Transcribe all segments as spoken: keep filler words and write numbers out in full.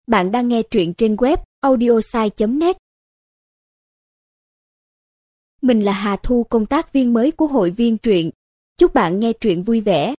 Bạn đang nghe truyện trên web audiosai chấm net. Mình là Hà Thu, công tác viên mới của hội viên truyện. Chúc bạn nghe truyện vui vẻ.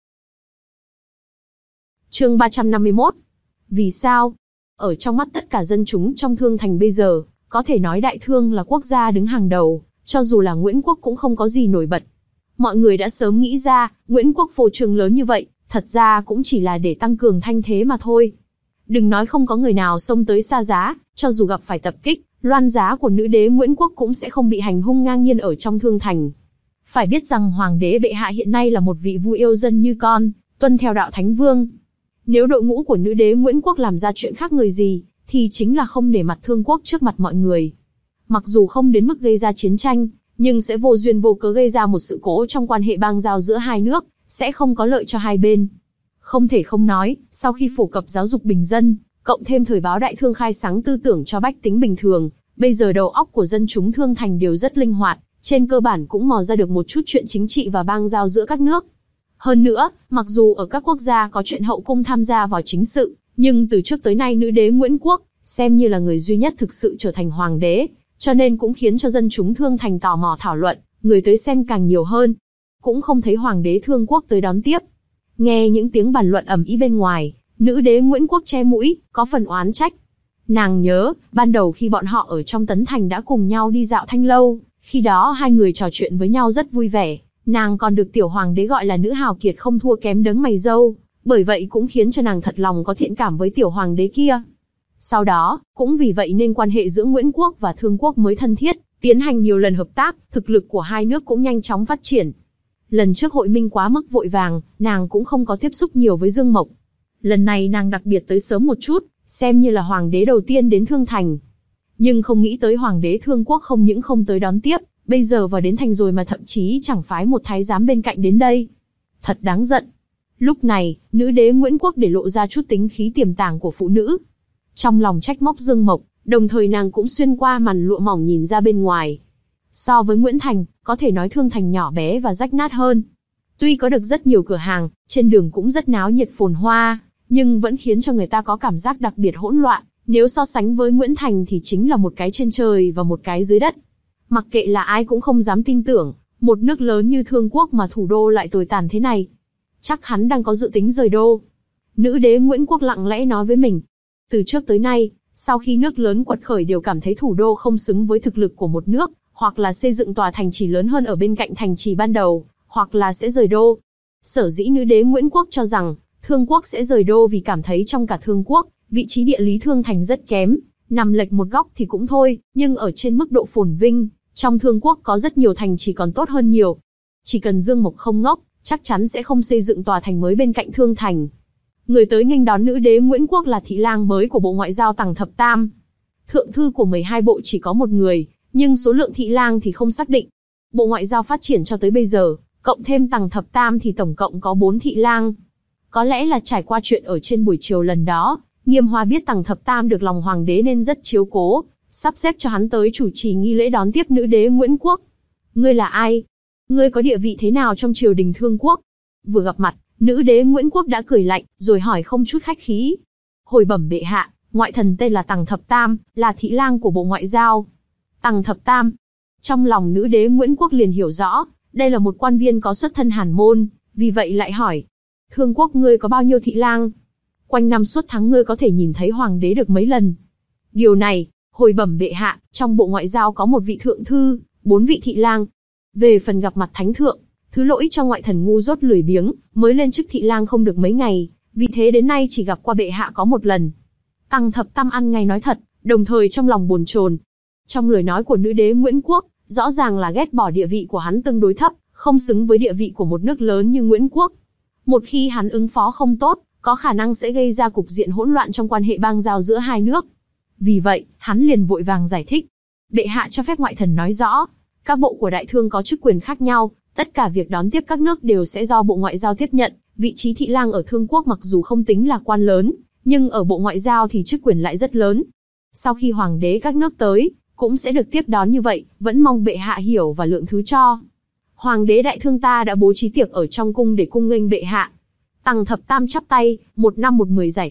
Chương ba trăm năm mươi mốt. Vì sao? Ở trong mắt tất cả dân chúng trong Thương Thành bây giờ, có thể nói Đại Thương là quốc gia đứng hàng đầu, cho dù là Nguyễn Quốc cũng không có gì nổi bật. Mọi người đã sớm nghĩ ra, Nguyễn Quốc phô trương lớn như vậy, thật ra cũng chỉ là để tăng cường thanh thế mà thôi. Đừng nói không có người nào xông tới xa giá, cho dù gặp phải tập kích, loan giá của nữ đế Nguyễn Quốc cũng sẽ không bị hành hung ngang nhiên ở trong Thương Thành. Phải biết rằng Hoàng đế bệ hạ hiện nay là một vị vua yêu dân như con, tuân theo đạo Thánh Vương. Nếu đội ngũ của nữ đế Nguyễn Quốc làm ra chuyện khác người gì, thì chính là không để mặt Thương Quốc trước mặt mọi người. Mặc dù không đến mức gây ra chiến tranh, nhưng sẽ vô duyên vô cớ gây ra một sự cố trong quan hệ bang giao giữa hai nước, sẽ không có lợi cho hai bên. Không thể không nói, sau khi phổ cập giáo dục bình dân, cộng thêm thời báo Đại Thương khai sáng tư tưởng cho bách tính bình thường, bây giờ đầu óc của dân chúng Thương Thành đều rất linh hoạt, trên cơ bản cũng mò ra được một chút chuyện chính trị và bang giao giữa các nước. Hơn nữa, mặc dù ở các quốc gia có chuyện hậu cung tham gia vào chính sự, nhưng từ trước tới nay nữ đế Nguyễn Quốc, xem như là người duy nhất thực sự trở thành hoàng đế, cho nên cũng khiến cho dân chúng Thương Thành tò mò thảo luận, người tới xem càng nhiều hơn. Cũng không thấy hoàng đế Thương Quốc tới đón tiếp. Nghe những tiếng bàn luận ầm ĩ bên ngoài, nữ đế Nguyễn Quốc che mũi, có phần oán trách. Nàng nhớ, ban đầu khi bọn họ ở trong Tấn Thành đã cùng nhau đi dạo Thanh Lâu, khi đó hai người trò chuyện với nhau rất vui vẻ, nàng còn được tiểu hoàng đế gọi là nữ hào kiệt không thua kém đấng mày râu, bởi vậy cũng khiến cho nàng thật lòng có thiện cảm với tiểu hoàng đế kia. Sau đó, cũng vì vậy nên quan hệ giữa Nguyễn Quốc và Thương Quốc mới thân thiết, tiến hành nhiều lần hợp tác, thực lực của hai nước cũng nhanh chóng phát triển. Lần trước hội minh quá mức vội vàng, nàng cũng không có tiếp xúc nhiều với Dương Mộc. Lần này nàng đặc biệt tới sớm một chút, xem như là hoàng đế đầu tiên đến Thương Thành. Nhưng không nghĩ tới hoàng đế Thương Quốc không những không tới đón tiếp, bây giờ vào đến thành rồi mà thậm chí chẳng phái một thái giám bên cạnh đến đây. Thật đáng giận. Lúc này, nữ đế Nguyễn Quốc để lộ ra chút tính khí tiềm tàng của phụ nữ. Trong lòng trách móc Dương Mộc, đồng thời nàng cũng xuyên qua màn lụa mỏng nhìn ra bên ngoài. So với Nguyễn Thành, có thể nói Thương Thành nhỏ bé và rách nát hơn. Tuy có được rất nhiều cửa hàng, trên đường cũng rất náo nhiệt phồn hoa, nhưng vẫn khiến cho người ta có cảm giác đặc biệt hỗn loạn. Nếu so sánh với Nguyễn Thành thì chính là một cái trên trời và một cái dưới đất. Mặc kệ là ai cũng không dám tin tưởng, một nước lớn như Thương Quốc mà thủ đô lại tồi tàn thế này. Chắc hắn đang có dự tính rời đô. Nữ đế Nguyễn Quốc lặng lẽ nói với mình. Từ trước tới nay, sau khi nước lớn quật khởi đều cảm thấy thủ đô không xứng với thực lực của một nước, hoặc là xây dựng tòa thành trì lớn hơn ở bên cạnh thành trì ban đầu, hoặc là sẽ rời đô. Sở dĩ nữ đế Nguyễn Quốc cho rằng, Thương Quốc sẽ rời đô vì cảm thấy trong cả Thương Quốc, vị trí địa lý Thương Thành rất kém, nằm lệch một góc thì cũng thôi, nhưng ở trên mức độ phồn vinh, trong Thương Quốc có rất nhiều thành trì còn tốt hơn nhiều. Chỉ cần Dương Mộc không ngốc, chắc chắn sẽ không xây dựng tòa thành mới bên cạnh Thương Thành. Người tới nghênh đón nữ đế Nguyễn Quốc là thị lang mới của Bộ Ngoại giao Tằng Thập Tam. Thượng thư của mười hai bộ chỉ có một người, nhưng số lượng thị lang thì không xác định. Bộ Ngoại giao phát triển cho tới bây giờ, cộng thêm Tằng Thập Tam thì tổng cộng có bốn thị lang. Có lẽ là trải qua chuyện ở trên buổi chiều lần đó, Nghiêm Hoa biết Tằng Thập Tam được lòng hoàng đế nên rất chiếu cố, sắp xếp cho hắn tới chủ trì nghi lễ đón tiếp nữ đế Nguyễn Quốc. Ngươi là ai? Ngươi có địa vị thế nào trong triều đình Thương Quốc? Vừa gặp mặt, nữ đế Nguyễn Quốc đã cười lạnh, rồi hỏi không chút khách khí. Hồi bẩm bệ hạ, ngoại thần tên là Tằng Thập Tam, là thị lang của Bộ Ngoại giao. Tằng Thập Tam. Trong lòng nữ đế Nguyễn Quốc liền hiểu rõ, đây là một quan viên có xuất thân hàn môn, vì vậy lại hỏi. Thương Quốc ngươi có bao nhiêu thị lang? Quanh năm suốt tháng ngươi có thể nhìn thấy hoàng đế được mấy lần? Điều này, hồi bẩm bệ hạ, trong Bộ Ngoại giao có một vị thượng thư, bốn vị thị lang. Về phần gặp mặt thánh thượng, thứ lỗi cho ngoại thần ngu dốt lười biếng, mới lên chức thị lang không được mấy ngày, vì thế đến nay chỉ gặp qua bệ hạ có một lần. Tằng Thập Tam ăn ngay nói thật, đồng thời trong lòng bồn chồn. Trong lời nói của nữ đế Nguyễn Quốc, rõ ràng là ghét bỏ địa vị của hắn tương đối thấp, không xứng với địa vị của một nước lớn như Nguyễn Quốc. Một khi hắn ứng phó không tốt, có khả năng sẽ gây ra cục diện hỗn loạn trong quan hệ bang giao giữa hai nước. Vì vậy, hắn liền vội vàng giải thích. Bệ hạ cho phép ngoại thần nói rõ, các bộ của Đại Thương có chức quyền khác nhau, tất cả việc đón tiếp các nước đều sẽ do Bộ Ngoại giao tiếp nhận. Vị trí thị lang ở Thương Quốc mặc dù không tính là quan lớn, nhưng ở Bộ Ngoại giao thì chức quyền lại rất lớn. Sau khi hoàng đế các nước tới, cũng sẽ được tiếp đón như vậy, vẫn mong bệ hạ hiểu và lượng thứ cho. Hoàng đế Đại Thương ta đã bố trí tiệc ở trong cung để cung nghênh bệ hạ. Tằng Thập Tam chắp tay, một năm một mười giải thích,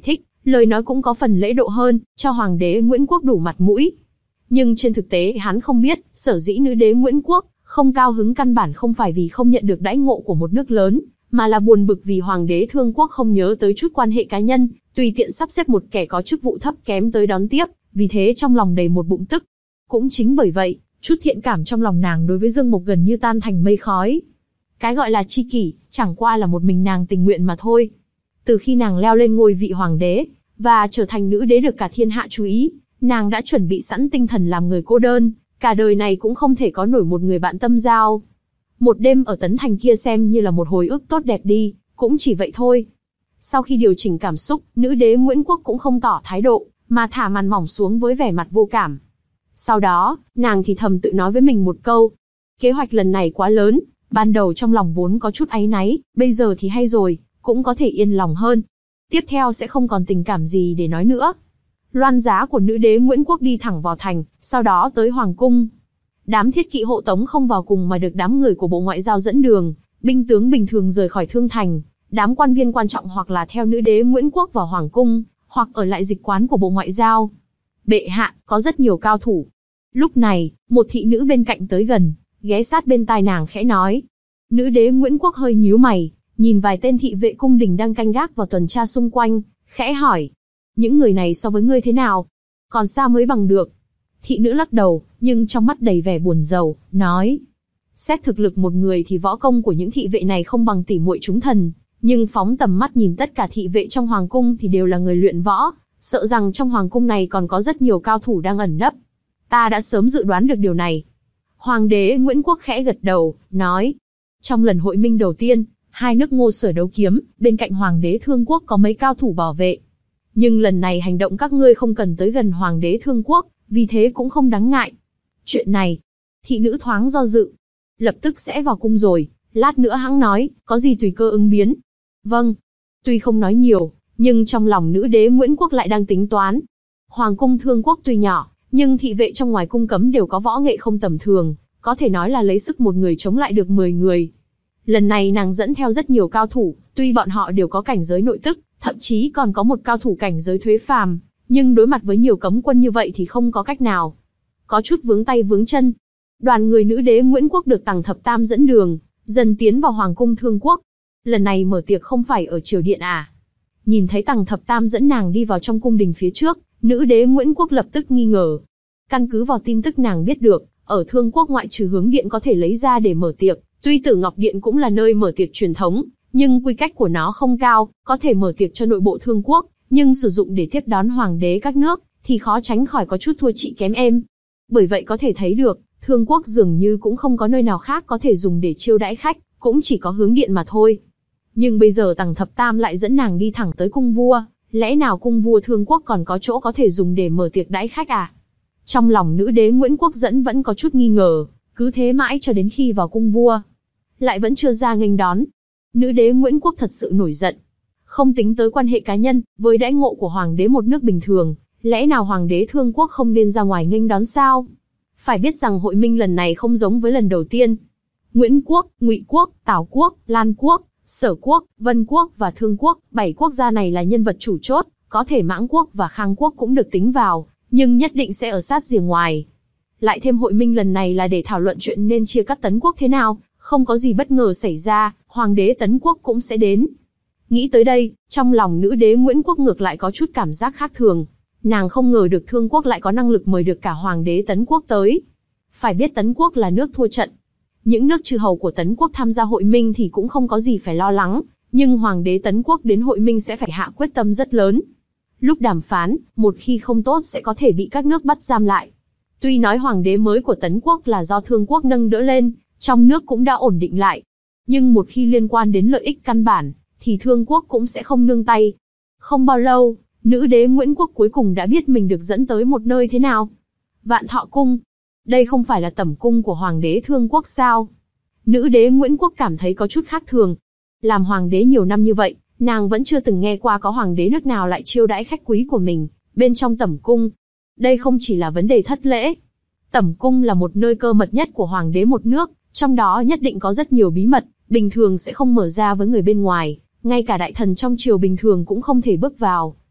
Lời nói cũng có phần lễ độ hơn, cho hoàng đế Nguyễn Quốc đủ mặt mũi. Nhưng trên thực tế hắn không biết, sở dĩ nữ đế Nguyễn Quốc không cao hứng căn bản không phải vì không nhận được đãi ngộ của một nước lớn, mà là buồn bực vì hoàng đế Thương Quốc không nhớ tới chút quan hệ cá nhân, tùy tiện sắp xếp một kẻ có chức vụ thấp kém tới đón tiếp, vì thế trong lòng đầy một bụng tức. Cũng chính bởi vậy, chút thiện cảm trong lòng nàng đối với Dương Mộc gần như tan thành mây khói. Cái gọi là tri kỷ, chẳng qua là một mình nàng tình nguyện mà thôi. Từ khi nàng leo lên ngôi vị hoàng đế, và trở thành nữ đế được cả thiên hạ chú ý, nàng đã chuẩn bị sẵn tinh thần làm người cô đơn, cả đời này cũng không thể có nổi một người bạn tâm giao. Một đêm ở Tấn Thành kia xem như là một hồi ức tốt đẹp đi, cũng chỉ vậy thôi. Sau khi điều chỉnh cảm xúc, nữ đế Nguyễn Quốc cũng không tỏ thái độ, mà thả màn mỏng xuống với vẻ mặt vô cảm. Sau đó, nàng thì thầm tự nói với mình một câu. Kế hoạch lần này quá lớn, ban đầu trong lòng vốn có chút áy náy, bây giờ thì hay rồi, cũng có thể yên lòng hơn. Tiếp theo sẽ không còn tình cảm gì để nói nữa. Loan giá của nữ đế Nguyễn Quốc đi thẳng vào thành, sau đó tới Hoàng cung. Đám thiết kỵ hộ tống không vào cùng mà được đám người của Bộ Ngoại giao dẫn đường, binh tướng bình thường rời khỏi Thương Thành, đám quan viên quan trọng hoặc là theo nữ đế Nguyễn Quốc vào Hoàng cung, hoặc ở lại dịch quán của Bộ Ngoại giao. Bệ hạ, có rất nhiều cao thủ. Lúc này, một thị nữ bên cạnh tới gần, ghé sát bên tai nàng khẽ nói. Nữ đế Nguyễn Quốc hơi nhíu mày, nhìn vài tên thị vệ cung đình đang canh gác và tuần tra xung quanh, khẽ hỏi. Những người này so với ngươi thế nào? Còn sao mới bằng được? Thị nữ lắc đầu, nhưng trong mắt đầy vẻ buồn rầu, nói. Xét thực lực một người thì võ công của những thị vệ này không bằng tỷ muội chúng thần, nhưng phóng tầm mắt nhìn tất cả thị vệ trong hoàng cung thì đều là người luyện võ, sợ rằng trong hoàng cung này còn có rất nhiều cao thủ đang ẩn nấp. Ta đã sớm dự đoán được điều này. Hoàng đế Nguyễn Quốc khẽ gật đầu, nói. Trong lần hội minh đầu tiên, hai nước Ngô Sở đấu kiếm, bên cạnh hoàng đế Thương Quốc có mấy cao thủ bảo vệ. Nhưng lần này hành động các ngươi không cần tới gần hoàng đế Thương Quốc, vì thế cũng không đáng ngại. Chuyện này, thị nữ thoáng do dự. Lập tức sẽ vào cung rồi, lát nữa hẵng nói, có gì tùy cơ ứng biến. Vâng. Tuy không nói nhiều, nhưng trong lòng nữ đế Nguyễn Quốc lại đang tính toán. Hoàng cung Thương Quốc tuy nhỏ, nhưng thị vệ trong ngoài cung cấm đều có võ nghệ không tầm thường, có thể nói là lấy sức một người chống lại được mười người. Lần này nàng dẫn theo rất nhiều cao thủ, tuy bọn họ đều có cảnh giới nội tức, thậm chí còn có một cao thủ cảnh giới thuế phàm, nhưng đối mặt với nhiều cấm quân như vậy thì không có cách nào. Có chút vướng tay vướng chân. Đoàn người nữ đế Nguyễn Quốc được Tằng Thập Tam dẫn đường, dần tiến vào Hoàng cung Thương Quốc. Lần này mở tiệc không phải ở triều điện à? Nhìn thấy Tằng Thập Tam dẫn nàng đi vào trong cung đình phía trước, nữ đế Nguyễn Quốc lập tức nghi ngờ. Căn cứ vào tin tức nàng biết được, ở Thương Quốc ngoại trừ hướng điện có thể lấy ra để mở tiệc, tuy Tử Ngọc Điện cũng là nơi mở tiệc truyền thống, nhưng quy cách của nó không cao, có thể mở tiệc cho nội bộ Thương Quốc, nhưng sử dụng để tiếp đón hoàng đế các nước, thì khó tránh khỏi có chút thua chị kém em. Bởi vậy có thể thấy được, Thương Quốc dường như cũng không có nơi nào khác có thể dùng để chiêu đãi khách, cũng chỉ có hướng điện mà thôi. Nhưng bây giờ Tằng Thập Tam lại dẫn nàng đi thẳng tới cung vua, lẽ nào cung vua Thương Quốc còn có chỗ có thể dùng để mở tiệc đãi khách à? Trong lòng nữ đế Nguyễn Quốc dẫn vẫn có chút nghi ngờ, cứ thế mãi cho đến khi vào cung vua, lại vẫn chưa ra nghênh đón. Nữ đế Nguyễn Quốc thật sự nổi giận. Không tính tới quan hệ cá nhân, với đãi ngộ của hoàng đế một nước bình thường, lẽ nào hoàng đế Thương Quốc không nên ra ngoài nghênh đón sao? Phải biết rằng hội minh lần này không giống với lần đầu tiên. Nguyễn Quốc, Ngụy Quốc, Tào Quốc, Lan Quốc, Sở Quốc, Vân Quốc và Thương Quốc, bảy quốc gia này là nhân vật chủ chốt, có thể Mãng Quốc và Khang Quốc cũng được tính vào, nhưng nhất định sẽ ở sát rìa ngoài. Lại thêm hội minh lần này là để thảo luận chuyện nên chia cắt Tấn Quốc thế nào, không có gì bất ngờ xảy ra, hoàng đế Tấn Quốc cũng sẽ đến. Nghĩ tới đây, trong lòng nữ đế Nguyễn Quốc ngược lại có chút cảm giác khác thường. Nàng không ngờ được Thương Quốc lại có năng lực mời được cả hoàng đế Tấn Quốc tới. Phải biết Tấn Quốc là nước thua trận. Những nước chư hầu của Tấn Quốc tham gia hội minh thì cũng không có gì phải lo lắng, nhưng hoàng đế Tấn Quốc đến hội minh sẽ phải hạ quyết tâm rất lớn. Lúc đàm phán, một khi không tốt sẽ có thể bị các nước bắt giam lại. Tuy nói hoàng đế mới của Tấn Quốc là do Thương Quốc nâng đỡ lên, trong nước cũng đã ổn định lại. Nhưng một khi liên quan đến lợi ích căn bản, thì Thương Quốc cũng sẽ không nương tay. Không bao lâu, nữ đế Nguyễn Quốc cuối cùng đã biết mình được dẫn tới một nơi thế nào. Vạn Thọ Cung. Đây không phải là tẩm cung của hoàng đế Thương Quốc sao? Nữ đế Nguyễn Quốc cảm thấy có chút khác thường. Làm hoàng đế nhiều năm như vậy, nàng vẫn chưa từng nghe qua có hoàng đế nước nào lại chiêu đãi khách quý của mình bên trong tẩm cung. Đây không chỉ là vấn đề thất lễ. Tẩm cung là một nơi cơ mật nhất của hoàng đế một nước, trong đó nhất định có rất nhiều bí mật, bình thường sẽ không mở ra với người bên ngoài, ngay cả đại thần trong triều bình thường cũng không thể bước vào.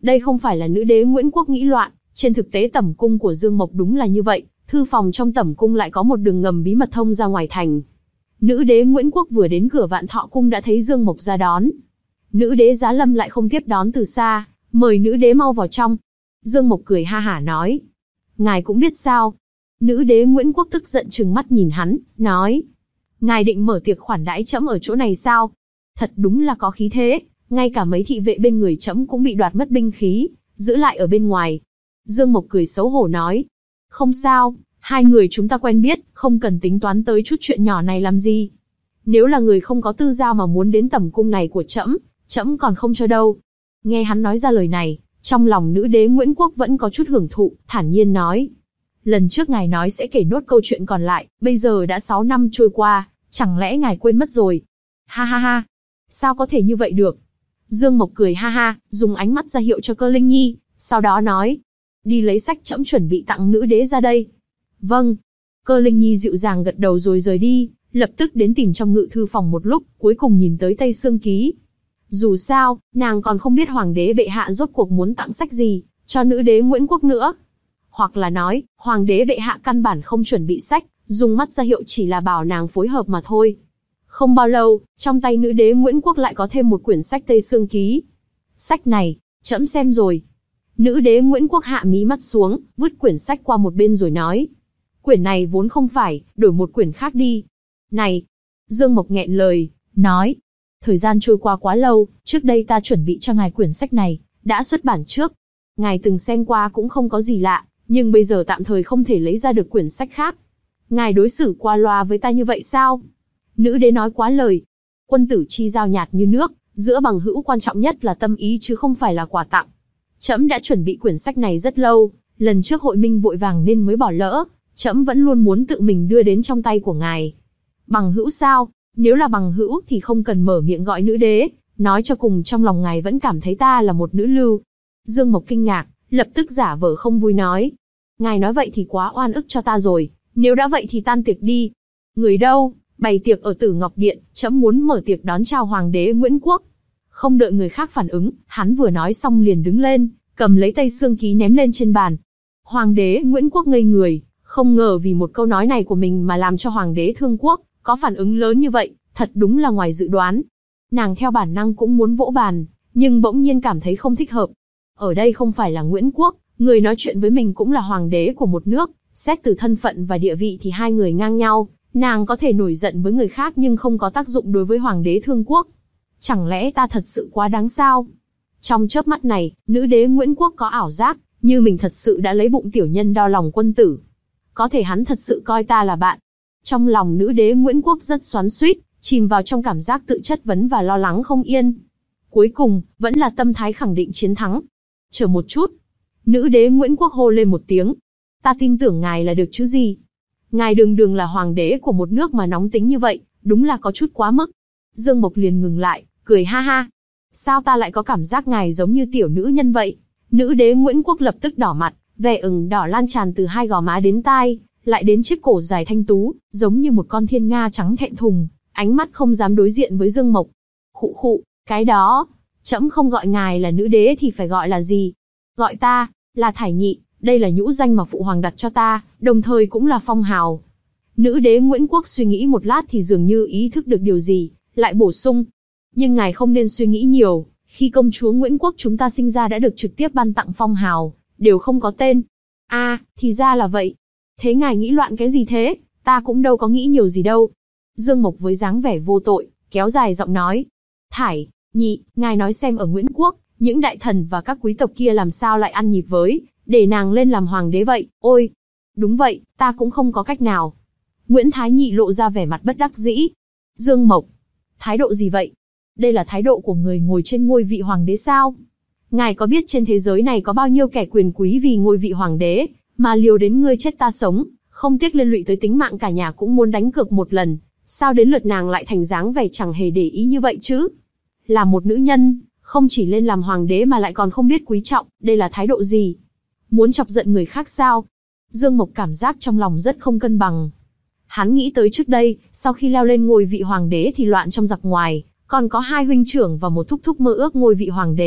Đây không phải là nữ đế Nguyễn Quốc nghĩ loạn, trên thực tế tẩm cung của Dương Mộc đúng là như vậy, thư phòng trong tẩm cung lại có một đường ngầm bí mật thông ra ngoài thành. Nữ đế Nguyễn Quốc vừa đến cửa Vạn Thọ cung đã thấy Dương Mộc ra đón. Nữ đế Giá Lâm lại không tiếp đón từ xa, mời nữ đế mau vào trong. Dương Mộc cười ha hả nói, ngài cũng biết sao. Nữ đế Nguyễn Quốc tức giận trừng mắt nhìn hắn, nói, ngài định mở tiệc khoản đãi trẫm ở chỗ này sao? Thật đúng là có khí thế, ngay cả mấy thị vệ bên người trẫm cũng bị đoạt mất binh khí, giữ lại ở bên ngoài. Dương Mộc cười xấu hổ nói, không sao, hai người chúng ta quen biết, không cần tính toán tới chút chuyện nhỏ này làm gì. Nếu là người không có tư giao mà muốn đến tẩm cung này của trẫm, trẫm còn không cho đâu. Nghe hắn nói ra lời này, trong lòng nữ đế Nguyễn Quốc vẫn có chút hưởng thụ, thản nhiên nói, lần trước ngài nói sẽ kể nốt câu chuyện còn lại, bây giờ đã sáu năm trôi qua, chẳng lẽ ngài quên mất rồi? Ha ha ha, sao có thể như vậy được? Dương Mộc cười ha ha, dùng ánh mắt ra hiệu cho Cơ Linh Nhi, sau đó nói, đi lấy sách trẫm chuẩn bị tặng nữ đế ra đây. Vâng. Cơ Linh Nhi dịu dàng gật đầu rồi rời đi, lập tức đến tìm trong ngự thư phòng một lúc, cuối cùng nhìn tới Tây Sương Ký. Dù sao, nàng còn không biết hoàng đế bệ hạ rốt cuộc muốn tặng sách gì cho nữ đế Nguyễn Quốc nữa. Hoặc là nói, hoàng đế bệ hạ căn bản không chuẩn bị sách, dùng mắt ra hiệu chỉ là bảo nàng phối hợp mà thôi. Không bao lâu, trong tay nữ đế Nguyễn Quốc lại có thêm một quyển sách Tây Sương Ký. Sách này, trẫm xem rồi. Nữ đế Nguyễn Quốc hạ mí mắt xuống, vứt quyển sách qua một bên rồi nói, quyển này vốn không phải, đổi một quyển khác đi. Này! Dương Mộc nghẹn lời, nói, thời gian trôi qua quá lâu, trước đây ta chuẩn bị cho ngài quyển sách này, đã xuất bản trước. Ngài từng xem qua cũng không có gì lạ, nhưng bây giờ tạm thời không thể lấy ra được quyển sách khác. Ngài đối xử qua loa với ta như vậy sao? Nữ đế nói quá lời. Quân tử chi giao nhạt như nước, giữa bằng hữu quan trọng nhất là tâm ý chứ không phải là quà tặng. Trẫm đã chuẩn bị quyển sách này rất lâu, lần trước hội minh vội vàng nên mới bỏ lỡ, trẫm vẫn luôn muốn tự mình đưa đến trong tay của ngài. Bằng hữu sao? Nếu là bằng hữu thì không cần mở miệng gọi nữ đế, nói cho cùng trong lòng ngài vẫn cảm thấy ta là một nữ lưu. Dương Mộc kinh ngạc, lập tức giả vờ không vui nói, ngài nói vậy thì quá oan ức cho ta rồi, nếu đã vậy thì tan tiệc đi. Người đâu? Bày tiệc ở Tử Ngọc Điện, trẫm muốn mở tiệc đón chào hoàng đế Nguyễn Quốc. Không đợi người khác phản ứng, hắn vừa nói xong liền đứng lên, cầm lấy Tây Sương Ký ném lên trên bàn. Hoàng đế Nguyễn Quốc ngây người, không ngờ vì một câu nói này của mình mà làm cho hoàng đế Thương Quốc có phản ứng lớn như vậy, thật đúng là ngoài dự đoán. Nàng theo bản năng cũng muốn vỗ bàn, nhưng bỗng nhiên cảm thấy không thích hợp. Ở đây không phải là Nguyễn Quốc, người nói chuyện với mình cũng là hoàng đế của một nước, xét từ thân phận và địa vị thì hai người ngang nhau, nàng có thể nổi giận với người khác nhưng không có tác dụng đối với hoàng đế Thương Quốc. Chẳng lẽ ta thật sự quá đáng sao? Trong chớp mắt này, nữ đế Nguyễn Quốc có ảo giác, như mình thật sự đã lấy bụng tiểu nhân đo lòng quân tử. Có thể hắn thật sự coi ta là bạn. Trong lòng nữ đế Nguyễn Quốc rất xoắn xuýt, chìm vào trong cảm giác tự chất vấn và lo lắng không yên. Cuối cùng, vẫn là tâm thái khẳng định chiến thắng. Chờ một chút. Nữ đế Nguyễn Quốc hô lên một tiếng. Ta tin tưởng ngài là được chứ gì. Ngài đường đường là hoàng đế của một nước mà nóng tính như vậy, đúng là có chút quá mức. Dương Mộc liền ngừng lại, cười ha ha. Sao ta lại có cảm giác ngài giống như tiểu nữ nhân vậy? Nữ đế Nguyễn Quốc lập tức đỏ mặt, vẻ ửng đỏ lan tràn từ hai gò má đến tai, lại đến chiếc cổ dài thanh tú, giống như một con thiên nga trắng thẹn thùng, ánh mắt không dám đối diện với Dương Mộc. Khụ khụ, cái đó, trẫm không gọi ngài là nữ đế thì phải gọi là gì? Gọi ta, là Thải Nhị, đây là nhũ danh mà phụ hoàng đặt cho ta, đồng thời cũng là phong hào. Nữ đế Nguyễn Quốc suy nghĩ một lát thì dường như ý thức được điều gì, lại bổ sung. Nhưng ngài không nên suy nghĩ nhiều, khi công chúa Nguyễn Quốc chúng ta sinh ra đã được trực tiếp ban tặng phong hào, đều không có tên. A, à, thì ra là vậy. Thế ngài nghĩ loạn cái gì thế? Ta cũng đâu có nghĩ nhiều gì đâu. Dương Mộc với dáng vẻ vô tội, kéo dài giọng nói. Thải Nhị, ngài nói xem ở Nguyễn Quốc, những đại thần và các quý tộc kia làm sao lại ăn nhịp với, để nàng lên làm hoàng đế vậy, ôi. Đúng vậy, ta cũng không có cách nào. Nguyễn Thái Nhị lộ ra vẻ mặt bất đắc dĩ. Dương Mộc, thái độ gì vậy? Đây là thái độ của người ngồi trên ngôi vị hoàng đế sao? Ngài có biết trên thế giới này có bao nhiêu kẻ quyền quý vì ngôi vị hoàng đế, mà liều đến ngươi chết ta sống, không tiếc liên lụy tới tính mạng cả nhà cũng muốn đánh cược một lần, sao đến lượt nàng lại thành dáng vẻ chẳng hề để ý như vậy chứ? Là một nữ nhân, không chỉ lên làm hoàng đế mà lại còn không biết quý trọng, đây là thái độ gì? Muốn chọc giận người khác sao? Dương Mộc cảm giác trong lòng rất không cân bằng. Hắn nghĩ tới trước đây, sau khi leo lên ngôi vị hoàng đế thì loạn trong giặc ngoài, còn có hai huynh trưởng và một thúc thúc mơ ước ngôi vị hoàng đế,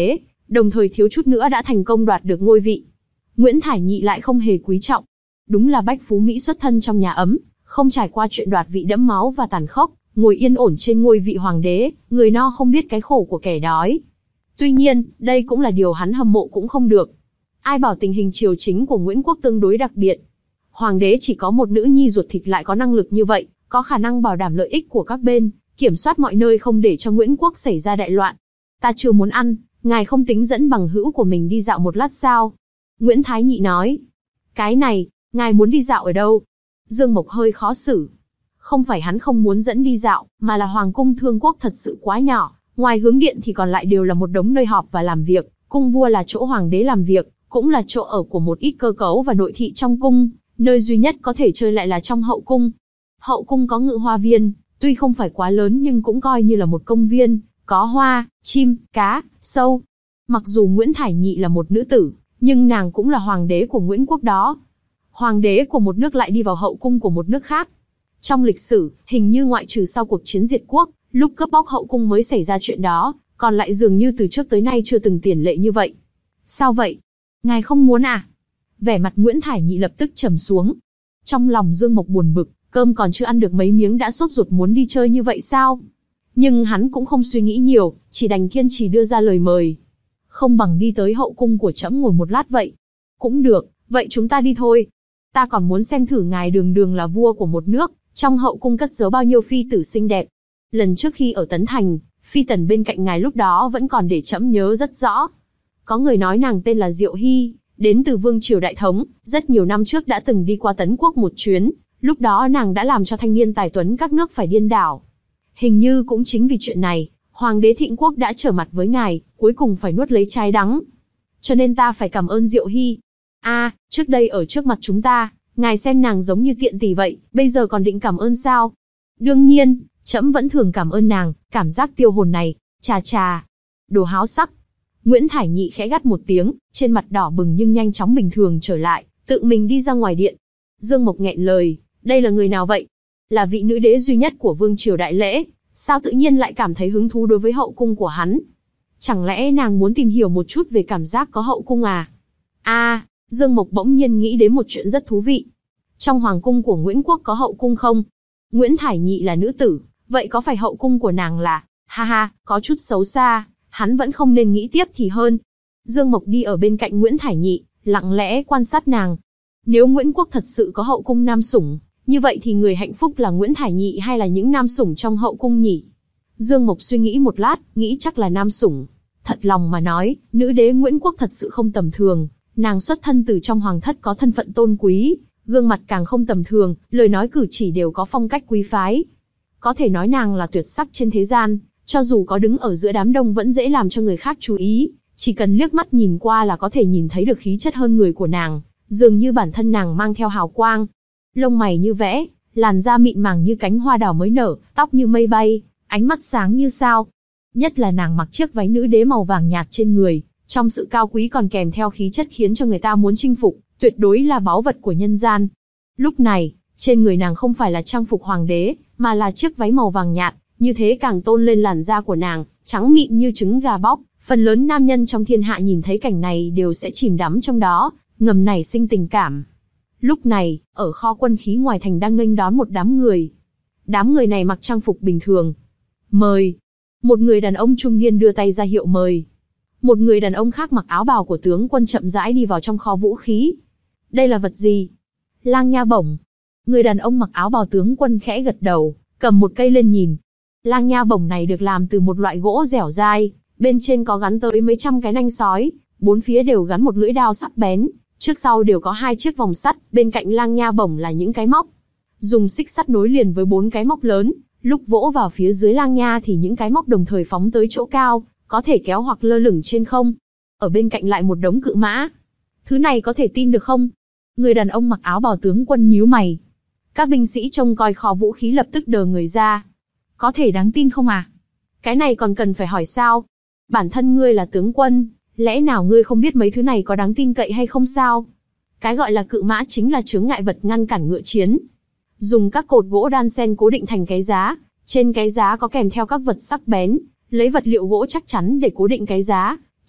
đồng thời thiếu chút nữa đã thành công đoạt được ngôi vị. Nguyễn Thải Nhị lại không hề quý trọng. Đúng là bách phú Mỹ xuất thân trong nhà ấm, không trải qua chuyện đoạt vị đẫm máu và tàn khốc, ngồi yên ổn trên ngôi vị hoàng đế, người no không biết cái khổ của kẻ đói. Tuy nhiên, đây cũng là điều hắn hâm mộ cũng không được. Ai bảo tình hình triều chính của Nguyễn Quốc tương đối đặc biệt. Hoàng đế chỉ có một nữ nhi ruột thịt lại có năng lực như vậy, có khả năng bảo đảm lợi ích của các bên, kiểm soát mọi nơi không để cho Nguyễn Quốc xảy ra đại loạn. Ta chưa muốn ăn, ngài không tính dẫn bằng hữu của mình đi dạo một lát sao? Nguyễn Thái Nhị nói. Cái này, ngài muốn đi dạo ở đâu? Dương Mộc hơi khó xử. Không phải hắn không muốn dẫn đi dạo, mà là Hoàng cung Thương Quốc thật sự quá nhỏ, ngoài hướng điện thì còn lại đều là một đống nơi họp và làm việc, cung vua là chỗ hoàng đế làm việc, cũng là chỗ ở của một ít cơ cấu và nội thị trong cung, nơi duy nhất có thể chơi lại là trong hậu cung. Hậu cung có ngự hoa viên, tuy không phải quá lớn nhưng cũng coi như là một công viên, có hoa, chim, cá, sâu. Mặc dù Nguyễn Thải Nhị là một nữ tử, nhưng nàng cũng là hoàng đế của Nguyễn Quốc đó. Hoàng đế của một nước lại đi vào hậu cung của một nước khác. Trong lịch sử, hình như ngoại trừ sau cuộc chiến diệt quốc, lúc cướp bóc hậu cung mới xảy ra chuyện đó, còn lại dường như từ trước tới nay chưa từng tiền lệ như vậy. Sao vậy? Ngài không muốn à? Vẻ mặt Nguyễn Thải Nhị lập tức trầm xuống. Trong lòng Dương Mộc buồn bực, cơm còn chưa ăn được mấy miếng đã sốt ruột muốn đi chơi như vậy sao? Nhưng hắn cũng không suy nghĩ nhiều, chỉ đành kiên trì đưa ra lời mời. Không bằng đi tới hậu cung của trẫm ngồi một lát vậy. Cũng được, vậy chúng ta đi thôi. Ta còn muốn xem thử ngài đường đường là vua của một nước, trong hậu cung cất giấu bao nhiêu phi tử xinh đẹp. Lần trước khi ở Tấn Thành, phi tần bên cạnh ngài lúc đó vẫn còn để trẫm nhớ rất rõ. Có người nói nàng tên là Diệu Hy, đến từ Vương Triều Đại Thống, rất nhiều năm trước đã từng đi qua Tấn Quốc một chuyến, lúc đó nàng đã làm cho thanh niên tài tuấn các nước phải điên đảo. Hình như cũng chính vì chuyện này, Hoàng đế Thịnh Quốc đã trở mặt với ngài, cuối cùng phải nuốt lấy trái đắng. Cho nên ta phải cảm ơn Diệu Hy. A, trước đây ở trước mặt chúng ta, ngài xem nàng giống như tiện tỷ vậy, bây giờ còn định cảm ơn sao? Đương nhiên, trẫm vẫn thường cảm ơn nàng, cảm giác tiêu hồn này, chà chà. Đồ háo sắc. Nguyễn Thải Nhị khẽ gắt một tiếng, trên mặt đỏ bừng nhưng nhanh chóng bình thường trở lại, tự mình đi ra ngoài điện. Dương Mộc nghẹn lời, đây là người nào vậy? Là vị nữ đế duy nhất của Vương Triều Đại Lễ, sao tự nhiên lại cảm thấy hứng thú đối với hậu cung của hắn? Chẳng lẽ nàng muốn tìm hiểu một chút về cảm giác có hậu cung à? À, Dương Mộc bỗng nhiên nghĩ đến một chuyện rất thú vị. Trong hoàng cung của Nguyễn Quốc có hậu cung không? Nguyễn Thải Nhị là nữ tử, vậy có phải hậu cung của nàng là, ha ha, có chút xấu xa, hắn vẫn không nên nghĩ tiếp thì hơn. Dương Mộc đi ở bên cạnh Nguyễn Thải Nhị, lặng lẽ quan sát nàng. Nếu Nguyễn Quốc thật sự có hậu cung nam sủng, như vậy thì người hạnh phúc là Nguyễn Thải Nhị hay là những nam sủng trong hậu cung nhỉ? Dương Mộc suy nghĩ một lát, nghĩ chắc là nam sủng. Thật lòng mà nói, nữ đế Nguyễn Quốc thật sự không tầm thường, nàng xuất thân từ trong hoàng thất có thân phận tôn quý, gương mặt càng không tầm thường, lời nói cử chỉ đều có phong cách quý phái. Có thể nói nàng là tuyệt sắc trên thế gian, cho dù có đứng ở giữa đám đông vẫn dễ làm cho người khác chú ý, chỉ cần liếc mắt nhìn qua là có thể nhìn thấy được khí chất hơn người của nàng, dường như bản thân nàng mang theo hào quang. Lông mày như vẽ, làn da mịn màng như cánh hoa đào mới nở, tóc như mây bay, ánh mắt sáng như sao. Nhất là nàng mặc chiếc váy nữ đế màu vàng nhạt trên người, trong sự cao quý còn kèm theo khí chất khiến cho người ta muốn chinh phục, tuyệt đối là báu vật của nhân gian. Lúc này, trên người nàng không phải là trang phục hoàng đế, mà là chiếc váy màu vàng nhạt, như thế càng tôn lên làn da của nàng, trắng mịn như trứng gà bóc. Phần lớn nam nhân trong thiên hạ nhìn thấy cảnh này đều sẽ chìm đắm trong đó, ngầm nảy sinh tình cảm. Lúc này, ở kho quân khí ngoài thành đang nghênh đón một đám người. Đám người này mặc trang phục bình thường. Mời. Một người đàn ông trung niên đưa tay ra hiệu mời. Một người đàn ông khác mặc áo bào của tướng quân chậm rãi đi vào trong kho vũ khí. Đây là vật gì? Lang nha bổng. Người đàn ông mặc áo bào tướng quân khẽ gật đầu, cầm một cây lên nhìn. Lang nha bổng này được làm từ một loại gỗ dẻo dai, bên trên có gắn tới mấy trăm cái nanh sói, bốn phía đều gắn một lưỡi đao sắc bén, trước sau đều có hai chiếc vòng sắt, bên cạnh lang nha bổng là những cái móc. Dùng xích sắt nối liền với bốn cái móc lớn, lúc vỗ vào phía dưới lang nha thì những cái móc đồng thời phóng tới chỗ cao, có thể kéo hoặc lơ lửng trên không. Ở bên cạnh lại một đống cự mã. Thứ này có thể tin được không? Người đàn ông mặc áo bào tướng quân nhíu mày. Các binh sĩ trông coi kho vũ khí lập tức đờ người ra. Có thể đáng tin không à? Cái này còn cần phải hỏi sao? Bản thân ngươi là tướng quân, lẽ nào ngươi không biết mấy thứ này có đáng tin cậy hay không sao? Cái gọi là cự mã chính là chướng ngại vật ngăn cản ngựa chiến. Dùng các cột gỗ đan xen cố định thành cái giá, trên cái giá có kèm theo các vật sắc bén, lấy vật liệu gỗ chắc chắn để cố định cái giá,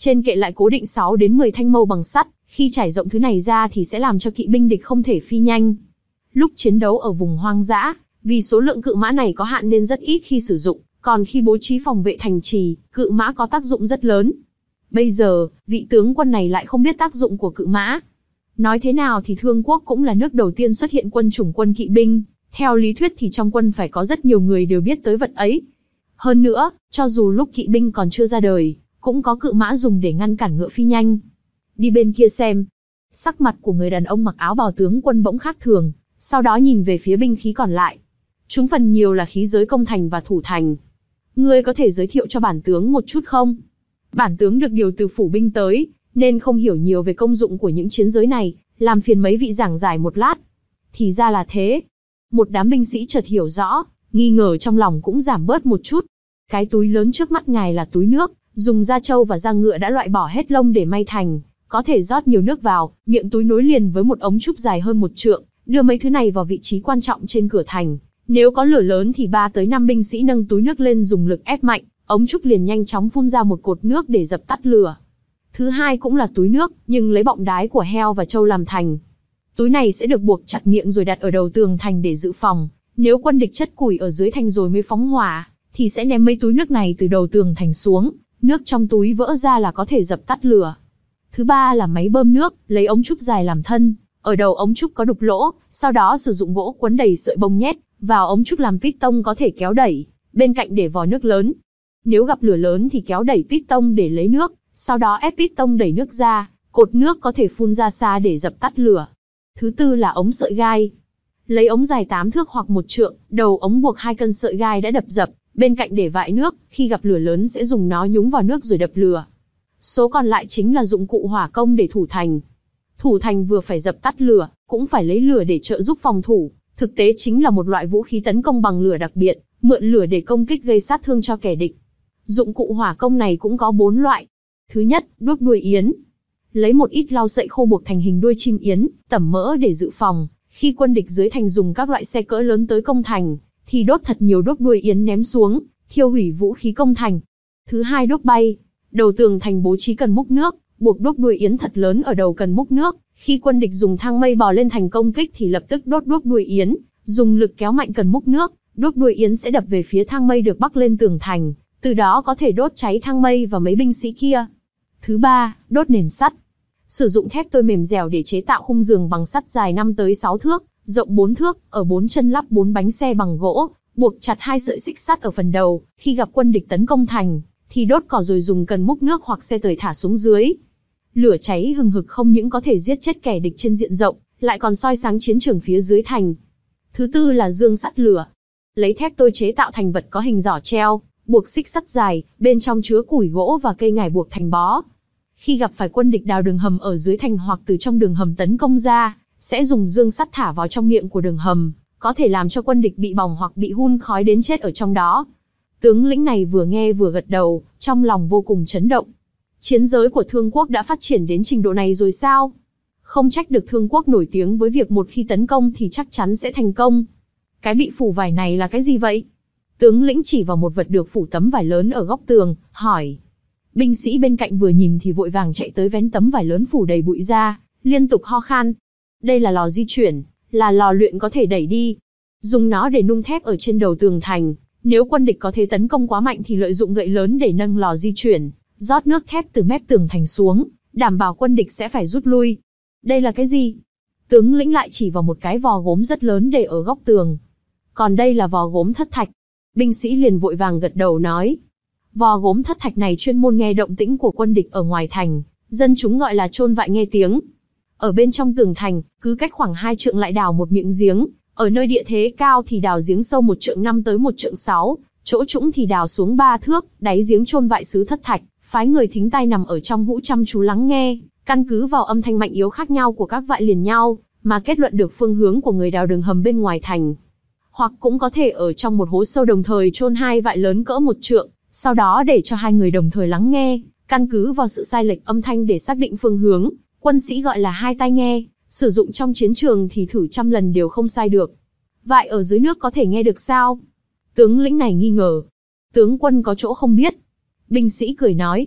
Trên kệ lại cố định sáu đến mười thanh mâu bằng sắt, khi trải rộng thứ này ra thì sẽ làm cho kỵ binh địch không thể phi nhanh. Lúc chiến đấu ở vùng hoang dã, vì số lượng cự mã này có hạn nên rất ít khi sử dụng, còn khi bố trí phòng vệ thành trì, cự mã có tác dụng rất lớn. Bây giờ, vị tướng quân này lại không biết tác dụng của cự mã. Nói thế nào thì Thương Quốc cũng là nước đầu tiên xuất hiện quân chủng quân kỵ binh, theo lý thuyết thì trong quân phải có rất nhiều người đều biết tới vật ấy. Hơn nữa, cho dù lúc kỵ binh còn chưa ra đời, cũng có cự mã dùng để ngăn cản ngựa phi nhanh. Đi bên kia xem. Sắc mặt của người đàn ông mặc áo bào tướng quân bỗng khác thường, sau đó nhìn về phía binh khí còn lại. Chúng phần nhiều là khí giới công thành và thủ thành. Ngươi có thể giới thiệu cho bản tướng một chút không? Bản tướng được điều từ phủ binh tới, nên không hiểu nhiều về công dụng của những chiến giới này, làm phiền mấy vị giảng giải một lát. Thì ra là thế. Một đám binh sĩ chợt hiểu rõ, nghi ngờ trong lòng cũng giảm bớt một chút. Cái túi lớn trước mắt ngài là túi nước, dùng da trâu và da ngựa đã loại bỏ hết lông để may thành, có thể rót nhiều nước vào, miệng túi nối liền với một ống trúc dài hơn một trượng, đưa mấy thứ này vào vị trí quan trọng trên cửa thành. Nếu có lửa lớn thì ba tới năm binh sĩ nâng túi nước lên dùng lực ép mạnh, ống trúc liền nhanh chóng phun ra một cột nước để dập tắt lửa. Thứ hai cũng là túi nước, nhưng lấy bọng đái của heo và trâu làm thành. Túi này sẽ được buộc chặt miệng rồi đặt ở đầu tường thành để dự phòng. Nếu quân địch chất củi ở dưới thành rồi mới phóng hỏa, thì sẽ ném mấy túi nước này từ đầu tường thành xuống, nước trong túi vỡ ra là có thể dập tắt lửa. Thứ ba là máy bơm nước, lấy ống trúc dài làm thân, ở đầu ống trúc có đục lỗ, sau đó sử dụng gỗ quấn đầy sợi bông nhét vào ống trúc làm piston có thể kéo đẩy, bên cạnh để vò nước lớn. Nếu gặp lửa lớn thì kéo đẩy piston để lấy nước, sau đó ép piston đẩy nước ra, cột nước có thể phun ra xa để dập tắt lửa. Thứ tư là ống sợi gai. Lấy ống dài tám thước hoặc một trượng, đầu ống buộc hai cân sợi gai đã đập dập, bên cạnh để vại nước, khi gặp lửa lớn sẽ dùng nó nhúng vào nước rồi đập lửa. Số còn lại chính là dụng cụ hỏa công để thủ thành. Thủ thành vừa phải dập tắt lửa, cũng phải lấy lửa để trợ giúp phòng thủ, thực tế chính là một loại vũ khí tấn công bằng lửa đặc biệt, mượn lửa để công kích gây sát thương cho kẻ địch. Dụng cụ hỏa công này cũng có bốn loại. Thứ nhất, đuốc đuôi yến. Lấy một ít lau sậy khô buộc thành hình đuôi chim yến, tẩm mỡ để dự phòng. Khi quân địch dưới thành dùng các loại xe cỡ lớn tới công thành, thì đốt thật nhiều đuốc đuôi yến ném xuống, thiêu hủy vũ khí công thành. Thứ hai, đuốc bay. Đầu tường thành bố trí cần múc nước, buộc đuốc đuôi yến thật lớn ở đầu cần múc nước. Khi quân địch dùng thang mây bò lên thành công kích thì lập tức đốt đuốc đuôi yến, dùng lực kéo mạnh cần múc nước, đuốc đuôi yến sẽ đập về phía thang mây được bắc lên tường thành, từ đó có thể đốt cháy thang mây và mấy binh sĩ kia. Thứ ba, đốt nền sắt. Sử dụng thép tôi mềm dẻo để chế tạo khung giường bằng sắt dài năm tới sáu thước, rộng bốn thước, ở bốn chân lắp bốn bánh xe bằng gỗ, buộc chặt hai sợi xích sắt ở phần đầu, khi gặp quân địch tấn công thành, thì đốt cỏ rồi dùng cần múc nước hoặc xe tời thả xuống dưới. Lửa cháy hừng hực không những có thể giết chết kẻ địch trên diện rộng, lại còn soi sáng chiến trường phía dưới thành. Thứ tư là dương sắt lửa. Lấy thép tôi chế tạo thành vật có hình giỏ treo, buộc xích sắt dài, bên trong chứa củi gỗ và cây ngải buộc thành bó. Khi gặp phải quân địch đào đường hầm ở dưới thành hoặc từ trong đường hầm tấn công ra, sẽ dùng dương sắt thả vào trong miệng của đường hầm, có thể làm cho quân địch bị bỏng hoặc bị hun khói đến chết ở trong đó. Tướng lĩnh này vừa nghe vừa gật đầu, trong lòng vô cùng chấn động. Chiến giới của Thương Quốc đã phát triển đến trình độ này rồi sao? Không trách được Thương Quốc nổi tiếng với việc một khi tấn công thì chắc chắn sẽ thành công. Cái bị phủ vải này là cái gì vậy? Tướng lĩnh chỉ vào một vật được phủ tấm vải lớn ở góc tường, hỏi. Binh sĩ bên cạnh vừa nhìn thì vội vàng chạy tới vén tấm vải lớn phủ đầy bụi ra, liên tục ho khan. Đây là lò di chuyển, là lò luyện có thể đẩy đi. Dùng nó để nung thép ở trên đầu tường thành. Nếu quân địch có thế tấn công quá mạnh thì lợi dụng gậy lớn để nâng lò di chuyển, rót nước thép từ mép tường thành xuống, đảm bảo quân địch sẽ phải rút lui. Đây là cái gì? Tướng lĩnh lại chỉ vào một cái vò gốm rất lớn để ở góc tường. Còn đây là vò gốm thất thạch. Binh sĩ liền vội vàng gật đầu nói. Vò gốm thất thạch này chuyên môn nghe động tĩnh của quân địch ở ngoài thành, dân chúng gọi là chôn vại nghe tiếng. Ở bên trong tường thành, cứ cách khoảng hai trượng lại đào một miệng giếng, ở nơi địa thế cao thì đào giếng sâu một trượng năm tới một trượng sáu, chỗ trũng thì đào xuống ba thước, đáy giếng chôn vại sứ thất thạch, phái người thính tai nằm ở trong hũ chăm chú lắng nghe, căn cứ vào âm thanh mạnh yếu khác nhau của các vại liền nhau, mà kết luận được phương hướng của người đào đường hầm bên ngoài thành. Hoặc cũng có thể ở trong một hố sâu đồng thời chôn hai vại lớn cỡ một trượng, sau đó để cho hai người đồng thời lắng nghe, căn cứ vào sự sai lệch âm thanh để xác định phương hướng, quân sĩ gọi là hai tai nghe, sử dụng trong chiến trường thì thử trăm lần đều không sai được. Vại ở dưới nước có thể nghe được sao? Tướng lĩnh này nghi ngờ. Tướng quân có chỗ không biết. Binh sĩ cười nói.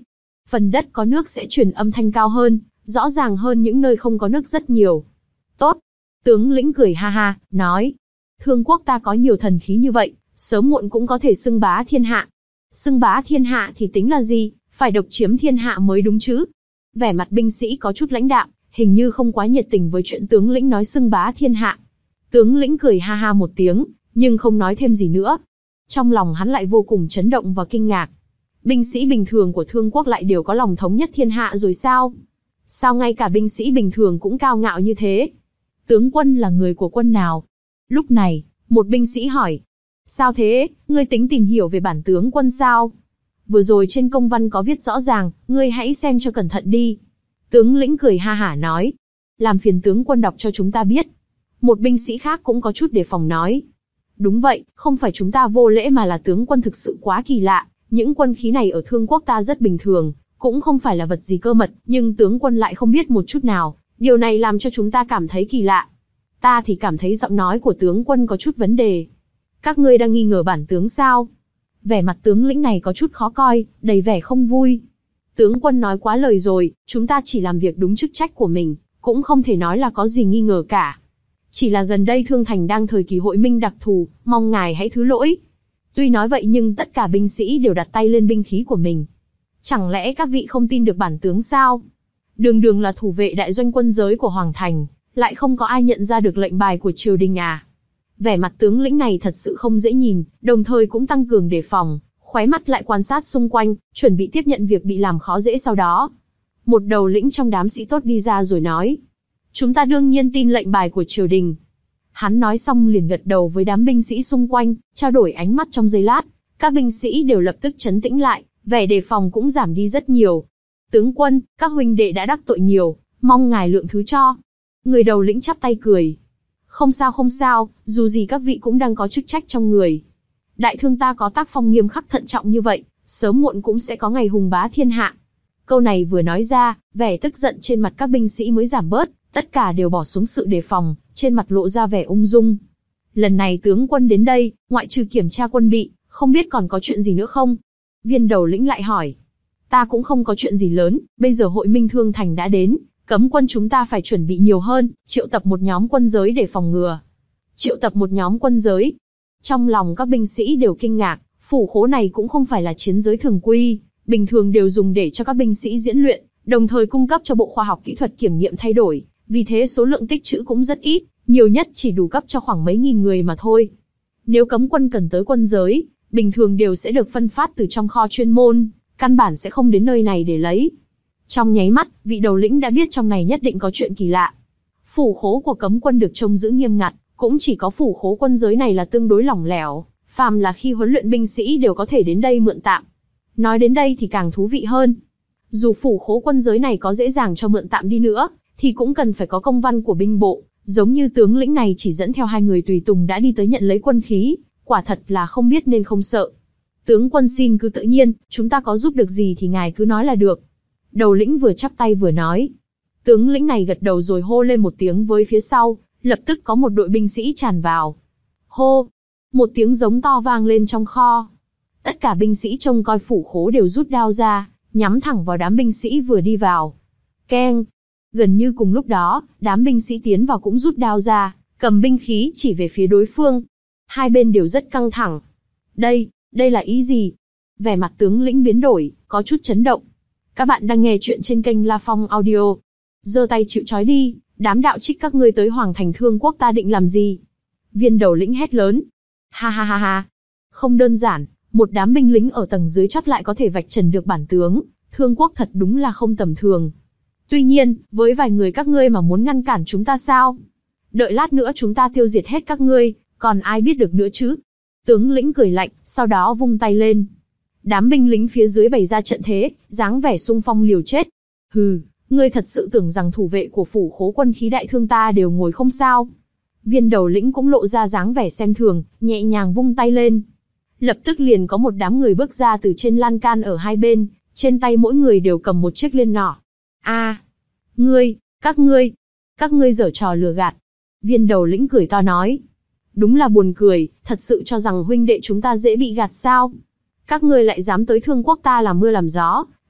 Phần đất có nước sẽ truyền âm thanh cao hơn, rõ ràng hơn những nơi không có nước rất nhiều. Tốt. Tướng lĩnh cười ha ha, nói. Thương quốc ta có nhiều thần khí như vậy, sớm muộn cũng có thể xưng bá thiên hạ. Xưng bá thiên hạ thì tính là gì, phải độc chiếm thiên hạ mới đúng chứ. Vẻ mặt binh sĩ có chút lãnh đạm, hình như không quá nhiệt tình với chuyện tướng lĩnh nói xưng bá thiên hạ. Tướng lĩnh cười ha ha một tiếng, nhưng không nói thêm gì nữa. Trong lòng hắn lại vô cùng chấn động và kinh ngạc. Binh sĩ bình thường của Thương quốc lại đều có lòng thống nhất thiên hạ rồi sao? Sao ngay cả binh sĩ bình thường cũng cao ngạo như thế? Tướng quân là người của quân nào? Lúc này, một binh sĩ hỏi. Sao thế, ngươi tính tìm hiểu về bản tướng quân sao? Vừa rồi trên công văn có viết rõ ràng, ngươi hãy xem cho cẩn thận đi. Tướng lĩnh cười ha hả nói. Làm phiền tướng quân đọc cho chúng ta biết. Một binh sĩ khác cũng có chút đề phòng nói. Đúng vậy, không phải chúng ta vô lễ mà là tướng quân thực sự quá kỳ lạ. Những quân khí này ở Thương quốc ta rất bình thường, cũng không phải là vật gì cơ mật, nhưng tướng quân lại không biết một chút nào. Điều này làm cho chúng ta cảm thấy kỳ lạ. Ta thì cảm thấy giọng nói của tướng quân có chút vấn đề. Các ngươi đang nghi ngờ bản tướng sao? Vẻ mặt tướng lĩnh này có chút khó coi, đầy vẻ không vui. Tướng quân nói quá lời rồi, chúng ta chỉ làm việc đúng chức trách của mình, cũng không thể nói là có gì nghi ngờ cả. Chỉ là gần đây Thương Thành đang thời kỳ hội minh đặc thù, mong ngài hãy thứ lỗi. Tuy nói vậy nhưng tất cả binh sĩ đều đặt tay lên binh khí của mình. Chẳng lẽ các vị không tin được bản tướng sao? Đường đường là thủ vệ đại doanh quân giới của Hoàng Thành, lại không có ai nhận ra được lệnh bài của triều đình à? Vẻ mặt tướng lĩnh này thật sự không dễ nhìn, đồng thời cũng tăng cường đề phòng, khóe mắt lại quan sát xung quanh, chuẩn bị tiếp nhận việc bị làm khó dễ sau đó. Một đầu lĩnh trong đám sĩ tốt đi ra rồi nói. Chúng ta đương nhiên tin lệnh bài của triều đình. Hắn nói xong liền gật đầu với đám binh sĩ xung quanh, trao đổi ánh mắt trong giây lát. Các binh sĩ đều lập tức trấn tĩnh lại, vẻ đề phòng cũng giảm đi rất nhiều. Tướng quân, các huynh đệ đã đắc tội nhiều, mong ngài lượng thứ cho. Người đầu lĩnh chắp tay cười. Không sao không sao, dù gì các vị cũng đang có chức trách trong người. Đại thương ta có tác phong nghiêm khắc thận trọng như vậy, sớm muộn cũng sẽ có ngày hùng bá thiên hạ. Câu này vừa nói ra, vẻ tức giận trên mặt các binh sĩ mới giảm bớt, tất cả đều bỏ xuống sự đề phòng, trên mặt lộ ra vẻ ung dung. Lần này tướng quân đến đây, ngoại trừ kiểm tra quân bị, không biết còn có chuyện gì nữa không? Viên đầu lĩnh lại hỏi. Ta cũng không có chuyện gì lớn, bây giờ hội minh Thương Thành đã đến, cấm quân chúng ta phải chuẩn bị nhiều hơn, triệu tập một nhóm quân giới để phòng ngừa. Triệu tập một nhóm quân giới. Trong lòng các binh sĩ đều kinh ngạc, phủ khố này cũng không phải là chiến giới thường quy, bình thường đều dùng để cho các binh sĩ diễn luyện, đồng thời cung cấp cho Bộ Khoa học Kỹ thuật kiểm nghiệm thay đổi, vì thế số lượng tích trữ cũng rất ít, nhiều nhất chỉ đủ cấp cho khoảng mấy nghìn người mà thôi. Nếu cấm quân cần tới quân giới, bình thường đều sẽ được phân phát từ trong kho chuyên môn, căn bản sẽ không đến nơi này để lấy. Trong nháy mắt, vị đầu lĩnh đã biết trong này nhất định có chuyện kỳ lạ. Phủ khố của cấm quân được trông giữ nghiêm ngặt, cũng chỉ có phủ khố quân giới này là tương đối lỏng lẻo, phàm là khi huấn luyện binh sĩ đều có thể đến đây mượn tạm. Nói đến đây thì càng thú vị hơn. Dù phủ khố quân giới này có dễ dàng cho mượn tạm đi nữa, thì cũng cần phải có công văn của binh bộ, giống như tướng lĩnh này chỉ dẫn theo hai người tùy tùng đã đi tới nhận lấy quân khí, quả thật là không biết nên không sợ. Tướng quân xin cứ tự nhiên, chúng ta có giúp được gì thì ngài cứ nói là được. Đầu lĩnh vừa chắp tay vừa nói. Tướng lĩnh này gật đầu rồi hô lên một tiếng với phía sau, lập tức có một đội binh sĩ tràn vào. Hô! Một tiếng giống to vang lên trong kho. Tất cả binh sĩ trông coi phủ khố đều rút đao ra, nhắm thẳng vào đám binh sĩ vừa đi vào. Keng! Gần như cùng lúc đó, đám binh sĩ tiến vào cũng rút đao ra, cầm binh khí chỉ về phía đối phương. Hai bên đều rất căng thẳng. Đây, đây là ý gì? Vẻ mặt tướng lĩnh biến đổi, có chút chấn động. Các bạn đang nghe chuyện trên kênh La Phong Audio. Giơ tay chịu trói đi, đám đạo trích các ngươi tới Hoàng Thành Thương quốc ta định làm gì? Viên đầu lĩnh hét lớn. Ha ha ha ha. Không đơn giản, một đám binh lính ở tầng dưới chót lại có thể vạch trần được bản tướng, Thương quốc thật đúng là không tầm thường. Tuy nhiên, với vài người các ngươi mà muốn ngăn cản chúng ta sao? Đợi lát nữa chúng ta tiêu diệt hết các ngươi, còn ai biết được nữa chứ? Tướng lĩnh cười lạnh, sau đó vung tay lên. Đám binh lính phía dưới bày ra trận thế, dáng vẻ xung phong liều chết. Hừ, ngươi thật sự tưởng rằng thủ vệ của phủ khố quân khí đại thương ta đều ngồi không sao? Viên đầu lĩnh cũng lộ ra dáng vẻ xem thường, nhẹ nhàng vung tay lên. Lập tức liền có một đám người bước ra từ trên lan can ở hai bên, trên tay mỗi người đều cầm một chiếc liên nỏ. A, à, ngươi, các ngươi, các ngươi giở trò lừa gạt. Viên đầu lĩnh cười to nói. Đúng là buồn cười, thật sự cho rằng huynh đệ chúng ta dễ bị gạt sao? Các ngươi lại dám tới Thương quốc ta làm mưa làm gió,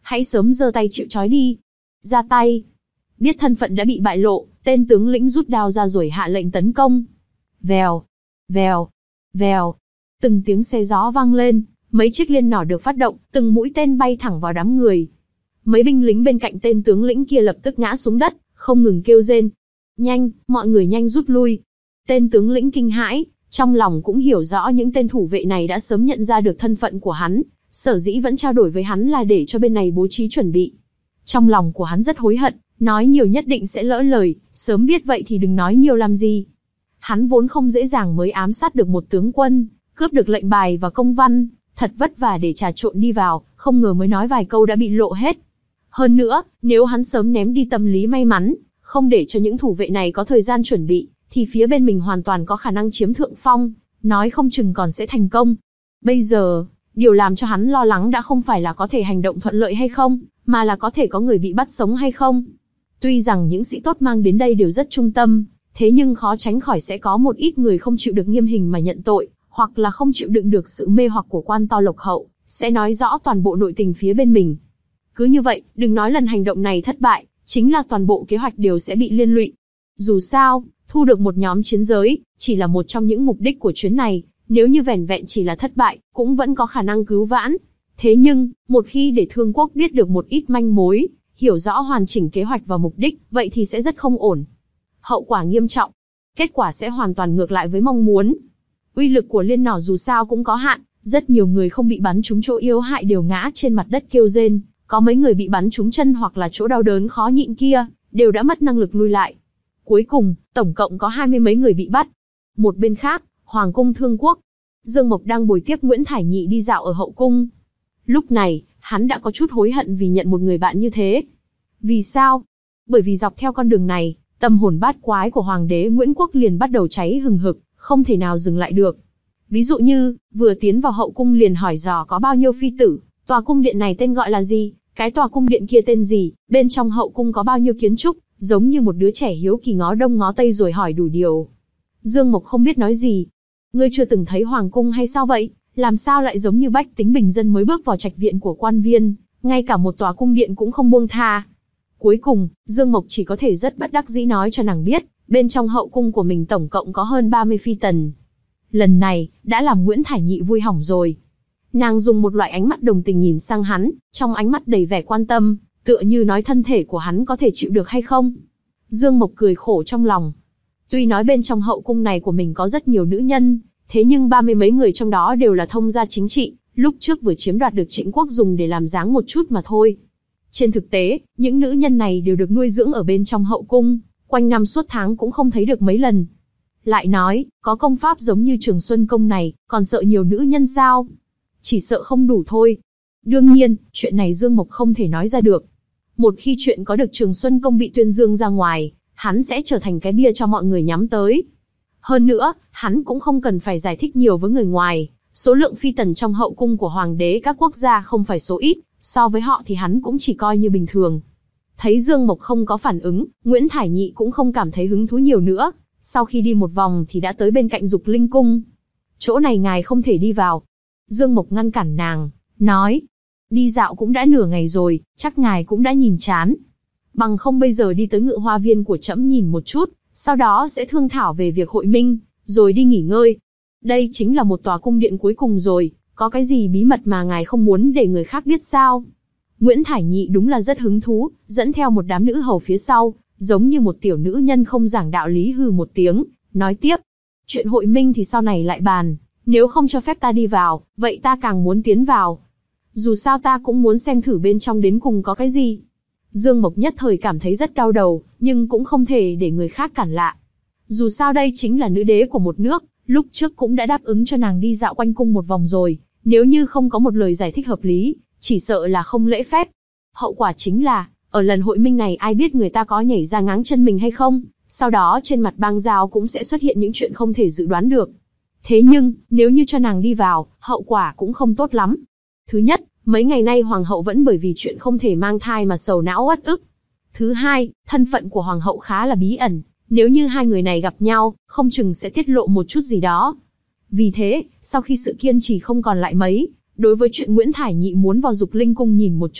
hãy sớm giơ tay chịu trói đi. Ra tay. Biết thân phận đã bị bại lộ, tên tướng lĩnh rút đao ra rồi hạ lệnh tấn công. Vèo, vèo, vèo. Từng tiếng xe gió vang lên, mấy chiếc liên nỏ được phát động, từng mũi tên bay thẳng vào đám người. Mấy binh lính bên cạnh tên tướng lĩnh kia lập tức ngã xuống đất, không ngừng kêu rên. Nhanh, mọi người nhanh rút lui. Tên tướng lĩnh kinh hãi, trong lòng cũng hiểu rõ những tên thủ vệ này đã sớm nhận ra được thân phận của hắn, sở dĩ vẫn trao đổi với hắn là để cho bên này bố trí chuẩn bị. Trong lòng của hắn rất hối hận, nói nhiều nhất định sẽ lỡ lời, sớm biết vậy thì đừng nói nhiều làm gì. Hắn vốn không dễ dàng mới ám sát được một tướng quân, cướp được lệnh bài và công văn, thật vất vả để trà trộn đi vào, không ngờ mới nói vài câu đã bị lộ hết. Hơn nữa, nếu hắn sớm ném đi tâm lý may mắn, không để cho những thủ vệ này có thời gian chuẩn bị, thì phía bên mình hoàn toàn có khả năng chiếm thượng phong, nói không chừng còn sẽ thành công. Bây giờ, điều làm cho hắn lo lắng đã không phải là có thể hành động thuận lợi hay không, mà là có thể có người bị bắt sống hay không. Tuy rằng những sĩ tốt mang đến đây đều rất trung tâm, thế nhưng khó tránh khỏi sẽ có một ít người không chịu được nghiêm hình mà nhận tội, hoặc là không chịu đựng được sự mê hoặc của quan to lộc hậu, sẽ nói rõ toàn bộ nội tình phía bên mình. Cứ như vậy, đừng nói lần hành động này thất bại, chính là toàn bộ kế hoạch đều sẽ bị liên lụy. Dù sao, thu được một nhóm chiến giới, chỉ là một trong những mục đích của chuyến này, nếu như vẻn vẹn chỉ là thất bại, cũng vẫn có khả năng cứu vãn. Thế nhưng, một khi để Thương Quốc biết được một ít manh mối, hiểu rõ hoàn chỉnh kế hoạch và mục đích, vậy thì sẽ rất không ổn. Hậu quả nghiêm trọng. Kết quả sẽ hoàn toàn ngược lại với mong muốn. Uy lực của liên nỏ dù sao cũng có hạn, rất nhiều người không bị bắn trúng chỗ yếu hại đều ngã trên mặt đất kêu rên, có mấy người bị bắn trúng chân hoặc là chỗ đau đớn khó nhịn kia, đều đã mất năng lực lui lại. Cuối cùng, tổng cộng có hai mươi mấy người bị bắt. Một bên khác, Hoàng cung Thương Quốc, Dương Mộc đang bồi tiếp Nguyễn Thải Nhị đi dạo ở hậu cung. Lúc này, hắn đã có chút hối hận vì nhận một người bạn như thế. Vì sao? Bởi vì dọc theo con đường này, tâm hồn bát quái của Hoàng đế Nguyễn Quốc liền bắt đầu cháy hừng hực, không thể nào dừng lại được. Ví dụ như, vừa tiến vào hậu cung liền hỏi dò có bao nhiêu phi tử, tòa cung điện này tên gọi là gì, cái tòa cung điện kia tên gì, bên trong hậu cung có bao nhiêu kiến trúc, giống như một đứa trẻ hiếu kỳ ngó đông ngó tây rồi hỏi đủ điều. Dương Mộc không biết nói gì. Ngươi chưa từng thấy hoàng cung hay sao vậy? Làm sao lại giống như bách tính bình dân mới bước vào trạch viện của quan viên, ngay cả một tòa cung điện cũng không buông tha. Cuối cùng, Dương Mộc chỉ có thể rất bất đắc dĩ nói cho nàng biết, bên trong hậu cung của mình tổng cộng có hơn ba mươi phi tần. Lần này, đã làm Nguyễn Thải Nhị vui hỏng rồi. Nàng dùng một loại ánh mắt đồng tình nhìn sang hắn, trong ánh mắt đầy vẻ quan tâm, tựa như nói thân thể của hắn có thể chịu được hay không. Dương Mộc cười khổ trong lòng. Tuy nói bên trong hậu cung này của mình có rất nhiều nữ nhân, thế nhưng ba mươi mấy người trong đó đều là thông gia chính trị, lúc trước vừa chiếm đoạt được Trịnh Quốc dùng để làm dáng một chút mà thôi. Trên thực tế, những nữ nhân này đều được nuôi dưỡng ở bên trong hậu cung, quanh năm suốt tháng cũng không thấy được mấy lần. Lại nói, có công pháp giống như Trường Xuân Công này, còn sợ nhiều nữ nhân sao? Chỉ sợ không đủ thôi. Đương nhiên, chuyện này Dương Mộc không thể nói ra được. Một khi chuyện có được Trường Xuân Công bị tuyên dương ra ngoài, hắn sẽ trở thành cái bia cho mọi người nhắm tới. Hơn nữa, hắn cũng không cần phải giải thích nhiều với người ngoài, số lượng phi tần trong hậu cung của hoàng đế các quốc gia không phải số ít, so với họ thì hắn cũng chỉ coi như bình thường. Thấy Dương Mộc không có phản ứng, Nguyễn Thải Nhị cũng không cảm thấy hứng thú nhiều nữa, sau khi đi một vòng thì đã tới bên cạnh Dục Linh Cung. Chỗ này ngài không thể đi vào. Dương Mộc ngăn cản nàng, nói, đi dạo cũng đã nửa ngày rồi, chắc ngài cũng đã nhìn chán. Bằng không bây giờ đi tới Ngự Hoa Viên của trẫm nhìn một chút, sau đó sẽ thương thảo về việc hội minh, rồi đi nghỉ ngơi. Đây chính là một tòa cung điện cuối cùng rồi, có cái gì bí mật mà ngài không muốn để người khác biết sao? Nguyễn Thải Nhị đúng là rất hứng thú, dẫn theo một đám nữ hầu phía sau, giống như một tiểu nữ nhân không giảng đạo lý hừ một tiếng, nói tiếp. Chuyện hội minh thì sau này lại bàn, nếu không cho phép ta đi vào, vậy ta càng muốn tiến vào. Dù sao ta cũng muốn xem thử bên trong đến cùng có cái gì. Dương Mộc nhất thời cảm thấy rất đau đầu, nhưng cũng không thể để người khác cản lại. Dù sao đây chính là nữ đế của một nước, lúc trước cũng đã đáp ứng cho nàng đi dạo quanh cung một vòng rồi, nếu như không có một lời giải thích hợp lý, chỉ sợ là không lễ phép. Hậu quả chính là, ở lần hội minh này ai biết người ta có nhảy ra ngáng chân mình hay không, sau đó trên mặt bang giao cũng sẽ xuất hiện những chuyện không thể dự đoán được. Thế nhưng, nếu như cho nàng đi vào, hậu quả cũng không tốt lắm. Thứ nhất, mấy ngày nay hoàng hậu vẫn bởi vì chuyện không thể mang thai mà sầu não uất ức. Thứ hai, thân phận của hoàng hậu khá là bí ẩn, nếu như hai người này gặp nhau, không chừng sẽ tiết lộ một chút gì đó. Vì thế, sau khi sự kiên trì không còn lại mấy, đối với chuyện Nguyễn Thải Nhị muốn vào Dục Linh Cung nhìn một chút,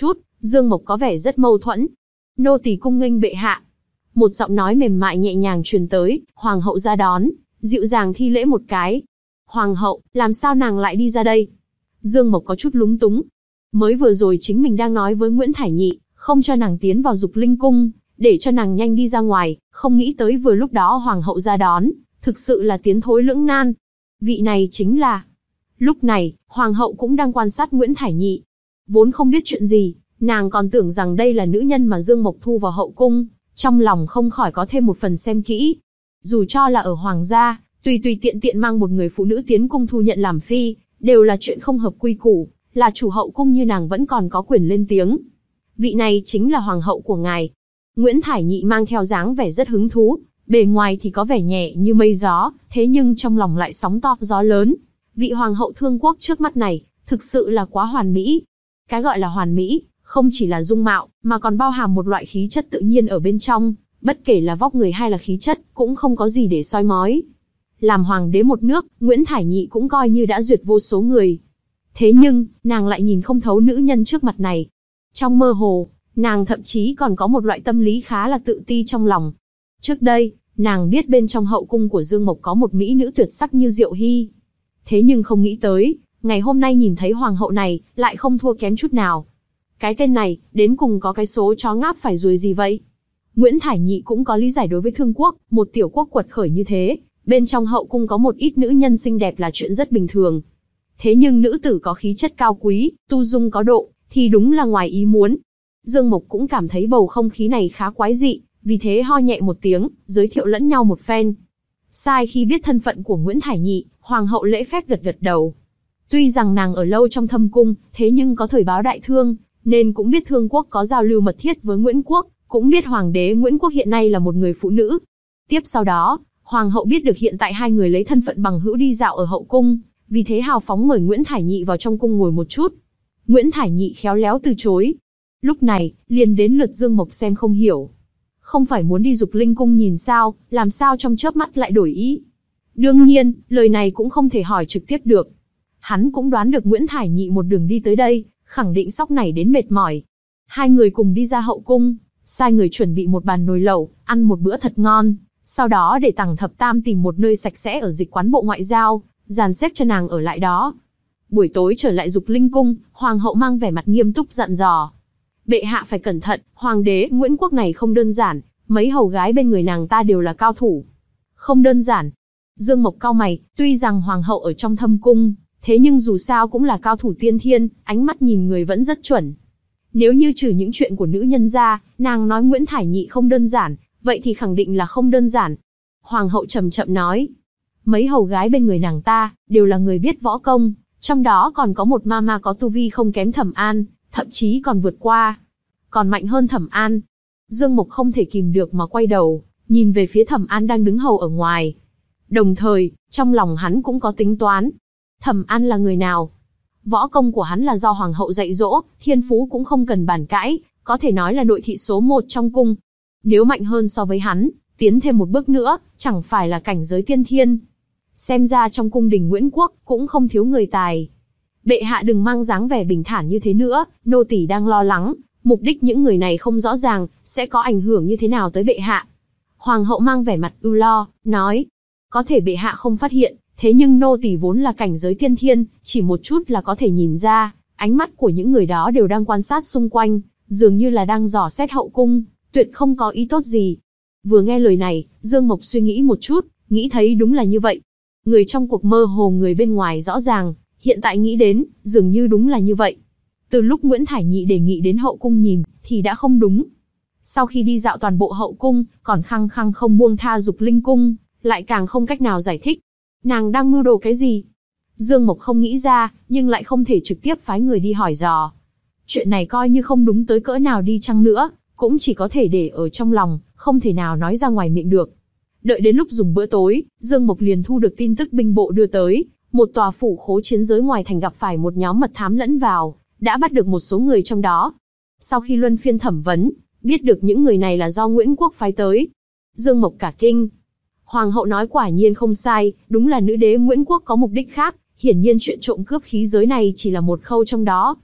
Dương Mộc có vẻ rất mâu thuẫn. Nô tỳ cung nghênh bệ hạ. Một giọng nói mềm mại nhẹ nhàng truyền tới, hoàng hậu ra đón, dịu dàng thi lễ một cái. Hoàng hậu, làm sao nàng lại đi ra đây? Dương Mộc có chút lúng túng. Mới vừa rồi chính mình đang nói với Nguyễn Thải Nhị, không cho nàng tiến vào Dục Linh Cung, để cho nàng nhanh đi ra ngoài, không nghĩ tới vừa lúc đó hoàng hậu ra đón, thực sự là tiến thối lưỡng nan. Vị này chính là... Lúc này, hoàng hậu cũng đang quan sát Nguyễn Thải Nhị. Vốn không biết chuyện gì, nàng còn tưởng rằng đây là nữ nhân mà Dương Mộc thu vào hậu cung, trong lòng không khỏi có thêm một phần xem kỹ. Dù cho là ở hoàng gia, tùy tùy tiện tiện mang một người phụ nữ tiến cung thu nhận làm phi, đều là chuyện không hợp quy củ, là chủ hậu cung như nàng vẫn còn có quyền lên tiếng. Vị này chính là hoàng hậu của ngài. Nguyễn Thải Nhị mang theo dáng vẻ rất hứng thú, bề ngoài thì có vẻ nhẹ như mây gió, thế nhưng trong lòng lại sóng to gió lớn. Vị hoàng hậu thương quốc trước mắt này, thực sự là quá hoàn mỹ. Cái gọi là hoàn mỹ, không chỉ là dung mạo, mà còn bao hàm một loại khí chất tự nhiên ở bên trong, bất kể là vóc người hay là khí chất, cũng không có gì để soi mói. Làm hoàng đế một nước, Nguyễn Thải Nhị cũng coi như đã duyệt vô số người. Thế nhưng, nàng lại nhìn không thấu nữ nhân trước mặt này. Trong mơ hồ, nàng thậm chí còn có một loại tâm lý khá là tự ti trong lòng. Trước đây, nàng biết bên trong hậu cung của Dương Mộc có một mỹ nữ tuyệt sắc như Diệu Hy. Thế nhưng không nghĩ tới, ngày hôm nay nhìn thấy hoàng hậu này, lại không thua kém chút nào. Cái tên này, đến cùng có cái số chó ngáp phải ruồi gì vậy? Nguyễn Thải Nhị cũng có lý giải đối với Thương Quốc, một tiểu quốc quật khởi như thế, bên trong hậu cung có một ít nữ nhân xinh đẹp là chuyện rất bình thường. Thế nhưng nữ tử có khí chất cao quý, tu dung có độ, thì đúng là ngoài ý muốn. Dương Mộc cũng cảm thấy bầu không khí này khá quái dị, vì thế ho nhẹ một tiếng, giới thiệu lẫn nhau một phen. Sai khi biết thân phận của Nguyễn Thải Nhị, hoàng hậu lễ phép gật gật đầu. Tuy rằng nàng ở lâu trong thâm cung, thế nhưng có thời báo đại thương, nên cũng biết Thương Quốc có giao lưu mật thiết với Nguyễn Quốc, cũng biết hoàng đế Nguyễn Quốc hiện nay là một người phụ nữ. Tiếp sau đó, hoàng hậu biết được hiện tại hai người lấy thân phận bằng hữu đi dạo ở hậu cung, vì thế hào phóng mời Nguyễn Thải Nhị vào trong cung ngồi một chút. Nguyễn Thải Nhị khéo léo từ chối. Lúc này, liền đến lượt Dương Mộc xem không hiểu. Không phải muốn đi Dục Linh Cung nhìn sao, làm sao trong chớp mắt lại đổi ý. Đương nhiên, lời này cũng không thể hỏi trực tiếp được. Hắn cũng đoán được Nguyễn Thải Nhị một đường đi tới đây, khẳng định sóc này đến mệt mỏi. Hai người cùng đi ra hậu cung, sai người chuẩn bị một bàn nồi lẩu, ăn một bữa thật ngon, sau đó để Tằng Thập Tam tìm một nơi sạch sẽ ở Dịch Quán Bộ Ngoại giao, dàn xếp cho nàng ở lại đó. Buổi tối trở lại Dục Linh Cung, hoàng hậu mang vẻ mặt nghiêm túc dặn dò. Bệ hạ phải cẩn thận, hoàng đế Nguyễn Quốc này không đơn giản, mấy hầu gái bên người nàng ta đều là cao thủ. Không đơn giản. Dương Mộc cau mày, tuy rằng hoàng hậu ở trong thâm cung, thế nhưng dù sao cũng là cao thủ tiên thiên, ánh mắt nhìn người vẫn rất chuẩn. Nếu như trừ những chuyện của nữ nhân ra, nàng nói Nguyễn Thải Nhị không đơn giản, vậy thì khẳng định là không đơn giản. Hoàng hậu chậm chậm nói, mấy hầu gái bên người nàng ta, đều là người biết võ công, trong đó còn có một ma ma có tu vi không kém Thẩm An, thậm chí còn vượt qua, còn mạnh hơn Thẩm An. Dương Mộc không thể kìm được mà quay đầu, nhìn về phía Thẩm An đang đứng hầu ở ngoài. Đồng thời, trong lòng hắn cũng có tính toán. Thẩm An là người nào? Võ công của hắn là do hoàng hậu dạy dỗ, thiên phú cũng không cần bàn cãi, có thể nói là nội thị số một trong cung. Nếu mạnh hơn so với hắn, tiến thêm một bước nữa, chẳng phải là cảnh giới tiên thiên. Xem ra trong cung đình Nguyễn Quốc cũng không thiếu người tài. Bệ hạ đừng mang dáng vẻ bình thản như thế nữa, nô tỳ đang lo lắng, mục đích những người này không rõ ràng, sẽ có ảnh hưởng như thế nào tới bệ hạ. Hoàng hậu mang vẻ mặt ưu lo, nói, có thể bệ hạ không phát hiện, thế nhưng nô tỳ vốn là cảnh giới tiên thiên, chỉ một chút là có thể nhìn ra, ánh mắt của những người đó đều đang quan sát xung quanh, dường như là đang dò xét hậu cung, tuyệt không có ý tốt gì. Vừa nghe lời này, Dương Mộc suy nghĩ một chút, nghĩ thấy đúng là như vậy. Người trong cuộc mơ hồ người bên ngoài rõ ràng, hiện tại nghĩ đến, dường như đúng là như vậy. Từ lúc Nguyễn Thải Nhị đề nghị đến hậu cung nhìn, thì đã không đúng. Sau khi đi dạo toàn bộ hậu cung, còn khăng khăng không buông tha Dục Linh Cung, lại càng không cách nào giải thích. Nàng đang mưu đồ cái gì? Dương Mộc không nghĩ ra, nhưng lại không thể trực tiếp phái người đi hỏi dò. Chuyện này coi như không đúng tới cỡ nào đi chăng nữa, cũng chỉ có thể để ở trong lòng, không thể nào nói ra ngoài miệng được. Đợi đến lúc dùng bữa tối, Dương Mộc liền thu được tin tức binh bộ đưa tới, một tòa phủ khố chiến giới ngoài thành gặp phải một nhóm mật thám lẫn vào, đã bắt được một số người trong đó. Sau khi luân phiên thẩm vấn, biết được những người này là do Nguyễn Quốc phái tới. Dương Mộc cả kinh. Hoàng hậu nói quả nhiên không sai, đúng là nữ đế Nguyễn Quốc có mục đích khác, hiển nhiên chuyện trộm cướp khí giới này chỉ là một khâu trong đó.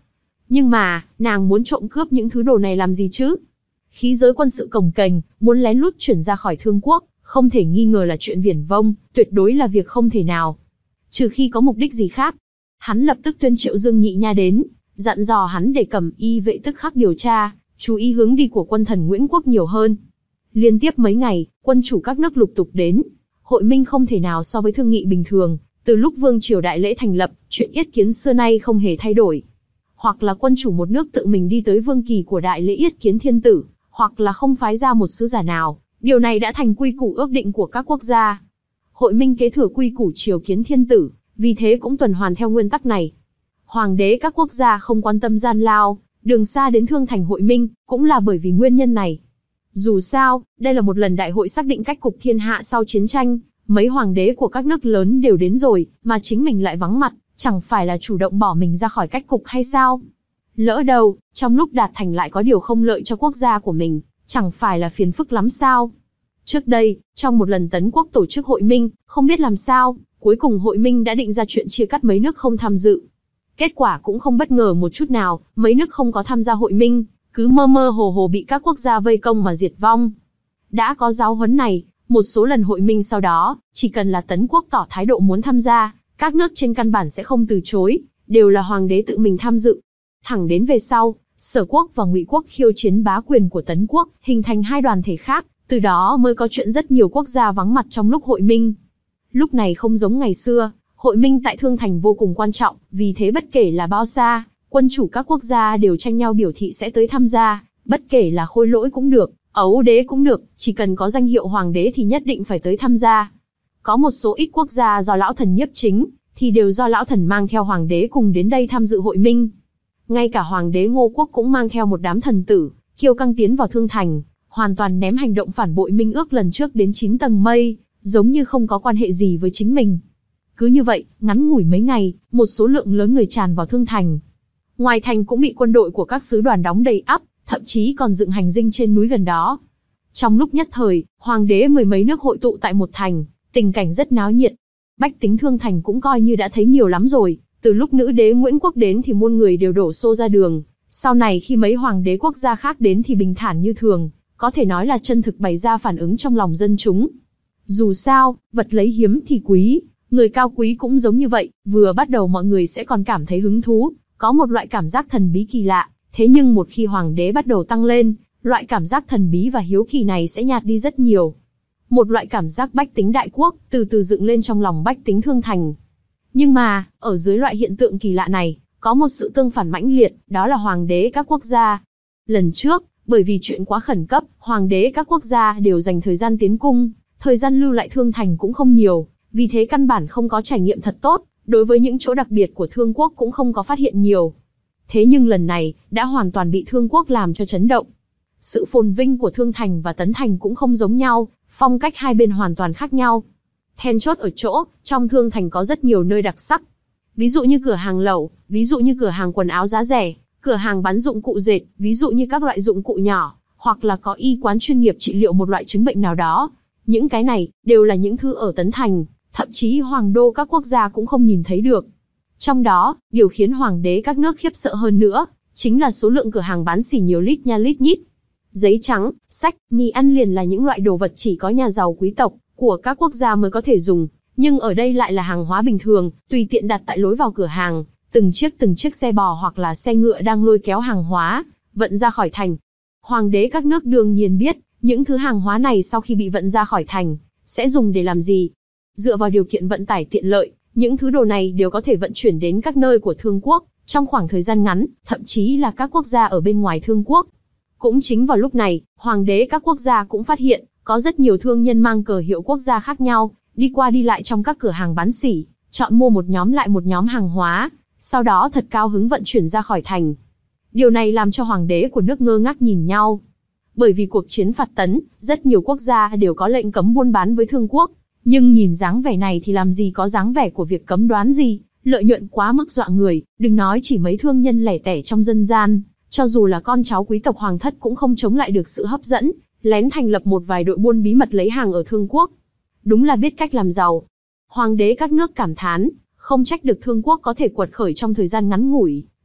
Nhưng mà, nàng muốn trộm cướp những thứ đồ này làm gì chứ? Khí giới quân sự cồng kềnh, muốn lén lút chuyển ra khỏi Thương Quốc, không thể nghi ngờ là chuyện viển vông, tuyệt đối là việc không thể nào. Trừ khi có mục đích gì khác. Hắn lập tức tuyên Triệu Dương nhị nha đến, dặn dò hắn để cầm y vệ tức khắc điều tra, chú ý hướng đi của quân thần Nguyễn Quốc nhiều hơn. Liên tiếp mấy ngày, quân chủ các nước lục tục đến. Hội minh không thể nào so với thương nghị bình thường, từ lúc vương triều đại lễ thành lập, chuyện yết kiến xưa nay không hề thay đổi. Hoặc là quân chủ một nước tự mình đi tới vương kỳ của đại lễ yết kiến thiên tử, hoặc là không phái ra một sứ giả nào, điều này đã thành quy củ ước định của các quốc gia. Hội minh kế thừa quy củ triều kiến thiên tử, vì thế cũng tuần hoàn theo nguyên tắc này. Hoàng đế các quốc gia không quan tâm gian lao, đường xa đến Thương Thành hội minh, cũng là bởi vì nguyên nhân này. Dù sao, đây là một lần đại hội xác định cách cục thiên hạ sau chiến tranh, mấy hoàng đế của các nước lớn đều đến rồi, mà chính mình lại vắng mặt, chẳng phải là chủ động bỏ mình ra khỏi cách cục hay sao? Lỡ đâu, trong lúc đạt thành lại có điều không lợi cho quốc gia của mình, chẳng phải là phiền phức lắm sao? Trước đây, trong một lần Tấn Quốc tổ chức hội minh, không biết làm sao, cuối cùng hội minh đã định ra chuyện chia cắt mấy nước không tham dự. Kết quả cũng không bất ngờ một chút nào, mấy nước không có tham gia hội minh, cứ mơ mơ hồ hồ bị các quốc gia vây công mà diệt vong. Đã có giáo huấn này, một số lần hội minh sau đó, chỉ cần là Tấn Quốc tỏ thái độ muốn tham gia, các nước trên căn bản sẽ không từ chối, đều là hoàng đế tự mình tham dự. Thẳng đến về sau, Sở Quốc và Ngụy Quốc khiêu chiến bá quyền của Tấn Quốc, hình thành hai đoàn thể khác, từ đó mới có chuyện rất nhiều quốc gia vắng mặt trong lúc hội minh. Lúc này không giống ngày xưa, hội minh tại Thương Thành vô cùng quan trọng, vì thế bất kể là bao xa, quân chủ các quốc gia đều tranh nhau biểu thị sẽ tới tham gia, bất kể là Khôi Lỗi cũng được, Ấu Đế cũng được, chỉ cần có danh hiệu hoàng đế thì nhất định phải tới tham gia. Có một số ít quốc gia do lão thần nhiếp chính, thì đều do lão thần mang theo hoàng đế cùng đến đây tham dự hội minh. Ngay cả hoàng đế Ngô Quốc cũng mang theo một đám thần tử, kiêu căng tiến vào Thương Thành, hoàn toàn ném hành động phản bội minh ước lần trước đến chín tầng mây, giống như không có quan hệ gì với chính mình. Cứ như vậy, ngắn ngủi mấy ngày, một số lượng lớn người tràn vào Thương Thành. Ngoài thành cũng bị quân đội của các sứ đoàn đóng đầy ắp, thậm chí còn dựng hành dinh trên núi gần đó. Trong lúc nhất thời, hoàng đế mười mấy nước hội tụ tại một thành, tình cảnh rất náo nhiệt. Bách tính Thương Thành cũng coi như đã thấy nhiều lắm rồi, từ lúc nữ đế Nguyễn Quốc đến thì muôn người đều đổ xô ra đường. Sau này khi mấy hoàng đế quốc gia khác đến thì bình thản như thường, có thể nói là chân thực bày ra phản ứng trong lòng dân chúng. Dù sao, vật lấy hiếm thì quý, người cao quý cũng giống như vậy, vừa bắt đầu mọi người sẽ còn cảm thấy hứng thú, có một loại cảm giác thần bí kỳ lạ, thế nhưng một khi hoàng đế bắt đầu tăng lên, loại cảm giác thần bí và hiếu kỳ này sẽ nhạt đi rất nhiều. Một loại cảm giác bách tính đại quốc, từ từ dựng lên trong lòng bách tính Thương Thành. Nhưng mà, ở dưới loại hiện tượng kỳ lạ này, có một sự tương phản mãnh liệt, đó là hoàng đế các quốc gia. Lần trước, bởi vì chuyện quá khẩn cấp, hoàng đế các quốc gia đều dành thời gian tiến cung, thời gian lưu lại Thương Thành cũng không nhiều, vì thế căn bản không có trải nghiệm thật tốt, đối với những chỗ đặc biệt của Thương Quốc cũng không có phát hiện nhiều. Thế nhưng lần này, đã hoàn toàn bị Thương Quốc làm cho chấn động. Sự phồn vinh của Thương Thành và Tấn Thành cũng không giống nhau, phong cách hai bên hoàn toàn khác nhau. Then chốt ở chỗ, trong Thương Thành có rất nhiều nơi đặc sắc. Ví dụ như cửa hàng lẩu, ví dụ như cửa hàng quần áo giá rẻ, cửa hàng bán dụng cụ dệt, ví dụ như các loại dụng cụ nhỏ, hoặc là có y quán chuyên nghiệp trị liệu một loại chứng bệnh nào đó. Những cái này, đều là những thứ ở Tấn Thành, thậm chí hoàng đô các quốc gia cũng không nhìn thấy được. Trong đó, điều khiến hoàng đế các nước khiếp sợ hơn nữa, chính là số lượng cửa hàng bán xỉ nhiều lít nha lít nhít. Giấy trắng, sách, mì ăn liền là những loại đồ vật chỉ có nhà giàu quý tộc của các quốc gia mới có thể dùng, nhưng ở đây lại là hàng hóa bình thường, tùy tiện đặt tại lối vào cửa hàng, từng chiếc từng chiếc xe bò hoặc là xe ngựa đang lôi kéo hàng hóa, vận ra khỏi thành. Hoàng đế các nước đương nhiên biết, những thứ hàng hóa này sau khi bị vận ra khỏi thành, sẽ dùng để làm gì. Dựa vào điều kiện vận tải tiện lợi, những thứ đồ này đều có thể vận chuyển đến các nơi của Thương Quốc, trong khoảng thời gian ngắn, thậm chí là các quốc gia ở bên ngoài Thương Quốc. Cũng chính vào lúc này, hoàng đế các quốc gia cũng phát hiện, có rất nhiều thương nhân mang cờ hiệu quốc gia khác nhau, đi qua đi lại trong các cửa hàng bán sỉ, chọn mua một nhóm lại một nhóm hàng hóa, sau đó thật cao hứng vận chuyển ra khỏi thành. Điều này làm cho hoàng đế của nước ngơ ngác nhìn nhau. Bởi vì cuộc chiến phạt Tấn, rất nhiều quốc gia đều có lệnh cấm buôn bán với Thương Quốc, nhưng nhìn dáng vẻ này thì làm gì có dáng vẻ của việc cấm đoán gì, lợi nhuận quá mức dọa người, đừng nói chỉ mấy thương nhân lẻ tẻ trong dân gian, cho dù là con cháu quý tộc hoàng thất cũng không chống lại được sự hấp dẫn, lén thành lập một vài đội buôn bí mật lấy hàng ở Thương Quốc. Đúng là biết cách làm giàu. Hoàng đế các nước cảm thán, không trách được Thương Quốc có thể quật khởi trong thời gian ngắn ngủi,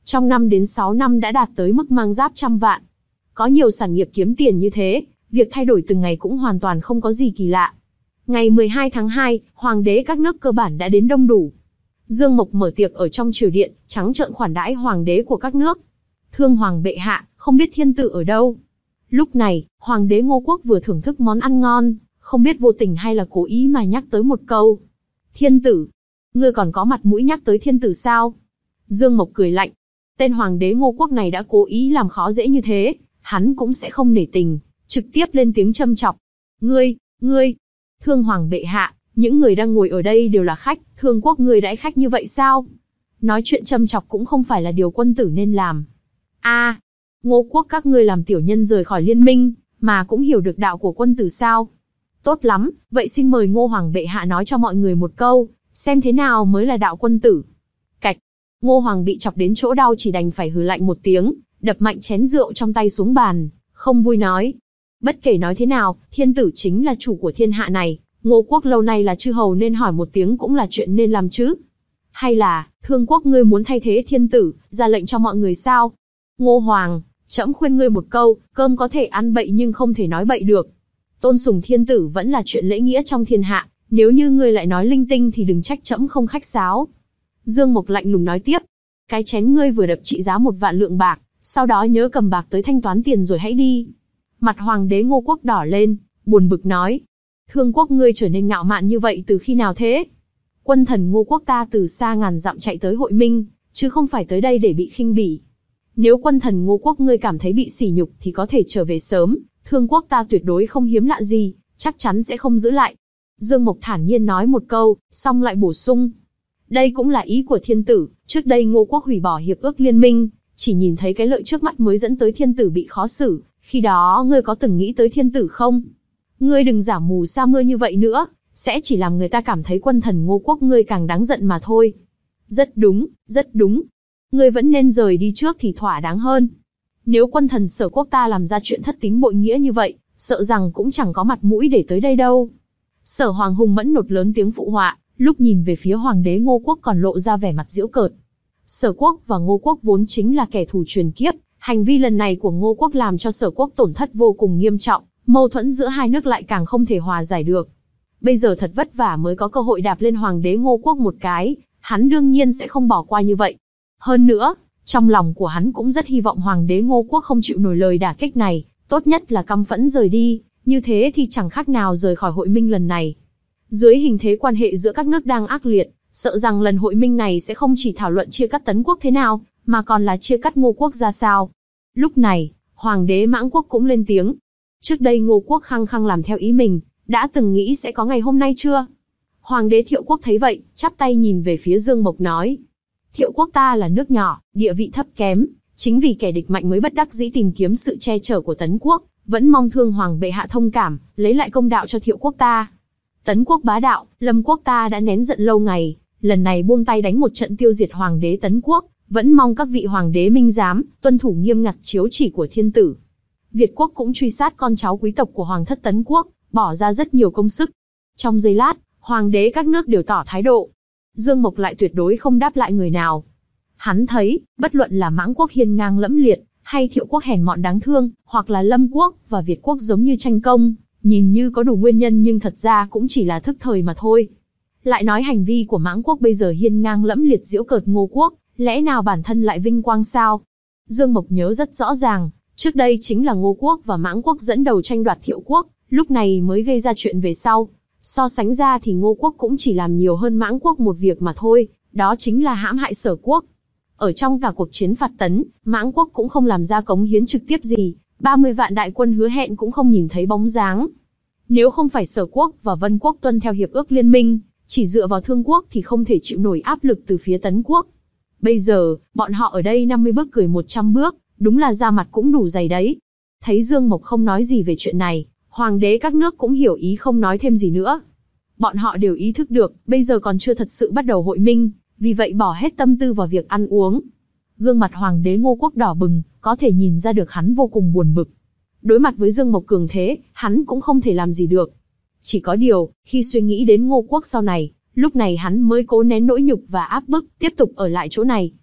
trong năm đến sáu năm đã đạt tới mức mang giáp trăm vạn. Có nhiều sản nghiệp kiếm tiền như thế, việc thay đổi từng ngày cũng hoàn toàn không có gì kỳ lạ. Ngày mười hai tháng hai, hoàng đế các nước cơ bản đã đến đông đủ. Dương Mộc mở tiệc ở trong triều điện, trắng trợn khoản đãi hoàng đế của các nước. Thương hoàng bệ hạ, không biết thiên tử ở đâu? Lúc này, hoàng đế Ngô Quốc vừa thưởng thức món ăn ngon, không biết vô tình hay là cố ý mà nhắc tới một câu. Thiên tử? Ngươi còn có mặt mũi nhắc tới thiên tử sao? Dương Mộc cười lạnh. Tên hoàng đế Ngô Quốc này đã cố ý làm khó dễ như thế, hắn cũng sẽ không nể tình, trực tiếp lên tiếng châm chọc. Ngươi, ngươi, Thương hoàng bệ hạ, những người đang ngồi ở đây đều là khách, Thương quốc ngươi đãi khách như vậy sao? Nói chuyện châm chọc cũng không phải là điều quân tử nên làm. A, à, Ngô Quốc các ngươi làm tiểu nhân rời khỏi liên minh, mà cũng hiểu được đạo của quân tử sao? Tốt lắm, vậy xin mời Ngô hoàng bệ hạ nói cho mọi người một câu, xem thế nào mới là đạo quân tử. Cạch, Ngô hoàng bị chọc đến chỗ đau chỉ đành phải hừ lạnh một tiếng, đập mạnh chén rượu trong tay xuống bàn, không vui nói. Bất kể nói thế nào, thiên tử chính là chủ của thiên hạ này, Ngô Quốc lâu nay là chư hầu nên hỏi một tiếng cũng là chuyện nên làm chứ. Hay là, Thương quốc ngươi muốn thay thế thiên tử, ra lệnh cho mọi người sao? Ngô hoàng, trẫm khuyên ngươi một câu, cơm có thể ăn bậy nhưng không thể nói bậy được. Tôn sùng thiên tử vẫn là chuyện lễ nghĩa trong thiên hạ, nếu như ngươi lại nói linh tinh thì đừng trách trẫm không khách sáo. Dương Mộc lạnh lùng nói tiếp, cái chén ngươi vừa đập trị giá một vạn lượng bạc, sau đó nhớ cầm bạc tới thanh toán tiền rồi hãy đi. Mặt hoàng đế Ngô Quốc đỏ lên, buồn bực nói, Thương quốc ngươi trở nên ngạo mạn như vậy từ khi nào thế? Quân thần Ngô Quốc ta từ xa ngàn dặm chạy tới hội minh, chứ không phải tới đây để bị khinh bỉ. Nếu quân thần Ngô Quốc ngươi cảm thấy bị sỉ nhục thì có thể trở về sớm, Thương quốc ta tuyệt đối không hiếm lạ gì, chắc chắn sẽ không giữ lại. Dương Mộc thản nhiên nói một câu, xong lại bổ sung. Đây cũng là ý của thiên tử, trước đây Ngô Quốc hủy bỏ hiệp ước liên minh, chỉ nhìn thấy cái lợi trước mắt mới dẫn tới thiên tử bị khó xử, khi đó ngươi có từng nghĩ tới thiên tử không? Ngươi đừng giả mù sa mưa như vậy nữa, sẽ chỉ làm người ta cảm thấy quân thần Ngô Quốc ngươi càng đáng giận mà thôi. Rất đúng, rất đúng. Ngươi vẫn nên rời đi trước thì thỏa đáng hơn. Nếu quân thần Sở quốc ta làm ra chuyện thất tín bội nghĩa như vậy, sợ rằng cũng chẳng có mặt mũi để tới đây đâu. Sở Hoàng hùng mẫn nột lớn tiếng phụ họa, lúc nhìn về phía hoàng đế Ngô Quốc còn lộ ra vẻ mặt giễu cợt. Sở quốc và Ngô Quốc vốn chính là kẻ thù truyền kiếp, hành vi lần này của Ngô Quốc làm cho Sở quốc tổn thất vô cùng nghiêm trọng, mâu thuẫn giữa hai nước lại càng không thể hòa giải được. Bây giờ thật vất vả mới có cơ hội đạp lên hoàng đế Ngô Quốc một cái, hắn đương nhiên sẽ không bỏ qua như vậy. Hơn nữa, trong lòng của hắn cũng rất hy vọng hoàng đế Ngô Quốc không chịu nổi lời đả kích này, tốt nhất là căm phẫn rời đi, như thế thì chẳng khác nào rời khỏi hội minh lần này. Dưới hình thế quan hệ giữa các nước đang ác liệt, sợ rằng lần hội minh này sẽ không chỉ thảo luận chia cắt Tấn quốc thế nào, mà còn là chia cắt Ngô Quốc ra sao. Lúc này, hoàng đế Mãng Quốc cũng lên tiếng. Trước đây Ngô Quốc khăng khăng làm theo ý mình, đã từng nghĩ sẽ có ngày hôm nay chưa? Hoàng đế Thiệu Quốc thấy vậy, chắp tay nhìn về phía Dương Mộc nói. Thiệu Quốc ta là nước nhỏ, địa vị thấp kém, chính vì kẻ địch mạnh mới bất đắc dĩ tìm kiếm sự che chở của Tấn quốc, vẫn mong Thương hoàng bệ hạ thông cảm, lấy lại công đạo cho Thiệu Quốc ta. Tấn quốc bá đạo, Lâm quốc ta đã nén giận lâu ngày, lần này buông tay đánh một trận tiêu diệt hoàng đế Tấn quốc, vẫn mong các vị hoàng đế minh giám, tuân thủ nghiêm ngặt chiếu chỉ của thiên tử. Việt quốc cũng truy sát con cháu quý tộc của hoàng thất Tấn quốc, bỏ ra rất nhiều công sức. Trong giây lát, hoàng đế các nước đều tỏ thái độ. Dương Mộc lại tuyệt đối không đáp lại người nào. Hắn thấy, bất luận là Mãng quốc hiên ngang lẫm liệt, hay Thiệu quốc hèn mọn đáng thương, hoặc là Lâm quốc và Việt quốc giống như tranh công, nhìn như có đủ nguyên nhân nhưng thật ra cũng chỉ là thức thời mà thôi. Lại nói hành vi của Mãng quốc bây giờ hiên ngang lẫm liệt giễu cợt Ngô quốc, lẽ nào bản thân lại vinh quang sao? Dương Mộc nhớ rất rõ ràng, trước đây chính là Ngô quốc và Mãng quốc dẫn đầu tranh đoạt Thiệu quốc, lúc này mới gây ra chuyện về sau. So sánh ra thì Ngô quốc cũng chỉ làm nhiều hơn Mãng quốc một việc mà thôi, đó chính là hãm hại Sở quốc. Ở trong cả cuộc chiến phạt Tấn, Mãng quốc cũng không làm ra cống hiến trực tiếp gì, ba mươi vạn đại quân hứa hẹn cũng không nhìn thấy bóng dáng. Nếu không phải Sở quốc và Vân quốc tuân theo hiệp ước liên minh, chỉ dựa vào Thương quốc thì không thể chịu nổi áp lực từ phía Tấn quốc. Bây giờ, bọn họ ở đây năm mươi bước cười một trăm bước, đúng là da mặt cũng đủ dày đấy. Thấy Dương Mộc không nói gì về chuyện này, hoàng đế các nước cũng hiểu ý không nói thêm gì nữa. Bọn họ đều ý thức được, bây giờ còn chưa thật sự bắt đầu hội minh, vì vậy bỏ hết tâm tư vào việc ăn uống. Gương mặt hoàng đế Ngô quốc đỏ bừng, có thể nhìn ra được hắn vô cùng buồn bực. Đối mặt với Dương Mộc cường thế, hắn cũng không thể làm gì được. Chỉ có điều, khi suy nghĩ đến Ngô quốc sau này, lúc này hắn mới cố nén nỗi nhục và áp bức, tiếp tục ở lại chỗ này.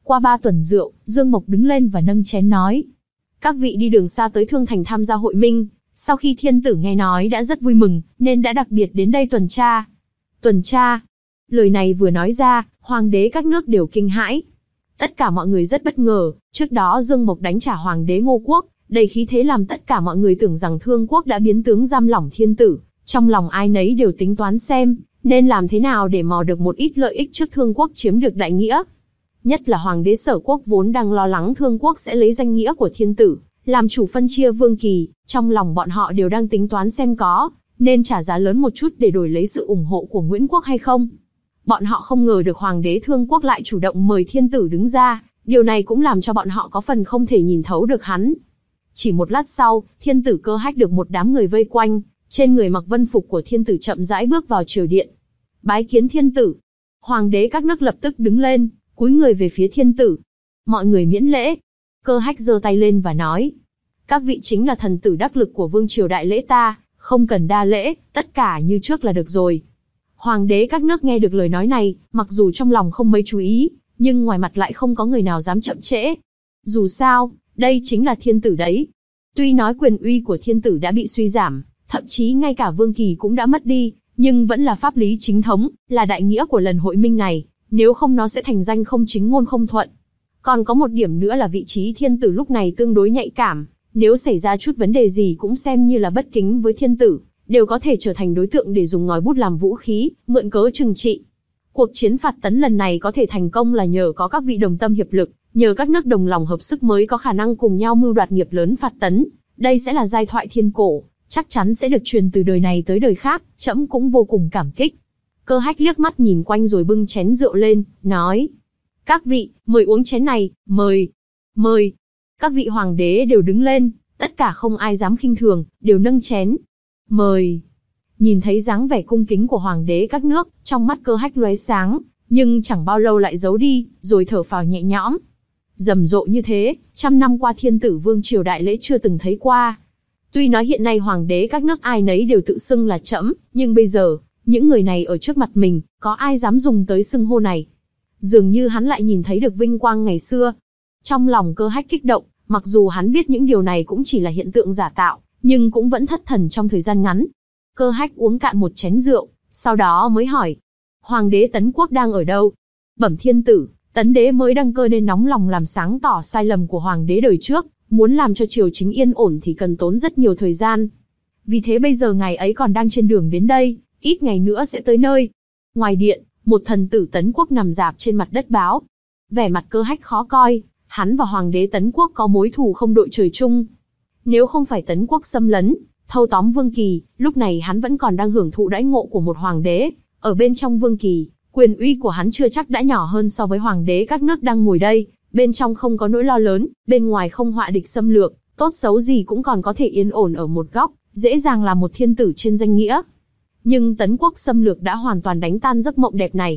Qua ba tuần rượu, Dương Mộc đứng lên và nâng chén nói. Các vị đi đường xa tới Thương Thành tham gia hội minh, sau khi thiên tử nghe nói đã rất vui mừng, nên đã đặc biệt đến đây tuần tra. Tuần tra. Lời này vừa nói ra, hoàng đế các nước đều kinh hãi. Tất cả mọi người rất bất ngờ, trước đó Dương Mộc đánh trả hoàng đế Ngô Quốc, đầy khí thế làm tất cả mọi người tưởng rằng Thương Quốc đã biến tướng giam lỏng thiên tử. Trong lòng ai nấy đều tính toán xem, nên làm thế nào để mò được một ít lợi ích trước Thương Quốc chiếm được đại nghĩa. Nhất là hoàng đế Sở Quốc vốn đang lo lắng Thương Quốc sẽ lấy danh nghĩa của thiên tử, làm chủ phân chia vương kỳ, trong lòng bọn họ đều đang tính toán xem có nên trả giá lớn một chút để đổi lấy sự ủng hộ của Nguyễn Quốc hay không. Bọn họ không ngờ được hoàng đế Thương Quốc lại chủ động mời thiên tử đứng ra, điều này cũng làm cho bọn họ có phần không thể nhìn thấu được hắn. Chỉ một lát sau, thiên tử Cơ Hách được một đám người vây quanh, trên người mặc vân phục của thiên tử chậm rãi bước vào triều điện. Bái kiến thiên tử. Hoàng đế các nước lập tức đứng lên, cúi người về phía thiên tử. Mọi người miễn lễ. Cơ Hách giơ tay lên và nói, các vị chính là thần tử đắc lực của vương triều đại lễ ta, không cần đa lễ, tất cả như trước là được rồi. Hoàng đế các nước nghe được lời nói này, mặc dù trong lòng không mấy chú ý, nhưng ngoài mặt lại không có người nào dám chậm trễ. Dù sao, đây chính là thiên tử đấy. Tuy nói quyền uy của thiên tử đã bị suy giảm, thậm chí ngay cả vương kỳ cũng đã mất đi, nhưng vẫn là pháp lý chính thống, là đại nghĩa của lần hội minh này, nếu không nó sẽ thành danh không chính ngôn không thuận. Còn có một điểm nữa là vị trí thiên tử lúc này tương đối nhạy cảm, nếu xảy ra chút vấn đề gì cũng xem như là bất kính với thiên tử, đều có thể trở thành đối tượng để dùng ngòi bút làm vũ khí, mượn cớ trừng trị. Cuộc chiến phạt tấn lần này có thể thành công là nhờ có các vị đồng tâm hiệp lực, nhờ các nước đồng lòng hợp sức mới có khả năng cùng nhau mưu đoạt nghiệp lớn phạt tấn. Đây sẽ là giai thoại thiên cổ, chắc chắn sẽ được truyền từ đời này tới đời khác, trẫm cũng vô cùng cảm kích. Cơ Hách liếc mắt nhìn quanh rồi bưng chén rượu lên, nói: các vị, mời uống chén này, mời, mời. Các vị hoàng đế đều đứng lên, tất cả không ai dám khinh thường, đều nâng chén. Mời. Nhìn thấy dáng vẻ cung kính của hoàng đế các nước, trong mắt Cơ Hách lóe sáng, nhưng chẳng bao lâu lại giấu đi, rồi thở phào nhẹ nhõm. Rầm rộ như thế, trăm năm qua thiên tử vương triều đại lễ chưa từng thấy qua. Tuy nói hiện nay hoàng đế các nước ai nấy đều tự xưng là trẫm, nhưng bây giờ, những người này ở trước mặt mình, có ai dám dùng tới xưng hô này? Dường như hắn lại nhìn thấy được vinh quang ngày xưa. Trong lòng Cơ Hách kích động, mặc dù hắn biết những điều này cũng chỉ là hiện tượng giả tạo, nhưng cũng vẫn thất thần trong thời gian ngắn. Cơ Hách uống cạn một chén rượu, sau đó mới hỏi: hoàng đế Tấn Quốc đang ở đâu? Bẩm thiên tử, Tấn đế mới đăng cơ nên nóng lòng làm sáng tỏ sai lầm của hoàng đế đời trước, muốn làm cho triều chính yên ổn thì cần tốn rất nhiều thời gian. Vì thế bây giờ ngài ấy còn đang trên đường đến đây, ít ngày nữa sẽ tới nơi. Ngoài điện, một thần tử Tấn Quốc nằm rạp trên mặt đất báo. Vẻ mặt Cơ Hách khó coi, hắn và hoàng đế Tấn Quốc có mối thù không đội trời chung. Nếu không phải Tấn Quốc xâm lấn, thâu tóm vương kỳ, lúc này hắn vẫn còn đang hưởng thụ đãi ngộ của một hoàng đế. Ở bên trong vương kỳ, quyền uy của hắn chưa chắc đã nhỏ hơn so với hoàng đế các nước đang ngồi đây. Bên trong không có nỗi lo lớn, bên ngoài không họa địch xâm lược, tốt xấu gì cũng còn có thể yên ổn ở một góc, dễ dàng làm một thiên tử trên danh nghĩa. Nhưng Tấn Quốc xâm lược đã hoàn toàn đánh tan giấc mộng đẹp này.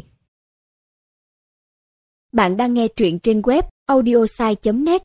Bạn đang nghe truyện trên web audiosai chấm net.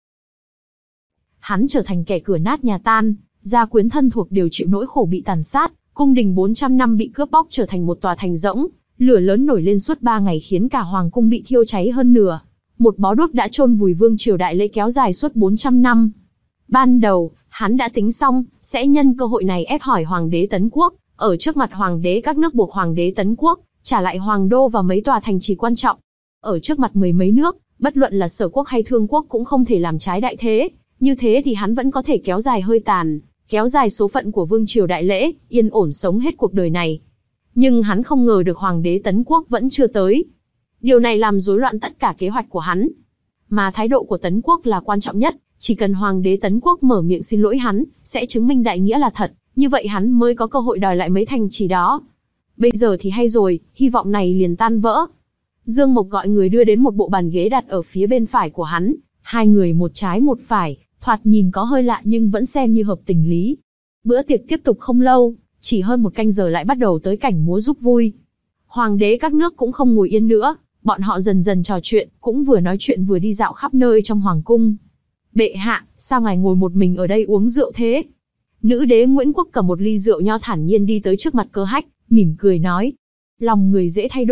Hắn trở thành kẻ cửa nát nhà tan, gia quyến thân thuộc đều chịu nỗi khổ bị tàn sát, cung đình bốn trăm năm bị cướp bóc trở thành một tòa thành rỗng, lửa lớn nổi lên suốt ba ngày khiến cả hoàng cung bị thiêu cháy hơn nửa. Một bó đuốc đã chôn vùi vương triều đại lễ kéo dài suốt bốn trăm năm. Ban đầu, hắn đã tính xong, sẽ nhân cơ hội này ép hỏi hoàng đế Tấn Quốc, ở trước mặt hoàng đế các nước buộc hoàng đế Tấn Quốc trả lại hoàng đô và mấy tòa thành trì quan trọng. Ở trước mặt mười mấy nước, bất luận là Sở Quốc hay Thương Quốc cũng không thể làm trái đại thế, như thế thì hắn vẫn có thể kéo dài hơi tàn, kéo dài số phận của vương triều đại lễ, yên ổn sống hết cuộc đời này. Nhưng hắn không ngờ được hoàng đế Tấn Quốc vẫn chưa tới. Điều này làm rối loạn tất cả kế hoạch của hắn. Mà thái độ của Tấn Quốc là quan trọng nhất, chỉ cần hoàng đế Tấn Quốc mở miệng xin lỗi hắn, sẽ chứng minh đại nghĩa là thật, như vậy hắn mới có cơ hội đòi lại mấy thành trì đó. Bây giờ thì hay rồi, hy vọng này liền tan vỡ. Dương Mộc gọi người đưa đến một bộ bàn ghế đặt ở phía bên phải của hắn, hai người một trái một phải, thoạt nhìn có hơi lạ nhưng vẫn xem như hợp tình lý. Bữa tiệc tiếp tục không lâu, chỉ hơn một canh giờ lại bắt đầu tới cảnh múa rúc vui. Hoàng đế các nước cũng không ngồi yên nữa, bọn họ dần dần trò chuyện, cũng vừa nói chuyện vừa đi dạo khắp nơi trong hoàng cung. Bệ hạ, sao ngài ngồi một mình ở đây uống rượu thế? Nữ đế Nguyễn Quốc cầm một ly rượu nho thản nhiên đi tới trước mặt Cơ Hách, mỉm cười nói: lòng người dễ thay đổi,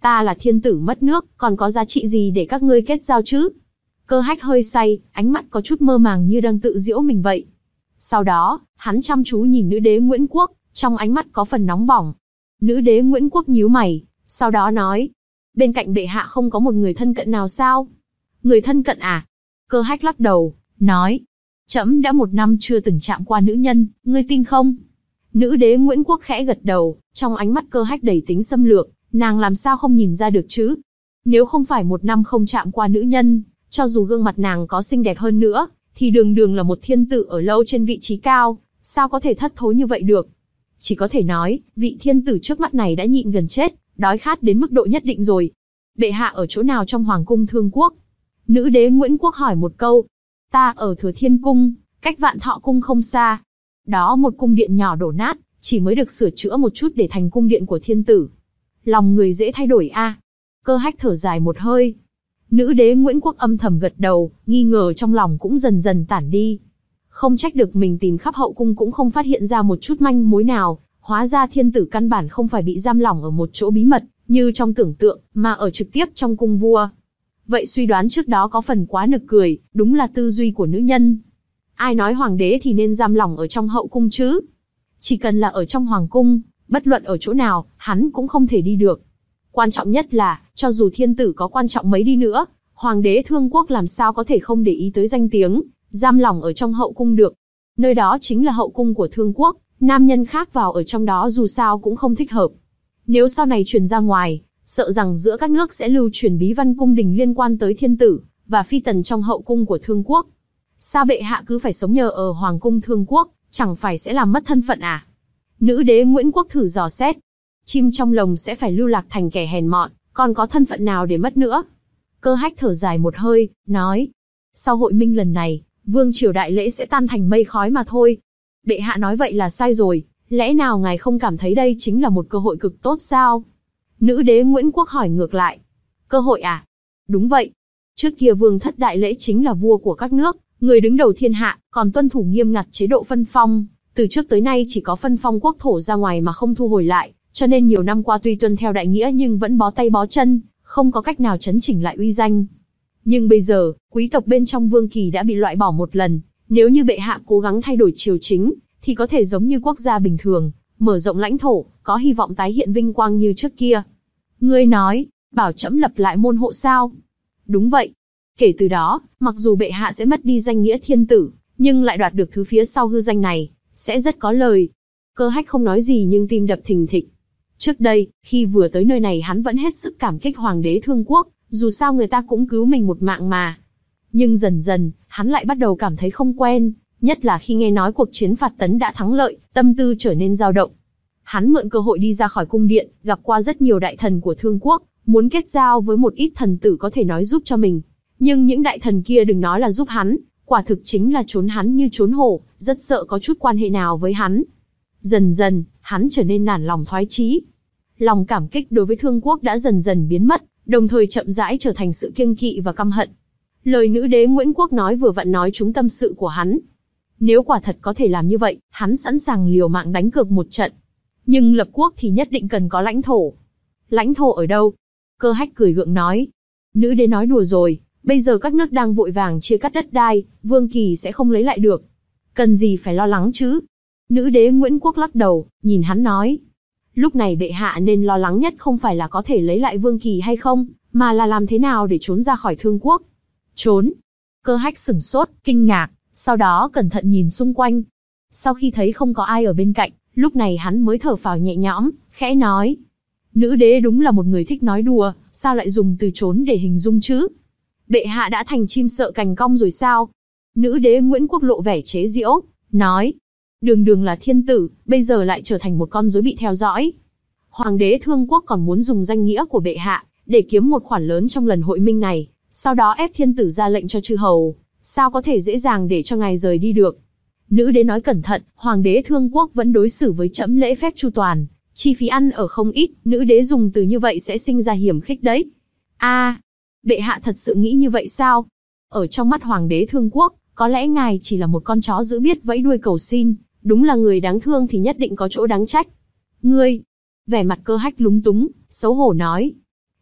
Ta là thiên tử mất nước, còn có giá trị gì để các ngươi kết giao chứ? Cơ Hách hơi say, ánh mắt có chút mơ màng như đang tự giễu mình vậy. Sau đó, hắn chăm chú nhìn nữ đế Nguyễn Quốc, trong ánh mắt có phần nóng bỏng. Nữ đế Nguyễn Quốc nhíu mày, sau đó nói, bên cạnh bệ hạ không có một người thân cận nào sao? Người thân cận à? Cơ Hách lắc đầu, nói, trẫm đã một năm chưa từng chạm qua nữ nhân, ngươi tin không? Nữ đế Nguyễn Quốc khẽ gật đầu, trong ánh mắt Cơ Hách đầy tính xâm lược, nàng làm sao không nhìn ra được chứ? Nếu không phải một năm không chạm qua nữ nhân, cho dù gương mặt nàng có xinh đẹp hơn nữa, thì đường đường là một thiên tử ở lâu trên vị trí cao, sao có thể thất thố như vậy được? Chỉ có thể nói, vị thiên tử trước mắt này đã nhịn gần chết, đói khát đến mức độ nhất định rồi. Bệ hạ ở chỗ nào trong hoàng cung Thương Quốc? Nữ đế Nguyễn Quốc hỏi một câu. Ta ở Thừa Thiên Cung, cách Vạn Thọ Cung không xa. Đó một cung điện nhỏ đổ nát, chỉ mới được sửa chữa một chút để thành cung điện của thiên tử. Lòng người dễ thay đổi a. Cơ Hách thở dài một hơi. Nữ đế Nguyễn Quốc âm thầm gật đầu, nghi ngờ trong lòng cũng dần dần tản đi. Không trách được mình tìm khắp hậu cung cũng không phát hiện ra một chút manh mối nào, hóa ra thiên tử căn bản không phải bị giam lỏng ở một chỗ bí mật, như trong tưởng tượng, mà ở trực tiếp trong cung vua. Vậy suy đoán trước đó có phần quá nực cười, đúng là tư duy của nữ nhân. Ai nói hoàng đế thì nên giam lỏng ở trong hậu cung chứ? Chỉ cần là ở trong hoàng cung, bất luận ở chỗ nào, hắn cũng không thể đi được. Quan trọng nhất là, cho dù thiên tử có quan trọng mấy đi nữa, hoàng đế Thương Quốc làm sao có thể không để ý tới danh tiếng, giam lỏng ở trong hậu cung được. Nơi đó chính là hậu cung của Thương Quốc, nam nhân khác vào ở trong đó dù sao cũng không thích hợp. Nếu sau này truyền ra ngoài, sợ rằng giữa các nước sẽ lưu truyền bí văn cung đình liên quan tới thiên tử và phi tần trong hậu cung của Thương Quốc. Sao bệ hạ cứ phải sống nhờ ở hoàng cung Thương Quốc, chẳng phải sẽ làm mất thân phận à? Nữ đế Nguyễn Quốc thử dò xét. Chim trong lồng sẽ phải lưu lạc thành kẻ hèn mọn, còn có thân phận nào để mất nữa? Cơ Hách thở dài một hơi, nói. Sau hội minh lần này, vương triều đại lễ sẽ tan thành mây khói mà thôi. Bệ hạ nói vậy là sai rồi, lẽ nào ngài không cảm thấy đây chính là một cơ hội cực tốt sao? Nữ đế Nguyễn Quốc hỏi ngược lại. Cơ hội à? Đúng vậy. Trước kia vương thất đại lễ chính là vua của các nước, người đứng đầu thiên hạ, còn tuân thủ nghiêm ngặt chế độ phân phong. Từ trước tới nay chỉ có phân phong quốc thổ ra ngoài mà không thu hồi lại, cho nên nhiều năm qua tuy tuân theo đại nghĩa nhưng vẫn bó tay bó chân, không có cách nào chấn chỉnh lại uy danh. Nhưng bây giờ, quý tộc bên trong vương kỳ đã bị loại bỏ một lần, nếu như bệ hạ cố gắng thay đổi triều chính, thì có thể giống như quốc gia bình thường, mở rộng lãnh thổ, có hy vọng tái hiện vinh quang như trước kia. Ngươi nói, bảo trẫm lập lại môn hộ sao? Đúng vậy. Kể từ đó, mặc dù bệ hạ sẽ mất đi danh nghĩa thiên tử, nhưng lại đoạt được thứ phía sau hư danh này, sẽ rất có lời. Cơ Hách không nói gì nhưng tim đập thình thịch. Trước đây, khi vừa tới nơi này hắn vẫn hết sức cảm kích hoàng đế Thương Quốc, dù sao người ta cũng cứu mình một mạng mà. Nhưng dần dần, hắn lại bắt đầu cảm thấy không quen, nhất là khi nghe nói cuộc chiến phạt tấn đã thắng lợi, tâm tư trở nên dao động. Hắn mượn cơ hội đi ra khỏi cung điện, gặp qua rất nhiều đại thần của Thương Quốc, muốn kết giao với một ít thần tử có thể nói giúp cho mình. Nhưng những đại thần kia đừng nói là giúp hắn, quả thực chính là trốn hắn như trốn hổ, rất sợ có chút quan hệ nào với hắn. Dần dần, hắn trở nên nản lòng thoái chí. Lòng cảm kích đối với Thương Quốc đã dần dần biến mất, đồng thời chậm rãi trở thành sự kiêng kỵ và căm hận. Lời nữ đế Nguyễn Quốc nói vừa vặn nói trúng tâm sự của hắn. Nếu quả thật có thể làm như vậy, hắn sẵn sàng liều mạng đánh cược một trận. Nhưng lập quốc thì nhất định cần có lãnh thổ. Lãnh thổ ở đâu? Cơ Hách cười gượng nói. Nữ đế nói đùa rồi, bây giờ các nước đang vội vàng chia cắt đất đai, vương kỳ sẽ không lấy lại được. Cần gì phải lo lắng chứ? Nữ đế Nguyễn Quốc lắc đầu, nhìn hắn nói. Lúc này bệ hạ nên lo lắng nhất không phải là có thể lấy lại vương kỳ hay không, mà là làm thế nào để trốn ra khỏi Thương Quốc. Trốn? Cơ Hách sửng sốt, kinh ngạc, sau đó cẩn thận nhìn xung quanh. Sau khi thấy không có ai ở bên cạnh, lúc này hắn mới thở phào nhẹ nhõm, khẽ nói. Nữ đế đúng là một người thích nói đùa, sao lại dùng từ trốn để hình dung chứ? Bệ hạ đã thành chim sợ cành cong rồi sao? Nữ đế Nguyễn Quốc lộ vẻ chế giễu, nói. Đường đường là thiên tử, bây giờ lại trở thành một con rối bị theo dõi. Hoàng đế Thương Quốc còn muốn dùng danh nghĩa của bệ hạ, để kiếm một khoản lớn trong lần hội minh này, sau đó ép thiên tử ra lệnh cho chư hầu, sao có thể dễ dàng để cho ngài rời đi được. Nữ đế nói cẩn thận, hoàng đế Thương Quốc vẫn đối xử với trẫm lễ phép chu toàn, chi phí ăn ở không ít, nữ đế dùng từ như vậy sẽ sinh ra hiểm khích đấy. A, à, bệ hạ thật sự nghĩ như vậy sao? Ở trong mắt hoàng đế Thương Quốc, có lẽ ngài chỉ là một con chó dữ biết vẫy đuôi cầu xin, đúng là người đáng thương thì nhất định có chỗ đáng trách. Ngươi, vẻ mặt Cơ Hách lúng túng, xấu hổ nói.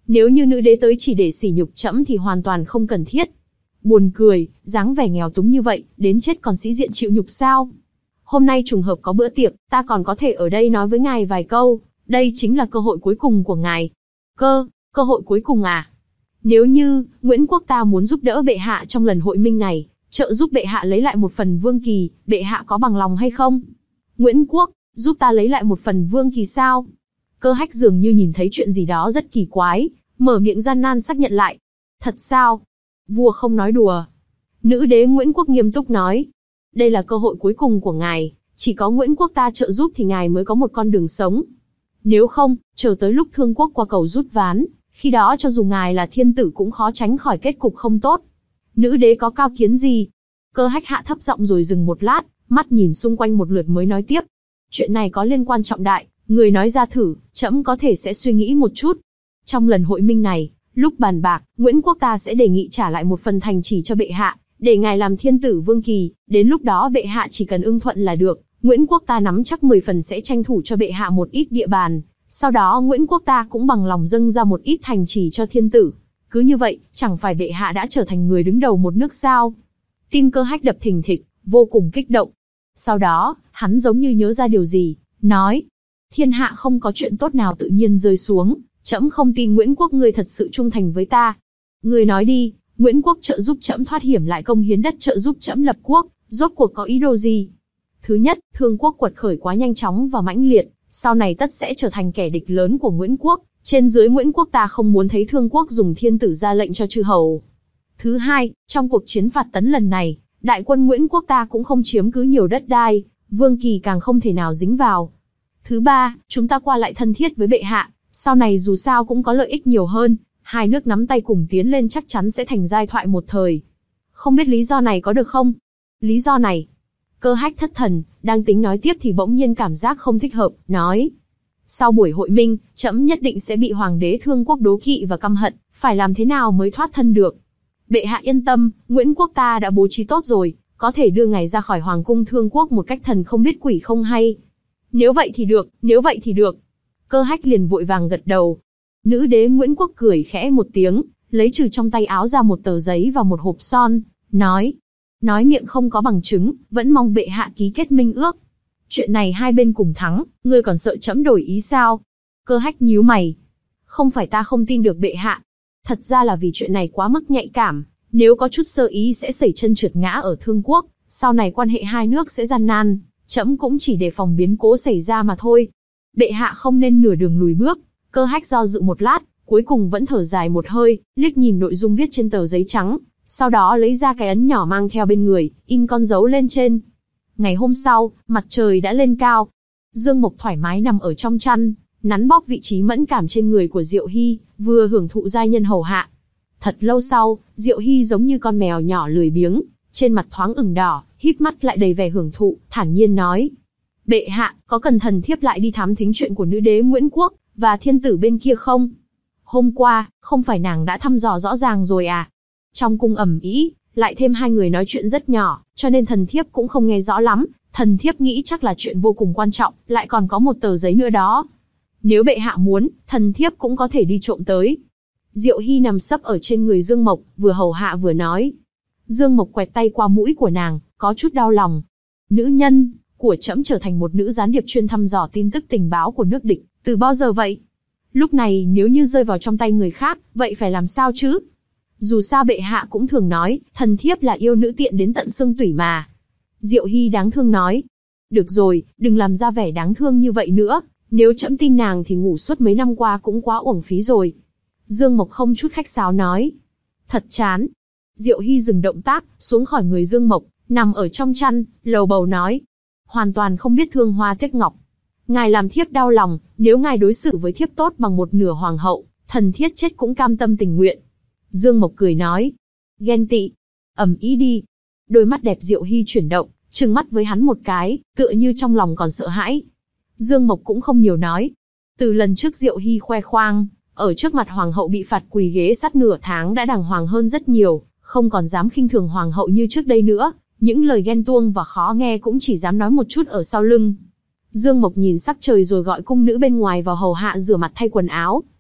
Nếu như nữ đế tới chỉ để sỉ nhục trẫm thì hoàn toàn không cần thiết. Buồn cười, dáng vẻ nghèo túng như vậy, đến chết còn sĩ diện chịu nhục sao? Hôm nay trùng hợp có bữa tiệc, ta còn có thể ở đây nói với ngài vài câu, đây chính là cơ hội cuối cùng của ngài. Cơ, cơ hội cuối cùng à? Nếu như, Nguyễn quốc ta muốn giúp đỡ bệ hạ trong lần hội minh này, trợ giúp bệ hạ lấy lại một phần vương kỳ, bệ hạ có bằng lòng hay không? Nguyễn quốc, giúp ta lấy lại một phần vương kỳ sao? Cơ Hách dường như nhìn thấy chuyện gì đó rất kỳ quái, mở miệng gian nan xác nhận lại. Thật sao? Vua không nói đùa. Nữ đế Nguyễn quốc nghiêm túc nói. Đây là cơ hội cuối cùng của ngài, chỉ có Nguyễn quốc ta trợ giúp thì ngài mới có một con đường sống. Nếu không, chờ tới lúc Thương quốc qua cầu rút ván, khi đó cho dù ngài là thiên tử cũng khó tránh khỏi kết cục không tốt. Nữ đế có cao kiến gì? Cơ Hách hạ thấp giọng rồi dừng một lát, mắt nhìn xung quanh một lượt mới nói tiếp. Chuyện này có liên quan trọng đại, người nói ra thử, trẫm có thể sẽ suy nghĩ một chút. Trong lần hội minh này, lúc bàn bạc, Nguyễn quốc ta sẽ đề nghị trả lại một phần thành trì cho bệ hạ, để ngài làm thiên tử vương kỳ, đến lúc đó bệ hạ chỉ cần ưng thuận là được. Nguyễn quốc ta nắm chắc mười phần sẽ tranh thủ cho bệ hạ một ít địa bàn, sau đó Nguyễn quốc ta cũng bằng lòng dâng ra một ít thành trì cho thiên tử. Cứ như vậy, chẳng phải bệ hạ đã trở thành người đứng đầu một nước sao? Tim Cơ Hách đập thình thịch, vô cùng kích động. Sau đó, hắn giống như nhớ ra điều gì, nói: Thiên hạ không có chuyện tốt nào tự nhiên rơi xuống, trẫm không tin Nguyễn quốc ngươi thật sự trung thành với ta. Ngươi nói đi, Nguyễn quốc trợ giúp trẫm thoát hiểm lại công hiến đất trợ giúp trẫm lập quốc, rốt cuộc có ý đồ gì? Thứ nhất, Thương quốc quật khởi quá nhanh chóng và mãnh liệt, sau này tất sẽ trở thành kẻ địch lớn của Nguyễn quốc. Trên dưới Nguyễn quốc ta không muốn thấy Thương quốc dùng thiên tử ra lệnh cho chư hầu. Thứ hai, trong cuộc chiến phạt tấn lần này, đại quân Nguyễn quốc ta cũng không chiếm cứ nhiều đất đai, vương kỳ càng không thể nào dính vào. Thứ ba, chúng ta qua lại thân thiết với bệ hạ, sau này dù sao cũng có lợi ích nhiều hơn, hai nước nắm tay cùng tiến lên chắc chắn sẽ thành giai thoại một thời. Không biết lý do này có được không? Lý do này? Cơ Hách thất thần, đang tính nói tiếp thì bỗng nhiên cảm giác không thích hợp, nói: Sau buổi hội minh, trẫm nhất định sẽ bị hoàng đế Thương quốc đố kỵ và căm hận, phải làm thế nào mới thoát thân được? Bệ hạ yên tâm, Nguyễn quốc ta đã bố trí tốt rồi, có thể đưa ngài ra khỏi hoàng cung Thương quốc một cách thần không biết quỷ không hay. Nếu vậy thì được, nếu vậy thì được. Cơ Hách liền vội vàng gật đầu. Nữ đế Nguyễn quốc cười khẽ một tiếng, lấy trừ trong tay áo ra một tờ giấy và một hộp son, nói: Nói miệng không có bằng chứng, vẫn mong bệ hạ ký kết minh ước. Chuyện này hai bên cùng thắng, ngươi còn sợ trẫm đổi ý sao? Cơ Hách nhíu mày. Không phải ta không tin được bệ hạ. Thật ra là vì chuyện này quá mức nhạy cảm, nếu có chút sơ ý sẽ xảy chân trượt ngã ở Thương quốc, sau này quan hệ hai nước sẽ gian nan, trẫm cũng chỉ đề phòng biến cố xảy ra mà thôi. Bệ hạ không nên nửa đường lùi bước. Cơ Hách do dự một lát, cuối cùng vẫn thở dài một hơi, liếc nhìn nội dung viết trên tờ giấy trắng, sau đó lấy ra cái ấn nhỏ mang theo bên người, in con dấu lên trên. Ngày hôm sau, mặt trời đã lên cao. Dương Mộc thoải mái nằm ở trong chăn, nắn bóp vị trí mẫn cảm trên người của Diệu Hy, vừa hưởng thụ giai nhân hầu hạ. Thật lâu sau, Diệu Hy giống như con mèo nhỏ lười biếng, trên mặt thoáng ửng đỏ, híp mắt lại đầy vẻ hưởng thụ, thản nhiên nói: Bệ hạ, có cần thần thiếp lại đi thám thính chuyện của nữ đế Nguyễn quốc và thiên tử bên kia không? Hôm qua, không phải nàng đã thăm dò rõ ràng rồi à? Trong cung ầm ĩ, lại thêm hai người nói chuyện rất nhỏ, cho nên thần thiếp cũng không nghe rõ lắm. Thần thiếp nghĩ chắc là chuyện vô cùng quan trọng, lại còn có một tờ giấy nữa đó. Nếu bệ hạ muốn, thần thiếp cũng có thể đi trộm tới. Diệu Hy nằm sấp ở trên người Dương Mộc, vừa hầu hạ vừa nói. Dương Mộc quẹt tay qua mũi của nàng, có chút đau lòng. Nữ nhân của trẫm trở thành một nữ gián điệp chuyên thăm dò tin tức tình báo của nước địch, từ bao giờ vậy? Lúc này nếu như rơi vào trong tay người khác, vậy phải làm sao chứ? Dù sao bệ hạ cũng thường nói, thần thiếp là yêu nữ tiện đến tận xương tủy mà. Diệu Hy đáng thương nói. Được rồi, đừng làm ra vẻ đáng thương như vậy nữa, nếu trẫm tin nàng thì ngủ suốt mấy năm qua cũng quá uổng phí rồi. Dương Mộc không chút khách sáo nói. Thật chán. Diệu Hy dừng động tác, xuống khỏi người Dương Mộc, nằm ở trong chăn, lầu bầu nói. Hoàn toàn không biết thương hoa tiếc ngọc. Ngài làm thiếp đau lòng, nếu ngài đối xử với thiếp tốt bằng một nửa hoàng hậu, thần thiết chết cũng cam tâm tình nguyện. Dương Mộc cười nói. Ghen tị. Ầm ĩ đi. Đôi mắt đẹp Diệu Hy chuyển động, trừng mắt với hắn một cái, tựa như trong lòng còn sợ hãi. Dương Mộc cũng không nhiều nói. Từ lần trước Diệu Hy khoe khoang, ở trước mặt hoàng hậu bị phạt quỳ ghế sắt nửa tháng đã đàng hoàng hơn rất nhiều, không còn dám khinh thường hoàng hậu như trước đây nữa, những lời ghen tuông và khó nghe cũng chỉ dám nói một chút ở sau lưng. Dương Mộc nhìn sắc trời rồi gọi cung nữ bên ngoài vào hầu hạ rửa mặt thay quần áo.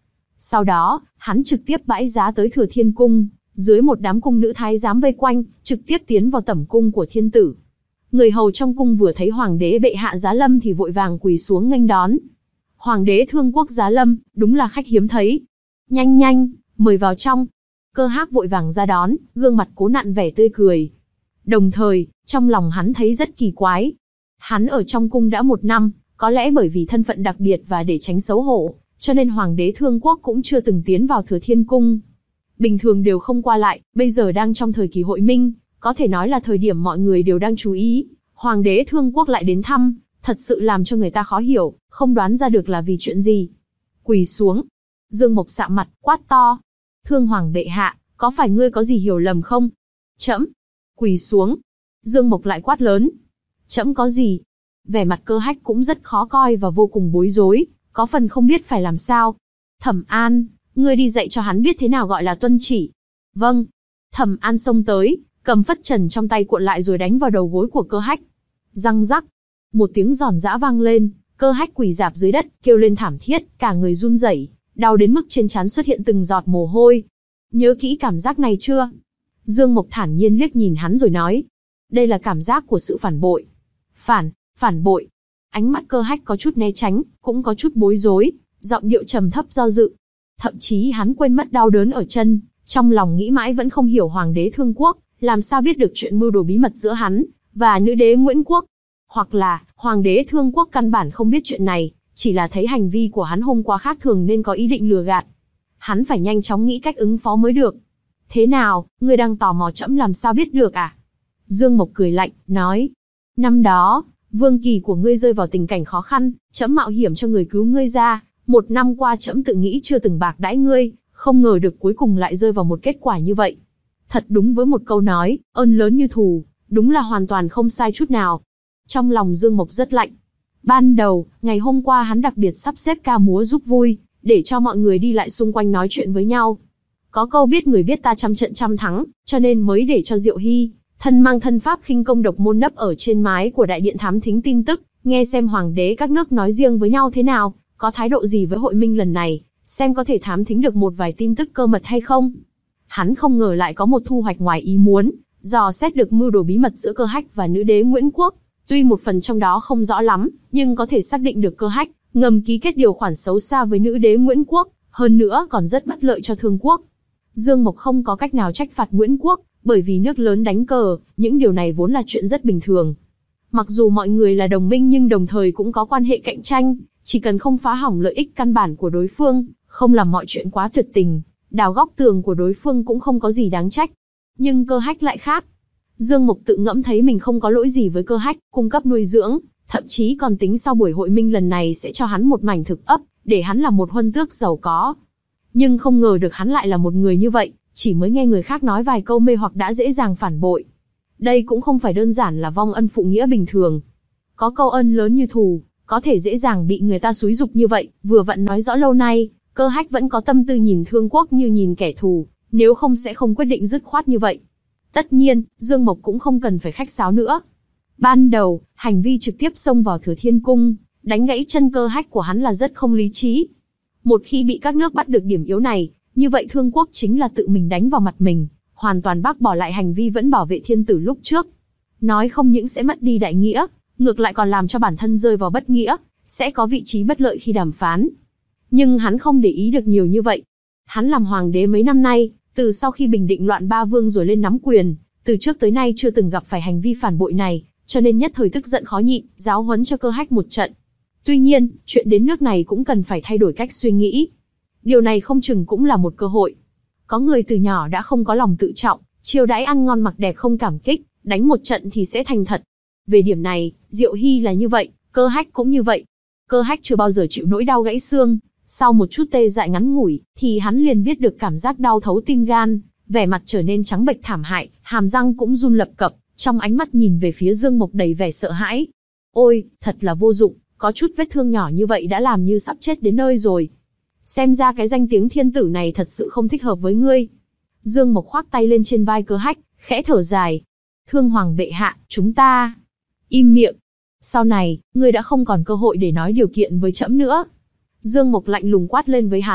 Sau đó, hắn trực tiếp bãi giá tới Thừa Thiên Cung, dưới một đám cung nữ thái giám vây quanh, trực tiếp tiến vào tẩm cung của thiên tử. Người hầu trong cung vừa thấy hoàng đế bệ hạ giá lâm thì vội vàng quỳ xuống nghênh đón. Hoàng đế Thương Quốc giá lâm, đúng là khách hiếm thấy. Nhanh nhanh, mời vào trong. Cơ Hác vội vàng ra đón, gương mặt cố nặn vẻ tươi cười. Đồng thời, trong lòng hắn thấy rất kỳ quái. Hắn ở trong cung đã một năm, có lẽ bởi vì thân phận đặc biệt và để tránh xấu hổ, cho nên Hoàng đế Thương Quốc cũng chưa từng tiến vào Thừa Thiên Cung. Bình thường đều không qua lại, bây giờ đang trong thời kỳ hội minh, có thể nói là thời điểm mọi người đều đang chú ý. Hoàng đế Thương Quốc lại đến thăm, thật sự làm cho người ta khó hiểu, không đoán ra được là vì chuyện gì. Quỳ xuống. Dương Mộc sạm mặt, quát to. Thương Hoàng bệ hạ, có phải ngươi có gì hiểu lầm không? Trẫm. Quỳ xuống. Dương Mộc lại quát lớn. Trẫm có gì? Vẻ mặt Cơ Hách cũng rất khó coi và vô cùng bối rối, có phần không biết phải làm sao. Thẩm An, ngươi đi dạy cho hắn biết thế nào gọi là tuân chỉ. Vâng. Thẩm An xông tới, cầm phất trần trong tay cuộn lại rồi đánh vào đầu gối của Cơ Hách. Răng rắc. Một tiếng giòn giã vang lên, Cơ Hách quỳ rạp dưới đất, kêu lên thảm thiết, cả người run rẩy, đau đến mức trên trán xuất hiện từng giọt mồ hôi. Nhớ kỹ cảm giác này chưa? Dương Mộc thản nhiên liếc nhìn hắn rồi nói. Đây là cảm giác của sự phản bội. Phản, phản bội. Ánh mắt Cơ Hách có chút né tránh, cũng có chút bối rối, giọng điệu trầm thấp do dự. Thậm chí hắn quên mất đau đớn ở chân, trong lòng nghĩ mãi vẫn không hiểu Hoàng đế Thương Quốc, làm sao biết được chuyện mưu đồ bí mật giữa hắn và nữ đế Nguyễn Quốc. Hoặc là, Hoàng đế Thương Quốc căn bản không biết chuyện này, chỉ là thấy hành vi của hắn hôm qua khác thường nên có ý định lừa gạt. Hắn phải nhanh chóng nghĩ cách ứng phó mới được. Thế nào, ngươi đang tò mò trẫm làm sao biết được à? Dương Mộc cười lạnh, nói. Năm đó, vương kỳ của ngươi rơi vào tình cảnh khó khăn, trẫm mạo hiểm cho người cứu ngươi ra. Một năm qua trẫm tự nghĩ chưa từng bạc đãi ngươi, không ngờ được cuối cùng lại rơi vào một kết quả như vậy. Thật đúng với một câu nói, ơn lớn như thù, đúng là hoàn toàn không sai chút nào. Trong lòng Dương Mộc rất lạnh. Ban đầu, ngày hôm qua hắn đặc biệt sắp xếp ca múa giúp vui, để cho mọi người đi lại xung quanh nói chuyện với nhau. Có câu biết người biết ta trăm trận trăm thắng, cho nên mới để cho Diệu Hy, thân mang thân pháp khinh công độc môn nấp ở trên mái của đại điện thám thính tin tức, nghe xem hoàng đế các nước nói riêng với nhau thế nào, có thái độ gì với hội minh lần này, xem có thể thám thính được một vài tin tức cơ mật hay không. Hắn không ngờ lại có một thu hoạch ngoài ý muốn, dò xét được mưu đồ bí mật giữa Cơ Hách và nữ đế Nguyễn Quốc. Tuy một phần trong đó không rõ lắm, nhưng có thể xác định được Cơ Hách ngầm ký kết điều khoản xấu xa với nữ đế Nguyễn Quốc, hơn nữa còn rất bất lợi cho Thương Quốc. Dương Mộc không có cách nào trách phạt Nguyễn Quốc, bởi vì nước lớn đánh cờ, những điều này vốn là chuyện rất bình thường. Mặc dù mọi người là đồng minh nhưng đồng thời cũng có quan hệ cạnh tranh, chỉ cần không phá hỏng lợi ích căn bản của đối phương, không làm mọi chuyện quá tuyệt tình, đào góc tường của đối phương cũng không có gì đáng trách. Nhưng Cơ Hách lại khác. Dương Mộc tự ngẫm thấy mình không có lỗi gì với Cơ Hách, cung cấp nuôi dưỡng, thậm chí còn tính sau buổi hội minh lần này sẽ cho hắn một mảnh thực ấp, để hắn là một huân tước giàu có. Nhưng không ngờ được hắn lại là một người như vậy, chỉ mới nghe người khác nói vài câu mê hoặc đã dễ dàng phản bội. Đây cũng không phải đơn giản là vong ân phụ nghĩa bình thường. Có câu ân lớn như thù, có thể dễ dàng bị người ta xúi dục như vậy, vừa vặn nói rõ lâu nay, Cơ Hách vẫn có tâm tư nhìn Thương Quốc như nhìn kẻ thù, nếu không sẽ không quyết định dứt khoát như vậy. Tất nhiên, Dương Mộc cũng không cần phải khách sáo nữa. Ban đầu, hành vi trực tiếp xông vào Thừa Thiên Cung, đánh gãy chân Cơ Hách của hắn là rất không lý trí. Một khi bị các nước bắt được điểm yếu này, như vậy Thương Quốc chính là tự mình đánh vào mặt mình, hoàn toàn bác bỏ lại hành vi vẫn bảo vệ thiên tử lúc trước. Nói không những sẽ mất đi đại nghĩa, ngược lại còn làm cho bản thân rơi vào bất nghĩa, sẽ có vị trí bất lợi khi đàm phán. Nhưng hắn không để ý được nhiều như vậy. Hắn làm hoàng đế mấy năm nay, từ sau khi bình định loạn ba vương rồi lên nắm quyền, từ trước tới nay chưa từng gặp phải hành vi phản bội này, cho nên nhất thời tức giận khó nhịn, giáo huấn cho Cơ Hách một trận. Tuy nhiên, chuyện đến nước này cũng cần phải thay đổi cách suy nghĩ. Điều này không chừng cũng là một cơ hội. Có người từ nhỏ đã không có lòng tự trọng, chiêu đãi ăn ngon mặc đẹp không cảm kích, đánh một trận thì sẽ thành thật. Về điểm này, Diệu Hy là như vậy, Cơ Hách cũng như vậy. Cơ Hách chưa bao giờ chịu nỗi đau gãy xương, sau một chút tê dại ngắn ngủi, thì hắn liền biết được cảm giác đau thấu tim gan, vẻ mặt trở nên trắng bệch thảm hại, hàm răng cũng run lập cập, trong ánh mắt nhìn về phía Dương Mộc đầy vẻ sợ hãi. Ôi, thật là vô dụng, có chút vết thương nhỏ như vậy đã làm như sắp chết đến nơi rồi. Xem ra cái danh tiếng thiên tử này thật sự không thích hợp với ngươi. Dương Mộc khoác tay lên trên vai Cơ Hách, khẽ thở dài. Thương Hoàng bệ hạ, chúng ta... Im miệng. Sau này, ngươi đã không còn cơ hội để nói điều kiện với trẫm nữa. Dương Mộc lạnh lùng quát lên với hắn,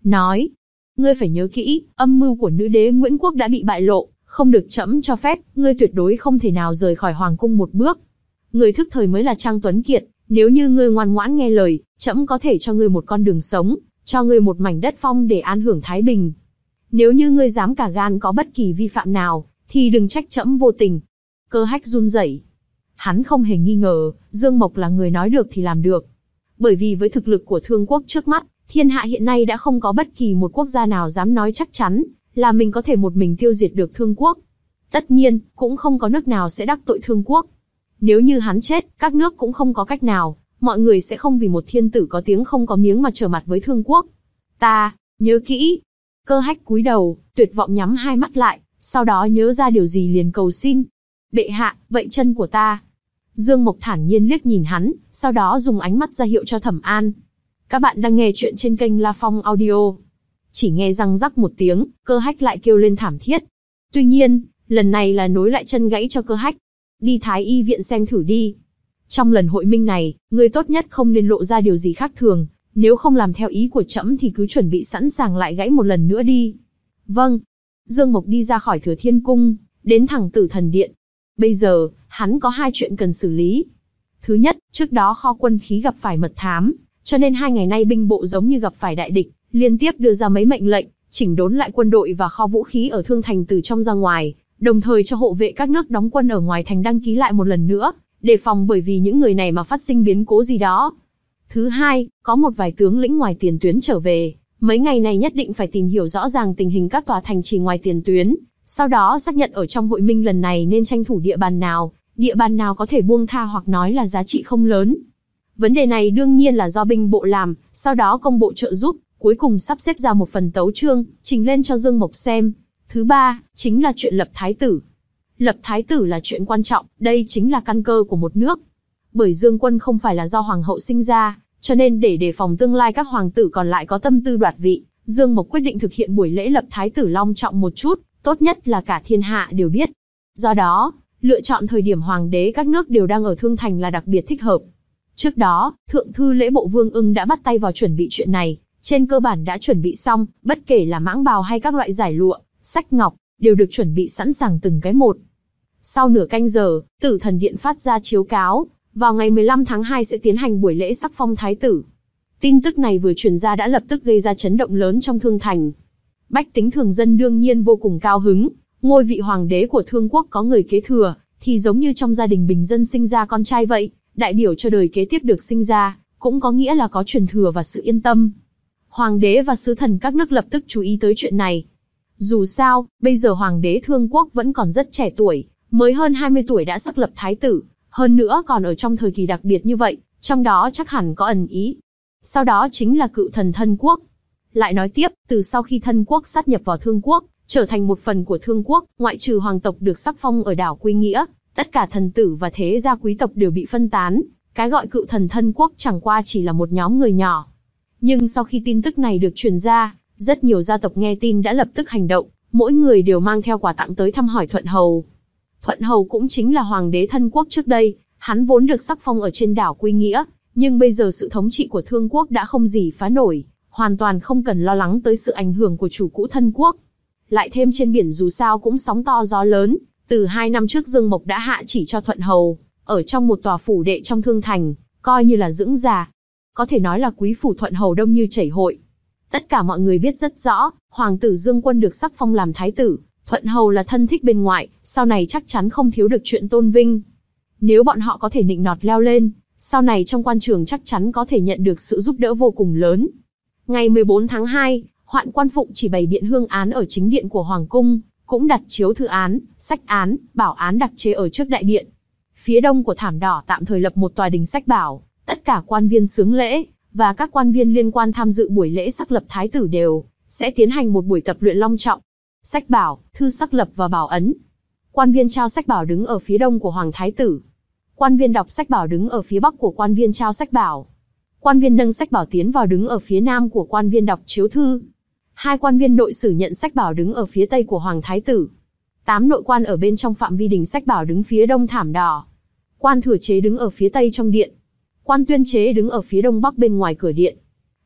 nói: Ngươi phải nhớ kỹ, âm mưu của nữ đế Nguyễn Quốc đã bị bại lộ, không được trẫm cho phép, ngươi tuyệt đối không thể nào rời khỏi hoàng cung một bước. Người thức thời mới là Trang Tuấn Kiệt, nếu như ngươi ngoan ngoãn nghe lời, trẫm có thể cho ngươi một con đường sống, cho ngươi một mảnh đất phong để an hưởng thái bình. Nếu như ngươi dám cả gan có bất kỳ vi phạm nào, thì đừng trách trẫm vô tình. Cơ Hách run rẩy. Hắn không hề nghi ngờ, Dương Mộc là người nói được thì làm được. Bởi vì với thực lực của Thương Quốc trước mắt, thiên hạ hiện nay đã không có bất kỳ một quốc gia nào dám nói chắc chắn là mình có thể một mình tiêu diệt được Thương Quốc. Tất nhiên, cũng không có nước nào sẽ đắc tội Thương Quốc. Nếu như hắn chết, các nước cũng không có cách nào, mọi người sẽ không vì một thiên tử có tiếng không có miếng mà trở mặt với Thương Quốc. Ta, nhớ kỹ. Cơ Hách cúi đầu, tuyệt vọng nhắm hai mắt lại, sau đó nhớ ra điều gì liền cầu xin. Bệ hạ, vậy chân của ta. Dương Mộc thản nhiên liếc nhìn hắn, sau đó dùng ánh mắt ra hiệu cho Thẩm An. Các bạn đang nghe chuyện trên kênh La Phong Audio. Chỉ nghe răng rắc một tiếng, Cơ Hách lại kêu lên thảm thiết. Tuy nhiên, lần này là nối lại chân gãy cho Cơ Hách. Đi Thái Y viện xem thử đi. Trong lần hội minh này, ngươi tốt nhất không nên lộ ra điều gì khác thường, nếu không làm theo ý của trẫm thì cứ chuẩn bị sẵn sàng lại gãy một lần nữa đi. Vâng. Dương Mộc đi ra khỏi Thừa Thiên Cung, đến thẳng Tử Thần Điện. Bây giờ, hắn có hai chuyện cần xử lý. Thứ nhất, trước đó kho quân khí gặp phải mật thám, cho nên hai ngày nay binh bộ giống như gặp phải đại địch, liên tiếp đưa ra mấy mệnh lệnh, chỉnh đốn lại quân đội và kho vũ khí ở Thương Thành từ trong ra ngoài, đồng thời cho hộ vệ các nước đóng quân ở ngoài thành đăng ký lại một lần nữa, đề phòng bởi vì những người này mà phát sinh biến cố gì đó. Thứ hai, có một vài tướng lĩnh ngoài tiền tuyến trở về, mấy ngày này nhất định phải tìm hiểu rõ ràng tình hình các tòa thành trì ngoài tiền tuyến, sau đó xác nhận ở trong hội minh lần này nên tranh thủ địa bàn nào, địa bàn nào có thể buông tha hoặc nói là giá trị không lớn. Vấn đề này đương nhiên là do binh bộ làm, sau đó công bộ trợ giúp, cuối cùng sắp xếp ra một phần tấu chương, trình lên cho Dương Mộc xem. Thứ ba, chính là chuyện lập thái tử. Lập thái tử là chuyện quan trọng, đây chính là căn cơ của một nước. Bởi Dương Quân không phải là do hoàng hậu sinh ra, cho nên để đề phòng tương lai các hoàng tử còn lại có tâm tư đoạt vị, Dương Mộc quyết định thực hiện buổi lễ lập thái tử long trọng một chút, tốt nhất là cả thiên hạ đều biết. Do đó, lựa chọn thời điểm hoàng đế các nước đều đang ở Thương Thành là đặc biệt thích hợp. Trước đó, Thượng thư Lễ Bộ Vương Ưng đã bắt tay vào chuẩn bị chuyện này, trên cơ bản đã chuẩn bị xong, bất kể là mãng bào hay các loại giải lụa, sách ngọc, đều được chuẩn bị sẵn sàng từng cái một. Sau nửa canh giờ, Tử Thần Điện phát ra chiếu cáo, vào ngày mười lăm tháng hai sẽ tiến hành buổi lễ sắc phong thái tử. Tin tức này vừa truyền ra đã lập tức gây ra chấn động lớn trong Thương Thành. Bách tính thường dân đương nhiên vô cùng cao hứng, ngôi vị hoàng đế của Thương Quốc có người kế thừa, thì giống như trong gia đình bình dân sinh ra con trai vậy, đại biểu cho đời kế tiếp được sinh ra, cũng có nghĩa là có truyền thừa và sự yên tâm. Hoàng đế và sứ thần các nước lập tức chú ý tới chuyện này. Dù sao, bây giờ hoàng đế Thương Quốc vẫn còn rất trẻ tuổi, mới hơn hai mươi tuổi đã sắc lập thái tử, hơn nữa còn ở trong thời kỳ đặc biệt như vậy, trong đó chắc hẳn có ẩn ý. Sau đó chính là cựu thần Thân Quốc. Lại nói tiếp, từ sau khi Thân Quốc sát nhập vào Thương Quốc, trở thành một phần của Thương Quốc, ngoại trừ hoàng tộc được sắc phong ở đảo Quy Nghĩa, tất cả thần tử và thế gia quý tộc đều bị phân tán, cái gọi cựu thần Thân Quốc chẳng qua chỉ là một nhóm người nhỏ. Nhưng sau khi tin tức này được truyền ra, rất nhiều gia tộc nghe tin đã lập tức hành động, mỗi người đều mang theo quà tặng tới thăm hỏi Thuận Hầu. Thuận Hầu cũng chính là hoàng đế Thân Quốc trước đây, hắn vốn được sắc phong ở trên đảo Quy Nghĩa, nhưng bây giờ sự thống trị của Thương Quốc đã không gì phá nổi, hoàn toàn không cần lo lắng tới sự ảnh hưởng của chủ cũ Thân Quốc. Lại thêm trên biển dù sao cũng sóng to gió lớn, từ hai năm trước Dương Mộc đã hạ chỉ cho Thuận Hầu, ở trong một tòa phủ đệ trong Thương Thành, coi như là dưỡng già. Có thể nói là quý phủ Thuận Hầu đông như chảy hội. Tất cả mọi người biết rất rõ, hoàng tử Dương Quân được sắc phong làm thái tử, Thuận Hầu là thân thích bên ngoại, sau này chắc chắn không thiếu được chuyện tôn vinh. Nếu bọn họ có thể nịnh nọt leo lên, sau này trong quan trường chắc chắn có thể nhận được sự giúp đỡ vô cùng lớn. Ngày mười bốn tháng hai, Hoạn Quan Phụng chỉ bày biện hương án ở chính điện của Hoàng Cung, cũng đặt chiếu thư án, sách án, bảo án đặc chế ở trước đại điện. Phía đông của thảm đỏ tạm thời lập một tòa đình sách bảo, tất cả quan viên xướng lễ, và các quan viên liên quan tham dự buổi lễ sắc lập thái tử đều sẽ tiến hành một buổi tập luyện long trọng. Sách bảo, thư sắc lập và bảo ấn. Quan viên trao sách bảo đứng ở phía đông của Hoàng Thái tử. Quan viên đọc sách bảo đứng ở phía bắc của quan viên trao sách bảo. Quan viên nâng sách bảo tiến vào đứng ở phía nam của quan viên đọc chiếu thư. Hai quan viên nội sử nhận sách bảo đứng ở phía tây của Hoàng Thái tử. Tám nội quan ở bên trong phạm vi đình sách bảo đứng phía đông thảm đỏ. Quan thừa chế đứng ở phía tây trong điện. Quan tuyên chế đứng ở phía đông bắc bên ngoài cửa điện.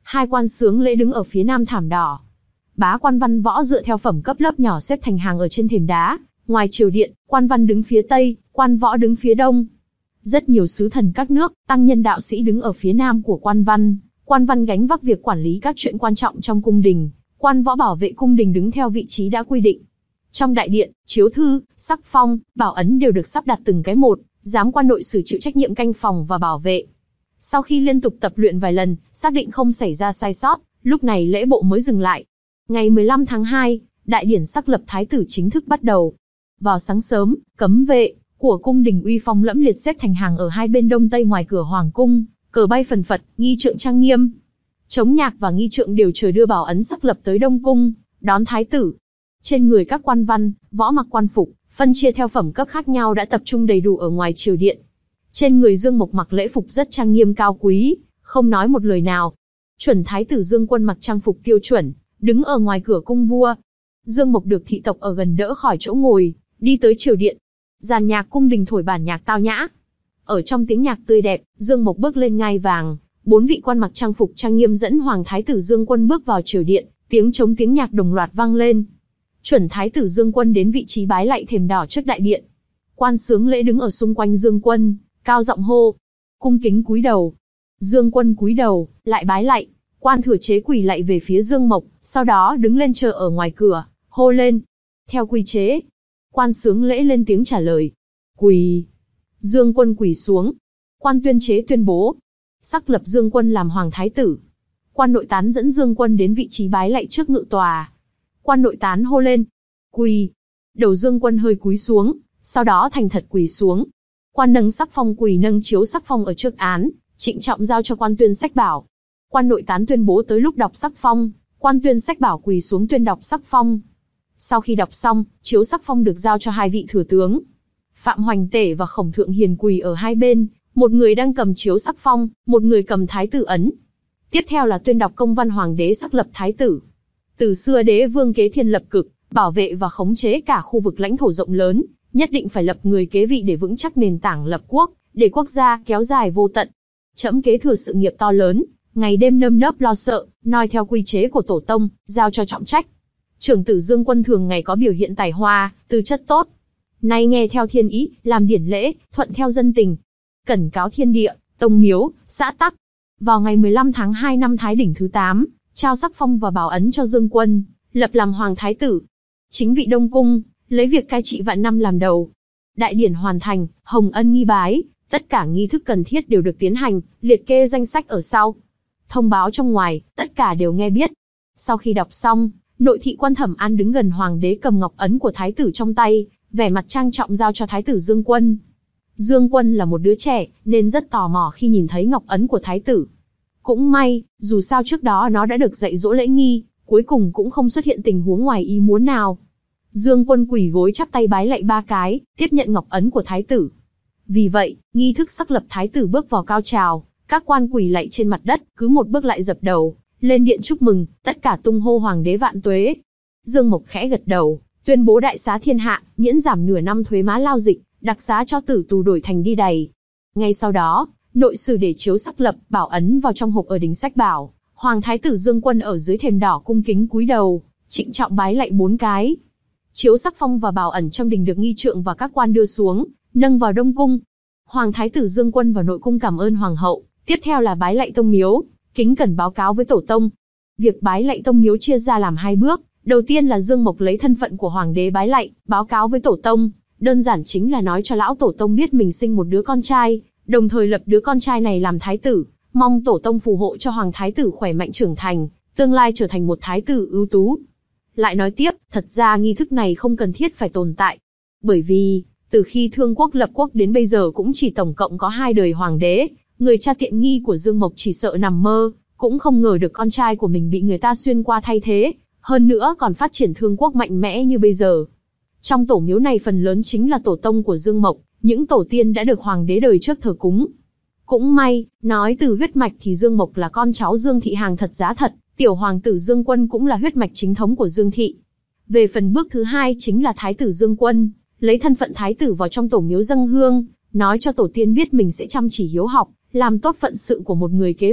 Hai quan sướng lễ đứng ở phía nam thảm đỏ. Bá quan văn võ dựa theo phẩm cấp lớp nhỏ xếp thành hàng ở trên thềm đá. Ngoài triều điện, quan văn đứng phía tây, quan võ đứng phía đông. Rất nhiều sứ thần các nước, tăng nhân đạo sĩ đứng ở phía nam của quan văn. Quan văn gánh vác việc quản lý các chuyện quan trọng trong cung đình. Quan võ bảo vệ cung đình đứng theo vị trí đã quy định. Trong đại điện, chiếu thư, sắc phong, bảo ấn đều được sắp đặt từng cái một, giám quan nội sử chịu trách nhiệm canh phòng và bảo vệ. Sau khi liên tục tập luyện vài lần, xác định không xảy ra sai sót, lúc này lễ bộ mới dừng lại. Ngày mười lăm tháng hai, đại điển sắc lập thái tử chính thức bắt đầu. Vào sáng sớm, cấm vệ của cung đình uy phong lẫm liệt xếp thành hàng ở hai bên đông tây ngoài cửa hoàng cung, cờ bay phần phật, nghi trượng trang nghiêm. Trống nhạc và nghi trượng đều chờ đưa bảo ấn sắc lập tới đông cung, đón thái tử. Trên người các quan văn, võ mặc quan phục, phân chia theo phẩm cấp khác nhau đã tập trung đầy đủ ở ngoài triều điện. Trên người Dương Mộc mặc lễ phục rất trang nghiêm cao quý, không nói một lời nào. Chuẩn thái tử Dương Quân mặc trang phục tiêu chuẩn, đứng ở ngoài cửa cung vua. Dương Mộc được thị tộc ở gần đỡ khỏi chỗ ngồi, đi tới triều điện. Dàn nhạc cung đình thổi bản nhạc tao nhã. Ở trong tiếng nhạc tươi đẹp, Dương Mộc bước lên ngai vàng, bốn vị quan mặc trang phục trang nghiêm dẫn Hoàng thái tử Dương Quân bước vào triều điện, tiếng trống tiếng nhạc đồng loạt vang lên. Chuẩn thái tử Dương Quân đến vị trí bái lạy thềm đỏ trước đại điện. Quan sướng lễ đứng ở xung quanh Dương Quân, cao giọng hô, cung kính cúi đầu. Dương Quân cúi đầu, lại bái lạy. Quan thừa chế quỳ lạy về phía Dương Mộc, sau đó đứng lên chờ ở ngoài cửa, hô lên. Theo quy chế, quan sướng lễ lên tiếng trả lời. Quỳ. Dương Quân quỳ xuống. Quan tuyên chế tuyên bố. Sắc lập Dương Quân làm hoàng thái tử. Quan nội tán dẫn Dương Quân đến vị trí bái lạy trước ngự tòa. Quan nội tán hô lên. Quỳ. Đầu Dương Quân hơi cúi xuống, sau đó thành thật quỳ xuống. Quan nâng sắc phong quỳ nâng chiếu sắc phong ở trước án, trịnh trọng giao cho quan tuyên sách bảo. Quan nội tán tuyên bố tới lúc đọc sắc phong, quan tuyên sách bảo quỳ xuống tuyên đọc sắc phong. Sau khi đọc xong, chiếu sắc phong được giao cho hai vị thừa tướng. Phạm Hoành Tể và Khổng Thượng Hiền quỳ ở hai bên, một người đang cầm chiếu sắc phong, một người cầm thái tử ấn. Tiếp theo là tuyên đọc công văn hoàng đế sắc lập thái tử. Từ xưa đế vương kế thiên lập cực, bảo vệ và khống chế cả khu vực lãnh thổ rộng lớn, nhất định phải lập người kế vị để vững chắc nền tảng lập quốc, để quốc gia kéo dài vô tận. Trẫm kế thừa sự nghiệp to lớn, ngày đêm nơm nớp lo sợ, noi theo quy chế của tổ tông, giao cho trọng trách. Trưởng tử Dương Quân thường ngày có biểu hiện tài hoa, tư chất tốt. Nay nghe theo thiên ý, làm điển lễ, thuận theo dân tình. Cẩn cáo thiên địa, tông miếu, xã tắc. Vào ngày mười lăm tháng hai năm Thái Đỉnh thứ tám, trao sắc phong và bảo ấn cho Dương Quân, lập làm hoàng thái tử. Chính vị Đông Cung, lấy việc cai trị vạn năm làm đầu. Đại điển hoàn thành, hồng ân nghi bái, tất cả nghi thức cần thiết đều được tiến hành, liệt kê danh sách ở sau. Thông báo trong ngoài, tất cả đều nghe biết. Sau khi đọc xong, nội thị quan Thẩm An đứng gần hoàng đế cầm ngọc ấn của thái tử trong tay, vẻ mặt trang trọng giao cho thái tử Dương Quân. Dương Quân là một đứa trẻ, nên rất tò mò khi nhìn thấy ngọc ấn của thái tử. Cũng may, dù sao trước đó nó đã được dạy dỗ lễ nghi, cuối cùng cũng không xuất hiện tình huống ngoài ý muốn nào. Dương Quân quỳ gối chắp tay bái lạy ba cái, tiếp nhận ngọc ấn của thái tử. Vì vậy, nghi thức sắc lập thái tử bước vào cao trào, các quan quỳ lạy trên mặt đất, cứ một bước lại dập đầu, lên điện chúc mừng, tất cả tung hô hoàng đế vạn tuế. Dương Mộc khẽ gật đầu, tuyên bố đại xá thiên hạ, miễn giảm nửa năm thuế má lao dịch, đặc xá cho tử tù đổi thành đi đày. Ngay sau đó, nội sử để chiếu sắc lập, bảo ấn vào trong hộp ở đình sách bảo, hoàng thái tử Dương Quân ở dưới thềm đỏ cung kính cúi đầu, trịnh trọng bái lạy bốn cái. Chiếu sắc phong và bảo ẩn trong đình được nghi trượng và các quan đưa xuống, nâng vào đông cung. Hoàng thái tử Dương Quân vào nội cung cảm ơn hoàng hậu, tiếp theo là bái lạy tông miếu, kính cẩn báo cáo với tổ tông. Việc bái lạy tông miếu chia ra làm hai bước, đầu tiên là Dương Mộc lấy thân phận của hoàng đế bái lạy, báo cáo với tổ tông, đơn giản chính là nói cho lão tổ tông biết mình sinh một đứa con trai, đồng thời lập đứa con trai này làm thái tử, mong tổ tông phù hộ cho hoàng thái tử khỏe mạnh trưởng thành, tương lai trở thành một thái tử ưu tú. Lại nói tiếp, thật ra nghi thức này không cần thiết phải tồn tại. Bởi vì, từ khi Thương Quốc lập quốc đến bây giờ cũng chỉ tổng cộng có hai đời hoàng đế, người cha tiện nghi của Dương Mộc chỉ sợ nằm mơ, cũng không ngờ được con trai của mình bị người ta xuyên qua thay thế, hơn nữa còn phát triển Thương Quốc mạnh mẽ như bây giờ. Trong tổ miếu này phần lớn chính là tổ tông của Dương Mộc, những tổ tiên đã được hoàng đế đời trước thờ cúng. Cũng may, nói từ huyết mạch thì Dương Mộc là con cháu Dương Thị hàng thật giá thật, tiểu hoàng tử Dương Quân cũng là huyết mạch chính thống của Dương Thị. Về phần bước thứ hai chính là thái tử Dương Quân, lấy thân phận thái tử vào trong tổ miếu dâng hương, nói cho tổ tiên biết mình sẽ chăm chỉ hiếu học, làm tốt phận sự của một người kế vị,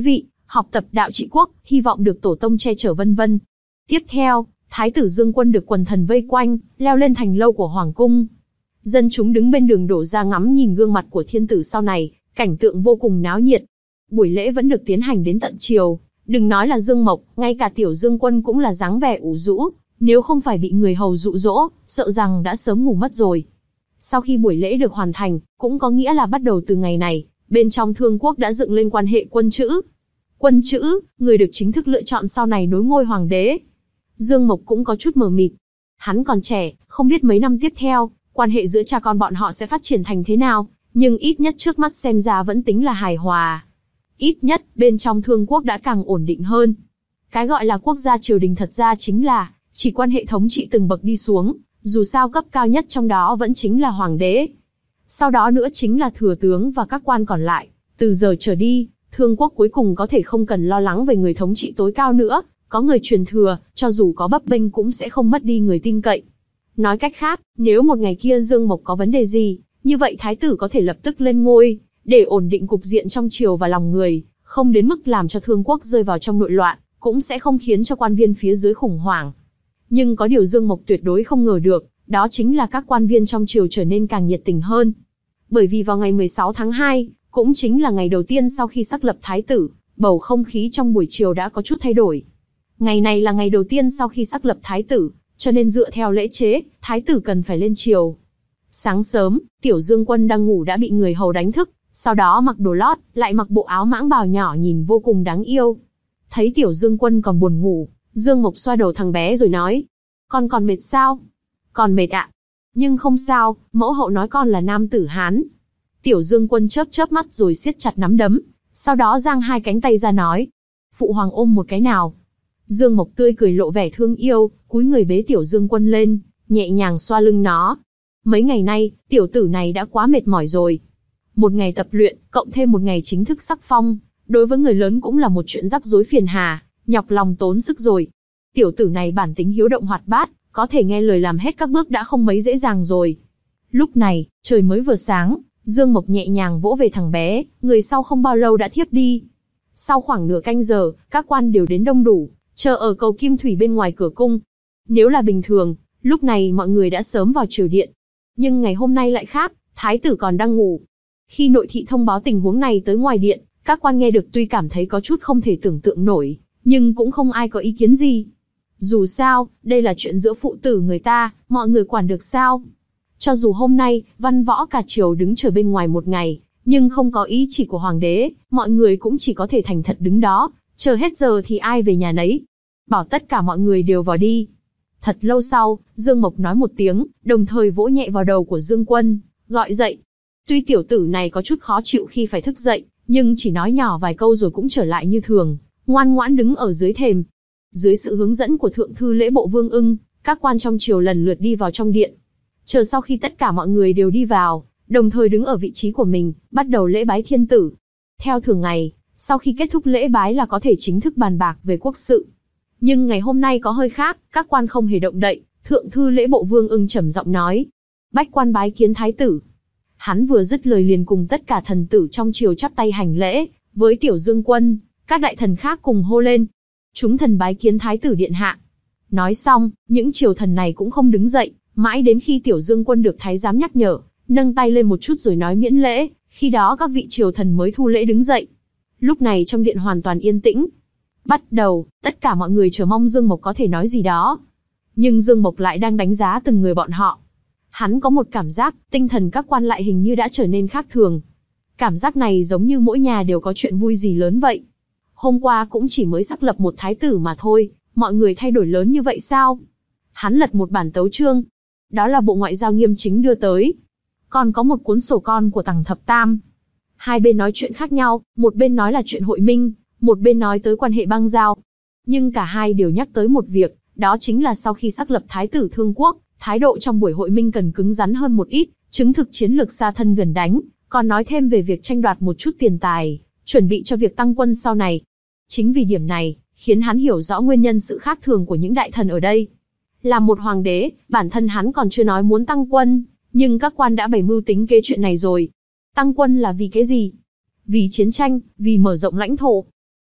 học tập đạo trị quốc, hy vọng được tổ tông che chở vân vân. Tiếp theo, Thái tử Dương Quân được quần thần vây quanh, leo lên thành lâu của hoàng cung. Dân chúng đứng bên đường đổ ra ngắm nhìn gương mặt của thiên tử sau này, cảnh tượng vô cùng náo nhiệt. Buổi lễ vẫn được tiến hành đến tận chiều, đừng nói là Dương Mộc, ngay cả tiểu Dương Quân cũng là dáng vẻ ủ rũ, nếu không phải bị người hầu dụ dỗ, sợ rằng đã sớm ngủ mất rồi. Sau khi buổi lễ được hoàn thành, cũng có nghĩa là bắt đầu từ ngày này, bên trong Thương Quốc đã dựng lên quan hệ quân chữ. Quân chữ, người được chính thức lựa chọn sau này nối ngôi hoàng đế. Dương Mộc cũng có chút mờ mịt. Hắn còn trẻ, không biết mấy năm tiếp theo, quan hệ giữa cha con bọn họ sẽ phát triển thành thế nào, nhưng ít nhất trước mắt xem ra vẫn tính là hài hòa. Ít nhất, bên trong Thương Quốc đã càng ổn định hơn. Cái gọi là quốc gia triều đình thật ra chính là, chỉ quan hệ thống trị từng bậc đi xuống, dù sao cấp cao nhất trong đó vẫn chính là hoàng đế. Sau đó nữa chính là thừa tướng và các quan còn lại. Từ giờ trở đi, Thương Quốc cuối cùng có thể không cần lo lắng về người thống trị tối cao nữa, có người truyền thừa, cho dù có bấp bênh cũng sẽ không mất đi người tin cậy. Nói cách khác, nếu một ngày kia Dương Mộc có vấn đề gì, như vậy thái tử có thể lập tức lên ngôi, để ổn định cục diện trong triều và lòng người, không đến mức làm cho Thương Quốc rơi vào trong nội loạn, cũng sẽ không khiến cho quan viên phía dưới khủng hoảng. Nhưng có điều Dương Mộc tuyệt đối không ngờ được, đó chính là các quan viên trong triều trở nên càng nhiệt tình hơn. Bởi vì vào ngày mười sáu tháng hai, cũng chính là ngày đầu tiên sau khi xác lập thái tử, bầu không khí trong buổi chiều đã có chút thay đổi. Ngày này là ngày đầu tiên sau khi xác lập thái tử, cho nên dựa theo lễ chế, thái tử cần phải lên triều. Sáng sớm, tiểu Dương Quân đang ngủ đã bị người hầu đánh thức, sau đó mặc đồ lót, lại mặc bộ áo mãng bào nhỏ nhìn vô cùng đáng yêu. Thấy tiểu Dương Quân còn buồn ngủ, Dương Mộc xoa đầu thằng bé rồi nói, con còn mệt sao? Còn mệt ạ. Nhưng không sao, mẫu hậu nói con là nam tử Hán. Tiểu Dương Quân chớp chớp mắt rồi siết chặt nắm đấm, sau đó giang hai cánh tay ra nói, phụ hoàng ôm một cái nào. Dương Mộc tươi cười lộ vẻ thương yêu, cúi người bế tiểu Dương Quân lên, nhẹ nhàng xoa lưng nó. Mấy ngày nay, tiểu tử này đã quá mệt mỏi rồi. Một ngày tập luyện, cộng thêm một ngày chính thức sắc phong, đối với người lớn cũng là một chuyện rắc rối phiền hà, nhọc lòng tốn sức rồi. Tiểu tử này bản tính hiếu động hoạt bát, có thể nghe lời làm hết các bước đã không mấy dễ dàng rồi. Lúc này, trời mới vừa sáng, Dương Mộc nhẹ nhàng vỗ về thằng bé, người sau không bao lâu đã thiếp đi. Sau khoảng nửa canh giờ, các quan đều đến đông đủ, chờ ở cầu Kim Thủy bên ngoài cửa cung. Nếu là bình thường, lúc này mọi người đã sớm vào triều điện. Nhưng ngày hôm nay lại khác, thái tử còn đang ngủ. Khi nội thị thông báo tình huống này tới ngoài điện, các quan nghe được tuy cảm thấy có chút không thể tưởng tượng nổi, nhưng cũng không ai có ý kiến gì. Dù sao, đây là chuyện giữa phụ tử người ta, mọi người quản được sao? Cho dù hôm nay, văn võ cả triều đứng chờ bên ngoài một ngày, nhưng không có ý chỉ của hoàng đế, mọi người cũng chỉ có thể thành thật đứng đó, chờ hết giờ thì ai về nhà nấy. Bảo tất cả mọi người đều vào đi. Thật lâu sau, Dương Mộc nói một tiếng, đồng thời vỗ nhẹ vào đầu của Dương Quân, gọi dậy. Tuy tiểu tử này có chút khó chịu khi phải thức dậy, nhưng chỉ nói nhỏ vài câu rồi cũng trở lại như thường, ngoan ngoãn đứng ở dưới thềm. Dưới sự hướng dẫn của thượng thư lễ bộ Vương Ưng, các quan trong triều lần lượt đi vào trong điện. Chờ sau khi tất cả mọi người đều đi vào, đồng thời đứng ở vị trí của mình, bắt đầu lễ bái thiên tử. Theo thường ngày, sau khi kết thúc lễ bái là có thể chính thức bàn bạc về quốc sự. Nhưng ngày hôm nay có hơi khác, các quan không hề động đậy, thượng thư lễ bộ Vương Ưng trầm giọng nói. Bách quan bái kiến thái tử. Hắn vừa dứt lời liền cùng tất cả thần tử trong triều chắp tay hành lễ, với tiểu Dương Quân, các đại thần khác cùng hô lên. Chúng thần bái kiến thái tử điện hạ. Nói xong, những triều thần này cũng không đứng dậy, mãi đến khi tiểu Dương Quân được thái giám nhắc nhở, nâng tay lên một chút rồi nói miễn lễ, khi đó các vị triều thần mới thu lễ đứng dậy. Lúc này trong điện hoàn toàn yên tĩnh. Bắt đầu, tất cả mọi người chờ mong Dương Mộc có thể nói gì đó. Nhưng Dương Mộc lại đang đánh giá từng người bọn họ. Hắn có một cảm giác, tinh thần các quan lại hình như đã trở nên khác thường. Cảm giác này giống như mỗi nhà đều có chuyện vui gì lớn vậy. Hôm qua cũng chỉ mới xác lập một thái tử mà thôi, mọi người thay đổi lớn như vậy sao? Hắn lật một bản tấu chương. Đó là Bộ Ngoại giao Nghiêm Chính đưa tới. Còn có một cuốn sổ con của Tằng Thập Tam. Hai bên nói chuyện khác nhau, một bên nói là chuyện hội minh, một bên nói tới quan hệ bang giao. Nhưng cả hai đều nhắc tới một việc, đó chính là sau khi xác lập thái tử Thương Quốc, thái độ trong buổi hội minh cần cứng rắn hơn một ít, chứng thực chiến lược xa thân gần đánh, còn nói thêm về việc tranh đoạt một chút tiền tài, chuẩn bị cho việc tăng quân sau này. Chính vì điểm này, khiến hắn hiểu rõ nguyên nhân sự khác thường của những đại thần ở đây. Là một hoàng đế, bản thân hắn còn chưa nói muốn tăng quân, nhưng các quan đã bày mưu tính kế chuyện này rồi. Tăng quân là vì cái gì? Vì chiến tranh, vì mở rộng lãnh thổ.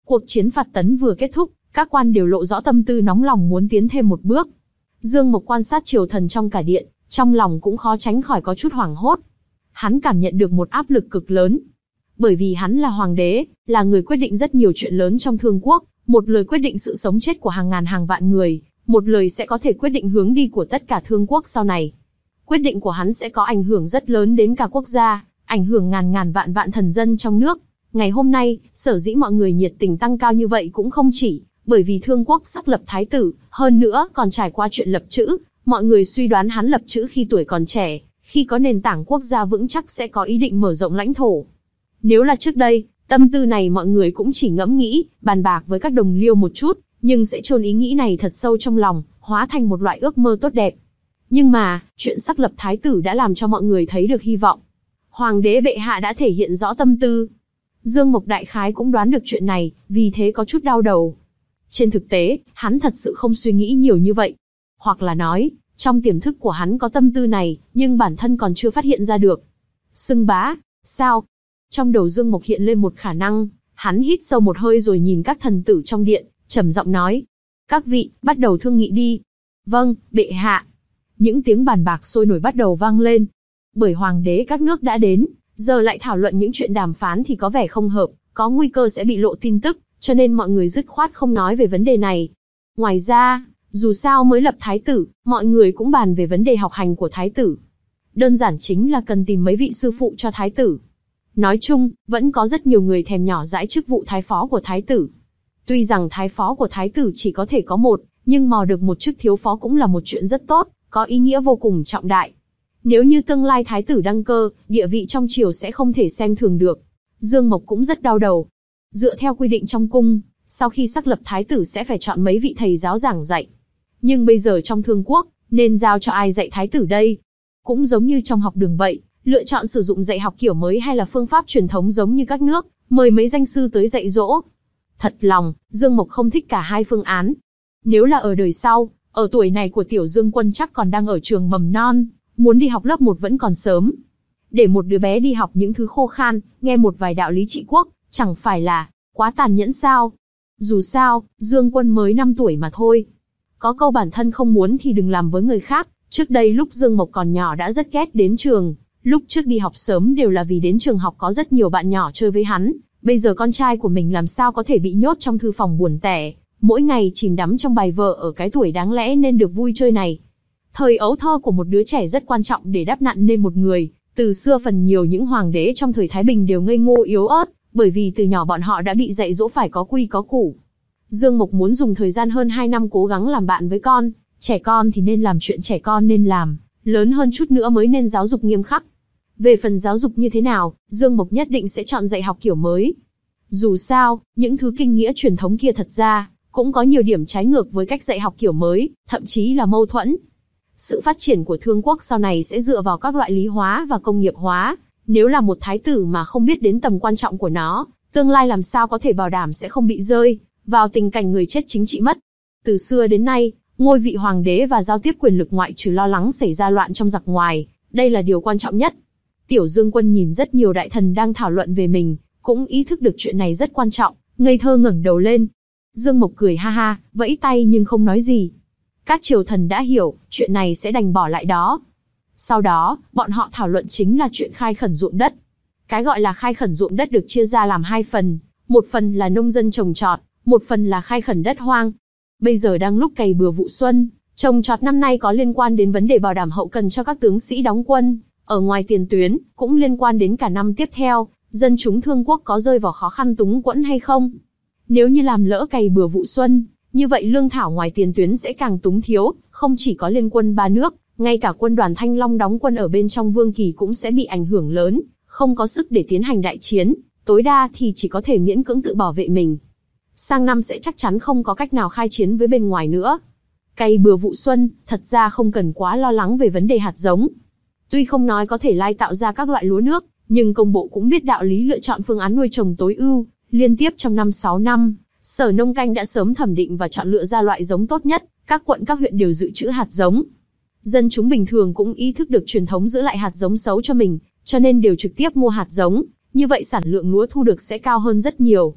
Cuộc chiến phạt tấn vừa kết thúc, các quan đều lộ rõ tâm tư nóng lòng muốn tiến thêm một bước. Dương Mộc quan sát triều thần trong cả điện, trong lòng cũng khó tránh khỏi có chút hoảng hốt. Hắn cảm nhận được một áp lực cực lớn. Bởi vì hắn là hoàng đế, là người quyết định rất nhiều chuyện lớn trong Thương Quốc, một lời quyết định sự sống chết của hàng ngàn hàng vạn người, một lời sẽ có thể quyết định hướng đi của tất cả Thương Quốc sau này. Quyết định của hắn sẽ có ảnh hưởng rất lớn đến cả quốc gia, ảnh hưởng ngàn ngàn vạn vạn thần dân trong nước. Ngày hôm nay, sở dĩ mọi người nhiệt tình tăng cao như vậy cũng không chỉ bởi vì Thương Quốc sắp lập thái tử, hơn nữa còn trải qua chuyện lập chữ, mọi người suy đoán hắn lập chữ khi tuổi còn trẻ, khi có nền tảng quốc gia vững chắc sẽ có ý định mở rộng lãnh thổ. Nếu là trước đây, tâm tư này mọi người cũng chỉ ngẫm nghĩ, bàn bạc với các đồng liêu một chút, nhưng sẽ chôn ý nghĩ này thật sâu trong lòng, hóa thành một loại ước mơ tốt đẹp. Nhưng mà, chuyện sắc lập thái tử đã làm cho mọi người thấy được hy vọng. Hoàng đế bệ hạ đã thể hiện rõ tâm tư. Dương Mộc đại khái cũng đoán được chuyện này, vì thế có chút đau đầu. Trên thực tế, hắn thật sự không suy nghĩ nhiều như vậy. Hoặc là nói, trong tiềm thức của hắn có tâm tư này, nhưng bản thân còn chưa phát hiện ra được. Xưng bá, sao? Trong đầu Dương Mộc hiện lên một khả năng, hắn hít sâu một hơi rồi nhìn các thần tử trong điện, trầm giọng nói. Các vị, bắt đầu thương nghị đi. Vâng, bệ hạ. Những tiếng bàn bạc sôi nổi bắt đầu vang lên. Bởi hoàng đế các nước đã đến, giờ lại thảo luận những chuyện đàm phán thì có vẻ không hợp, có nguy cơ sẽ bị lộ tin tức, cho nên mọi người dứt khoát không nói về vấn đề này. Ngoài ra, dù sao mới lập thái tử, mọi người cũng bàn về vấn đề học hành của thái tử. Đơn giản chính là cần tìm mấy vị sư phụ cho thái tử. Nói chung, vẫn có rất nhiều người thèm nhỏ dãi chức vụ thái phó của thái tử. Tuy rằng thái phó của thái tử chỉ có thể có một, nhưng mò được một chức thiếu phó cũng là một chuyện rất tốt, có ý nghĩa vô cùng trọng đại. Nếu như tương lai thái tử đăng cơ, địa vị trong triều sẽ không thể xem thường được. Dương Mộc cũng rất đau đầu. Dựa theo quy định trong cung, sau khi sắc lập thái tử sẽ phải chọn mấy vị thầy giáo giảng dạy. Nhưng bây giờ trong Thương Quốc, nên giao cho ai dạy thái tử đây? Cũng giống như trong học đường vậy, lựa chọn sử dụng dạy học kiểu mới hay là phương pháp truyền thống giống như các nước, mời mấy danh sư tới dạy dỗ. Thật lòng, Dương Mộc không thích cả hai phương án. Nếu là ở đời sau, ở tuổi này của Tiểu Dương Quân chắc còn đang ở trường mầm non, muốn đi học lớp một vẫn còn sớm. Để một đứa bé đi học những thứ khô khan, nghe một vài đạo lý trị quốc, chẳng phải là quá tàn nhẫn sao? Dù sao, Dương Quân mới năm tuổi mà thôi. Có câu bản thân không muốn thì đừng làm với người khác. Trước đây lúc Dương Mộc còn nhỏ đã rất ghét đến trường. Lúc trước đi học sớm đều là vì đến trường học có rất nhiều bạn nhỏ chơi với hắn. Bây giờ con trai của mình làm sao có thể bị nhốt trong thư phòng buồn tẻ, mỗi ngày chìm đắm trong bài vở ở cái tuổi đáng lẽ nên được vui chơi này. Thời ấu thơ của một đứa trẻ rất quan trọng để đắp nặn nên một người. Từ xưa phần nhiều những hoàng đế trong thời Thái Bình đều ngây ngô yếu ớt, bởi vì từ nhỏ bọn họ đã bị dạy dỗ phải có quy có củ. Dương Mộc muốn dùng thời gian hơn hai năm cố gắng làm bạn với con, trẻ con thì nên làm chuyện trẻ con nên làm, lớn hơn chút nữa mới nên giáo dục nghiêm khắc. Về phần giáo dục như thế nào, Dương Mộc nhất định sẽ chọn dạy học kiểu mới. Dù sao, những thứ kinh nghĩa truyền thống kia thật ra, cũng có nhiều điểm trái ngược với cách dạy học kiểu mới, thậm chí là mâu thuẫn. Sự phát triển của Thương Quốc sau này sẽ dựa vào các loại lý hóa và công nghiệp hóa. Nếu là một thái tử mà không biết đến tầm quan trọng của nó, tương lai làm sao có thể bảo đảm sẽ không bị rơi vào tình cảnh người chết chính trị mất. Từ xưa đến nay, ngôi vị hoàng đế và giao tiếp quyền lực ngoại trừ lo lắng xảy ra loạn trong giặc ngoài, đây là điều quan trọng nhất. Tiểu Dương Quân nhìn rất nhiều đại thần đang thảo luận về mình, cũng ý thức được chuyện này rất quan trọng, ngây thơ ngẩng đầu lên. Dương Mộc cười ha ha, vẫy tay nhưng không nói gì. Các triều thần đã hiểu, chuyện này sẽ đành bỏ lại đó. Sau đó, bọn họ thảo luận chính là chuyện khai khẩn ruộng đất. Cái gọi là khai khẩn ruộng đất được chia ra làm hai phần, một phần là nông dân trồng trọt, một phần là khai khẩn đất hoang. Bây giờ đang lúc cày bừa vụ xuân, trồng trọt năm nay có liên quan đến vấn đề bảo đảm hậu cần cho các tướng sĩ đóng quân ở ngoài tiền tuyến, cũng liên quan đến cả năm tiếp theo, dân chúng Thương Quốc có rơi vào khó khăn túng quẫn hay không. Nếu như làm lỡ cày bừa vụ xuân, như vậy lương thảo ngoài tiền tuyến sẽ càng túng thiếu, không chỉ có liên quân ba nước, ngay cả quân đoàn Thanh Long đóng quân ở bên trong Vương Kỳ cũng sẽ bị ảnh hưởng lớn, không có sức để tiến hành đại chiến, tối đa thì chỉ có thể miễn cưỡng tự bảo vệ mình. Sang năm sẽ chắc chắn không có cách nào khai chiến với bên ngoài nữa. Cày bừa vụ xuân, thật ra không cần quá lo lắng về vấn đề hạt giống. Tuy không nói có thể lai tạo ra các loại lúa nước, nhưng công bộ cũng biết đạo lý lựa chọn phương án nuôi trồng tối ưu, liên tiếp trong năm sáu năm. Sở Nông Canh đã sớm thẩm định và chọn lựa ra loại giống tốt nhất, các quận các huyện đều dự trữ hạt giống. Dân chúng bình thường cũng ý thức được truyền thống giữ lại hạt giống xấu cho mình, cho nên đều trực tiếp mua hạt giống, như vậy sản lượng lúa thu được sẽ cao hơn rất nhiều.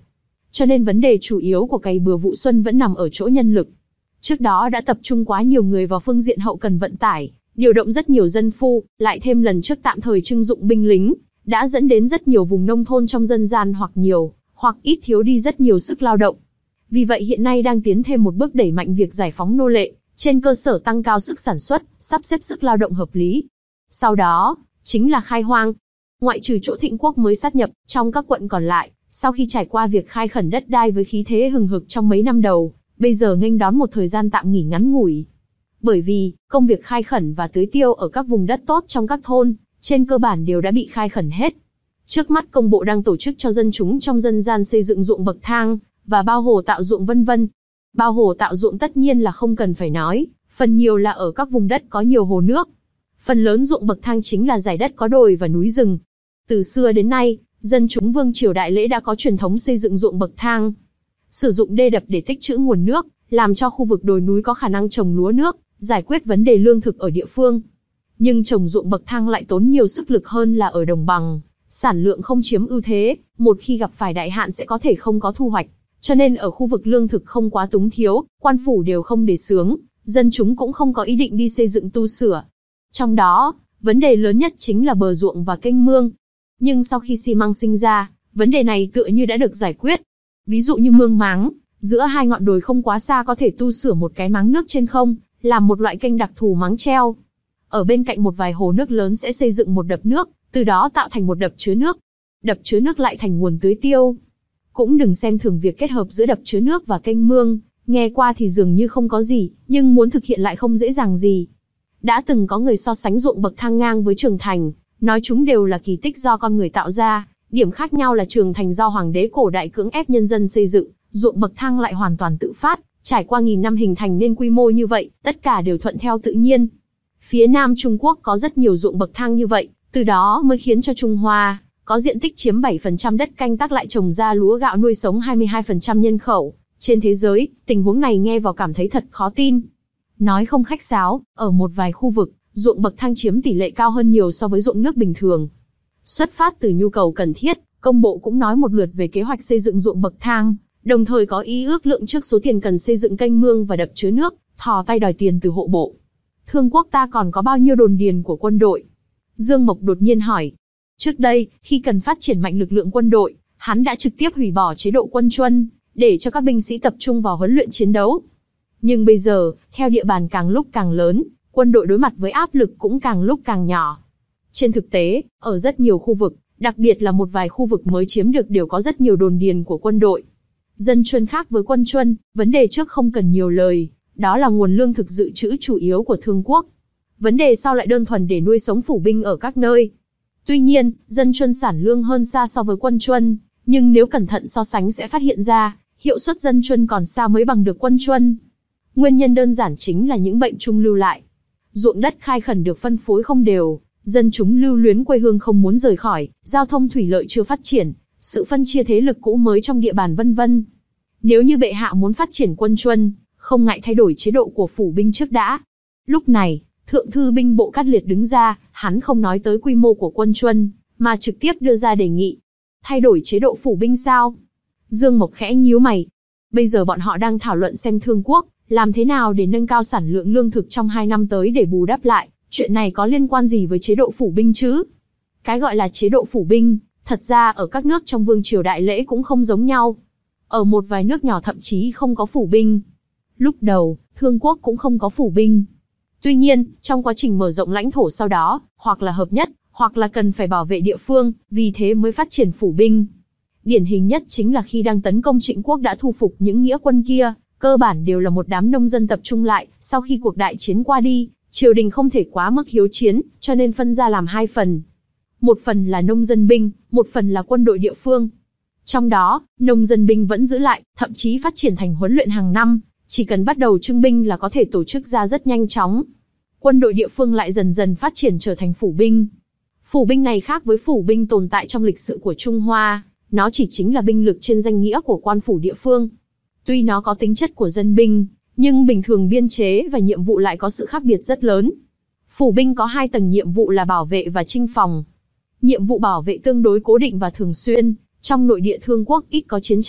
Cho nên vấn đề chủ yếu của cày bừa vụ xuân vẫn nằm ở chỗ nhân lực. Trước đó đã tập trung quá nhiều người vào phương diện hậu cần vận tải, điều động rất nhiều dân phu, lại thêm lần trước tạm thời trưng dụng binh lính, đã dẫn đến rất nhiều vùng nông thôn trong dân gian hoặc nhiều, hoặc ít thiếu đi rất nhiều sức lao động. Vì vậy hiện nay đang tiến thêm một bước đẩy mạnh việc giải phóng nô lệ, trên cơ sở tăng cao sức sản xuất, sắp xếp sức lao động hợp lý. Sau đó, chính là khai hoang. Ngoại trừ chỗ Thịnh Quốc mới sát nhập, trong các quận còn lại, sau khi trải qua việc khai khẩn đất đai với khí thế hừng hực trong mấy năm đầu, bây giờ nghênh đón một thời gian tạm nghỉ ngắn ngủi. Bởi vì, công việc khai khẩn và tưới tiêu ở các vùng đất tốt trong các thôn, trên cơ bản đều đã bị khai khẩn hết. Trước mắt công bộ đang tổ chức cho dân chúng trong dân gian xây dựng ruộng bậc thang, và bao hồ tạo ruộng vân vân. Bao hồ tạo ruộng tất nhiên là không cần phải nói, phần nhiều là ở các vùng đất có nhiều hồ nước. Phần lớn ruộng bậc thang chính là dải đất có đồi và núi rừng. Từ xưa đến nay, dân chúng vương triều Đại Lễ đã có truyền thống xây dựng ruộng bậc thang. Sử dụng đê đập để tích trữ nguồn nước, làm cho khu vực đồi núi có khả năng trồng lúa nước, giải quyết vấn đề lương thực ở địa phương. Nhưng trồng ruộng bậc thang lại tốn nhiều sức lực hơn là ở đồng bằng, sản lượng không chiếm ưu thế, một khi gặp phải đại hạn sẽ có thể không có thu hoạch. Cho nên ở khu vực lương thực không quá túng thiếu, quan phủ đều không đề xướng, dân chúng cũng không có ý định đi xây dựng tu sửa. Trong đó, vấn đề lớn nhất chính là bờ ruộng và kênh mương. Nhưng sau khi xi măng sinh ra, vấn đề này tựa như đã được giải quyết. Ví dụ như mương máng, giữa hai ngọn đồi không quá xa có thể tu sửa một cái máng nước trên không, làm một loại kênh đặc thù máng treo. Ở bên cạnh một vài hồ nước lớn sẽ xây dựng một đập nước, từ đó tạo thành một đập chứa nước. Đập chứa nước lại thành nguồn tưới tiêu. Cũng đừng xem thường việc kết hợp giữa đập chứa nước và kênh mương, nghe qua thì dường như không có gì, nhưng muốn thực hiện lại không dễ dàng gì. Đã từng có người so sánh ruộng bậc thang ngang với Trường Thành, nói chúng đều là kỳ tích do con người tạo ra, điểm khác nhau là Trường Thành do hoàng đế cổ đại cưỡng ép nhân dân xây dựng, ruộng bậc thang lại hoàn toàn tự phát, trải qua nghìn năm hình thành nên quy mô như vậy, tất cả đều thuận theo tự nhiên. Phía Nam Trung Quốc có rất nhiều ruộng bậc thang như vậy, từ đó mới khiến cho Trung Hoa có diện tích chiếm bảy phần trăm đất canh tác lại trồng ra lúa gạo nuôi sống hai mươi hai phần trăm nhân khẩu. Trên thế giới, tình huống này nghe vào cảm thấy thật khó tin. Nói không khách sáo, ở một vài khu vực, ruộng bậc thang chiếm tỷ lệ cao hơn nhiều so với ruộng nước bình thường. Xuất phát từ nhu cầu cần thiết, công bộ cũng nói một lượt về kế hoạch xây dựng ruộng bậc thang, đồng thời có ý ước lượng trước số tiền cần xây dựng kênh mương và đập chứa nước, thò tay đòi tiền từ hộ bộ. Thương quốc ta còn có bao nhiêu đồn điền của quân đội? Dương Mộc đột nhiên hỏi. Trước đây, khi cần phát triển mạnh lực lượng quân đội, hắn đã trực tiếp hủy bỏ chế độ quân chuân, để cho các binh sĩ tập trung vào huấn luyện chiến đấu. Nhưng bây giờ, theo địa bàn càng lúc càng lớn, quân đội đối mặt với áp lực cũng càng lúc càng nhỏ. Trên thực tế, ở rất nhiều khu vực, đặc biệt là một vài khu vực mới chiếm được đều có rất nhiều đồn điền của quân đội. Dân chuân khác với quân chuân, vấn đề trước không cần nhiều lời, đó là nguồn lương thực dự trữ chủ yếu của Thương quốc. Vấn đề sau lại đơn thuần để nuôi sống phủ binh ở các nơi. Tuy nhiên, dân chuân sản lương hơn xa so với quân chuân, nhưng nếu cẩn thận so sánh sẽ phát hiện ra, hiệu suất dân chuân còn xa mới bằng được quân chuân. Nguyên nhân đơn giản chính là những bệnh chung lưu lại. Ruộng đất khai khẩn được phân phối không đều, dân chúng lưu luyến quê hương không muốn rời khỏi, giao thông thủy lợi chưa phát triển, sự phân chia thế lực cũ mới trong địa bàn vân vân. Nếu như bệ hạ muốn phát triển quân chuân, không ngại thay đổi chế độ của phủ binh trước đã. Lúc này, Thượng thư binh bộ Cát Liệt đứng ra, hắn không nói tới quy mô của quân chuân, mà trực tiếp đưa ra đề nghị. Thay đổi chế độ phủ binh sao? Dương Mộc khẽ nhíu mày. Bây giờ bọn họ đang thảo luận xem Thương quốc, làm thế nào để nâng cao sản lượng lương thực trong hai năm tới để bù đắp lại, chuyện này có liên quan gì với chế độ phủ binh chứ? Cái gọi là chế độ phủ binh, thật ra ở các nước trong vương triều Đại Lễ cũng không giống nhau. Ở một vài nước nhỏ thậm chí không có phủ binh. Lúc đầu, Thương quốc cũng không có phủ binh. Tuy nhiên, trong quá trình mở rộng lãnh thổ sau đó, hoặc là hợp nhất, hoặc là cần phải bảo vệ địa phương, vì thế mới phát triển phủ binh. Điển hình nhất chính là khi đang tấn công Trịnh quốc đã thu phục những nghĩa quân kia, cơ bản đều là một đám nông dân tập trung lại, sau khi cuộc đại chiến qua đi, triều đình không thể quá mức hiếu chiến, cho nên phân ra làm hai phần. Một phần là nông dân binh, một phần là quân đội địa phương. Trong đó, nông dân binh vẫn giữ lại, thậm chí phát triển thành huấn luyện hàng năm, chỉ cần bắt đầu trưng binh là có thể tổ chức ra rất nhanh chóng. Quân đội địa phương lại dần dần phát triển trở thành phủ binh. Phủ binh này khác với phủ binh tồn tại trong lịch sử của Trung Hoa, nó chỉ chính là binh lực trên danh nghĩa của quan phủ địa phương. Tuy nó có tính chất của dân binh, nhưng bình thường biên chế và nhiệm vụ lại có sự khác biệt rất lớn. Phủ binh có hai tầng nhiệm vụ là bảo vệ và chinh phòng. Nhiệm vụ bảo vệ tương đối cố định và thường xuyên, trong nội địa Thương quốc ít có chiến tranh,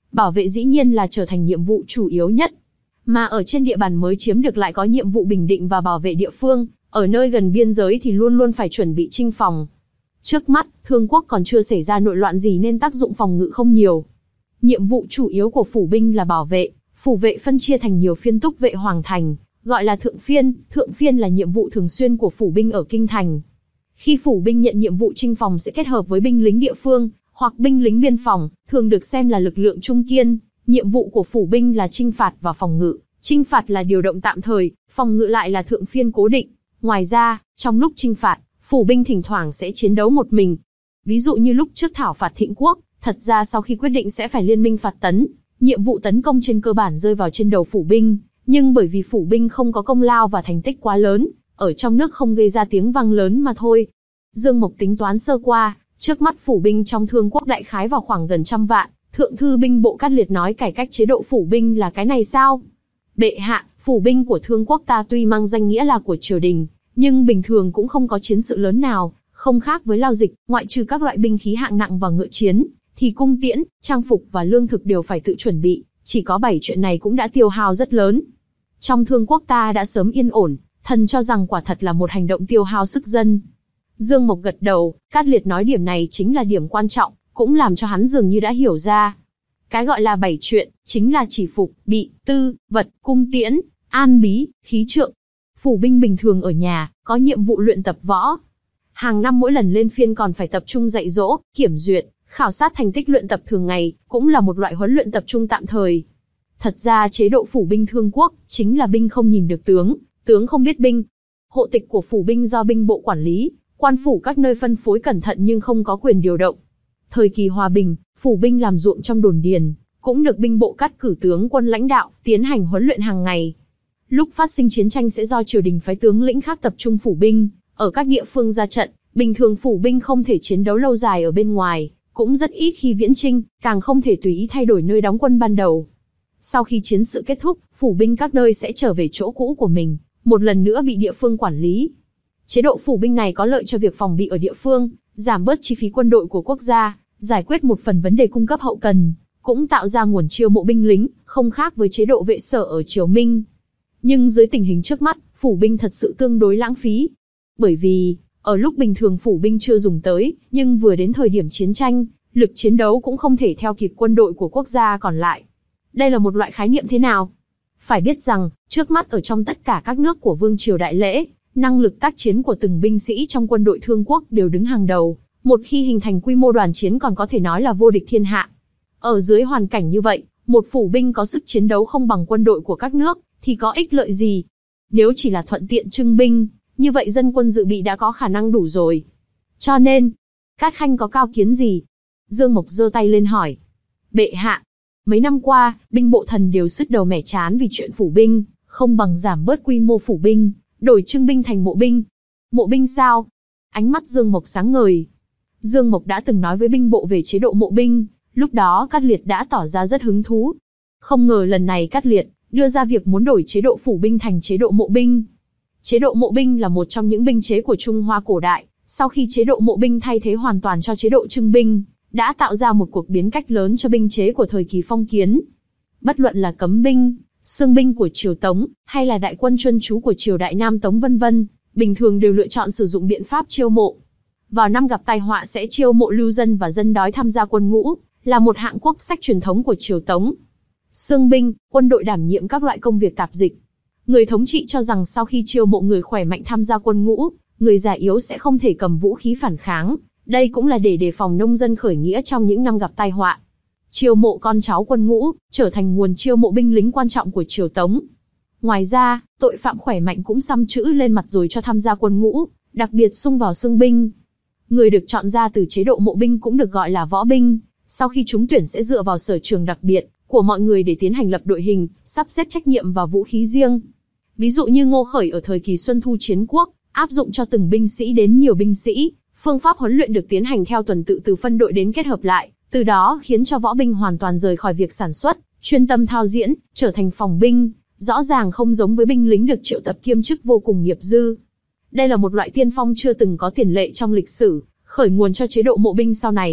bảo vệ dĩ nhiên là trở thành nhiệm vụ chủ yếu nhất. Mà ở trên địa bàn mới chiếm được lại có nhiệm vụ bình định và bảo vệ địa phương, ở nơi gần biên giới thì luôn luôn phải chuẩn bị chinh phòng. Trước mắt, Thương quốc còn chưa xảy ra nội loạn gì nên tác dụng phòng ngự không nhiều. Nhiệm vụ chủ yếu của phủ binh là bảo vệ, phủ vệ phân chia thành nhiều phiên túc vệ hoàng thành, gọi là thượng phiên, thượng phiên là nhiệm vụ thường xuyên của phủ binh ở kinh thành. Khi phủ binh nhận nhiệm vụ chinh phòng sẽ kết hợp với binh lính địa phương, hoặc binh lính biên phòng, thường được xem là lực lượng trung kiên. Nhiệm vụ của phủ binh là chinh phạt và phòng ngự, chinh phạt là điều động tạm thời, phòng ngự lại là thượng phiên cố định. Ngoài ra, trong lúc chinh phạt, phủ binh thỉnh thoảng sẽ chiến đấu một mình. Ví dụ như lúc trước thảo phạt Thịnh quốc, thật ra sau khi quyết định sẽ phải liên minh phạt tấn, nhiệm vụ tấn công trên cơ bản rơi vào trên đầu phủ binh, nhưng bởi vì phủ binh không có công lao và thành tích quá lớn, ở trong nước không gây ra tiếng vang lớn mà thôi. Dương Mộc tính toán sơ qua, trước mắt phủ binh trong Thương quốc đại khái vào khoảng gần trăm vạn. Thượng thư binh bộ Cát Liệt nói cải cách chế độ phủ binh là cái này sao? Bệ hạ, phủ binh của Thương quốc ta tuy mang danh nghĩa là của triều đình, nhưng bình thường cũng không có chiến sự lớn nào, không khác với Lao Dịch, ngoại trừ các loại binh khí hạng nặng và ngựa chiến, thì cung tiễn, trang phục và lương thực đều phải tự chuẩn bị, chỉ có bảy chuyện này cũng đã tiêu hao rất lớn. Trong Thương quốc ta đã sớm yên ổn, thần cho rằng quả thật là một hành động tiêu hao sức dân. Dương Mộc gật đầu, Cát Liệt nói điểm này chính là điểm quan trọng, cũng làm cho hắn dường như đã hiểu ra. Cái gọi là bảy chuyện, chính là chỉ phục, bị, tư, vật, cung tiễn, an bí, khí trượng. Phủ binh bình thường ở nhà, có nhiệm vụ luyện tập võ. Hàng năm mỗi lần lên phiên còn phải tập trung dạy dỗ, kiểm duyệt, khảo sát thành tích luyện tập thường ngày, cũng là một loại huấn luyện tập trung tạm thời. Thật ra chế độ phủ binh Thương quốc, chính là binh không nhìn được tướng, tướng không biết binh. Hộ tịch của phủ binh do binh bộ quản lý, quan phủ các nơi phân phối cẩn thận nhưng không có quyền điều động. Thời kỳ hòa bình, phủ binh làm ruộng trong đồn điền, cũng được binh bộ cắt cử tướng quân lãnh đạo, tiến hành huấn luyện hàng ngày. Lúc phát sinh chiến tranh sẽ do triều đình phái tướng lĩnh khác tập trung phủ binh, ở các địa phương ra trận, bình thường phủ binh không thể chiến đấu lâu dài ở bên ngoài, cũng rất ít khi viễn chinh, càng không thể tùy ý thay đổi nơi đóng quân ban đầu. Sau khi chiến sự kết thúc, phủ binh các nơi sẽ trở về chỗ cũ của mình, một lần nữa bị địa phương quản lý. Chế độ phủ binh này có lợi cho việc phòng bị ở địa phương, giảm bớt chi phí quân đội của quốc gia, giải quyết một phần vấn đề cung cấp hậu cần, cũng tạo ra nguồn chiêu mộ binh lính, không khác với chế độ vệ sở ở triều Minh. Nhưng dưới tình hình trước mắt, phủ binh thật sự tương đối lãng phí. Bởi vì, ở lúc bình thường phủ binh chưa dùng tới, nhưng vừa đến thời điểm chiến tranh, lực chiến đấu cũng không thể theo kịp quân đội của quốc gia còn lại. Đây là một loại khái niệm thế nào? Phải biết rằng, trước mắt ở trong tất cả các nước của Vương triều Đại Lễ, năng lực tác chiến của từng binh sĩ trong quân đội Thương quốc đều đứng hàng đầu, một khi hình thành quy mô đoàn chiến còn có thể nói là vô địch thiên hạ. Ở dưới hoàn cảnh như vậy, một phủ binh có sức chiến đấu không bằng quân đội của các nước, thì có ích lợi gì? Nếu chỉ là thuận tiện trưng binh, như vậy dân quân dự bị đã có khả năng đủ rồi. Cho nên, Cát Khanh có cao kiến gì? Dương Mộc giơ tay lên hỏi. Bệ hạ, mấy năm qua, binh bộ thần đều sứt đầu mẻ chán vì chuyện phủ binh, không bằng giảm bớt quy mô phủ binh, đổi trưng binh thành mộ binh. Mộ binh sao? Ánh mắt Dương Mộc sáng ngời. Dương Mộc đã từng nói với binh bộ về chế độ mộ binh, lúc đó Cát Liệt đã tỏ ra rất hứng thú. Không ngờ lần này Cát Liệt đưa ra việc muốn đổi chế độ phủ binh thành chế độ mộ binh. Chế độ mộ binh là một trong những binh chế của Trung Hoa cổ đại, sau khi chế độ mộ binh thay thế hoàn toàn cho chế độ trưng binh, đã tạo ra một cuộc biến cách lớn cho binh chế của thời kỳ phong kiến. Bất luận là cấm binh, xương binh của triều Tống, hay là đại quân chuyên trú của triều Đại Nam Tống vân vân, bình thường đều lựa chọn sử dụng biện pháp chiêu mộ. Vào năm gặp tai họa sẽ chiêu mộ lưu dân và dân đói tham gia quân ngũ, là một hạng quốc sách truyền thống của triều Tống. Xương binh, quân đội đảm nhiệm các loại công việc tạp dịch. Người thống trị cho rằng sau khi chiêu mộ người khỏe mạnh tham gia quân ngũ, người già yếu sẽ không thể cầm vũ khí phản kháng. Đây cũng là để đề phòng nông dân khởi nghĩa trong những năm gặp tai họa. Chiêu mộ con cháu quân ngũ, trở thành nguồn chiêu mộ binh lính quan trọng của triều Tống. Ngoài ra, tội phạm khỏe mạnh cũng xăm chữ lên mặt rồi cho tham gia quân ngũ, đặc biệt xung vào xương binh. Người được chọn ra từ chế độ mộ binh cũng được gọi là võ binh. Sau khi trúng tuyển sẽ dựa vào sở trường đặc biệt của mọi người để tiến hành lập đội hình, sắp xếp trách nhiệm và vũ khí riêng. Ví dụ như Ngô Khởi ở thời kỳ Xuân Thu Chiến Quốc, áp dụng cho từng binh sĩ đến nhiều binh sĩ, phương pháp huấn luyện được tiến hành theo tuần tự từ phân đội đến kết hợp lại, từ đó khiến cho võ binh hoàn toàn rời khỏi việc sản xuất, chuyên tâm thao diễn, trở thành phòng binh, rõ ràng không giống với binh lính được triệu tập kiêm chức vô cùng nghiệp dư. Đây là một loại tiên phong chưa từng có tiền lệ trong lịch sử, khởi nguồn cho chế độ mộ binh sau này.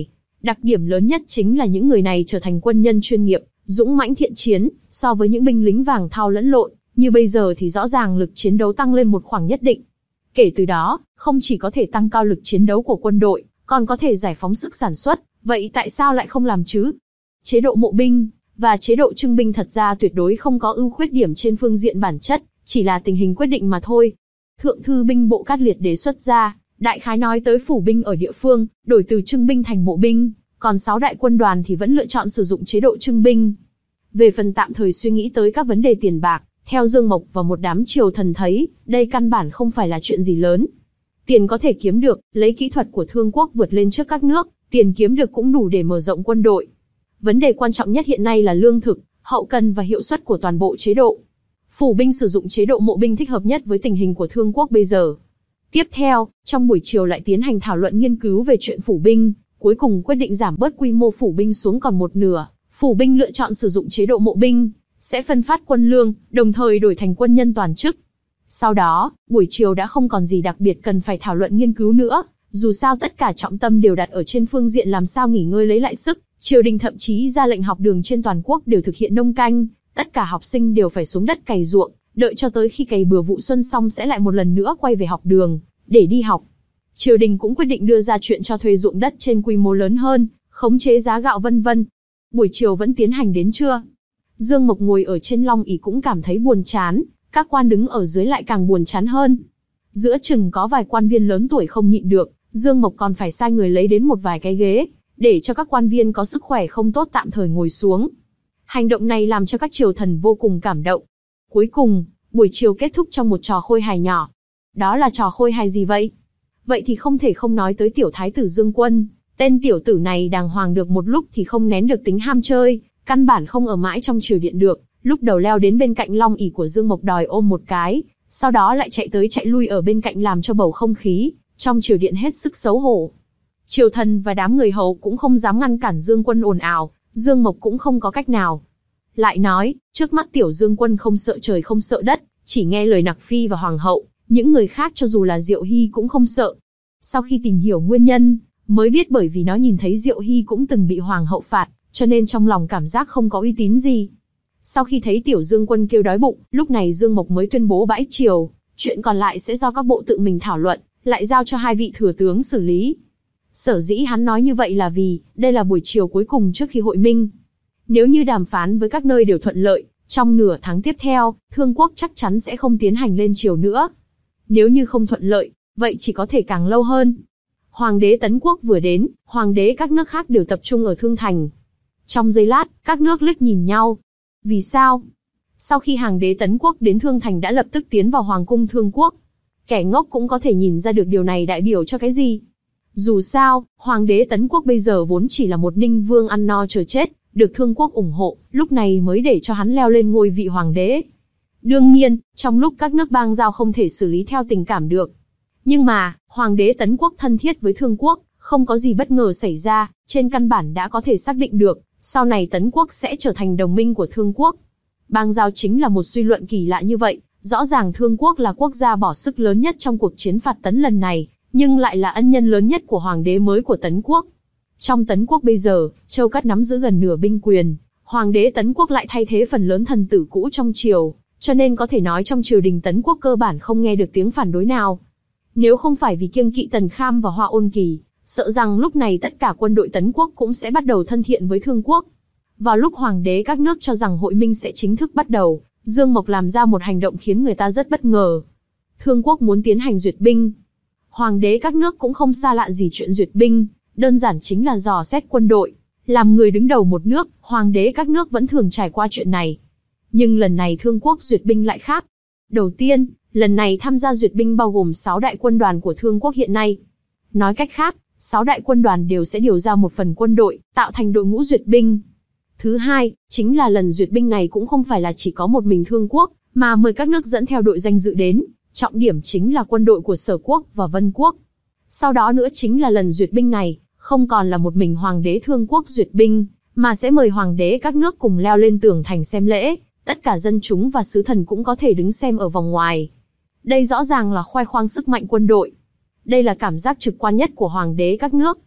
Đặc điểm lớn nhất chính là những người này trở thành quân nhân chuyên nghiệp, dũng mãnh thiện chiến, so với những binh lính vàng thau lẫn lộn, như bây giờ thì rõ ràng lực chiến đấu tăng lên một khoảng nhất định. Kể từ đó, không chỉ có thể tăng cao lực chiến đấu của quân đội, còn có thể giải phóng sức sản xuất, vậy tại sao lại không làm chứ? Chế độ mộ binh và chế độ trưng binh thật ra tuyệt đối không có ưu khuyết điểm trên phương diện bản chất, chỉ là tình hình quyết định mà thôi. Thượng thư binh bộ Cát Liệt đề xuất ra, đại khái nói tới phủ binh ở địa phương, đổi từ trưng binh thành mộ binh, còn sáu đại quân đoàn thì vẫn lựa chọn sử dụng chế độ trưng binh. Về phần tạm thời suy nghĩ tới các vấn đề tiền bạc, theo Dương Mộc và một đám triều thần thấy, đây căn bản không phải là chuyện gì lớn. Tiền có thể kiếm được, lấy kỹ thuật của Thương quốc vượt lên trước các nước, tiền kiếm được cũng đủ để mở rộng quân đội. Vấn đề quan trọng nhất hiện nay là lương thực, hậu cần và hiệu suất của toàn bộ chế độ. Phủ binh sử dụng chế độ mộ binh thích hợp nhất với tình hình của Thương quốc bây giờ. Tiếp theo, trong buổi chiều lại tiến hành thảo luận nghiên cứu về chuyện phủ binh, cuối cùng quyết định giảm bớt quy mô phủ binh xuống còn một nửa. Phủ binh lựa chọn sử dụng chế độ mộ binh, sẽ phân phát quân lương, đồng thời đổi thành quân nhân toàn chức. Sau đó, buổi chiều đã không còn gì đặc biệt cần phải thảo luận nghiên cứu nữa, dù sao tất cả trọng tâm đều đặt ở trên phương diện làm sao nghỉ ngơi lấy lại sức. Triều đình thậm chí ra lệnh học đường trên toàn quốc đều thực hiện nông canh, tất cả học sinh đều phải xuống đất cày ruộng, đợi cho tới khi cày bừa vụ xuân xong sẽ lại một lần nữa quay về học đường, để đi học. Triều đình cũng quyết định đưa ra chuyện cho thuê ruộng đất trên quy mô lớn hơn, khống chế giá gạo vân vân. Buổi chiều vẫn tiến hành đến trưa. Dương Mộc ngồi ở trên long ỷ cũng cảm thấy buồn chán, các quan đứng ở dưới lại càng buồn chán hơn. Giữa chừng có vài quan viên lớn tuổi không nhịn được, Dương Mộc còn phải sai người lấy đến một vài cái ghế, để cho các quan viên có sức khỏe không tốt tạm thời ngồi xuống. Hành động này làm cho các triều thần vô cùng cảm động. Cuối cùng, buổi chiều kết thúc trong một trò khôi hài nhỏ. Đó là trò khôi hài gì vậy? Vậy thì không thể không nói tới tiểu thái tử Dương Quân. Tên tiểu tử này đàng hoàng được một lúc thì không nén được tính ham chơi, căn bản không ở mãi trong triều điện được, lúc đầu leo đến bên cạnh long ỷ của Dương Mộc đòi ôm một cái, sau đó lại chạy tới chạy lui ở bên cạnh làm cho bầu không khí trong triều điện hết sức xấu hổ. Triều thần và đám người hầu cũng không dám ngăn cản Dương Quân ồn ào, Dương Mộc cũng không có cách nào. Lại nói, trước mắt tiểu Dương Quân không sợ trời không sợ đất, chỉ nghe lời nặc phi và hoàng hậu, những người khác cho dù là Diệu Hy cũng không sợ. Sau khi tìm hiểu nguyên nhân, mới biết bởi vì nó nhìn thấy Diệu Hy cũng từng bị hoàng hậu phạt, cho nên trong lòng cảm giác không có uy tín gì. Sau khi thấy tiểu Dương Quân kêu đói bụng, lúc này Dương Mộc mới tuyên bố bãi triều, chuyện còn lại sẽ do các bộ tự mình thảo luận, lại giao cho hai vị thừa tướng xử lý. Sở dĩ hắn nói như vậy là vì, đây là buổi chiều cuối cùng trước khi hội minh. Nếu như đàm phán với các nơi đều thuận lợi, trong nửa tháng tiếp theo, Thương quốc chắc chắn sẽ không tiến hành lên triều nữa. Nếu như không thuận lợi, vậy chỉ có thể càng lâu hơn. Hoàng đế Tấn quốc vừa đến, hoàng đế các nước khác đều tập trung ở Thương Thành. Trong giây lát, các nước liếc nhìn nhau. Vì sao? Sau khi hoàng đế Tấn quốc đến Thương Thành đã lập tức tiến vào hoàng cung Thương quốc. Kẻ ngốc cũng có thể nhìn ra được điều này đại biểu cho cái gì. Dù sao, hoàng đế Tấn quốc bây giờ vốn chỉ là một ninh vương ăn no chờ chết, được Thương quốc ủng hộ, lúc này mới để cho hắn leo lên ngôi vị hoàng đế. Đương nhiên, trong lúc các nước bang giao không thể xử lý theo tình cảm được. Nhưng mà, hoàng đế Tấn quốc thân thiết với Thương quốc, không có gì bất ngờ xảy ra, trên căn bản đã có thể xác định được, sau này Tấn quốc sẽ trở thành đồng minh của Thương quốc. Bang giao chính là một suy luận kỳ lạ như vậy, rõ ràng Thương quốc là quốc gia bỏ sức lớn nhất trong cuộc chiến phạt Tấn lần này, nhưng lại là ân nhân lớn nhất của hoàng đế mới của Tấn quốc. Trong Tấn quốc bây giờ, Châu Cát nắm giữ gần nửa binh quyền, hoàng đế Tấn quốc lại thay thế phần lớn thần tử cũ trong triều, cho nên có thể nói trong triều đình Tấn quốc cơ bản không nghe được tiếng phản đối nào. Nếu không phải vì kiêng kỵ Tần Kham và Hoa Ôn Kỳ, sợ rằng lúc này tất cả quân đội Tấn quốc cũng sẽ bắt đầu thân thiện với Thương quốc. Vào lúc hoàng đế các nước cho rằng hội minh sẽ chính thức bắt đầu, Dương Mộc làm ra một hành động khiến người ta rất bất ngờ. Thương quốc muốn tiến hành duyệt binh. Hoàng đế các nước cũng không xa lạ gì chuyện duyệt binh, đơn giản chính là dò xét quân đội. Làm người đứng đầu một nước, hoàng đế các nước vẫn thường trải qua chuyện này. Nhưng lần này Thương quốc duyệt binh lại khác. Đầu tiên, lần này tham gia duyệt binh bao gồm sáu đại quân đoàn của Thương quốc hiện nay. Nói cách khác, sáu đại quân đoàn đều sẽ điều ra một phần quân đội, tạo thành đội ngũ duyệt binh. Thứ hai, chính là lần duyệt binh này cũng không phải là chỉ có một mình Thương quốc, mà mời các nước dẫn theo đội danh dự đến, trọng điểm chính là quân đội của Sở quốc và Vân quốc. Sau đó nữa chính là lần duyệt binh này, không còn là một mình hoàng đế Thương quốc duyệt binh, mà sẽ mời hoàng đế các nước cùng leo lên tường thành xem lễ, tất cả dân chúng và sứ thần cũng có thể đứng xem ở vòng ngoài. Đây rõ ràng là khoe khoang sức mạnh quân đội. Đây là cảm giác trực quan nhất của hoàng đế các nước.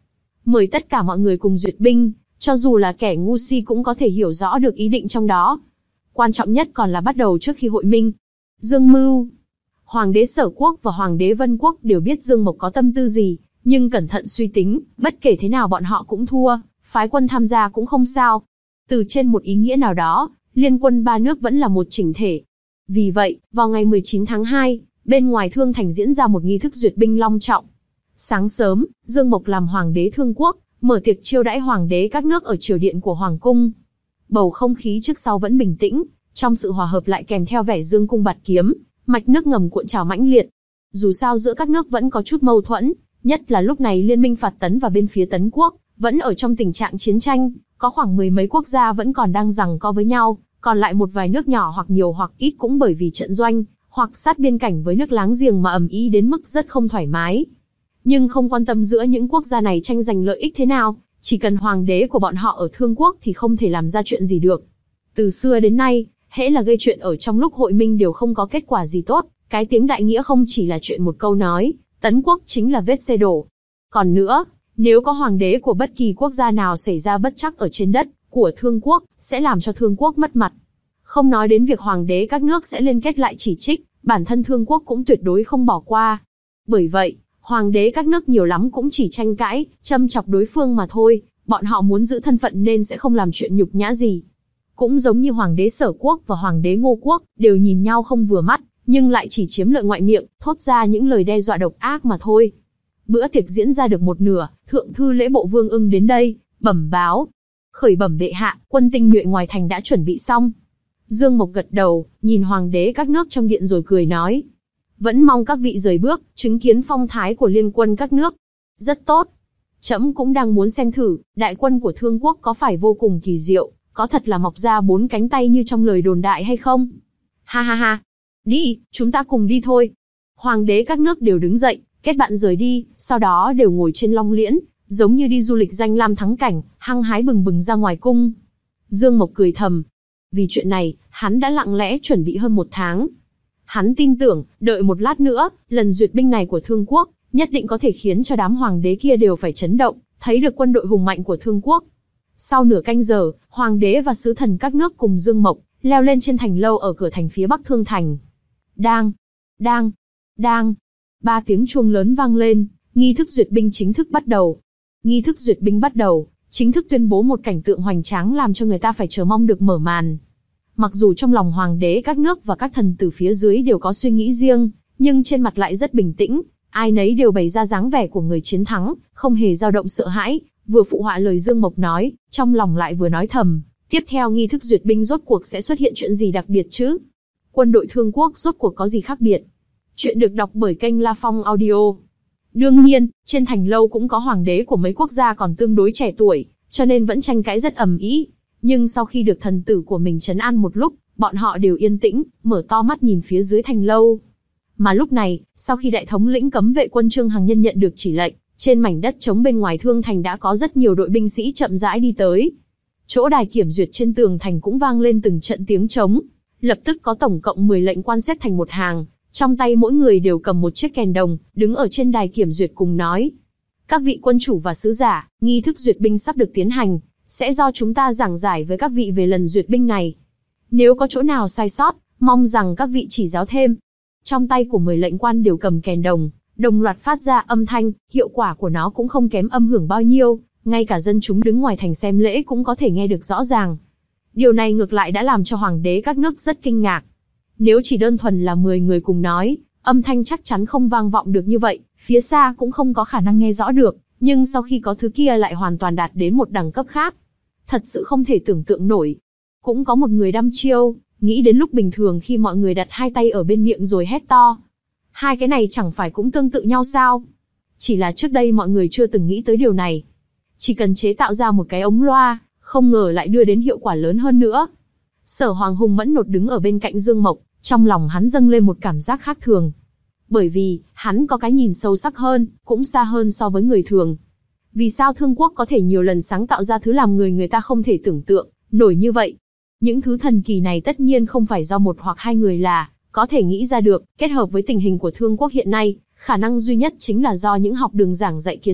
mời tất cả mọi người cùng duyệt binh, cho dù là kẻ ngu si cũng có thể hiểu rõ được ý định trong đó. Quan trọng nhất còn là bắt đầu trước khi hội minh. Dương Mưu. Hoàng đế Sở Quốc và Hoàng đế Vân Quốc đều biết Dương Mộc có tâm tư gì, nhưng cẩn thận suy tính, bất kể thế nào bọn họ cũng thua, phái quân tham gia cũng không sao. Từ trên một ý nghĩa nào đó, liên quân ba nước vẫn là một chỉnh thể. Vì vậy, vào ngày mười chín tháng hai, bên ngoài Thương Thành diễn ra một nghi thức duyệt binh long trọng. Sáng sớm, Dương Mộc làm Hoàng đế Thương Quốc, mở tiệc chiêu đãi Hoàng đế các nước ở triều điện của Hoàng cung. Bầu không khí trước sau vẫn bình tĩnh, trong sự hòa hợp lại kèm theo vẻ dương cung bạt kiếm, mạch nước ngầm cuộn trào mãnh liệt. Dù sao giữa các nước vẫn có chút mâu thuẫn, nhất là lúc này liên minh phạt Tấn và bên phía Tấn Quốc vẫn ở trong tình trạng chiến tranh, có khoảng mười mấy quốc gia vẫn còn đang giằng co với nhau, còn lại một vài nước nhỏ hoặc nhiều hoặc ít cũng bởi vì trận doanh hoặc sát biên cảnh với nước láng giềng mà ầm ĩ đến mức rất không thoải mái. Nhưng không quan tâm giữa những quốc gia này tranh giành lợi ích thế nào, chỉ cần hoàng đế của bọn họ ở Thương Quốc thì không thể làm ra chuyện gì được. Từ xưa đến nay, hễ là gây chuyện ở trong lúc hội minh đều không có kết quả gì tốt, cái tiếng đại nghĩa không chỉ là chuyện một câu nói, Tấn Quốc chính là vết xe đổ. Còn nữa, nếu có hoàng đế của bất kỳ quốc gia nào xảy ra bất trắc ở trên đất của Thương Quốc, sẽ làm cho Thương Quốc mất mặt. Không nói đến việc hoàng đế các nước sẽ liên kết lại chỉ trích, bản thân Thương Quốc cũng tuyệt đối không bỏ qua. Bởi vậy, hoàng đế các nước nhiều lắm cũng chỉ tranh cãi, châm chọc đối phương mà thôi, bọn họ muốn giữ thân phận nên sẽ không làm chuyện nhục nhã gì. Cũng giống như hoàng đế Sở Quốc và hoàng đế Ngô Quốc, đều nhìn nhau không vừa mắt, nhưng lại chỉ chiếm lợi ngoại miệng, thốt ra những lời đe dọa độc ác mà thôi. Bữa tiệc diễn ra được một nửa, thượng thư lễ bộ Vương Ưng đến đây, bẩm báo. Khởi bẩm bệ hạ, quân tinh nhuệ ngoài thành đã chuẩn bị xong. Dương Mộc gật đầu, nhìn hoàng đế các nước trong điện rồi cười nói. Vẫn mong các vị rời bước, chứng kiến phong thái của liên quân các nước. Rất tốt. Trẫm cũng đang muốn xem thử, đại quân của Thương Quốc có phải vô cùng kỳ diệu, có thật là mọc ra bốn cánh tay như trong lời đồn đại hay không? Ha ha ha. Đi, chúng ta cùng đi thôi. Hoàng đế các nước đều đứng dậy, kết bạn rời đi, sau đó đều ngồi trên long liễn, giống như đi du lịch danh lam thắng cảnh, hăng hái bừng bừng ra ngoài cung. Dương Mộc cười thầm. Vì chuyện này, hắn đã lặng lẽ chuẩn bị hơn một tháng. Hắn tin tưởng, đợi một lát nữa, lần duyệt binh này của Thương Quốc, nhất định có thể khiến cho đám hoàng đế kia đều phải chấn động, thấy được quân đội hùng mạnh của Thương Quốc. Sau nửa canh giờ, hoàng đế và sứ thần các nước cùng Dương Mộc, leo lên trên thành lâu ở cửa thành phía bắc Thương Thành. Đang, đang, đang, ba tiếng chuông lớn vang lên, nghi thức duyệt binh chính thức bắt đầu. Nghi thức duyệt binh bắt đầu, chính thức tuyên bố một cảnh tượng hoành tráng làm cho người ta phải chờ mong được mở màn. Mặc dù trong lòng hoàng đế các nước và các thần tử phía dưới đều có suy nghĩ riêng, nhưng trên mặt lại rất bình tĩnh, ai nấy đều bày ra dáng vẻ của người chiến thắng, không hề dao động sợ hãi, vừa phụ họa lời Dương Mộc nói, trong lòng lại vừa nói thầm, tiếp theo nghi thức duyệt binh rốt cuộc sẽ xuất hiện chuyện gì đặc biệt chứ? Quân đội Thương Quốc rốt cuộc có gì khác biệt? Chuyện được đọc bởi kênh La Phong Audio. Đương nhiên, trên thành lâu cũng có hoàng đế của mấy quốc gia còn tương đối trẻ tuổi, cho nên vẫn tranh cãi rất ầm ĩ. Nhưng sau khi được thần tử của mình trấn an một lúc, bọn họ đều yên tĩnh, mở to mắt nhìn phía dưới thành lâu. Mà lúc này, sau khi đại thống lĩnh cấm vệ quân Trương Hằng Nhân nhận được chỉ lệnh, trên mảnh đất trống bên ngoài Thương Thành đã có rất nhiều đội binh sĩ chậm rãi đi tới. Chỗ đài kiểm duyệt trên tường thành cũng vang lên từng trận tiếng trống. Lập tức có tổng cộng mười lệnh quan xếp thành một hàng, trong tay mỗi người đều cầm một chiếc kèn đồng, đứng ở trên đài kiểm duyệt cùng nói. Các vị quân chủ và sứ giả, nghi thức duyệt binh sắp được tiến hành, sẽ do chúng ta giảng giải với các vị về lần duyệt binh này. Nếu có chỗ nào sai sót, mong rằng các vị chỉ giáo thêm. Trong tay của mười lệnh quan đều cầm kèn đồng, đồng loạt phát ra âm thanh, hiệu quả của nó cũng không kém âm hưởng bao nhiêu, ngay cả dân chúng đứng ngoài thành xem lễ cũng có thể nghe được rõ ràng. Điều này ngược lại đã làm cho hoàng đế các nước rất kinh ngạc. Nếu chỉ đơn thuần là mười người cùng nói, âm thanh chắc chắn không vang vọng được như vậy, phía xa cũng không có khả năng nghe rõ được, nhưng sau khi có thứ kia lại hoàn toàn đạt đến một đẳng cấp khác. Thật sự không thể tưởng tượng nổi. Cũng có một người đăm chiêu, nghĩ đến lúc bình thường khi mọi người đặt hai tay ở bên miệng rồi hét to. Hai cái này chẳng phải cũng tương tự nhau sao? Chỉ là trước đây mọi người chưa từng nghĩ tới điều này. Chỉ cần chế tạo ra một cái ống loa, không ngờ lại đưa đến hiệu quả lớn hơn nữa. Sở Hoàng hùng mẫn nột đứng ở bên cạnh Dương Mộc, trong lòng hắn dâng lên một cảm giác khác thường. Bởi vì, hắn có cái nhìn sâu sắc hơn, cũng xa hơn so với người thường. Vì sao Thương Quốc có thể nhiều lần sáng tạo ra thứ làm người người ta không thể tưởng tượng nổi như vậy? Những thứ thần kỳ này tất nhiên không phải do một hoặc hai người là có thể nghĩ ra được, kết hợp với tình hình của Thương Quốc hiện nay, khả năng duy nhất chính là do những học đường giảng dạy kiến thức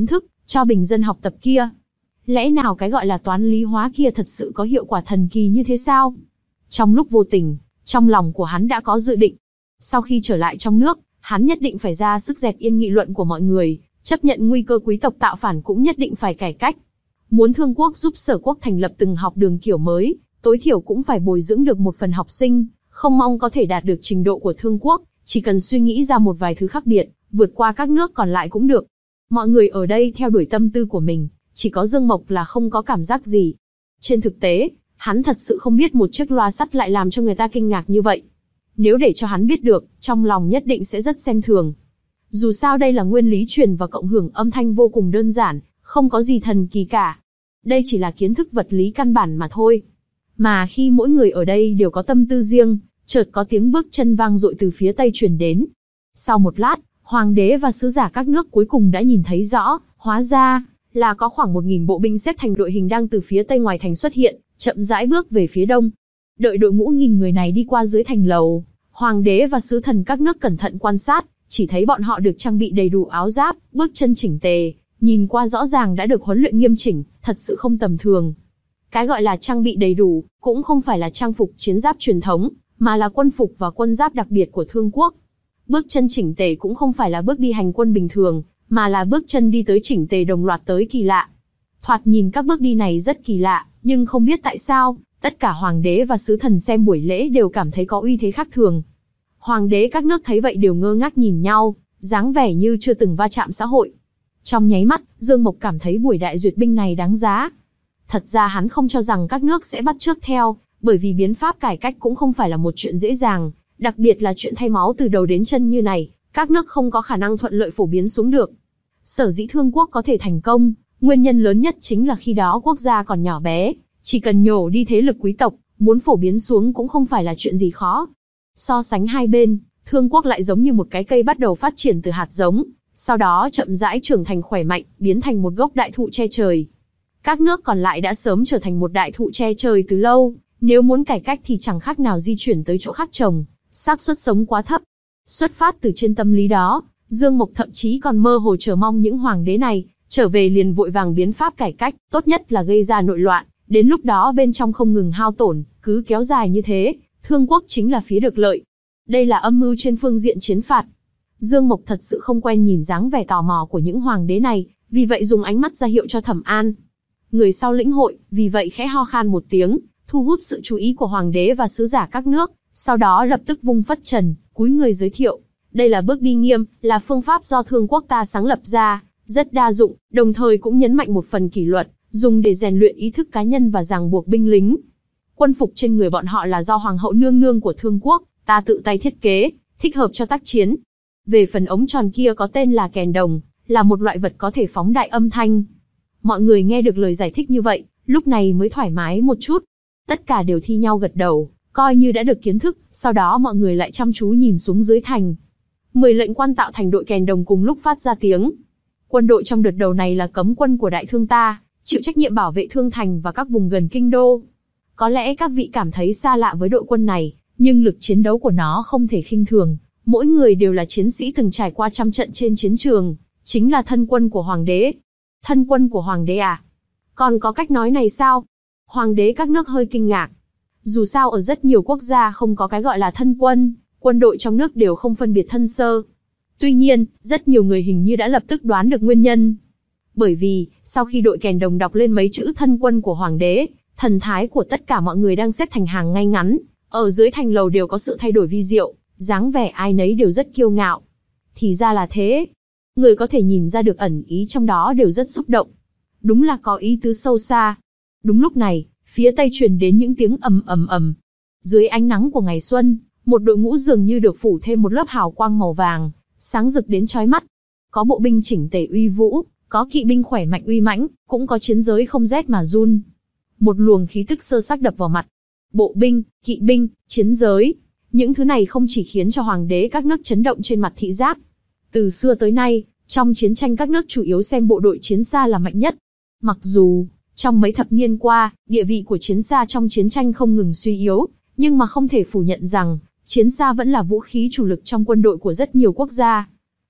cho bình dân học tập kia. Lẽ nào cái gọi là toán lý hóa kia thật sự có hiệu quả thần kỳ như thế sao? Trong lúc vô tình, trong lòng của hắn đã có dự định. Sau khi trở lại trong nước, hắn nhất định phải ra sức dẹp yên nghị luận của mọi người, chấp nhận nguy cơ quý tộc tạo phản cũng nhất định phải cải cách. Muốn Thương Quốc giúp Sở Quốc thành lập từng học đường kiểu mới, tối thiểu cũng phải bồi dưỡng được một phần học sinh, không mong có thể đạt được trình độ của Thương Quốc, chỉ cần suy nghĩ ra một vài thứ khác biệt, vượt qua các nước còn lại cũng được. Mọi người ở đây theo đuổi tâm tư của mình, chỉ có Dương Mộc là không có cảm giác gì. Trên thực tế, hắn thật sự không biết một chiếc loa sắt lại làm cho người ta kinh ngạc như vậy. Nếu để cho hắn biết được, trong lòng nhất định sẽ rất xem thường. Dù sao đây là nguyên lý truyền và cộng hưởng âm thanh vô cùng đơn giản, không có gì thần kỳ cả. Đây chỉ là kiến thức vật lý căn bản mà thôi. Mà khi mỗi người ở đây đều có tâm tư riêng, chợt có tiếng bước chân vang dội từ phía tây truyền đến. Sau một lát, hoàng đế và sứ giả các nước cuối cùng đã nhìn thấy rõ, hóa ra là có khoảng một nghìn bộ binh xếp thành đội hình đang từ phía tây ngoài thành xuất hiện, chậm rãi bước về phía đông. Đợi đội ngũ nghìn người này đi qua dưới thành lầu, hoàng đế và sứ thần các nước cẩn thận quan sát, chỉ thấy bọn họ được trang bị đầy đủ áo giáp, bước chân chỉnh tề, nhìn qua rõ ràng đã được huấn luyện nghiêm chỉnh, thật sự không tầm thường. Cái gọi là trang bị đầy đủ, cũng không phải là trang phục chiến giáp truyền thống, mà là quân phục và quân giáp đặc biệt của Thương Quốc. Bước chân chỉnh tề cũng không phải là bước đi hành quân bình thường, mà là bước chân đi tới chỉnh tề đồng loạt tới kỳ lạ. Thoạt nhìn các bước đi này rất kỳ lạ, nhưng không biết tại sao, tất cả hoàng đế và sứ thần xem buổi lễ đều cảm thấy có uy thế khác thường. Hoàng đế các nước thấy vậy đều ngơ ngác nhìn nhau, dáng vẻ như chưa từng va chạm xã hội. Trong nháy mắt, Dương Mộc cảm thấy buổi đại duyệt binh này đáng giá. Thật ra hắn không cho rằng các nước sẽ bắt chước theo, bởi vì biến pháp cải cách cũng không phải là một chuyện dễ dàng, đặc biệt là chuyện thay máu từ đầu đến chân như này, các nước không có khả năng thuận lợi phổ biến xuống được. Sở dĩ Thương Quốc có thể thành công, nguyên nhân lớn nhất chính là khi đó quốc gia còn nhỏ bé, chỉ cần nhổ đi thế lực quý tộc, muốn phổ biến xuống cũng không phải là chuyện gì khó. So sánh hai bên, Thương Quốc lại giống như một cái cây bắt đầu phát triển từ hạt giống, sau đó chậm rãi trưởng thành khỏe mạnh, biến thành một gốc đại thụ che trời. Các nước còn lại đã sớm trở thành một đại thụ che trời từ lâu, nếu muốn cải cách thì chẳng khác nào di chuyển tới chỗ khác trồng, xác suất sống quá thấp. Xuất phát từ trên tâm lý đó, Dương Mộc thậm chí còn mơ hồ chờ mong những hoàng đế này trở về liền vội vàng biến pháp cải cách, tốt nhất là gây ra nội loạn, đến lúc đó bên trong không ngừng hao tổn, cứ kéo dài như thế, Thương Quốc chính là phía được lợi. Đây là âm mưu trên phương diện chiến phạt. Dương Mộc thật sự không quen nhìn dáng vẻ tò mò của những hoàng đế này, vì vậy dùng ánh mắt ra hiệu cho Thẩm An. Người sau lĩnh hội, vì vậy khẽ ho khan một tiếng, thu hút sự chú ý của hoàng đế và sứ giả các nước, sau đó lập tức vung phất trần, cúi người giới thiệu. Đây là bước đi nghiêm, là phương pháp do Thương Quốc ta sáng lập ra, rất đa dụng, đồng thời cũng nhấn mạnh một phần kỷ luật, dùng để rèn luyện ý thức cá nhân và ràng buộc binh lính. Quân phục trên người bọn họ là do Hoàng hậu nương nương của Thương Quốc, ta tự tay thiết kế, thích hợp cho tác chiến. Về phần ống tròn kia có tên là kèn đồng, là một loại vật có thể phóng đại âm thanh. Mọi người nghe được lời giải thích như vậy, lúc này mới thoải mái một chút. Tất cả đều thi nhau gật đầu, coi như đã được kiến thức, sau đó mọi người lại chăm chú nhìn xuống dưới thành. Mười lệnh quan tạo thành đội kèn đồng cùng lúc phát ra tiếng. Quân đội trong đợt đầu này là cấm quân của Đại Thương ta, chịu trách nhiệm bảo vệ Thương Thành và các vùng gần kinh đô. Có lẽ các vị cảm thấy xa lạ với đội quân này, nhưng lực chiến đấu của nó không thể khinh thường. Mỗi người đều là chiến sĩ từng trải qua trăm trận trên chiến trường, chính là thân quân của hoàng đế. Thân quân của hoàng đế à? Còn có cách nói này sao? Hoàng đế các nước hơi kinh ngạc. Dù sao ở rất nhiều quốc gia không có cái gọi là thân quân, quân đội trong nước đều không phân biệt thân sơ. Tuy nhiên, rất nhiều người hình như đã lập tức đoán được nguyên nhân. Bởi vì, sau khi đội kèn đồng đọc lên mấy chữ thân quân của hoàng đế, thần thái của tất cả mọi người đang xếp thành hàng ngay ngắn, ở dưới thành lầu đều có sự thay đổi vi diệu, dáng vẻ ai nấy đều rất kiêu ngạo. Thì ra là thế. Người có thể nhìn ra được ẩn ý trong đó đều rất xúc động. Đúng là có ý tứ sâu xa. Đúng lúc này, phía tây truyền đến những tiếng ầm ầm ầm. Dưới ánh nắng của ngày xuân, một đội ngũ dường như được phủ thêm một lớp hào quang màu vàng, sáng rực đến chói mắt. Có bộ binh chỉnh tề uy vũ, có kỵ binh khỏe mạnh uy mãnh, cũng có chiến giới không rét mà run. Một luồng khí tức sơ sắc đập vào mặt. Bộ binh, kỵ binh, chiến giới, những thứ này không chỉ khiến cho hoàng đế các nước chấn động trên mặt thị giác. Từ xưa tới nay, trong chiến tranh các nước chủ yếu xem bộ đội chiến xa là mạnh nhất. Mặc dù, trong mấy thập niên qua, địa vị của chiến xa trong chiến tranh không ngừng suy yếu, nhưng mà không thể phủ nhận rằng, chiến xa vẫn là vũ khí chủ lực trong quân đội của rất nhiều quốc gia.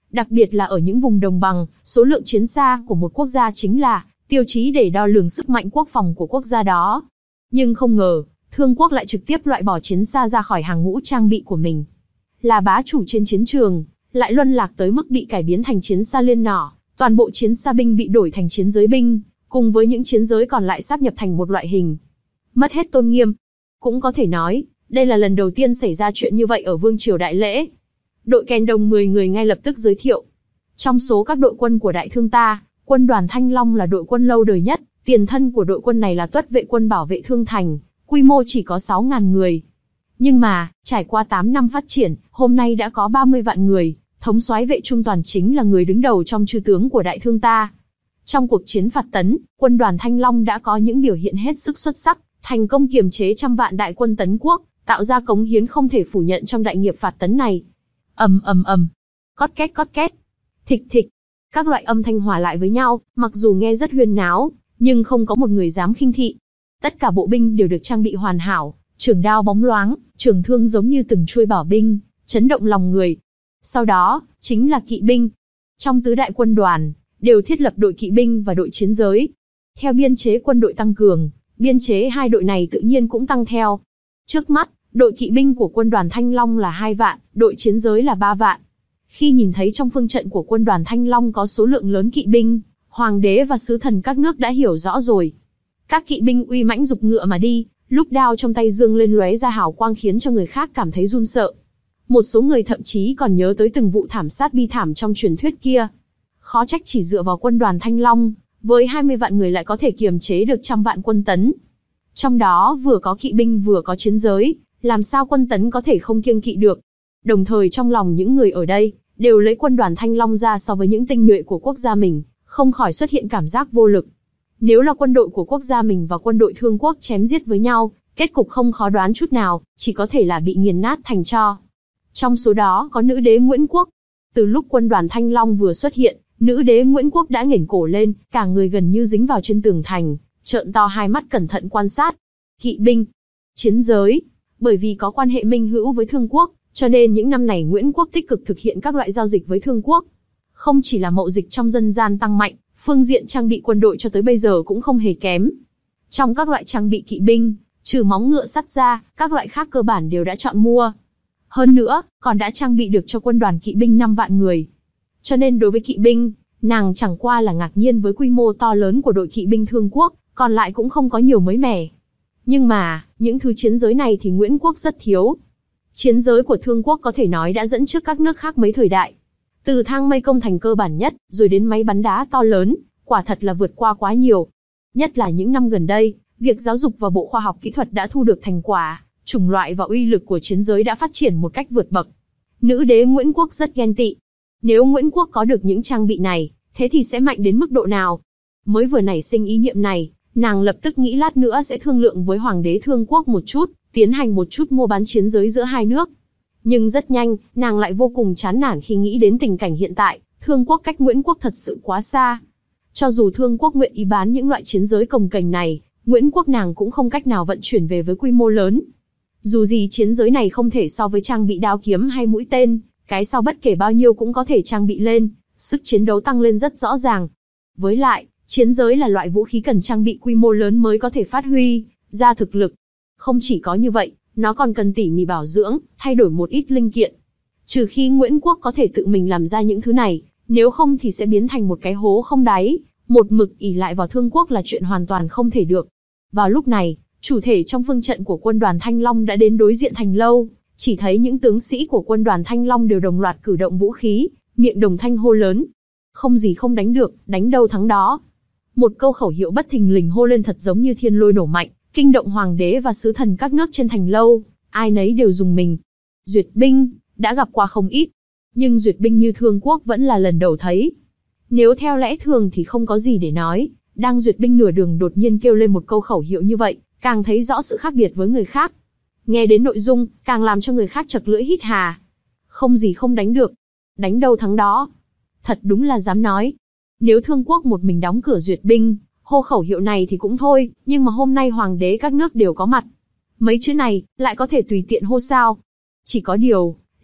Đặc biệt là ở những vùng đồng bằng, số lượng chiến xa của một quốc gia chính là tiêu chí để đo lường sức mạnh quốc phòng của quốc gia đó. Nhưng không ngờ, Thương quốc lại trực tiếp loại bỏ chiến xa ra khỏi hàng ngũ trang bị của mình. Là bá chủ trên chiến trường, lại luân lạc tới mức bị cải biến thành chiến xa liên nỏ, toàn bộ chiến xa binh bị đổi thành chiến giới binh, cùng với những chiến giới còn lại sáp nhập thành một loại hình. Mất hết tôn nghiêm. Cũng có thể nói, đây là lần đầu tiên xảy ra chuyện như vậy ở Vương triều Đại Lễ. Đội kèn đồng mười người ngay lập tức giới thiệu. Trong số các đội quân của Đại Thương ta, quân đoàn Thanh Long là đội quân lâu đời nhất, tiền thân của đội quân này là Tuất vệ quân bảo vệ Thương Thành, quy mô chỉ có sáu nghìn người. Nhưng mà, trải qua tám năm phát triển, hôm nay đã có ba mươi vạn người, thống soái vệ trung toàn chính là người đứng đầu trong chư tướng của Đại Thương ta. Trong cuộc chiến phạt tấn, quân đoàn Thanh Long đã có những biểu hiện hết sức xuất sắc, thành công kiềm chế trăm vạn đại quân tấn quốc, tạo ra cống hiến không thể phủ nhận trong đại nghiệp phạt tấn này. Ầm ầm ầm, cót két cót két, thịch thịch, các loại âm thanh hòa lại với nhau, mặc dù nghe rất huyên náo, nhưng không có một người dám khinh thị. Tất cả bộ binh đều được trang bị hoàn hảo, trường đao bóng loáng, trường thương giống như từng chuôi bảo binh, chấn động lòng người. Sau đó, chính là kỵ binh. Trong tứ đại quân đoàn, đều thiết lập đội kỵ binh và đội chiến giới. Theo biên chế quân đội tăng cường, biên chế hai đội này tự nhiên cũng tăng theo. Trước mắt, đội kỵ binh của quân đoàn Thanh Long là hai vạn, đội chiến giới là ba vạn. Khi nhìn thấy trong phương trận của quân đoàn Thanh Long có số lượng lớn kỵ binh, hoàng đế và sứ thần các nước đã hiểu rõ rồi. Các kỵ binh uy mãnh giục ngựa mà đi, lúc đao trong tay dương lên lóe ra hào quang khiến cho người khác cảm thấy run sợ. Một số người thậm chí còn nhớ tới từng vụ thảm sát bi thảm trong truyền thuyết kia. Khó trách chỉ dựa vào quân đoàn Thanh Long, với hai mươi vạn người lại có thể kiềm chế được trăm vạn quân tấn. Trong đó vừa có kỵ binh vừa có chiến giới, làm sao quân tấn có thể không kiêng kỵ được. Đồng thời trong lòng những người ở đây, đều lấy quân đoàn Thanh Long ra so với những tinh nhuệ của quốc gia mình, không khỏi xuất hiện cảm giác vô lực. Nếu là quân đội của quốc gia mình và quân đội Thương quốc chém giết với nhau, kết cục không khó đoán chút nào, chỉ có thể là bị nghiền nát thành tro. Trong số đó có nữ đế Nguyễn Quốc. Từ lúc quân đoàn Thanh Long vừa xuất hiện, nữ đế Nguyễn Quốc đã nghển cổ lên, cả người gần như dính vào trên tường thành, trợn to hai mắt cẩn thận quan sát. Kỵ binh, chiến giới. Bởi vì có quan hệ minh hữu với Thương quốc, cho nên những năm này Nguyễn Quốc tích cực thực hiện các loại giao dịch với Thương quốc. Không chỉ là mậu dịch trong dân gian tăng mạnh, phương diện trang bị quân đội cho tới bây giờ cũng không hề kém. Trong các loại trang bị kỵ binh, trừ móng ngựa sắt ra, các loại khác cơ bản đều đã chọn mua. Hơn nữa, còn đã trang bị được cho quân đoàn kỵ binh năm vạn người. Cho nên đối với kỵ binh, nàng chẳng qua là ngạc nhiên với quy mô to lớn của đội kỵ binh Thương quốc, còn lại cũng không có nhiều mới mẻ. Nhưng mà, những thứ chiến giới này thì Nguyễn Quốc rất thiếu. Chiến giới của Thương quốc có thể nói đã dẫn trước các nước khác mấy thời đại. Từ thang mây công thành cơ bản nhất, rồi đến máy bắn đá to lớn, quả thật là vượt qua quá nhiều. Nhất là những năm gần đây, việc giáo dục và Bộ Khoa học Kỹ thuật đã thu được thành quả, chủng loại và uy lực của chiến giới đã phát triển một cách vượt bậc. Nữ đế Nguyễn Quốc rất ghen tị. Nếu Nguyễn Quốc có được những trang bị này, thế thì sẽ mạnh đến mức độ nào? Mới vừa nảy sinh ý niệm này, nàng lập tức nghĩ lát nữa sẽ thương lượng với Hoàng đế Thương quốc một chút, tiến hành một chút mua bán chiến giới giữa hai nước. Nhưng rất nhanh, nàng lại vô cùng chán nản khi nghĩ đến tình cảnh hiện tại, Thương quốc cách Nguyễn Quốc thật sự quá xa. Cho dù Thương quốc nguyện ý bán những loại chiến giới cồng kềnh này, Nguyễn Quốc nàng cũng không cách nào vận chuyển về với quy mô lớn. Dù gì chiến giới này không thể so với trang bị đao kiếm hay mũi tên, cái sau bất kể bao nhiêu cũng có thể trang bị lên, sức chiến đấu tăng lên rất rõ ràng. Với lại, chiến giới là loại vũ khí cần trang bị quy mô lớn mới có thể phát huy ra thực lực. Không chỉ có như vậy, nó còn cần tỉ mỉ bảo dưỡng, thay đổi một ít linh kiện. Trừ khi Nguyễn Quốc có thể tự mình làm ra những thứ này, nếu không thì sẽ biến thành một cái hố không đáy, một mực ỷ lại vào Thương quốc là chuyện hoàn toàn không thể được. Vào lúc này, chủ thể trong phương trận của quân đoàn Thanh Long đã đến đối diện thành lâu, chỉ thấy những tướng sĩ của quân đoàn Thanh Long đều đồng loạt cử động vũ khí, miệng đồng thanh hô lớn. Không gì không đánh được, đánh đâu thắng đó. Một câu khẩu hiệu bất thình lình hô lên thật giống như thiên lôi nổ mạnh, kinh động hoàng đế và sứ thần các nước trên thành lâu, ai nấy đều rùng mình. Duyệt binh, đã gặp qua không ít, nhưng duyệt binh như Thương quốc vẫn là lần đầu thấy. Nếu theo lẽ thường thì không có gì để nói, đang duyệt binh nửa đường đột nhiên kêu lên một câu khẩu hiệu như vậy, càng thấy rõ sự khác biệt với người khác. Nghe đến nội dung, càng làm cho người khác chật lưỡi hít hà. Không gì không đánh được, đánh đâu thắng đó. Thật đúng là dám nói. Nếu Thương quốc một mình đóng cửa duyệt binh, hô khẩu hiệu này thì cũng thôi, nhưng mà hôm nay hoàng đế các nước đều có mặt. Mấy chữ này, lại có thể tùy tiện hô sao? Chỉ có điều,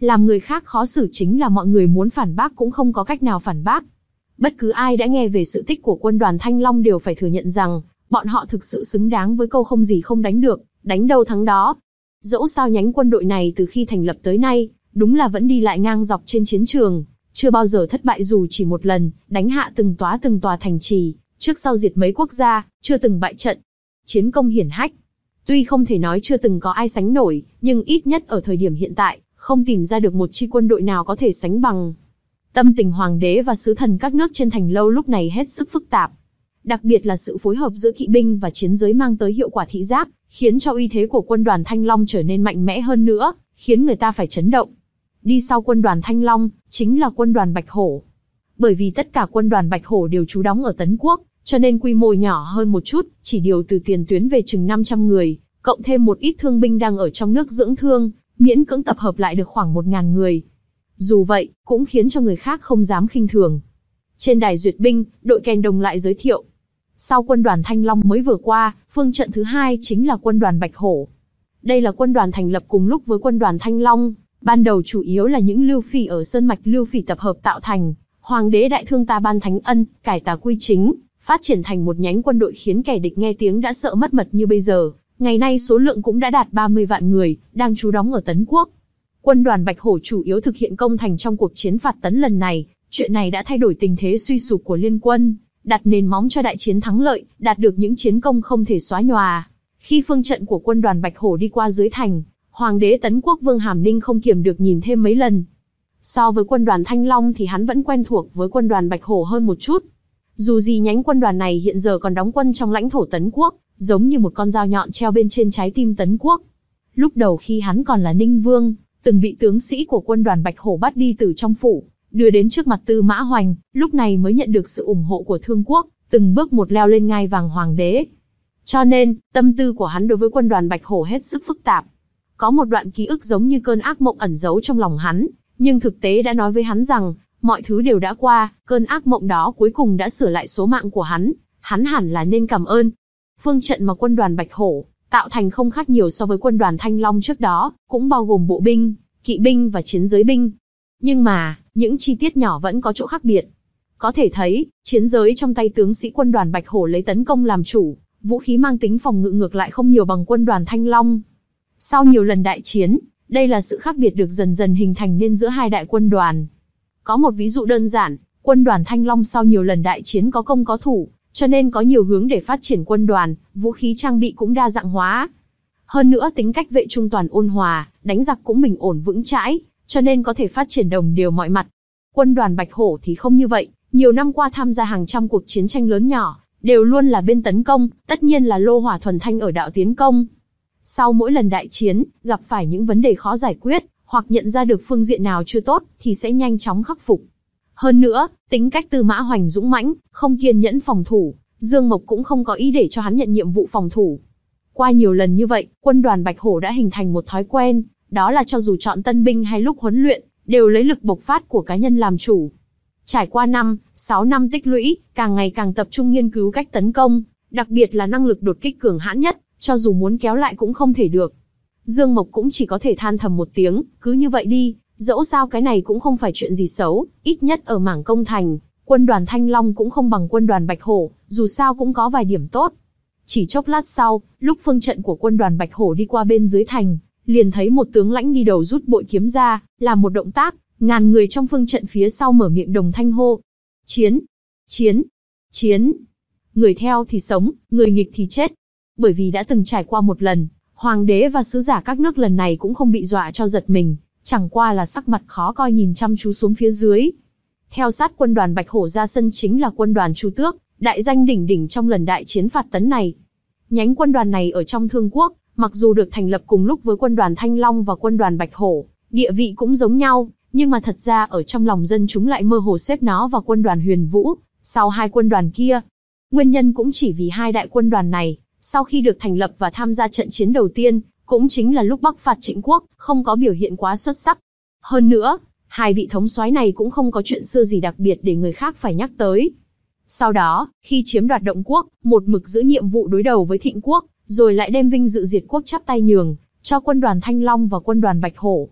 Làm người khác khó xử chính là mọi người muốn phản bác cũng không có cách nào phản bác. Bất cứ ai đã nghe về sự tích của quân đoàn Thanh Long đều phải thừa nhận rằng, bọn họ thực sự xứng đáng với câu không gì không đánh được, đánh đâu thắng đó. Dẫu sao nhánh quân đội này từ khi thành lập tới nay, đúng là vẫn đi lại ngang dọc trên chiến trường, chưa bao giờ thất bại dù chỉ một lần, đánh hạ từng tòa từng tòa thành trì, trước sau diệt mấy quốc gia, chưa từng bại trận. Chiến công hiển hách. Tuy không thể nói chưa từng có ai sánh nổi, nhưng ít nhất ở thời điểm hiện tại, không tìm ra được một chi quân đội nào có thể sánh bằng. Tâm tình hoàng đế và sứ thần các nước trên thành lâu lúc này hết sức phức tạp. Đặc biệt là sự phối hợp giữa kỵ binh và chiến giới mang tới hiệu quả thị giác, khiến cho uy thế của quân đoàn Thanh Long trở nên mạnh mẽ hơn nữa, khiến người ta phải chấn động. Đi sau quân đoàn Thanh Long, chính là quân đoàn Bạch Hổ. Bởi vì tất cả quân đoàn Bạch Hổ đều trú đóng ở Tấn Quốc, cho nên quy mô nhỏ hơn một chút, chỉ điều từ tiền tuyến về chừng năm trăm người, cộng thêm một ít thương binh đang ở trong nước dưỡng thương, miễn cưỡng tập hợp lại được khoảng một nghìn người. Dù vậy, cũng khiến cho người khác không dám khinh thường. Trên đài duyệt binh, đội kèn đồng lại giới thiệu. Sau quân đoàn Thanh Long mới vừa qua, phương trận thứ hai chính là quân đoàn Bạch Hổ. Đây là quân đoàn thành lập cùng lúc với quân đoàn Thanh Long, ban đầu chủ yếu là những lưu phỉ ở sơn mạch lưu phỉ tập hợp tạo thành. Hoàng đế đại thương ta ban thánh ân, cải tà quy chính, phát triển thành một nhánh quân đội khiến kẻ địch nghe tiếng đã sợ mất mật như bây giờ. Ngày nay số lượng cũng đã đạt ba mươi vạn người, đang trú đóng ở Tấn Quốc. Quân đoàn Bạch Hổ chủ yếu thực hiện công thành trong cuộc chiến phạt Tấn lần này, chuyện này đã thay đổi tình thế suy sụp của liên quân, đặt nền móng cho đại chiến thắng lợi, đạt được những chiến công không thể xóa nhòa. Khi phương trận của quân đoàn Bạch Hổ đi qua dưới thành, Hoàng đế Tấn Quốc Vương Hàm Ninh không kiềm được nhìn thêm mấy lần. So với quân đoàn Thanh Long thì hắn vẫn quen thuộc với quân đoàn Bạch Hổ hơn một chút. Dù gì nhánh quân đoàn này hiện giờ còn đóng quân trong lãnh thổ Tấn Quốc, giống như một con dao nhọn treo bên trên trái tim Tấn Quốc. Lúc đầu khi hắn còn là Ninh Vương, từng bị tướng sĩ của quân đoàn Bạch Hổ bắt đi từ trong phủ, đưa đến trước mặt Tư Mã Hoành, lúc này mới nhận được sự ủng hộ của Thương Quốc, từng bước một leo lên ngai vàng hoàng đế. Cho nên, tâm tư của hắn đối với quân đoàn Bạch Hổ hết sức phức tạp. Có một đoạn ký ức giống như cơn ác mộng ẩn giấu trong lòng hắn, nhưng thực tế đã nói với hắn rằng, mọi thứ đều đã qua, cơn ác mộng đó cuối cùng đã sửa lại số mạng của hắn, hắn hẳn là nên cảm ơn. Phương trận mà quân đoàn Bạch Hổ tạo thành không khác nhiều so với quân đoàn Thanh Long trước đó, cũng bao gồm bộ binh, kỵ binh và chiến giới binh. Nhưng mà, những chi tiết nhỏ vẫn có chỗ khác biệt. Có thể thấy, chiến giới trong tay tướng sĩ quân đoàn Bạch Hổ lấy tấn công làm chủ, vũ khí mang tính phòng ngự ngược lại không nhiều bằng quân đoàn Thanh Long. Sau nhiều lần đại chiến, đây là sự khác biệt được dần dần hình thành nên giữa hai đại quân đoàn. Có một ví dụ đơn giản, quân đoàn Thanh Long sau nhiều lần đại chiến có công có thủ, cho nên có nhiều hướng để phát triển quân đoàn, vũ khí trang bị cũng đa dạng hóa. Hơn nữa tính cách vệ trung toàn ôn hòa, đánh giặc cũng bình ổn vững chãi, cho nên có thể phát triển đồng đều mọi mặt. Quân đoàn Bạch Hổ thì không như vậy, nhiều năm qua tham gia hàng trăm cuộc chiến tranh lớn nhỏ, đều luôn là bên tấn công, tất nhiên là lô hỏa thuần thanh ở đạo tiến công. Sau mỗi lần đại chiến, gặp phải những vấn đề khó giải quyết, hoặc nhận ra được phương diện nào chưa tốt, thì sẽ nhanh chóng khắc phục. Hơn nữa, tính cách Tư Mã Hoành dũng mãnh, không kiên nhẫn phòng thủ, Dương Mộc cũng không có ý để cho hắn nhận nhiệm vụ phòng thủ. Qua nhiều lần như vậy, quân đoàn Bạch Hổ đã hình thành một thói quen, đó là cho dù chọn tân binh hay lúc huấn luyện, đều lấy lực bộc phát của cá nhân làm chủ. Trải qua năm, sáu năm tích lũy, càng ngày càng tập trung nghiên cứu cách tấn công, đặc biệt là năng lực đột kích cường hãn nhất, cho dù muốn kéo lại cũng không thể được. Dương Mộc cũng chỉ có thể than thầm một tiếng, cứ như vậy đi, dẫu sao cái này cũng không phải chuyện gì xấu, ít nhất ở mảng công thành, quân đoàn Thanh Long cũng không bằng quân đoàn Bạch Hổ, dù sao cũng có vài điểm tốt. Chỉ chốc lát sau, lúc phương trận của quân đoàn Bạch Hổ đi qua bên dưới thành, liền thấy một tướng lãnh đi đầu rút bội kiếm ra, làm một động tác, ngàn người trong phương trận phía sau mở miệng đồng thanh hô. Chiến! Chiến! Chiến! Người theo thì sống, người nghịch thì chết. Bởi vì đã từng trải qua một lần, hoàng đế và sứ giả các nước lần này cũng không bị dọa cho giật mình, chẳng qua là sắc mặt khó coi nhìn chăm chú xuống phía dưới. Theo sát quân đoàn Bạch Hổ ra sân chính là quân đoàn Chu Tước, đại danh đỉnh đỉnh trong lần đại chiến phạt Tấn này. Nhánh quân đoàn này ở trong Thương Quốc, mặc dù được thành lập cùng lúc với quân đoàn Thanh Long và quân đoàn Bạch Hổ, địa vị cũng giống nhau, nhưng mà thật ra ở trong lòng dân chúng lại mơ hồ xếp nó vào quân đoàn Huyền Vũ, sau hai quân đoàn kia. Nguyên nhân cũng chỉ vì hai đại quân đoàn này, sau khi được thành lập và tham gia trận chiến đầu tiên, cũng chính là lúc Bắc phạt Trịnh Quốc, không có biểu hiện quá xuất sắc. Hơn nữa, hai vị thống soái này cũng không có chuyện xưa gì đặc biệt để người khác phải nhắc tới. Sau đó, khi chiếm đoạt Động Quốc, một mực giữ nhiệm vụ đối đầu với Thịnh Quốc, rồi lại đem vinh dự diệt quốc chắp tay nhường cho quân đoàn Thanh Long và quân đoàn Bạch Hổ.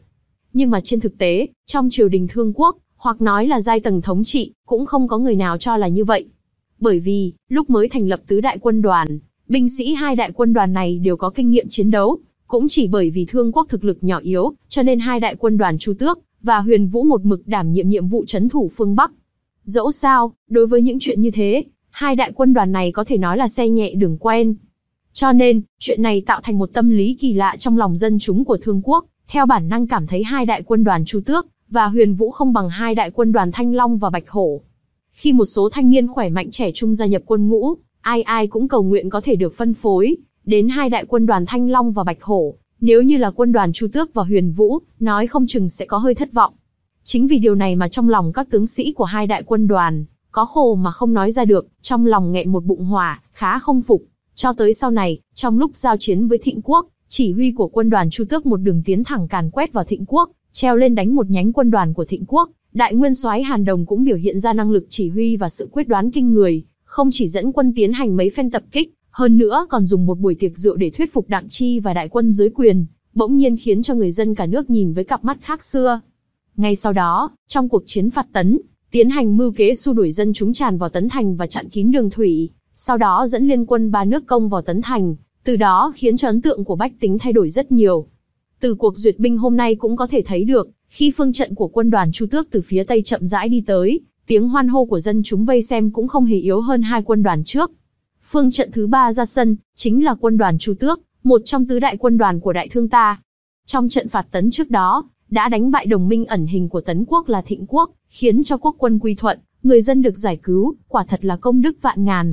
Nhưng mà trên thực tế, trong triều đình Thương Quốc, hoặc nói là giai tầng thống trị, cũng không có người nào cho là như vậy. Bởi vì, lúc mới thành lập tứ đại quân đoàn, binh sĩ hai đại quân đoàn này đều có kinh nghiệm chiến đấu. Cũng chỉ bởi vì Thương Quốc thực lực nhỏ yếu, cho nên hai đại quân đoàn Chu Tước và Huyền Vũ một mực đảm nhiệm nhiệm vụ trấn thủ phương Bắc. Dẫu sao, đối với những chuyện như thế, hai đại quân đoàn này có thể nói là xe nhẹ đường quen. Cho nên, chuyện này tạo thành một tâm lý kỳ lạ trong lòng dân chúng của Thương Quốc, theo bản năng cảm thấy hai đại quân đoàn Chu Tước và Huyền Vũ không bằng hai đại quân đoàn Thanh Long và Bạch Hổ. Khi một số thanh niên khỏe mạnh trẻ trung gia nhập quân ngũ, ai ai cũng cầu nguyện có thể được phân phối đến hai đại quân đoàn Thanh Long và Bạch Hổ. Nếu như là quân đoàn Chu Tước và Huyền Vũ, nói không chừng sẽ có hơi thất vọng. Chính vì điều này mà trong lòng các tướng sĩ của hai đại quân đoàn, có khổ mà không nói ra được, trong lòng nghẹn một bụng hỏa, khá không phục. Cho tới sau này, trong lúc giao chiến với Thịnh Quốc, chỉ huy của quân đoàn Chu Tước một đường tiến thẳng càn quét vào Thịnh Quốc, treo lên đánh một nhánh quân đoàn của Thịnh Quốc. Đại nguyên soái Hàn Đồng cũng biểu hiện ra năng lực chỉ huy và sự quyết đoán kinh người, không chỉ dẫn quân tiến hành mấy phen tập kích, hơn nữa còn dùng một buổi tiệc rượu để thuyết phục Đặng Chi và đại quân dưới quyền, bỗng nhiên khiến cho người dân cả nước nhìn với cặp mắt khác xưa. Ngay sau đó, trong cuộc chiến phạt Tấn, tiến hành mưu kế xua đuổi dân chúng tràn vào Tấn Thành và chặn kín đường thủy, sau đó dẫn liên quân ba nước công vào Tấn Thành, từ đó khiến cho ấn tượng của bách tính thay đổi rất nhiều. Từ cuộc duyệt binh hôm nay cũng có thể thấy được, khi phương trận của quân đoàn Chu Tước từ phía Tây chậm rãi đi tới, tiếng hoan hô của dân chúng vây xem cũng không hề yếu hơn hai quân đoàn trước. Phương trận thứ ba ra sân, chính là quân đoàn Chu Tước, một trong tứ đại quân đoàn của Đại Thương ta. Trong trận phạt Tấn trước đó, đã đánh bại đồng minh ẩn hình của Tấn Quốc là Thịnh Quốc, khiến cho quốc quân quy thuận, người dân được giải cứu, quả thật là công đức vạn ngàn.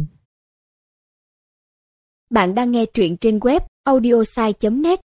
Bạn đang nghe truyện trên web audiosai chấm net.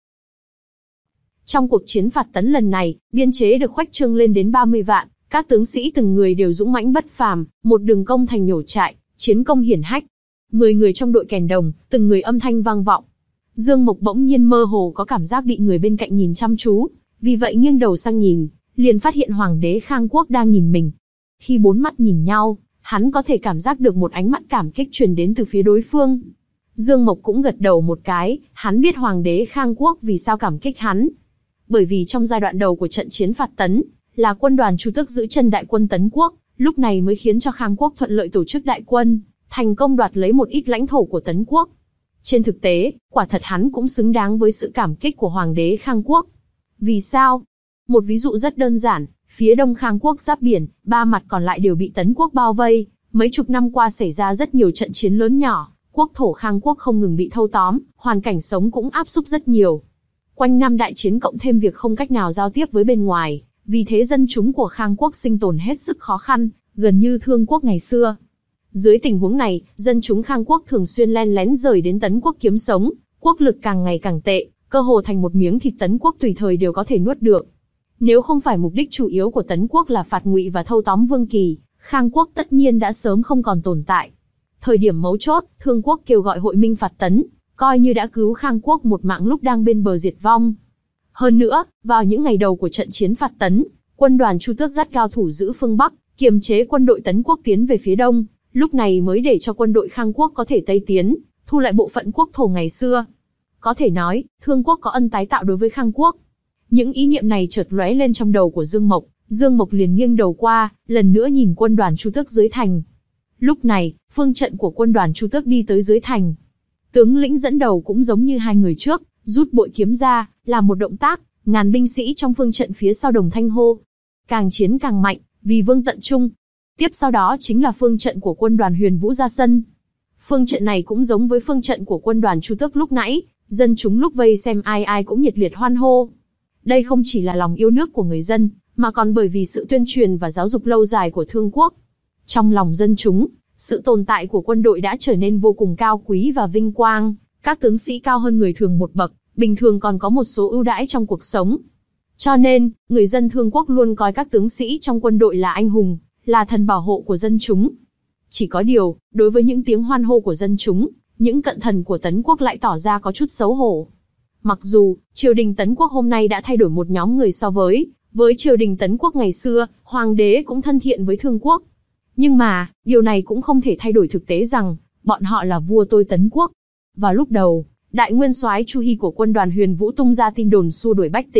Trong cuộc chiến phạt Tấn lần này, biên chế được khoách trương lên đến ba mươi vạn, các tướng sĩ từng người đều dũng mãnh bất phàm, một đường công thành nhổ trại, chiến công hiển hách. Mười người trong đội kèn đồng, từng người âm thanh vang vọng. Dương Mộc bỗng nhiên mơ hồ có cảm giác bị người bên cạnh nhìn chăm chú, vì vậy nghiêng đầu sang nhìn, liền phát hiện Hoàng đế Khang Quốc đang nhìn mình. Khi bốn mắt nhìn nhau, hắn có thể cảm giác được một ánh mắt cảm kích truyền đến từ phía đối phương. Dương Mộc cũng gật đầu một cái, hắn biết Hoàng đế Khang Quốc vì sao cảm kích hắn. Bởi vì trong giai đoạn đầu của trận chiến phạt Tấn, là quân đoàn Chu Tước giữ chân đại quân Tấn Quốc, lúc này mới khiến cho Khang Quốc thuận lợi tổ chức đại quân, thành công đoạt lấy một ít lãnh thổ của Tấn Quốc. Trên thực tế, quả thật hắn cũng xứng đáng với sự cảm kích của Hoàng đế Khang Quốc. Vì sao? Một ví dụ rất đơn giản, phía đông Khang Quốc giáp biển, ba mặt còn lại đều bị Tấn Quốc bao vây, mấy chục năm qua xảy ra rất nhiều trận chiến lớn nhỏ, quốc thổ Khang Quốc không ngừng bị thâu tóm, hoàn cảnh sống cũng áp xúc rất nhiều. Quanh năm đại chiến cộng thêm việc không cách nào giao tiếp với bên ngoài, vì thế dân chúng của Khang Quốc sinh tồn hết sức khó khăn, gần như Thương Quốc ngày xưa. Dưới tình huống này, dân chúng Khang Quốc thường xuyên len lén rời đến Tấn Quốc kiếm sống, quốc lực càng ngày càng tệ, cơ hồ thành một miếng thịt Tấn Quốc tùy thời đều có thể nuốt được. Nếu không phải mục đích chủ yếu của Tấn Quốc là phạt ngụy và thâu tóm Vương Kỳ, Khang Quốc tất nhiên đã sớm không còn tồn tại. Thời điểm mấu chốt, Thương Quốc kêu gọi hội minh phạt Tấn, coi như đã cứu Khang Quốc một mạng lúc đang bên bờ diệt vong. Hơn nữa, vào những ngày đầu của trận chiến phạt Tấn, quân đoàn Chu Tước gắt gao thủ giữ phương Bắc, kiềm chế quân đội Tấn Quốc tiến về phía đông, lúc này mới để cho quân đội Khang Quốc có thể tây tiến, thu lại bộ phận quốc thổ ngày xưa. Có thể nói, Thương Quốc có ân tái tạo đối với Khang Quốc. Những ý niệm này chợt lóe lên trong đầu của Dương Mộc, Dương Mộc liền nghiêng đầu qua, lần nữa nhìn quân đoàn Chu Tước dưới thành. Lúc này, phương trận của quân đoàn Chu Tước đi tới dưới thành. Tướng lĩnh dẫn đầu cũng giống như hai người trước, rút bội kiếm ra, làm một động tác, ngàn binh sĩ trong phương trận phía sau đồng thanh hô. Càng chiến càng mạnh, vì Vương tận trung. Tiếp sau đó chính là phương trận của quân đoàn Huyền Vũ ra sân. Phương trận này cũng giống với phương trận của quân đoàn Chu Tước lúc nãy, dân chúng lúc vây xem ai ai cũng nhiệt liệt hoan hô. Đây không chỉ là lòng yêu nước của người dân, mà còn bởi vì sự tuyên truyền và giáo dục lâu dài của Thương Quốc. Trong lòng dân chúng, sự tồn tại của quân đội đã trở nên vô cùng cao quý và vinh quang, các tướng sĩ cao hơn người thường một bậc, bình thường còn có một số ưu đãi trong cuộc sống. Cho nên, người dân Thương Quốc luôn coi các tướng sĩ trong quân đội là anh hùng, là thần bảo hộ của dân chúng. Chỉ có điều, đối với những tiếng hoan hô của dân chúng, những cận thần của Tấn Quốc lại tỏ ra có chút xấu hổ. Mặc dù, triều đình Tấn Quốc hôm nay đã thay đổi một nhóm người so với, với triều đình Tấn Quốc ngày xưa, hoàng đế cũng thân thiện với Thương Quốc. Nhưng mà, điều này cũng không thể thay đổi thực tế rằng, bọn họ là vua tôi Tấn Quốc. Vào lúc đầu, đại nguyên soái Chu Hy của quân đoàn Huyền Vũ tung ra tin đồn xua đuổi bách tính,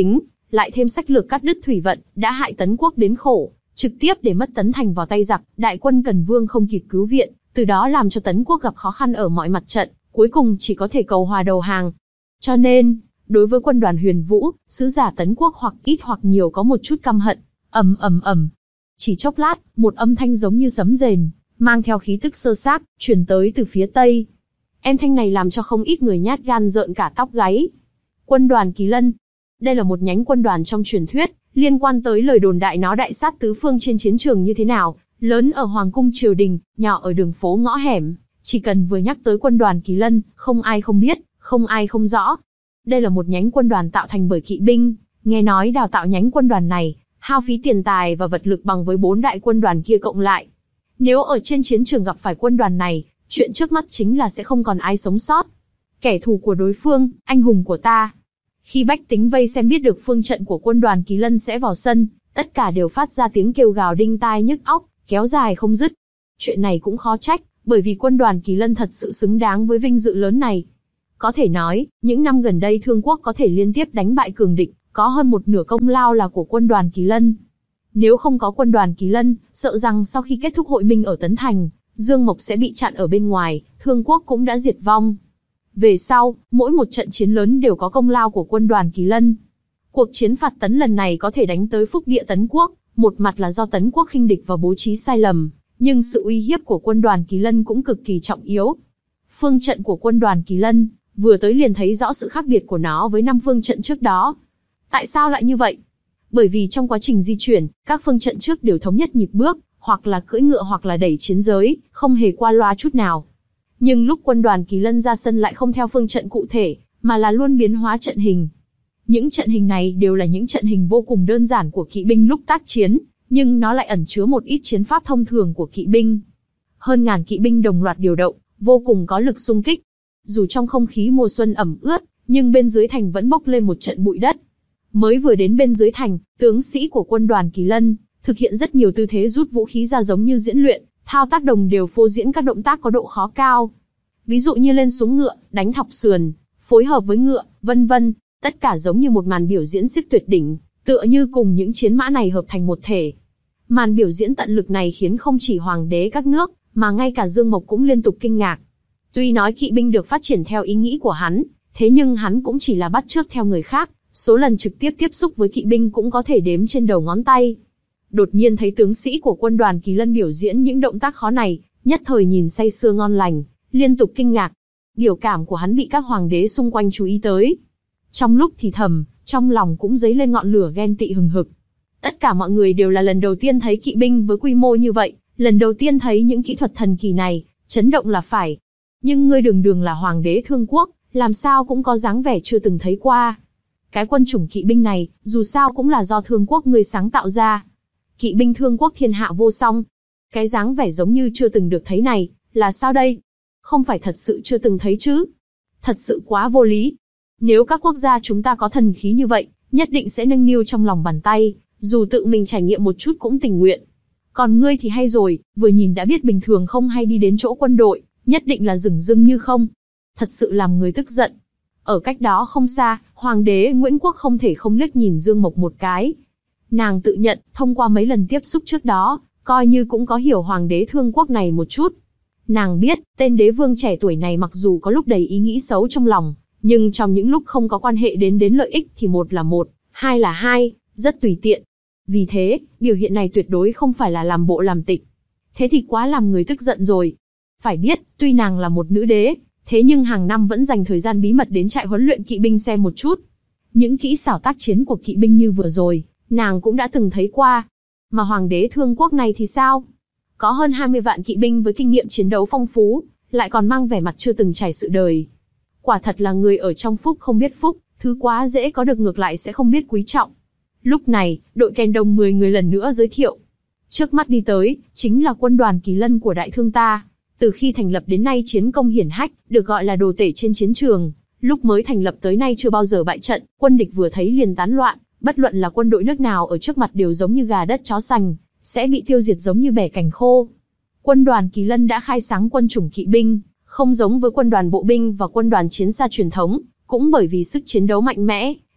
lại thêm sách lược cắt đứt thủy vận, đã hại Tấn quốc đến khổ, trực tiếp để mất Tấn thành vào tay giặc, đại quân Cần Vương không kịp cứu viện, từ đó làm cho Tấn quốc gặp khó khăn ở mọi mặt trận, cuối cùng chỉ có thể cầu hòa đầu hàng. Cho nên, đối với quân đoàn Huyền Vũ, sứ giả Tấn quốc hoặc ít hoặc nhiều có một chút căm hận. Ầm ầm ầm. Chỉ chốc lát, một âm thanh giống như sấm rền, mang theo khí tức sơ sát, truyền tới từ phía tây. Âm thanh này làm cho không ít người nhát gan rợn cả tóc gáy. Quân đoàn Kỳ Lân. Đây là một nhánh quân đoàn trong truyền thuyết, liên quan tới lời đồn đại nó đại sát tứ phương trên chiến trường như thế nào, lớn ở hoàng cung triều đình, nhỏ ở đường phố ngõ hẻm, chỉ cần vừa nhắc tới quân đoàn Kỳ Lân, không ai không biết, không ai không rõ. Đây là một nhánh quân đoàn tạo thành bởi kỵ binh, nghe nói đào tạo nhánh quân đoàn này, hao phí tiền tài và vật lực bằng với bốn đại quân đoàn kia cộng lại. Nếu ở trên chiến trường gặp phải quân đoàn này, chuyện trước mắt chính là sẽ không còn ai sống sót. Kẻ thù của đối phương, anh hùng của ta. Khi bách tính vây xem biết được phương trận của quân đoàn Kỳ Lân sẽ vào sân, tất cả đều phát ra tiếng kêu gào đinh tai nhức óc, kéo dài không dứt. Chuyện này cũng khó trách, bởi vì quân đoàn Kỳ Lân thật sự xứng đáng với vinh dự lớn này. Có thể nói, những năm gần đây Thương quốc có thể liên tiếp đánh bại cường địch, có hơn một nửa công lao là của quân đoàn Kỳ Lân. Nếu không có quân đoàn Kỳ Lân, sợ rằng sau khi kết thúc hội minh ở Tấn Thành, Dương Mộc sẽ bị chặn ở bên ngoài, Thương quốc cũng đã diệt vong. Về sau, mỗi một trận chiến lớn đều có công lao của quân đoàn Kỳ Lân. Cuộc chiến phạt Tấn lần này có thể đánh tới phúc địa Tấn quốc, một mặt là do Tấn quốc khinh địch và bố trí sai lầm, nhưng sự uy hiếp của quân đoàn Kỳ Lân cũng cực kỳ trọng yếu. Phương trận của quân đoàn Kỳ Lân, vừa tới liền thấy rõ sự khác biệt của nó với năm phương trận trước đó. Tại sao lại như vậy? Bởi vì trong quá trình di chuyển, các phương trận trước đều thống nhất nhịp bước, hoặc là cưỡi ngựa hoặc là đẩy chiến giới, không hề qua loa chút nào. Nhưng lúc quân đoàn Kỳ Lân ra sân lại không theo phương trận cụ thể, mà là luôn biến hóa trận hình. Những trận hình này đều là những trận hình vô cùng đơn giản của kỵ binh lúc tác chiến, nhưng nó lại ẩn chứa một ít chiến pháp thông thường của kỵ binh. Hơn ngàn kỵ binh đồng loạt điều động, vô cùng có lực xung kích. Dù trong không khí mùa xuân ẩm ướt, nhưng bên dưới thành vẫn bốc lên một trận bụi đất. Mới vừa đến bên dưới thành, tướng sĩ của quân đoàn Kỳ Lân thực hiện rất nhiều tư thế rút vũ khí ra giống như diễn luyện, thao tác đồng đều phô diễn các động tác có độ khó cao. Ví dụ như lên xuống ngựa, đánh thọc sườn, phối hợp với ngựa, vân vân, tất cả giống như một màn biểu diễn siếc tuyệt đỉnh, tựa như cùng những chiến mã này hợp thành một thể. Màn biểu diễn tận lực này khiến không chỉ hoàng đế các nước, mà ngay cả Dương Mộc cũng liên tục kinh ngạc. Tuy nói kỵ binh được phát triển theo ý nghĩ của hắn, thế nhưng hắn cũng chỉ là bắt chước theo người khác, số lần trực tiếp tiếp xúc với kỵ binh cũng có thể đếm trên đầu ngón tay. Đột nhiên thấy tướng sĩ của quân đoàn Kỳ Lân biểu diễn những động tác khó này, nhất thời nhìn say sưa ngon lành, liên tục kinh ngạc. Biểu cảm của hắn bị các hoàng đế xung quanh chú ý tới. Trong lúc thì thầm, trong lòng cũng dấy lên ngọn lửa ghen tị hừng hực. Tất cả mọi người đều là lần đầu tiên thấy kỵ binh với quy mô như vậy, lần đầu tiên thấy những kỹ thuật thần kỳ này, chấn động là phải. Nhưng ngươi đường đường là hoàng đế Thương quốc, làm sao cũng có dáng vẻ chưa từng thấy qua. Cái quân chủng kỵ binh này, dù sao cũng là do Thương quốc ngươi sáng tạo ra. Kỵ binh Thương quốc thiên hạ vô song. Cái dáng vẻ giống như chưa từng được thấy này, là sao đây? Không phải thật sự chưa từng thấy chứ? Thật sự quá vô lý. Nếu các quốc gia chúng ta có thần khí như vậy, nhất định sẽ nâng niu trong lòng bàn tay, dù tự mình trải nghiệm một chút cũng tình nguyện. Còn ngươi thì hay rồi, vừa nhìn đã biết bình thường không hay đi đến chỗ quân đội, nhất định là dửng dưng như không. Thật sự làm người tức giận. Ở cách đó không xa, Hoàng đế Nguyễn Quốc không thể không liếc nhìn Dương Mộc một cái. Nàng tự nhận, thông qua mấy lần tiếp xúc trước đó, coi như cũng có hiểu Hoàng đế Thương quốc này một chút. Nàng biết, tên đế vương trẻ tuổi này mặc dù có lúc đầy ý nghĩ xấu trong lòng, nhưng trong những lúc không có quan hệ đến đến lợi ích thì một là một, hai là hai, rất tùy tiện. Vì thế, biểu hiện này tuyệt đối không phải là làm bộ làm tịch. Thế thì quá làm người tức giận rồi. Phải biết, tuy nàng là một nữ đế, thế nhưng hàng năm vẫn dành thời gian bí mật đến trại huấn luyện kỵ binh xem một chút. Những kỹ xảo tác chiến của kỵ binh như vừa rồi, nàng cũng đã từng thấy qua. Mà Hoàng đế Thương quốc này thì sao? Có hơn hai mươi vạn kỵ binh với kinh nghiệm chiến đấu phong phú, lại còn mang vẻ mặt chưa từng trải sự đời. Quả thật là người ở trong phúc không biết phúc, thứ quá dễ có được ngược lại sẽ không biết quý trọng. Lúc này, đội kèn đồng mười người lần nữa giới thiệu. Trước mắt đi tới, chính là quân đoàn Kỳ Lân của Đại Thương ta. Từ khi thành lập đến nay chiến công hiển hách, được gọi là đồ tể trên chiến trường. Lúc mới thành lập tới nay chưa bao giờ bại trận, quân địch vừa thấy liền tán loạn, bất luận là quân đội nước nào ở trước mặt đều giống như gà đất chó sành, sẽ bị tiêu diệt giống như bẻ cành khô. Quân đoàn Kỳ Lân đã khai sáng quân chủng kỵ binh, không giống với quân đoàn bộ binh và quân đoàn chiến xa truyền thống, cũng bởi vì sức chiến đấu mạnh mẽ,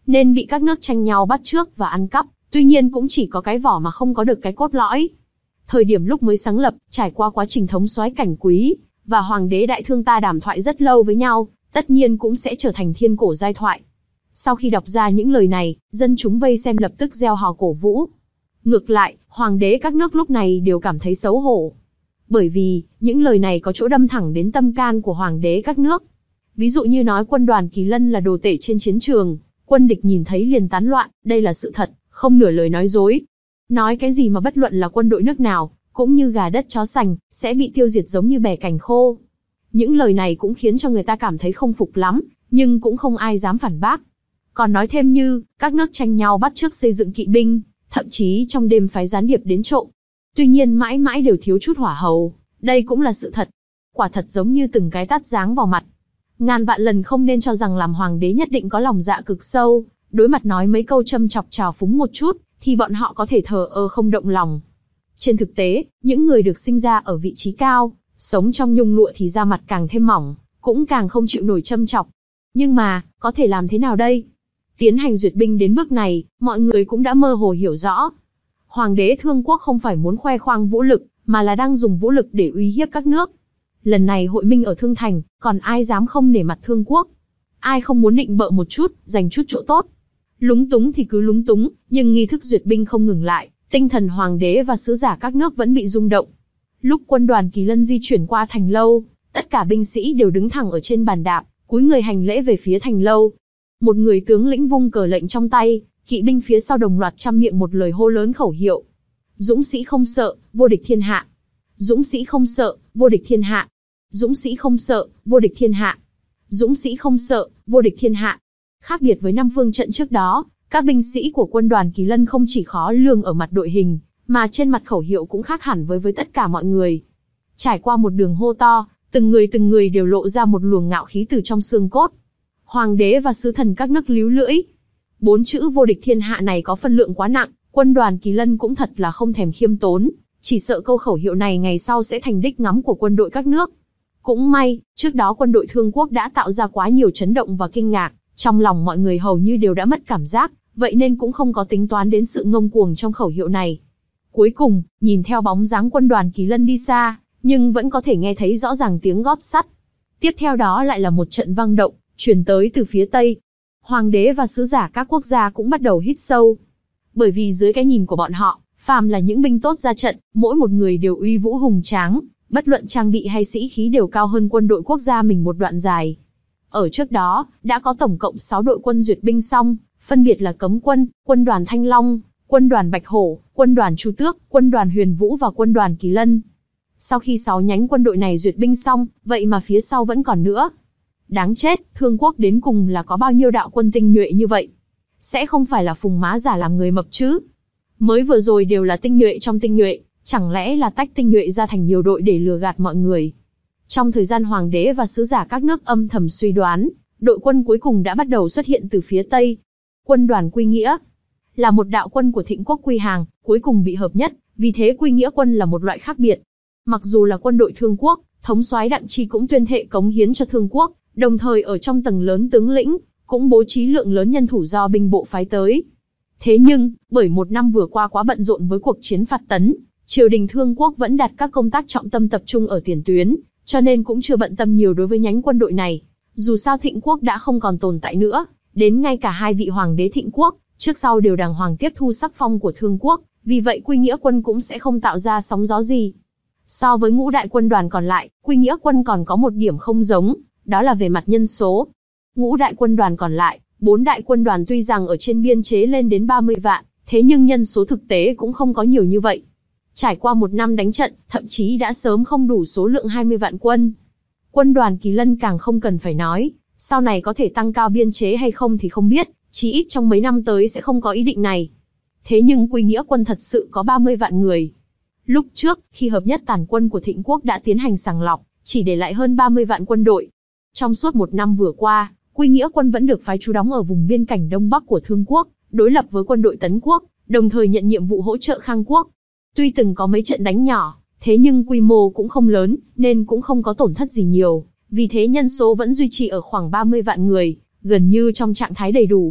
nên bị các nước tranh nhau bắt chước và ăn cắp, tuy nhiên cũng chỉ có cái vỏ mà không có được cái cốt lõi. Thời điểm lúc mới sáng lập, trải qua quá trình thống soái Cảnh Quý và Hoàng đế Đại Thương ta đàm thoại rất lâu với nhau, tất nhiên cũng sẽ trở thành thiên cổ giai thoại. Sau khi đọc ra những lời này, dân chúng vây xem lập tức reo hò cổ vũ. Ngược lại, hoàng đế các nước lúc này đều cảm thấy xấu hổ. Bởi vì, những lời này có chỗ đâm thẳng đến tâm can của hoàng đế các nước. Ví dụ như nói quân đoàn Kỳ Lân là đồ tể trên chiến trường, quân địch nhìn thấy liền tán loạn, đây là sự thật, không nửa lời nói dối. Nói cái gì mà bất luận là quân đội nước nào, cũng như gà đất chó sành, sẽ bị tiêu diệt giống như bẻ cành khô. Những lời này cũng khiến cho người ta cảm thấy không phục lắm, nhưng cũng không ai dám phản bác. Còn nói thêm như, các nước tranh nhau bắt chước xây dựng kỵ binh, thậm chí trong đêm phái gián điệp đến trộm. Tuy nhiên mãi mãi đều thiếu chút hỏa hầu, đây cũng là sự thật. Quả thật giống như từng cái tát giáng vào mặt. Ngàn vạn lần không nên cho rằng làm hoàng đế nhất định có lòng dạ cực sâu, đối mặt nói mấy câu châm chọc trào phúng một chút, thì bọn họ có thể thờ ơ không động lòng. Trên thực tế, những người được sinh ra ở vị trí cao, sống trong nhung lụa thì da mặt càng thêm mỏng, cũng càng không chịu nổi châm chọc. Nhưng mà, có thể làm thế nào đây? Tiến hành duyệt binh đến bước này, mọi người cũng đã mơ hồ hiểu rõ. Hoàng đế Thương Quốc không phải muốn khoe khoang vũ lực, mà là đang dùng vũ lực để uy hiếp các nước. Lần này hội minh ở Thương Thành, còn ai dám không nể mặt Thương Quốc? Ai không muốn nịnh bợ một chút, giành chút chỗ tốt? Lúng túng thì cứ lúng túng, nhưng nghi thức duyệt binh không ngừng lại, tinh thần hoàng đế và sứ giả các nước vẫn bị rung động. Lúc quân đoàn Kỳ Lân di chuyển qua thành lâu, tất cả binh sĩ đều đứng thẳng ở trên bàn đạp, cúi người hành lễ về phía thành lâu. Một người tướng lĩnh vung cờ lệnh trong tay, kỵ binh phía sau đồng loạt trăm miệng một lời hô lớn khẩu hiệu. Dũng sĩ không sợ, vô địch thiên hạ. Dũng sĩ không sợ, vô địch thiên hạ. Dũng sĩ không sợ, vô địch thiên hạ. Dũng sĩ không sợ, vô địch thiên hạ. Khác biệt với năm phương trận trước đó, các binh sĩ của quân đoàn Kỳ Lân không chỉ khó lường ở mặt đội hình, mà trên mặt khẩu hiệu cũng khác hẳn với với tất cả mọi người. Trải qua một đường hô to, từng người từng người đều lộ ra một luồng ngạo khí từ trong xương cốt. Hoàng đế và sứ thần các nước líu lưỡi. Bốn chữ vô địch thiên hạ này có phân lượng quá nặng, quân đoàn Kỳ Lân cũng thật là không thèm khiêm tốn, chỉ sợ câu khẩu hiệu này ngày sau sẽ thành đích ngắm của quân đội các nước. Cũng may, trước đó quân đội Thương Quốc đã tạo ra quá nhiều chấn động và kinh ngạc, trong lòng mọi người hầu như đều đã mất cảm giác, vậy nên cũng không có tính toán đến sự ngông cuồng trong khẩu hiệu này. Cuối cùng, nhìn theo bóng dáng quân đoàn Kỳ Lân đi xa, nhưng vẫn có thể nghe thấy rõ ràng tiếng gót sắt. Tiếp theo đó lại là một trận vang động, truyền tới từ phía Tây. Hoàng đế và sứ giả các quốc gia cũng bắt đầu hít sâu. Bởi vì dưới cái nhìn của bọn họ, phàm là những binh tốt ra trận, mỗi một người đều uy vũ hùng tráng, bất luận trang bị hay sĩ khí đều cao hơn quân đội quốc gia mình một đoạn dài. Ở trước đó, đã có tổng cộng sáu đội quân duyệt binh xong, phân biệt là Cấm quân, quân đoàn Thanh Long, quân đoàn Bạch Hổ, quân đoàn Chu Tước, quân đoàn Huyền Vũ và quân đoàn Kỳ Lân. Sau khi sáu nhánh quân đội này duyệt binh xong, vậy mà phía sau vẫn còn nữa. Đáng chết, Thương Quốc đến cùng là có bao nhiêu đạo quân tinh nhuệ như vậy? Sẽ không phải là Phùng Má giả làm người mập chứ? Mới vừa rồi đều là tinh nhuệ trong tinh nhuệ, chẳng lẽ là tách tinh nhuệ ra thành nhiều đội để lừa gạt mọi người? Trong thời gian hoàng đế và sứ giả các nước âm thầm suy đoán, đội quân cuối cùng đã bắt đầu xuất hiện từ phía Tây. Quân đoàn Quy Nghĩa là một đạo quân của Thịnh Quốc Quy Hàng, cuối cùng bị hợp nhất, vì thế Quy Nghĩa quân là một loại khác biệt. Mặc dù là quân đội Thương Quốc, thống soái Đặng Chi cũng tuyên thệ cống hiến cho Thương Quốc, đồng thời ở trong tầng lớn tướng lĩnh, cũng bố trí lượng lớn nhân thủ do binh bộ phái tới. Thế nhưng, bởi một năm vừa qua quá bận rộn với cuộc chiến phạt tấn, triều đình Thương Quốc vẫn đặt các công tác trọng tâm tập trung ở tiền tuyến, cho nên cũng chưa bận tâm nhiều đối với nhánh quân đội này. Dù sao Thịnh Quốc đã không còn tồn tại nữa, đến ngay cả hai vị hoàng đế Thịnh Quốc, trước sau đều đàng hoàng tiếp thu sắc phong của Thương Quốc, vì vậy Quy Nghĩa quân cũng sẽ không tạo ra sóng gió gì. So với ngũ đại quân đoàn còn lại, Quy Nghĩa quân còn có một điểm không giống, đó là về mặt nhân số. Ngũ đại quân đoàn còn lại, bốn đại quân đoàn tuy rằng ở trên biên chế lên đến ba mươi vạn, thế nhưng nhân số thực tế cũng không có nhiều như vậy. Trải qua một năm đánh trận, thậm chí đã sớm không đủ số lượng hai mươi vạn quân. Quân đoàn Kỳ Lân càng không cần phải nói, sau này có thể tăng cao biên chế hay không thì không biết, chí ít trong mấy năm tới sẽ không có ý định này. Thế nhưng Quy Nghĩa quân thật sự có ba mươi vạn người. Lúc trước, khi hợp nhất tàn quân của Thịnh Quốc đã tiến hành sàng lọc, chỉ để lại hơn ba mươi vạn quân đội. Trong suốt một năm vừa qua, Quy Nghĩa quân vẫn được phái trú đóng ở vùng biên cảnh Đông Bắc của Thương Quốc, đối lập với quân đội Tấn Quốc, đồng thời nhận nhiệm vụ hỗ trợ Khang Quốc. Tuy từng có mấy trận đánh nhỏ, thế nhưng quy mô cũng không lớn, nên cũng không có tổn thất gì nhiều, vì thế nhân số vẫn duy trì ở khoảng ba mươi vạn người, gần như trong trạng thái đầy đủ.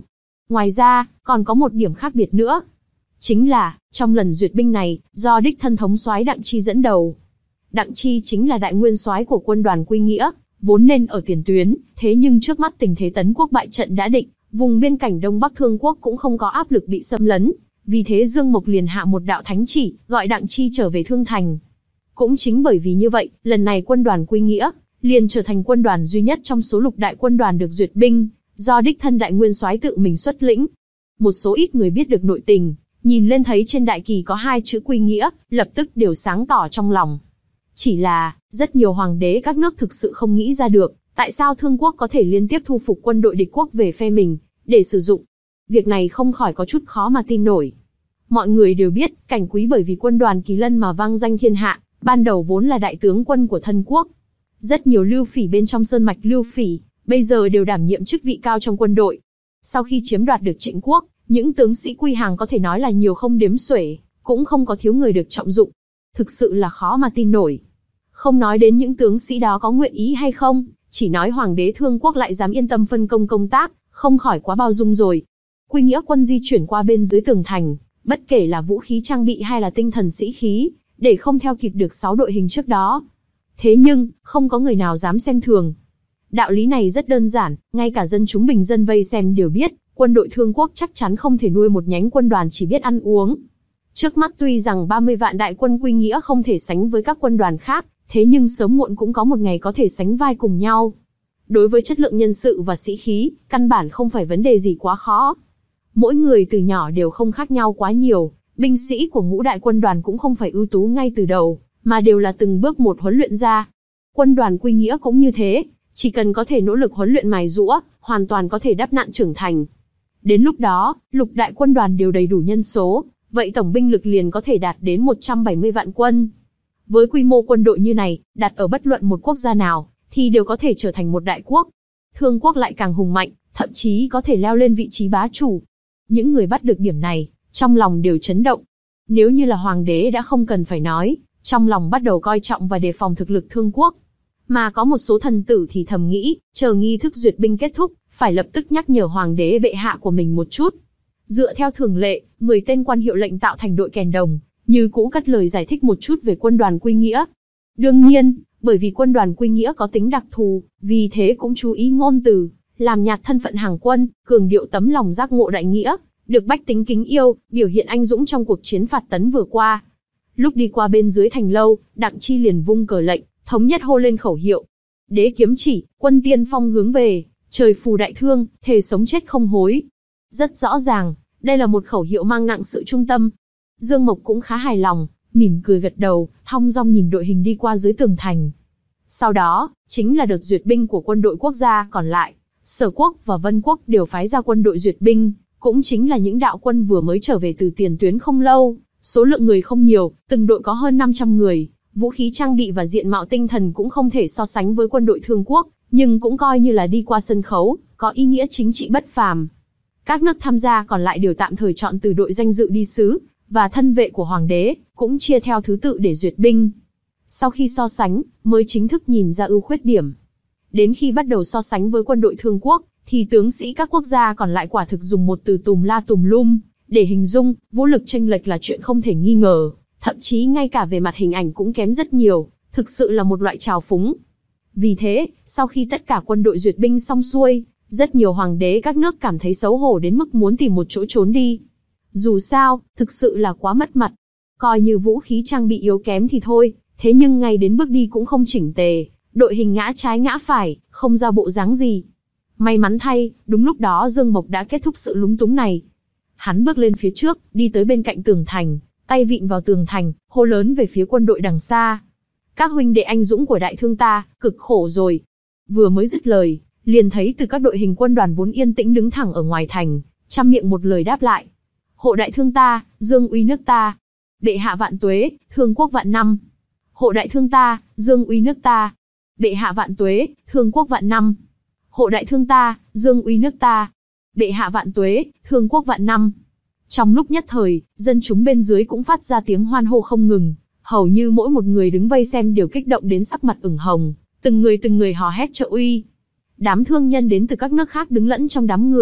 Ngoài ra, còn có một điểm khác biệt nữa. Chính là, trong lần duyệt binh này, do đích thân thống soái Đặng Chi dẫn đầu. Đặng Chi chính là đại nguyên soái của quân đoàn Quy Nghĩa, vốn nên ở tiền tuyến, thế nhưng trước mắt tình thế tấn quốc bại trận đã định, vùng biên cảnh Đông Bắc Thương quốc cũng không có áp lực bị xâm lấn. Vì thế Dương Mộc liền hạ một đạo thánh chỉ, gọi Đặng Chi trở về Thương Thành. Cũng chính bởi vì như vậy, lần này quân đoàn Quy Nghĩa liền trở thành quân đoàn duy nhất trong số lục đại quân đoàn được duyệt binh, do đích thân đại nguyên soái tự mình xuất lĩnh. Một số ít người biết được nội tình, nhìn lên thấy trên đại kỳ có hai chữ Quy Nghĩa, lập tức đều sáng tỏ trong lòng. Chỉ là, rất nhiều hoàng đế các nước thực sự không nghĩ ra được, tại sao Thương quốc có thể liên tiếp thu phục quân đội địch quốc về phe mình, để sử dụng. Việc này không khỏi có chút khó mà tin nổi. Mọi người đều biết, Cảnh Quý bởi vì quân đoàn Kỳ Lân mà vang danh thiên hạ, ban đầu vốn là đại tướng quân của thân quốc. Rất nhiều lưu phỉ bên trong sơn mạch lưu phỉ, bây giờ đều đảm nhiệm chức vị cao trong quân đội. Sau khi chiếm đoạt được Trịnh quốc, những tướng sĩ quy hàng có thể nói là nhiều không đếm xuể, cũng không có thiếu người được trọng dụng. Thực sự là khó mà tin nổi. Không nói đến những tướng sĩ đó có nguyện ý hay không, chỉ nói hoàng đế Thương quốc lại dám yên tâm phân công công tác, không khỏi quá bao dung rồi. Quy Nghĩa quân di chuyển qua bên dưới tường thành, bất kể là vũ khí trang bị hay là tinh thần sĩ khí, để không theo kịp được sáu đội hình trước đó. Thế nhưng, không có người nào dám xem thường. Đạo lý này rất đơn giản, ngay cả dân chúng bình dân vây xem đều biết, quân đội Thương quốc chắc chắn không thể nuôi một nhánh quân đoàn chỉ biết ăn uống. Trước mắt tuy rằng ba mươi vạn đại quân Quy Nghĩa không thể sánh với các quân đoàn khác, thế nhưng sớm muộn cũng có một ngày có thể sánh vai cùng nhau. Đối với chất lượng nhân sự và sĩ khí, căn bản không phải vấn đề gì quá khó. Mỗi người từ nhỏ đều không khác nhau quá nhiều, binh sĩ của ngũ đại quân đoàn cũng không phải ưu tú ngay từ đầu, mà đều là từng bước một huấn luyện ra. Quân đoàn Quy Nghĩa cũng như thế, chỉ cần có thể nỗ lực huấn luyện mài giũa, hoàn toàn có thể đắp nặn trưởng thành. Đến lúc đó, lục đại quân đoàn đều đầy đủ nhân số, vậy tổng binh lực liền có thể đạt đến một trăm bảy mươi vạn quân. Với quy mô quân đội như này, đặt ở bất luận một quốc gia nào, thì đều có thể trở thành một đại quốc. Thương quốc lại càng hùng mạnh, thậm chí có thể leo lên vị trí bá chủ. Những người bắt được điểm này, trong lòng đều chấn động. Nếu như là hoàng đế đã không cần phải nói, trong lòng bắt đầu coi trọng và đề phòng thực lực Thương quốc. Mà có một số thần tử thì thầm nghĩ, chờ nghi thức duyệt binh kết thúc, phải lập tức nhắc nhở hoàng đế bệ hạ của mình một chút. Dựa theo thường lệ, mười tên quan hiệu lệnh tạo thành đội kèn đồng, như cũ cất lời giải thích một chút về quân đoàn Quy Nghĩa. Đương nhiên, bởi vì quân đoàn Quy Nghĩa có tính đặc thù, vì thế cũng chú ý ngôn từ, làm nhạt thân phận hàng quân, cường điệu tấm lòng giác ngộ đại nghĩa, được bách tính kính yêu, biểu hiện anh dũng trong cuộc chiến phạt tấn vừa qua. Lúc đi qua bên dưới thành lâu, Đặng Chi liền vung cờ lệnh, thống nhất hô lên khẩu hiệu. Đế kiếm chỉ, quân tiên phong hướng về, trời phù đại thương, thề sống chết không hối. Rất rõ ràng, đây là một khẩu hiệu mang nặng sự trung tâm. Dương Mộc cũng khá hài lòng, mỉm cười gật đầu, thong dong nhìn đội hình đi qua dưới tường thành. Sau đó, chính là đợt duyệt binh của quân đội quốc gia còn lại. Sở quốc và Vân quốc đều phái ra quân đội duyệt binh, cũng chính là những đạo quân vừa mới trở về từ tiền tuyến không lâu, số lượng người không nhiều, từng đội có hơn năm trăm người, vũ khí trang bị và diện mạo tinh thần cũng không thể so sánh với quân đội Thương quốc, nhưng cũng coi như là đi qua sân khấu, có ý nghĩa chính trị bất phàm. Các nước tham gia còn lại đều tạm thời chọn từ đội danh dự đi sứ, và thân vệ của hoàng đế, cũng chia theo thứ tự để duyệt binh. Sau khi so sánh, mới chính thức nhìn ra ưu khuyết điểm. Đến khi bắt đầu so sánh với quân đội Thương quốc, thì tướng sĩ các quốc gia còn lại quả thực dùng một từ tùm la tùm lum, để hình dung, vũ lực chênh lệch là chuyện không thể nghi ngờ, thậm chí ngay cả về mặt hình ảnh cũng kém rất nhiều, thực sự là một loại trào phúng. Vì thế, sau khi tất cả quân đội duyệt binh xong xuôi, rất nhiều hoàng đế các nước cảm thấy xấu hổ đến mức muốn tìm một chỗ trốn đi. Dù sao, thực sự là quá mất mặt. Coi như vũ khí trang bị yếu kém thì thôi, thế nhưng ngay đến bước đi cũng không chỉnh tề, đội hình ngã trái ngã phải, không ra bộ dáng gì. May mắn thay, đúng lúc đó Dương Mộc đã kết thúc sự lúng túng này. Hắn bước lên phía trước, đi tới bên cạnh tường thành, tay vịn vào tường thành, hô lớn về phía quân đội đằng xa. Các huynh đệ anh dũng của đại thương ta, cực khổ rồi. Vừa mới dứt lời, liền thấy từ các đội hình quân đoàn vốn yên tĩnh đứng thẳng ở ngoài thành, trăm miệng một lời đáp lại. Hộ đại thương ta, dương uy nước ta. Bệ hạ vạn tuế, Thương quốc vạn năm. Hộ đại thương ta, dương uy nước ta. Bệ hạ vạn tuế, Thương quốc vạn năm. Hộ đại thương ta, dương uy nước ta. Bệ hạ vạn tuế, Thương quốc vạn năm. Trong lúc nhất thời, dân chúng bên dưới cũng phát ra tiếng hoan hô không ngừng, hầu như mỗi một người đứng vây xem đều kích động đến sắc mặt ửng hồng, từng người từng người hò hét trợ uy. Đám thương nhân đến từ các nước khác đứng lẫn trong đám người,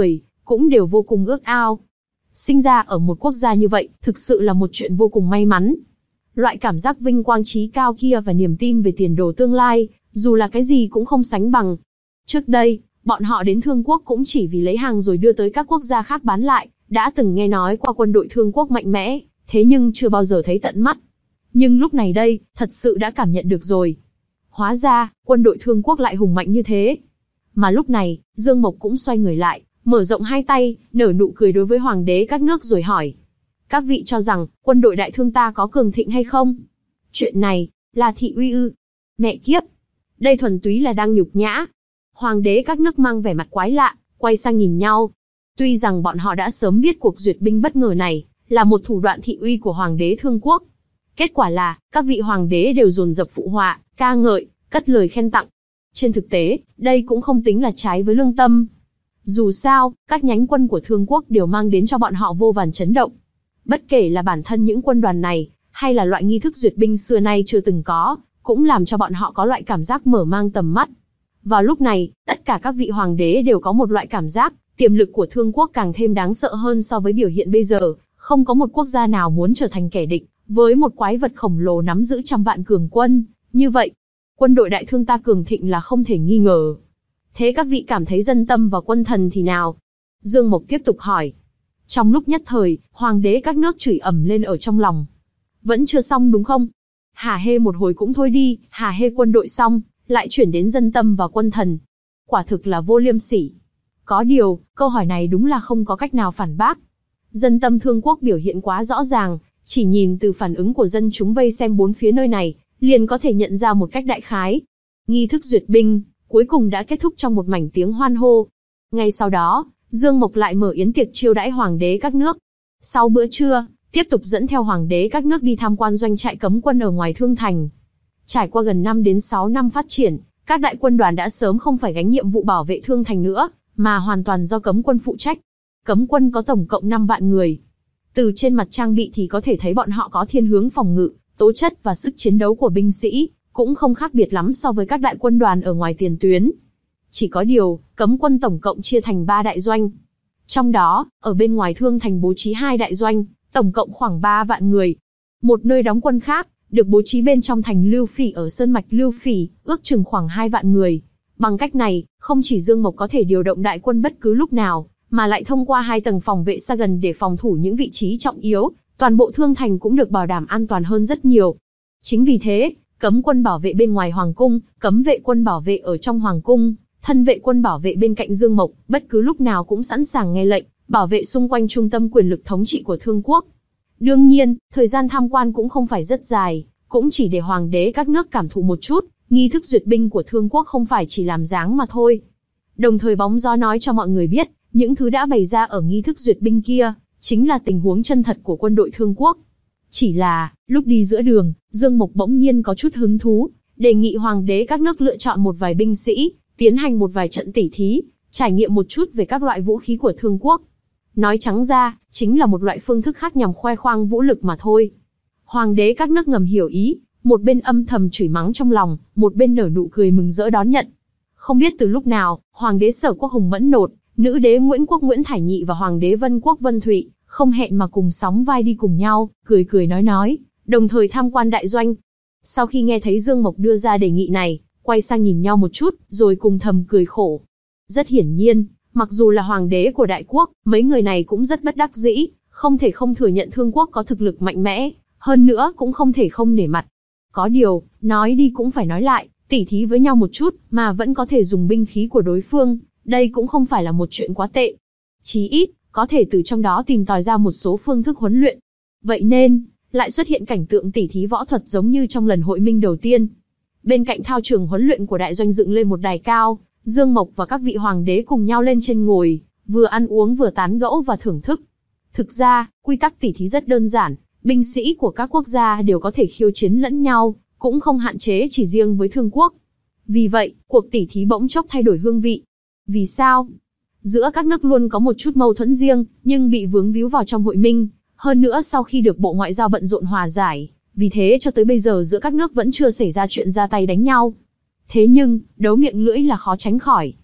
cũng đều vô cùng ước ao. Sinh ra ở một quốc gia như vậy, thực sự là một chuyện vô cùng may mắn. Loại cảm giác vinh quang trí cao kia và niềm tin về tiền đồ tương lai, dù là cái gì cũng không sánh bằng. Trước đây, bọn họ đến Thương Quốc cũng chỉ vì lấy hàng rồi đưa tới các quốc gia khác bán lại, đã từng nghe nói qua quân đội Thương Quốc mạnh mẽ, thế nhưng chưa bao giờ thấy tận mắt. Nhưng lúc này đây, thật sự đã cảm nhận được rồi. Hóa ra, quân đội Thương Quốc lại hùng mạnh như thế. Mà lúc này, Dương Mộc cũng xoay người lại, mở rộng hai tay, nở nụ cười đối với hoàng đế các nước rồi hỏi. Các vị cho rằng, quân đội Đại Thương ta có cường thịnh hay không? Chuyện này, là thị uy ư? Mẹ kiếp! Đây thuần túy là đang nhục nhã. Hoàng đế các nước mang vẻ mặt quái lạ, quay sang nhìn nhau. Tuy rằng bọn họ đã sớm biết cuộc duyệt binh bất ngờ này, là một thủ đoạn thị uy của hoàng đế Thương Quốc. Kết quả là, các vị hoàng đế đều dồn dập phụ họa, ca ngợi, cất lời khen tặng. Trên thực tế, đây cũng không tính là trái với lương tâm. Dù sao, các nhánh quân của Thương Quốc đều mang đến cho bọn họ vô vàn chấn động. Bất kể là bản thân những quân đoàn này, hay là loại nghi thức duyệt binh xưa nay chưa từng có, cũng làm cho bọn họ có loại cảm giác mở mang tầm mắt. Vào lúc này, tất cả các vị hoàng đế đều có một loại cảm giác, tiềm lực của Thương Quốc càng thêm đáng sợ hơn so với biểu hiện bây giờ, không có một quốc gia nào muốn trở thành kẻ địch, với một quái vật khổng lồ nắm giữ trăm vạn cường quân, như vậy. Quân đội Đại Thương ta cường thịnh là không thể nghi ngờ. Thế các vị cảm thấy dân tâm và quân thần thì nào? Dương Mộc tiếp tục hỏi. Trong lúc nhất thời, hoàng đế các nước chửi ầm lên ở trong lòng. Vẫn chưa xong đúng không? Hả hê một hồi cũng thôi đi, hả hê quân đội xong, lại chuyển đến dân tâm và quân thần. Quả thực là vô liêm sỉ. Có điều, câu hỏi này đúng là không có cách nào phản bác. Dân tâm Thương Quốc biểu hiện quá rõ ràng, chỉ nhìn từ phản ứng của dân chúng vây xem bốn phía nơi này, liền có thể nhận ra một cách đại khái. Nghi thức duyệt binh, cuối cùng đã kết thúc trong một mảnh tiếng hoan hô. Ngay sau đó, Dương Mộc lại mở yến tiệc chiêu đãi hoàng đế các nước. Sau bữa trưa, tiếp tục dẫn theo hoàng đế các nước đi tham quan doanh trại cấm quân ở ngoài Thương Thành. Trải qua gần năm đến sáu năm phát triển, các đại quân đoàn đã sớm không phải gánh nhiệm vụ bảo vệ Thương Thành nữa, mà hoàn toàn do cấm quân phụ trách. Cấm quân có tổng cộng năm vạn người. Từ trên mặt trang bị thì có thể thấy bọn họ có thiên hướng phòng ngự, tố chất và sức chiến đấu của binh sĩ, cũng không khác biệt lắm so với các đại quân đoàn ở ngoài tiền tuyến. Chỉ có điều, cấm quân tổng cộng chia thành ba đại doanh. Trong đó, ở bên ngoài Thương Thành bố trí hai đại doanh, tổng cộng khoảng ba vạn người. Một nơi đóng quân khác, được bố trí bên trong thành Lưu Phỉ ở Sơn Mạch Lưu Phỉ, ước chừng khoảng hai vạn người. Bằng cách này, không chỉ Dương Mộc có thể điều động đại quân bất cứ lúc nào, mà lại thông qua hai tầng phòng vệ xa gần để phòng thủ những vị trí trọng yếu, toàn bộ Thương Thành cũng được bảo đảm an toàn hơn rất nhiều. Chính vì thế, cấm quân bảo vệ bên ngoài Hoàng Cung, cấm vệ quân bảo vệ ở trong Hoàng Cung, thân vệ quân bảo vệ bên cạnh Dương Mộc, bất cứ lúc nào cũng sẵn sàng nghe lệnh, bảo vệ xung quanh trung tâm quyền lực thống trị của Thương Quốc. Đương nhiên, thời gian tham quan cũng không phải rất dài, cũng chỉ để hoàng đế các nước cảm thụ một chút, nghi thức duyệt binh của Thương Quốc không phải chỉ làm dáng mà thôi. Đồng thời bóng gió nói cho mọi người biết, những thứ đã bày ra ở nghi thức duyệt binh kia, chính là tình huống chân thật của quân đội Thương Quốc. Chỉ là, lúc đi giữa đường, Dương Mộc bỗng nhiên có chút hứng thú, đề nghị hoàng đế các nước lựa chọn một vài binh sĩ, tiến hành một vài trận tỉ thí, trải nghiệm một chút về các loại vũ khí của Thương Quốc. Nói trắng ra, chính là một loại phương thức khác nhằm khoe khoang vũ lực mà thôi. Hoàng đế các nước ngầm hiểu ý, một bên âm thầm chửi mắng trong lòng, một bên nở nụ cười mừng rỡ đón nhận. Không biết từ lúc nào, hoàng đế Sở Quốc Hùng Mẫn Nột, nữ đế Nguyễn Quốc Nguyễn Thải Nhị và hoàng đế Vân Quốc Vân Thụy, không hẹn mà cùng sóng vai đi cùng nhau, cười cười nói nói, đồng thời tham quan đại doanh. Sau khi nghe thấy Dương Mộc đưa ra đề nghị này, quay sang nhìn nhau một chút, rồi cùng thầm cười khổ. Rất hiển nhiên, mặc dù là hoàng đế của đại quốc, mấy người này cũng rất bất đắc dĩ, không thể không thừa nhận Thương Quốc có thực lực mạnh mẽ, hơn nữa cũng không thể không nể mặt. Có điều, nói đi cũng phải nói lại, tỉ thí với nhau một chút, mà vẫn có thể dùng binh khí của đối phương, đây cũng không phải là một chuyện quá tệ. Chí ít, có thể từ trong đó tìm tòi ra một số phương thức huấn luyện. Vậy nên, lại xuất hiện cảnh tượng tỉ thí võ thuật giống như trong lần hội minh đầu tiên. Bên cạnh thao trường huấn luyện của đại doanh dựng lên một đài cao, Dương Mộc và các vị hoàng đế cùng nhau lên trên ngồi, vừa ăn uống vừa tán gẫu và thưởng thức. Thực ra, quy tắc tỉ thí rất đơn giản, binh sĩ của các quốc gia đều có thể khiêu chiến lẫn nhau, cũng không hạn chế chỉ riêng với Thương Quốc. Vì vậy, cuộc tỉ thí bỗng chốc thay đổi hương vị. Vì sao? Giữa các nước luôn có một chút mâu thuẫn riêng, nhưng bị vướng víu vào trong hội minh, hơn nữa sau khi được Bộ Ngoại giao bận rộn hòa giải, vì thế cho tới bây giờ giữa các nước vẫn chưa xảy ra chuyện ra tay đánh nhau. Thế nhưng, đấu miệng lưỡi là khó tránh khỏi.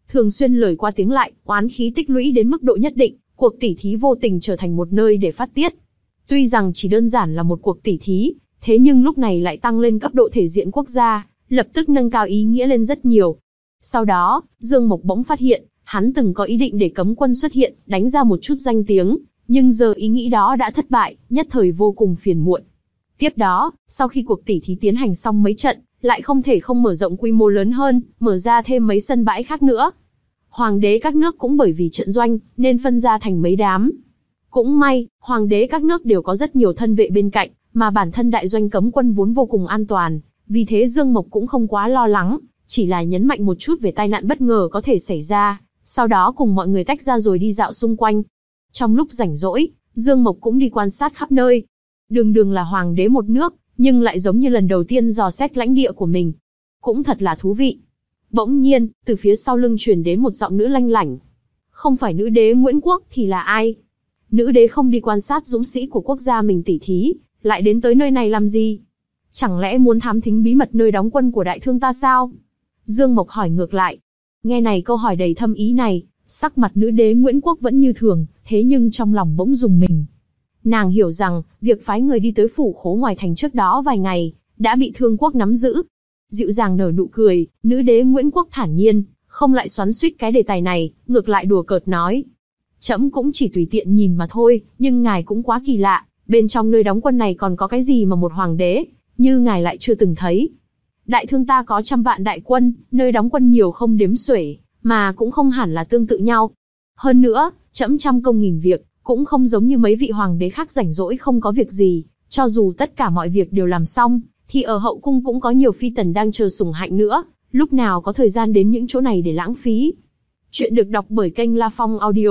Thường xuyên lời qua tiếng lại, oán khí tích lũy đến mức độ nhất định, cuộc tỉ thí vô tình trở thành một nơi để phát tiết. Tuy rằng chỉ đơn giản là một cuộc tỉ thí, thế nhưng lúc này lại tăng lên cấp độ thể diện quốc gia, lập tức nâng cao ý nghĩa lên rất nhiều. Sau đó, Dương Mộc bỗng phát hiện, hắn từng có ý định để cấm quân xuất hiện, đánh ra một chút danh tiếng, nhưng giờ ý nghĩ đó đã thất bại, nhất thời vô cùng phiền muộn. Tiếp đó, sau khi cuộc tỉ thí tiến hành xong mấy trận, lại không thể không mở rộng quy mô lớn hơn, mở ra thêm mấy sân bãi khác nữa. Hoàng đế các nước cũng bởi vì trận doanh, nên phân ra thành mấy đám. Cũng may, hoàng đế các nước đều có rất nhiều thân vệ bên cạnh, mà bản thân đại doanh cấm quân vốn vô cùng an toàn, vì thế Dương Mộc cũng không quá lo lắng, chỉ là nhấn mạnh một chút về tai nạn bất ngờ có thể xảy ra, sau đó cùng mọi người tách ra rồi đi dạo xung quanh. Trong lúc rảnh rỗi, Dương Mộc cũng đi quan sát khắp nơi. Đường đường là hoàng đế một nước, nhưng lại giống như lần đầu tiên dò xét lãnh địa của mình. Cũng thật là thú vị. Bỗng nhiên, từ phía sau lưng truyền đến một giọng nữ lanh lảnh. Không phải nữ đế Nguyễn Quốc thì là ai? Nữ đế không đi quan sát dũng sĩ của quốc gia mình tỉ thí, lại đến tới nơi này làm gì? Chẳng lẽ muốn thám thính bí mật nơi đóng quân của đại thương ta sao? Dương Mộc hỏi ngược lại. Nghe này câu hỏi đầy thâm ý này, sắc mặt nữ đế Nguyễn Quốc vẫn như thường, thế nhưng trong lòng bỗng rùng mình. Nàng hiểu rằng, việc phái người đi tới phủ khố ngoài thành trước đó vài ngày, đã bị Thương Quốc nắm giữ. Dịu dàng nở nụ cười, nữ đế Nguyễn Quốc thản nhiên, không lại xoắn xuýt cái đề tài này, ngược lại đùa cợt nói. Trẫm cũng chỉ tùy tiện nhìn mà thôi, nhưng ngài cũng quá kỳ lạ, bên trong nơi đóng quân này còn có cái gì mà một hoàng đế, như ngài lại chưa từng thấy. Đại thương ta có trăm vạn đại quân, nơi đóng quân nhiều không đếm xuể, mà cũng không hẳn là tương tự nhau. Hơn nữa, trẫm trăm công nghìn việc, cũng không giống như mấy vị hoàng đế khác rảnh rỗi không có việc gì, cho dù tất cả mọi việc đều làm xong, thì ở hậu cung cũng có nhiều phi tần đang chờ sủng hạnh nữa, lúc nào có thời gian đến những chỗ này để lãng phí. Chuyện được đọc bởi kênh La Phong Audio.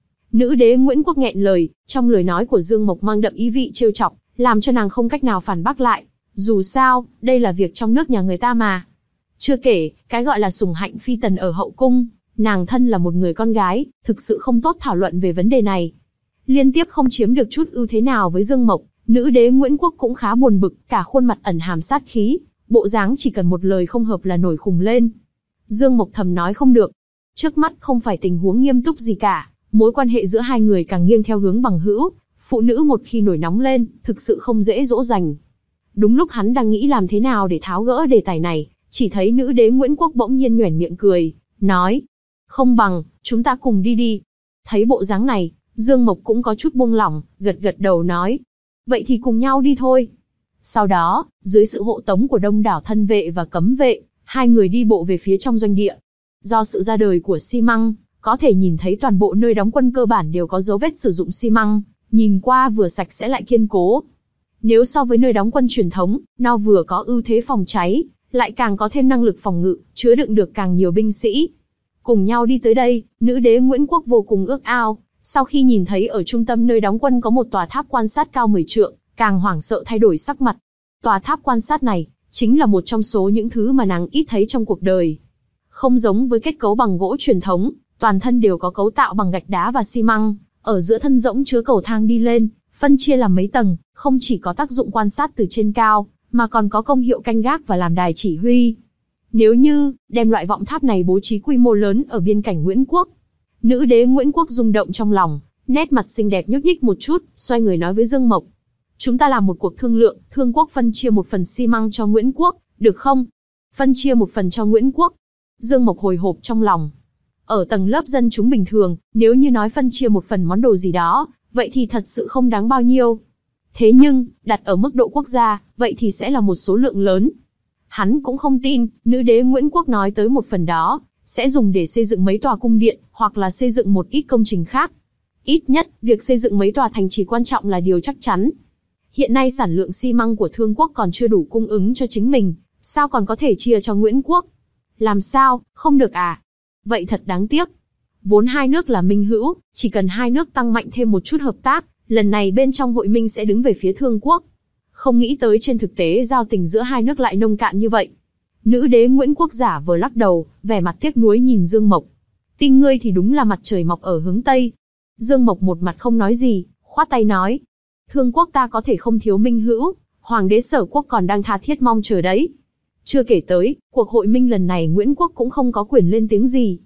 Nữ đế Nguyễn Quốc nghẹn lời, trong lời nói của Dương Mộc mang đậm ý vị trêu chọc, làm cho nàng không cách nào phản bác lại. Dù sao, đây là việc trong nước nhà người ta mà. Chưa kể, cái gọi là sủng hạnh phi tần ở hậu cung, nàng thân là một người con gái, thực sự không tốt thảo luận về vấn đề này. Liên tiếp không chiếm được chút ưu thế nào với Dương Mộc, nữ đế Nguyễn Quốc cũng khá buồn bực, cả khuôn mặt ẩn hàm sát khí, bộ dáng chỉ cần một lời không hợp là nổi khùng lên. Dương Mộc thầm nói không được. Trước mắt không phải tình huống nghiêm túc gì cả, mối quan hệ giữa hai người càng nghiêng theo hướng bằng hữu, phụ nữ một khi nổi nóng lên, thực sự không dễ dỗ dành. Đúng lúc hắn đang nghĩ làm thế nào để tháo gỡ đề tài này, chỉ thấy nữ đế Nguyễn Quốc bỗng nhiên nhoẻn miệng cười, nói: "Không bằng, chúng ta cùng đi đi." Thấy bộ dáng này, Dương Mộc cũng có chút buông lỏng, gật gật đầu nói: "Vậy thì cùng nhau đi thôi." Sau đó, dưới sự hộ tống của đông đảo thân vệ và cấm vệ, hai người đi bộ về phía trong doanh địa. Do sự ra đời của xi măng, có thể nhìn thấy toàn bộ nơi đóng quân cơ bản đều có dấu vết sử dụng xi măng, nhìn qua vừa sạch sẽ lại kiên cố. Nếu so với nơi đóng quân truyền thống, nó vừa có ưu thế phòng cháy, lại càng có thêm năng lực phòng ngự, chứa đựng được càng nhiều binh sĩ. Cùng nhau đi tới đây, nữ đế Nguyễn Quốc vô cùng ước ao, sau khi nhìn thấy ở trung tâm nơi đóng quân có một tòa tháp quan sát cao mười trượng, càng hoảng sợ thay đổi sắc mặt. Tòa tháp quan sát này, chính là một trong số những thứ mà nàng ít thấy trong cuộc đời. Không giống với kết cấu bằng gỗ truyền thống, toàn thân đều có cấu tạo bằng gạch đá và xi măng, ở giữa thân rỗng chứa cầu thang đi lên, phân chia làm mấy tầng, không chỉ có tác dụng quan sát từ trên cao, mà còn có công hiệu canh gác và làm đài chỉ huy. Nếu như đem loại vọng tháp này bố trí quy mô lớn ở biên cảnh Nguyễn Quốc, nữ đế Nguyễn Quốc rung động trong lòng, nét mặt xinh đẹp nhúc nhích một chút, xoay người nói với Dương Mộc: "Chúng ta làm một cuộc thương lượng, Thương Quốc phân chia một phần xi măng cho Nguyễn Quốc, được không?" Phân chia một phần cho Nguyễn Quốc. Dương Mộc hồi hộp trong lòng. Ở tầng lớp dân chúng bình thường, nếu như nói phân chia một phần món đồ gì đó, vậy thì thật sự không đáng bao nhiêu. Thế nhưng, đặt ở mức độ quốc gia, vậy thì sẽ là một số lượng lớn. Hắn cũng không tin, nữ đế Nguyễn Quốc nói tới một phần đó, sẽ dùng để xây dựng mấy tòa cung điện, hoặc là xây dựng một ít công trình khác. Ít nhất, việc xây dựng mấy tòa thành trì quan trọng là điều chắc chắn. Hiện nay sản lượng xi măng của Thương Quốc còn chưa đủ cung ứng cho chính mình, sao còn có thể chia cho Nguyễn Quốc? Làm sao, không được à? Vậy thật đáng tiếc. Vốn hai nước là minh hữu, chỉ cần hai nước tăng mạnh thêm một chút hợp tác, lần này bên trong hội minh sẽ đứng về phía Thương Quốc. Không nghĩ tới trên thực tế giao tình giữa hai nước lại nông cạn như vậy. Nữ đế Nguyễn Quốc giả vờ lắc đầu, vẻ mặt tiếc nuối nhìn Dương Mộc. Tin ngươi thì đúng là mặt trời mọc ở hướng Tây. Dương Mộc một mặt không nói gì, khoát tay nói: Thương Quốc ta có thể không thiếu minh hữu, Hoàng đế Sở Quốc còn đang tha thiết mong chờ đấy. Chưa kể tới, cuộc hội minh lần này Nguyễn Quốc cũng không có quyền lên tiếng gì.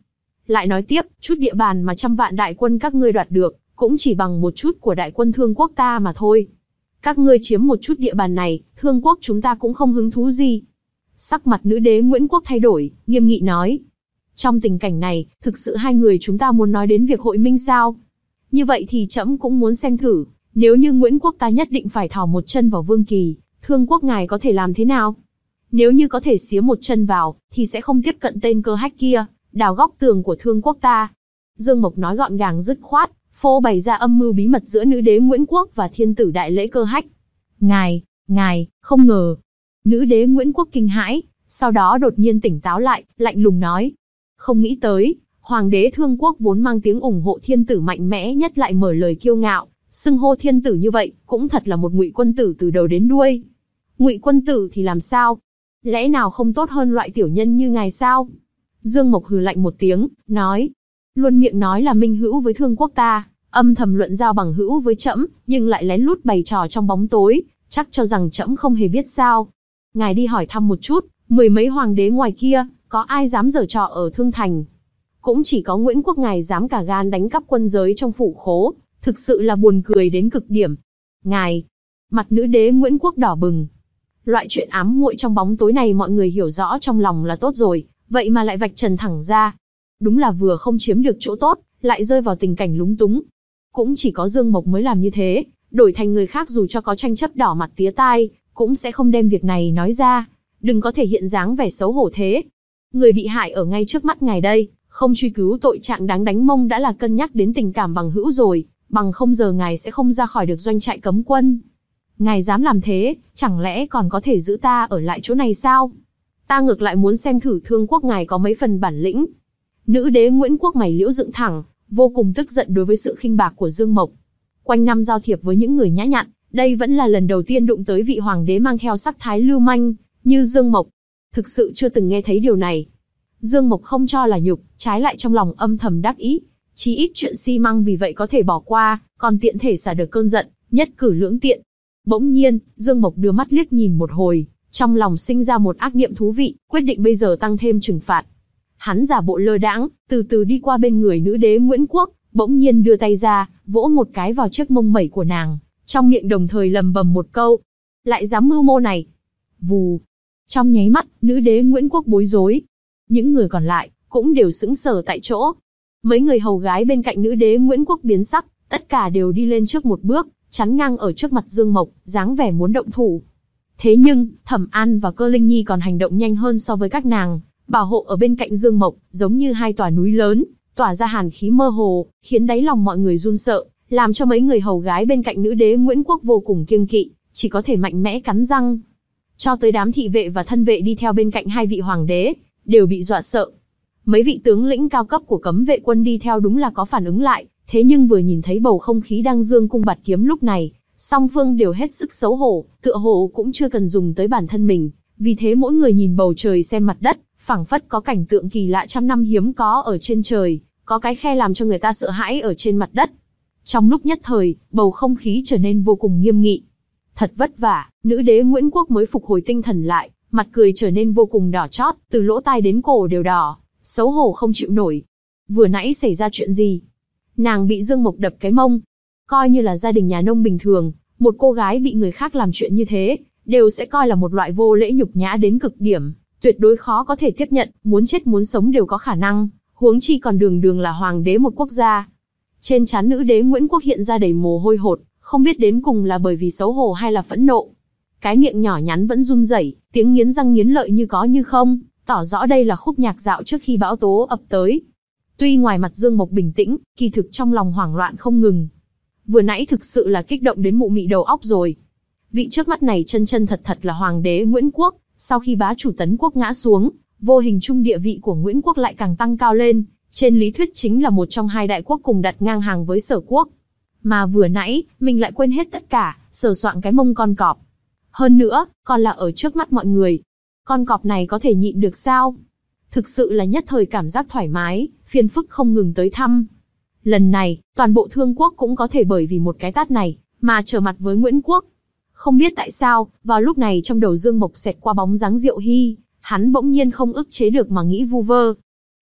lại nói tiếp, chút địa bàn mà trăm vạn đại quân các ngươi đoạt được, cũng chỉ bằng một chút của đại quân Thương Quốc ta mà thôi. Các ngươi chiếm một chút địa bàn này, Thương Quốc chúng ta cũng không hứng thú gì. Sắc mặt nữ đế Nguyễn Quốc thay đổi, nghiêm nghị nói. Trong tình cảnh này, thực sự hai người chúng ta muốn nói đến việc hội minh sao? Như vậy thì trẫm cũng muốn xem thử, nếu như Nguyễn Quốc ta nhất định phải thò một chân vào Vương Kỳ, Thương Quốc ngài có thể làm thế nào? Nếu như có thể xía một chân vào, thì sẽ không tiếp cận tên cơ hách kia, đào góc tường của Thương Quốc ta. Dương Mộc nói gọn gàng dứt khoát, phô bày ra âm mưu bí mật giữa nữ đế Nguyễn Quốc và thiên tử đại lễ cơ hách. Ngài, ngài, không ngờ. Nữ đế Nguyễn Quốc kinh hãi, sau đó đột nhiên tỉnh táo lại, lạnh lùng nói. Không nghĩ tới, Hoàng đế Thương Quốc vốn mang tiếng ủng hộ thiên tử mạnh mẽ nhất lại mở lời kiêu ngạo, xưng hô thiên tử như vậy, cũng thật là một ngụy quân tử từ đầu đến đuôi. Ngụy quân tử thì làm sao? Lẽ nào không tốt hơn loại tiểu nhân như ngài sao? Dương Mộc hừ lạnh một tiếng, nói. Luôn miệng nói là minh hữu với Thương Quốc ta, âm thầm luận giao bằng hữu với trẫm, nhưng lại lén lút bày trò trong bóng tối, chắc cho rằng trẫm không hề biết sao? Ngài đi hỏi thăm một chút, mười mấy hoàng đế ngoài kia, có ai dám giở trò ở Thương Thành? Cũng chỉ có Nguyễn Quốc ngài dám cả gan đánh cắp quân giới trong phủ khố, thực sự là buồn cười đến cực điểm. Ngài, mặt nữ đế Nguyễn Quốc đỏ bừng. Loại chuyện ám muội trong bóng tối này mọi người hiểu rõ trong lòng là tốt rồi, vậy mà lại vạch trần thẳng ra. Đúng là vừa không chiếm được chỗ tốt, lại rơi vào tình cảnh lúng túng. Cũng chỉ có Dương Mộc mới làm như thế, đổi thành người khác dù cho có tranh chấp đỏ mặt tía tai, cũng sẽ không đem việc này nói ra. Đừng có thể hiện dáng vẻ xấu hổ thế. Người bị hại ở ngay trước mắt ngài đây, không truy cứu tội trạng đáng đánh mông đã là cân nhắc đến tình cảm bằng hữu rồi, bằng không giờ ngài sẽ không ra khỏi được doanh trại cấm quân. Ngài dám làm thế, chẳng lẽ còn có thể giữ ta ở lại chỗ này sao? Ta ngược lại muốn xem thử Thương Quốc ngài có mấy phần bản lĩnh. Nữ đế Nguyễn Quốc mày liễu dựng thẳng, vô cùng tức giận đối với sự khinh bạc của Dương Mộc. Quanh năm giao thiệp với những người nhã nhặn, đây vẫn là lần đầu tiên đụng tới vị hoàng đế mang theo sắc thái lưu manh, như Dương Mộc. Thực sự chưa từng nghe thấy điều này. Dương Mộc không cho là nhục, trái lại trong lòng âm thầm đắc ý. Chí ít chuyện xi măng vì vậy có thể bỏ qua, còn tiện thể xả được cơn giận, nhất cử lưỡng tiện. Bỗng nhiên, Dương Mộc đưa mắt liếc nhìn một hồi, trong lòng sinh ra một ác niệm thú vị, quyết định bây giờ tăng thêm trừng phạt. Hắn giả bộ lơ đãng, từ từ đi qua bên người nữ đế Nguyễn Quốc, bỗng nhiên đưa tay ra, vỗ một cái vào chiếc mông mẩy của nàng, trong miệng đồng thời lầm bầm một câu. Lại dám mưu mô này. Vù. Trong nháy mắt, nữ đế Nguyễn Quốc bối rối. Những người còn lại, cũng đều sững sờ tại chỗ. Mấy người hầu gái bên cạnh nữ đế Nguyễn Quốc biến sắc, tất cả đều đi lên trước một bước, chắn ngang ở trước mặt Dương Mộc, dáng vẻ muốn động thủ. Thế nhưng, Thẩm An và Cơ Linh Nhi còn hành động nhanh hơn so với các nàng, bảo hộ ở bên cạnh Dương Mộc, giống như hai tòa núi lớn, tỏa ra hàn khí mơ hồ, khiến đáy lòng mọi người run sợ, làm cho mấy người hầu gái bên cạnh nữ đế Nguyễn Quốc vô cùng kiêng kỵ, chỉ có thể mạnh mẽ cắn răng. Cho tới đám thị vệ và thân vệ đi theo bên cạnh hai vị hoàng đế, đều bị dọa sợ. Mấy vị tướng lĩnh cao cấp của cấm vệ quân đi theo đúng là có phản ứng lại, thế nhưng vừa nhìn thấy bầu không khí đang dương cung bạt kiếm lúc này, song phương đều hết sức xấu hổ, tựa hồ cũng chưa cần dùng tới bản thân mình, vì thế mỗi người nhìn bầu trời xem mặt đất, phảng phất có cảnh tượng kỳ lạ trăm năm hiếm có ở trên trời, có cái khe làm cho người ta sợ hãi ở trên mặt đất. Trong lúc nhất thời, bầu không khí trở nên vô cùng nghiêm nghị. Thật vất vả, nữ đế Nguyễn Quốc mới phục hồi tinh thần lại, mặt cười trở nên vô cùng đỏ chót, từ lỗ tai đến cổ đều đỏ, xấu hổ không chịu nổi. Vừa nãy xảy ra chuyện gì? Nàng bị Dương Mộc đập cái mông. Coi như là gia đình nhà nông bình thường, một cô gái bị người khác làm chuyện như thế, đều sẽ coi là một loại vô lễ nhục nhã đến cực điểm, tuyệt đối khó có thể tiếp nhận, muốn chết muốn sống đều có khả năng, huống chi còn đường đường là hoàng đế một quốc gia. Trên trán nữ đế Nguyễn Quốc hiện ra đầy mồ hôi hột, không biết đến cùng là bởi vì xấu hổ hay là phẫn nộ. Cái miệng nhỏ nhắn vẫn run rẩy, tiếng nghiến răng nghiến lợi như có như không, tỏ rõ đây là khúc nhạc dạo trước khi bão tố ập tới. Tuy ngoài mặt Dương Mộc bình tĩnh, kỳ thực trong lòng hoảng loạn không ngừng. Vừa nãy thực sự là kích động đến mụ mị đầu óc rồi. Vị trước mắt này chân chân thật thật là hoàng đế Nguyễn Quốc, sau khi bá chủ Tấn Quốc ngã xuống, vô hình chung địa vị của Nguyễn Quốc lại càng tăng cao lên, trên lý thuyết chính là một trong hai đại quốc cùng đặt ngang hàng với Sở Quốc. Mà vừa nãy, mình lại quên hết tất cả, sờ soạng cái mông con cọp. Hơn nữa, còn là ở trước mắt mọi người. Con cọp này có thể nhịn được sao? Thực sự là nhất thời cảm giác thoải mái, phiền phức không ngừng tới thăm. Lần này, toàn bộ Thương Quốc cũng có thể bởi vì một cái tát này, mà trở mặt với Nguyễn Quốc. Không biết tại sao, vào lúc này trong đầu Dương Mộc xẹt qua bóng dáng Diệu Hy, hắn bỗng nhiên không ức chế được mà nghĩ vu vơ.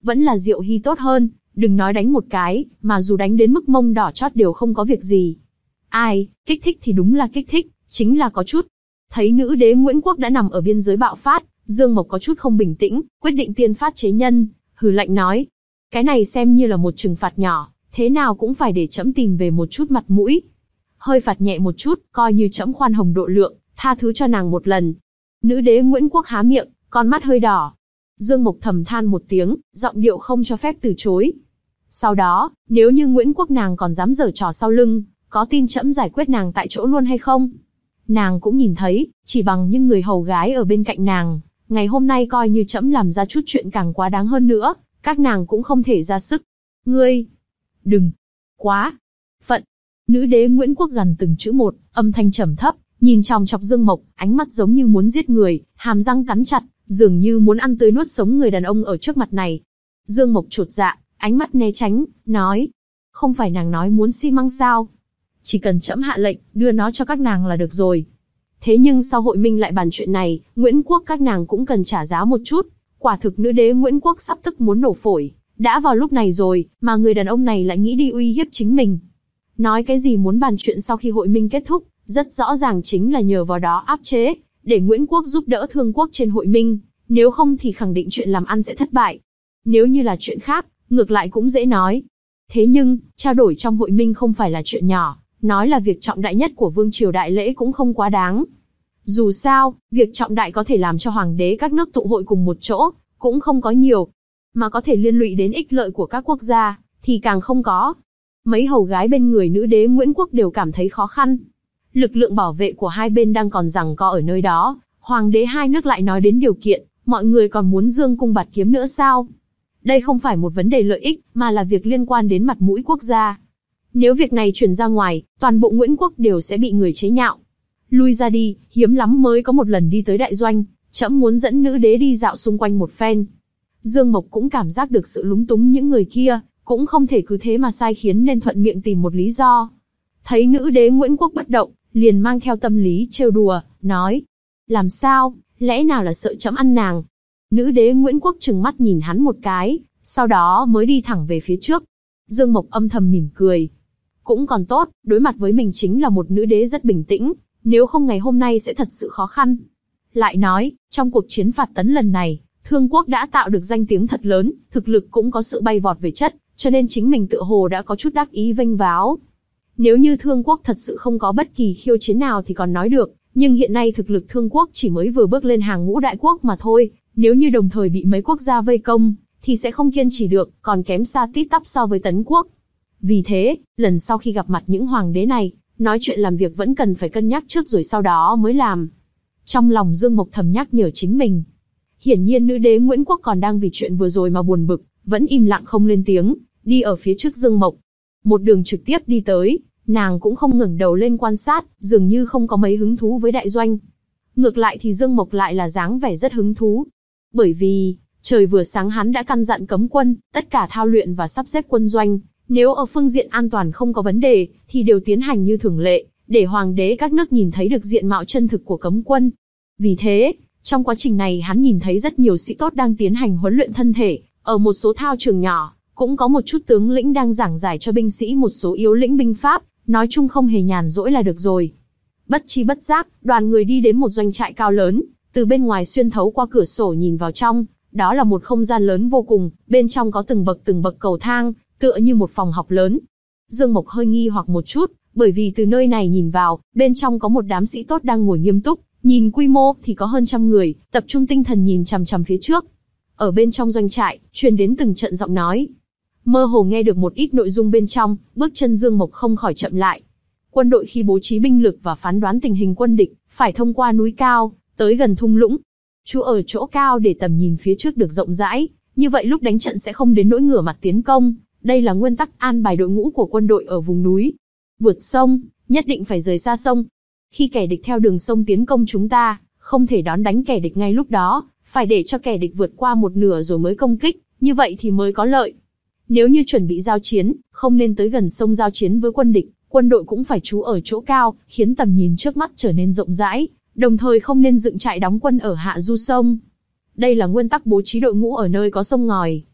Vẫn là Diệu Hy tốt hơn, đừng nói đánh một cái, mà dù đánh đến mức mông đỏ chót đều không có việc gì. Ai, kích thích thì đúng là kích thích, chính là có chút. Thấy nữ đế Nguyễn Quốc đã nằm ở biên giới bạo phát, Dương Mộc có chút không bình tĩnh, quyết định tiên phát chế nhân, hừ lạnh nói. Cái này xem như là một trừng phạt nhỏ, thế nào cũng phải để trẫm tìm về một chút mặt mũi. Hơi phạt nhẹ một chút, coi như trẫm khoan hồng độ lượng, tha thứ cho nàng một lần. Nữ đế Nguyễn Quốc há miệng, con mắt hơi đỏ. Dương Mộc thầm than một tiếng, giọng điệu không cho phép từ chối. Sau đó, nếu như Nguyễn Quốc nàng còn dám giở trò sau lưng, có tin trẫm giải quyết nàng tại chỗ luôn hay không? Nàng cũng nhìn thấy, chỉ bằng những người hầu gái ở bên cạnh nàng, ngày hôm nay coi như trẫm làm ra chút chuyện càng quá đáng hơn nữa, các nàng cũng không thể ra sức. Ngươi, đừng, quá, phận. Nữ đế Nguyễn Quốc gần từng chữ một, âm thanh trầm thấp, nhìn chòng chọc Dương Mộc, ánh mắt giống như muốn giết người, hàm răng cắn chặt, dường như muốn ăn tươi nuốt sống người đàn ông ở trước mặt này. Dương Mộc chột dạ, ánh mắt né tránh, nói, không phải nàng nói muốn xi măng sao? Chỉ cần trẫm hạ lệnh, đưa nó cho các nàng là được rồi. Thế nhưng sau hội minh lại bàn chuyện này, Nguyễn Quốc các nàng cũng cần trả giá một chút. Quả thực nữ đế Nguyễn Quốc sắp tức muốn nổ phổi. Đã vào lúc này rồi, mà người đàn ông này lại nghĩ đi uy hiếp chính mình. Nói cái gì muốn bàn chuyện sau khi hội minh kết thúc, rất rõ ràng chính là nhờ vào đó áp chế, để Nguyễn Quốc giúp đỡ Thương Quốc trên hội minh, nếu không thì khẳng định chuyện làm ăn sẽ thất bại. Nếu như là chuyện khác, ngược lại cũng dễ nói. Thế nhưng, trao đổi trong hội minh không phải là chuyện nhỏ, nói là việc trọng đại nhất của vương triều đại lễ cũng không quá đáng. Dù sao, việc trọng đại có thể làm cho hoàng đế các nước tụ hội cùng một chỗ, cũng không có nhiều. Mà có thể liên lụy đến ích lợi của các quốc gia, thì càng không có. Mấy hầu gái bên người nữ đế Nguyễn Quốc đều cảm thấy khó khăn. Lực lượng bảo vệ của hai bên đang còn giằng co ở nơi đó, hoàng đế hai nước lại nói đến điều kiện, mọi người còn muốn dương cung bạt kiếm nữa sao? Đây không phải một vấn đề lợi ích, mà là việc liên quan đến mặt mũi quốc gia. Nếu việc này truyền ra ngoài, toàn bộ Nguyễn Quốc đều sẽ bị người chế nhạo. Lui ra đi, hiếm lắm mới có một lần đi tới đại doanh, trẫm muốn dẫn nữ đế đi dạo xung quanh một phen. Dương Mộc cũng cảm giác được sự lúng túng những người kia, cũng không thể cứ thế mà sai khiến nên thuận miệng tìm một lý do. Thấy nữ đế Nguyễn Quốc bất động, liền mang theo tâm lý trêu đùa, nói. Làm sao, lẽ nào là sợ trẫm ăn nàng? Nữ đế Nguyễn Quốc trừng mắt nhìn hắn một cái, sau đó mới đi thẳng về phía trước. Dương Mộc âm thầm mỉm cười. Cũng còn tốt, đối mặt với mình chính là một nữ đế rất bình tĩnh, nếu không ngày hôm nay sẽ thật sự khó khăn. Lại nói, trong cuộc chiến phạt tấn lần này, Thương Quốc đã tạo được danh tiếng thật lớn, thực lực cũng có sự bay vọt về chất, cho nên chính mình tựa hồ đã có chút đắc ý vênh váo. Nếu như Thương Quốc thật sự không có bất kỳ khiêu chiến nào thì còn nói được, nhưng hiện nay thực lực Thương Quốc chỉ mới vừa bước lên hàng ngũ đại quốc mà thôi, nếu như đồng thời bị mấy quốc gia vây công, thì sẽ không kiên trì được, còn kém xa tít tắp so với Tấn Quốc. Vì thế, lần sau khi gặp mặt những hoàng đế này, nói chuyện làm việc vẫn cần phải cân nhắc trước rồi sau đó mới làm. Trong lòng Dương Mộc thầm nhắc nhở chính mình. Hiển nhiên nữ đế Nguyễn Quốc còn đang vì chuyện vừa rồi mà buồn bực, vẫn im lặng không lên tiếng, đi ở phía trước Dương Mộc. Một đường trực tiếp đi tới, nàng cũng không ngẩng đầu lên quan sát, dường như không có mấy hứng thú với đại doanh. Ngược lại thì Dương Mộc lại là dáng vẻ rất hứng thú. Bởi vì, trời vừa sáng hắn đã căn dặn cấm quân, tất cả thao luyện và sắp xếp quân doanh, nếu ở phương diện an toàn không có vấn đề, thì đều tiến hành như thường lệ, để hoàng đế các nước nhìn thấy được diện mạo chân thực của cấm quân. Vì thế, trong quá trình này hắn nhìn thấy rất nhiều sĩ tốt đang tiến hành huấn luyện thân thể, ở một số thao trường nhỏ, cũng có một chút tướng lĩnh đang giảng giải cho binh sĩ một số yếu lĩnh binh pháp, nói chung không hề nhàn rỗi là được rồi. Bất chi bất giác, đoàn người đi đến một doanh trại cao lớn, từ bên ngoài xuyên thấu qua cửa sổ nhìn vào trong, đó là một không gian lớn vô cùng, bên trong có từng bậc từng bậc cầu thang, tựa như một phòng học lớn. Dương Mộc hơi nghi hoặc một chút, bởi vì từ nơi này nhìn vào, bên trong có một đám sĩ tốt đang ngồi nghiêm túc, nhìn quy mô thì có hơn trăm người, tập trung tinh thần nhìn chằm chằm phía trước. Ở bên trong doanh trại, truyền đến từng trận giọng nói. Mơ hồ nghe được một ít nội dung bên trong, bước chân Dương Mộc không khỏi chậm lại. Quân đội khi bố trí binh lực và phán đoán tình hình quân địch, phải thông qua núi cao, tới gần thung lũng. Trú ở chỗ cao để tầm nhìn phía trước được rộng rãi, như vậy lúc đánh trận sẽ không đến nỗi ngửa mặt tiến công. Đây là nguyên tắc an bài đội ngũ của quân đội ở vùng núi. Vượt sông, nhất định phải rời xa sông. Khi kẻ địch theo đường sông tiến công chúng ta, không thể đón đánh kẻ địch ngay lúc đó, phải để cho kẻ địch vượt qua một nửa rồi mới công kích, như vậy thì mới có lợi. Nếu như chuẩn bị giao chiến, không nên tới gần sông giao chiến với quân địch, quân đội cũng phải trú ở chỗ cao, khiến tầm nhìn trước mắt trở nên rộng rãi, đồng thời không nên dựng trại đóng quân ở hạ du sông. Đây là nguyên tắc bố trí đội ngũ ở nơi có sông ngòi.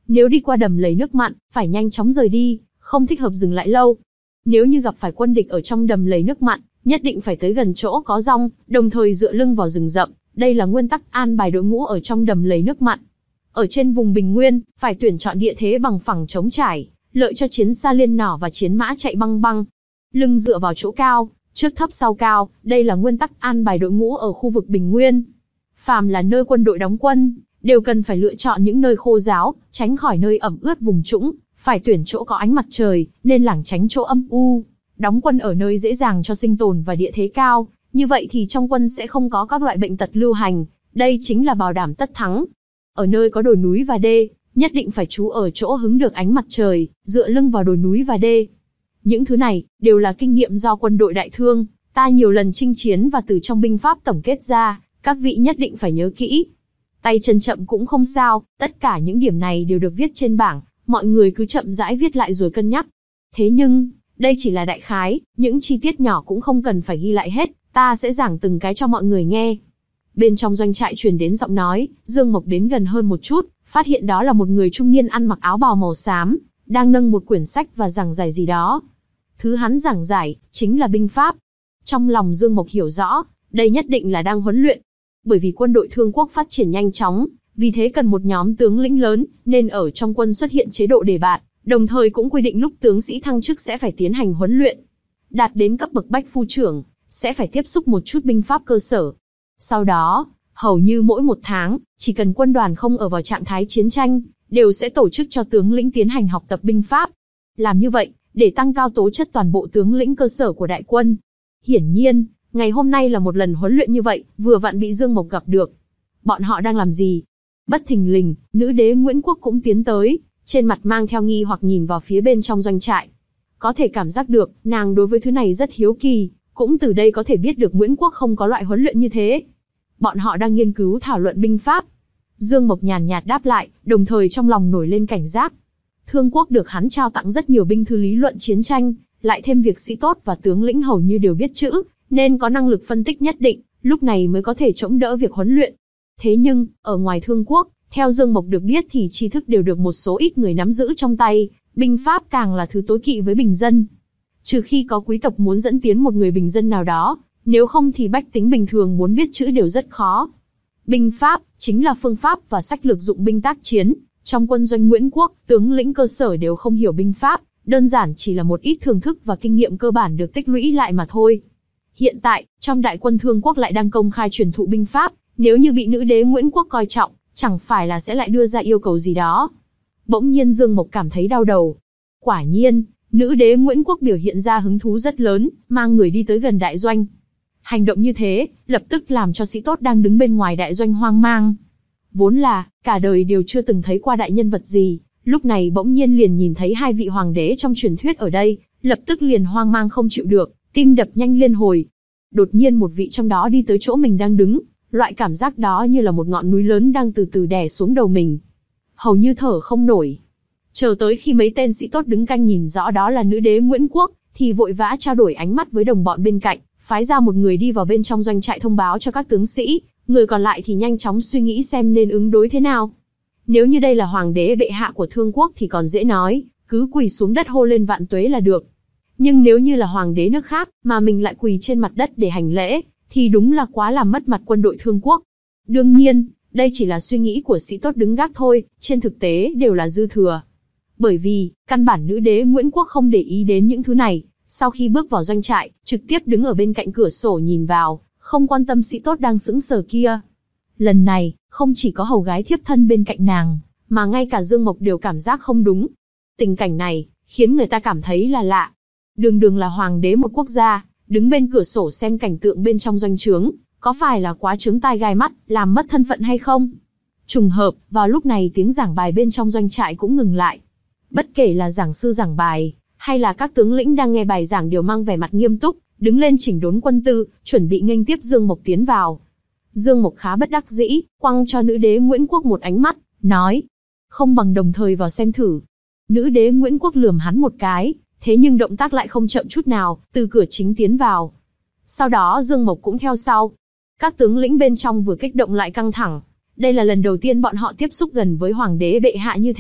Nếu đi qua đầm lầy nước mặn, phải nhanh chóng rời đi, không thích hợp dừng lại lâu. Nếu như gặp phải quân địch ở trong đầm lầy nước mặn, nhất định phải tới gần chỗ có rong, đồng thời dựa lưng vào rừng rậm. Đây là nguyên tắc an bài đội ngũ ở trong đầm lầy nước mặn. Ở trên vùng bình nguyên, phải tuyển chọn địa thế bằng phẳng trống trải, lợi cho chiến xa liên nỏ và chiến mã chạy băng băng. Lưng dựa vào chỗ cao, trước thấp sau cao, đây là nguyên tắc an bài đội ngũ ở khu vực bình nguyên. Phàm là nơi quân đội đóng quân, đều cần phải lựa chọn những nơi khô ráo, tránh khỏi nơi ẩm ướt vùng trũng, phải tuyển chỗ có ánh mặt trời, nên lảng tránh chỗ âm u. Đóng quân ở nơi dễ dàng cho sinh tồn và địa thế cao, như vậy thì trong quân sẽ không có các loại bệnh tật lưu hành, đây chính là bảo đảm tất thắng. Ở nơi có đồi núi và đê, nhất định phải trú ở chỗ hứng được ánh mặt trời, dựa lưng vào đồi núi và đê. Những thứ này, đều là kinh nghiệm do quân đội Đại Thương, ta nhiều lần chinh chiến và từ trong binh pháp tổng kết ra, các vị nhất định phải nhớ kỹ. Tay chân chậm cũng không sao, tất cả những điểm này đều được viết trên bảng, mọi người cứ chậm rãi viết lại rồi cân nhắc. Thế nhưng, đây chỉ là đại khái, những chi tiết nhỏ cũng không cần phải ghi lại hết, ta sẽ giảng từng cái cho mọi người nghe. Bên trong doanh trại truyền đến giọng nói, Dương Mộc đến gần hơn một chút, phát hiện đó là một người trung niên ăn mặc áo bào màu xám, đang nâng một quyển sách và giảng giải gì đó. Thứ hắn giảng giải, chính là binh pháp. Trong lòng Dương Mộc hiểu rõ, đây nhất định là đang huấn luyện. Bởi vì quân đội Thương Quốc phát triển nhanh chóng, vì thế cần một nhóm tướng lĩnh lớn, nên ở trong quân xuất hiện chế độ đề bạt, đồng thời cũng quy định lúc tướng sĩ thăng chức sẽ phải tiến hành huấn luyện. Đạt đến cấp bậc bách phu trưởng, sẽ phải tiếp xúc một chút binh pháp cơ sở. Sau đó, hầu như mỗi một tháng, chỉ cần quân đoàn không ở vào trạng thái chiến tranh, đều sẽ tổ chức cho tướng lĩnh tiến hành học tập binh pháp. Làm như vậy, để tăng cao tố chất toàn bộ tướng lĩnh cơ sở của đại quân. Hiển nhiên, ngày hôm nay là một lần huấn luyện như vậy, vừa vặn bị Dương Mộc gặp được. Bọn họ đang làm gì? Bất thình lình, nữ đế Nguyễn Quốc cũng tiến tới, trên mặt mang theo nghi hoặc nhìn vào phía bên trong doanh trại. Có thể cảm giác được, nàng đối với thứ này rất hiếu kỳ, cũng từ đây có thể biết được Nguyễn Quốc không có loại huấn luyện như thế. Bọn họ đang nghiên cứu thảo luận binh pháp. Dương Mộc nhàn nhạt đáp lại, đồng thời trong lòng nổi lên cảnh giác. Thương Quốc được hắn trao tặng rất nhiều binh thư lý luận chiến tranh, lại thêm việc sĩ tốt và tướng lĩnh hầu như đều biết chữ, nên có năng lực phân tích nhất định, lúc này mới có thể chống đỡ việc huấn luyện. Thế nhưng, ở ngoài Thương Quốc, theo Dương Mộc được biết thì tri thức đều được một số ít người nắm giữ trong tay, binh pháp càng là thứ tối kỵ với bình dân. Trừ khi có quý tộc muốn dẫn tiến một người bình dân nào đó, nếu không thì bách tính bình thường muốn biết chữ đều rất khó. Binh pháp chính là phương pháp và sách lược dụng binh tác chiến. Trong quân doanh Nguyễn Quốc, tướng lĩnh cơ sở đều không hiểu binh pháp, đơn giản chỉ là một ít thưởng thức và kinh nghiệm cơ bản được tích lũy lại mà thôi. Hiện tại, trong đại quân Thương Quốc lại đang công khai truyền thụ binh pháp, nếu như bị nữ đế Nguyễn Quốc coi trọng, chẳng phải là sẽ lại đưa ra yêu cầu gì đó. Bỗng nhiên Dương Mộc cảm thấy đau đầu. Quả nhiên, nữ đế Nguyễn Quốc biểu hiện ra hứng thú rất lớn, mang người đi tới gần đại doanh. Hành động như thế, lập tức làm cho sĩ tốt đang đứng bên ngoài đại doanh hoang mang. Vốn là, cả đời đều chưa từng thấy qua đại nhân vật gì, lúc này bỗng nhiên liền nhìn thấy hai vị hoàng đế trong truyền thuyết ở đây, lập tức liền hoang mang không chịu được, tim đập nhanh liên hồi. Đột nhiên một vị trong đó đi tới chỗ mình đang đứng, loại cảm giác đó như là một ngọn núi lớn đang từ từ đè xuống đầu mình. Hầu như thở không nổi. Chờ tới khi mấy tên sĩ tốt đứng canh nhìn rõ đó là nữ đế Nguyễn Quốc, thì vội vã trao đổi ánh mắt với đồng bọn bên cạnh, phái ra một người đi vào bên trong doanh trại thông báo cho các tướng sĩ, người còn lại thì nhanh chóng suy nghĩ xem nên ứng đối thế nào. Nếu như đây là hoàng đế bệ hạ của Thương Quốc thì còn dễ nói, cứ quỳ xuống đất hô lên vạn tuế là được. Nhưng nếu như là hoàng đế nước khác, mà mình lại quỳ trên mặt đất để hành lễ, thì đúng là quá làm mất mặt quân đội Thương Quốc. Đương nhiên, đây chỉ là suy nghĩ của sĩ tốt đứng gác thôi, trên thực tế đều là dư thừa. Bởi vì, căn bản nữ đế Nguyễn Quốc không để ý đến những thứ này, sau khi bước vào doanh trại, trực tiếp đứng ở bên cạnh cửa sổ nhìn vào, không quan tâm sĩ tốt đang sững sờ kia. Lần này, không chỉ có hầu gái thiếp thân bên cạnh nàng, mà ngay cả Dương Mộc đều cảm giác không đúng. Tình cảnh này, khiến người ta cảm thấy là lạ. Đường đường là hoàng đế một quốc gia, đứng bên cửa sổ xem cảnh tượng bên trong doanh trướng, có phải là quá trướng tai gai mắt, làm mất thân phận hay không? Trùng hợp, vào lúc này tiếng giảng bài bên trong doanh trại cũng ngừng lại. Bất kể là giảng sư giảng bài, hay là các tướng lĩnh đang nghe bài giảng đều mang vẻ mặt nghiêm túc, đứng lên chỉnh đốn quân tư, chuẩn bị nghênh tiếp Dương Mộc tiến vào. Dương Mộc khá bất đắc dĩ, quăng cho nữ đế Nguyễn Quốc một ánh mắt, nói, không bằng đồng thời vào xem thử. Nữ đế Nguyễn Quốc lườm hắn một cái, thế nhưng động tác lại không chậm chút nào, từ cửa chính tiến vào. Sau đó Dương Mộc cũng theo sau. Các tướng lĩnh bên trong vừa kích động lại căng thẳng. Đây là lần đầu tiên bọn họ tiếp xúc gần với hoàng đế bệ hạ như thế,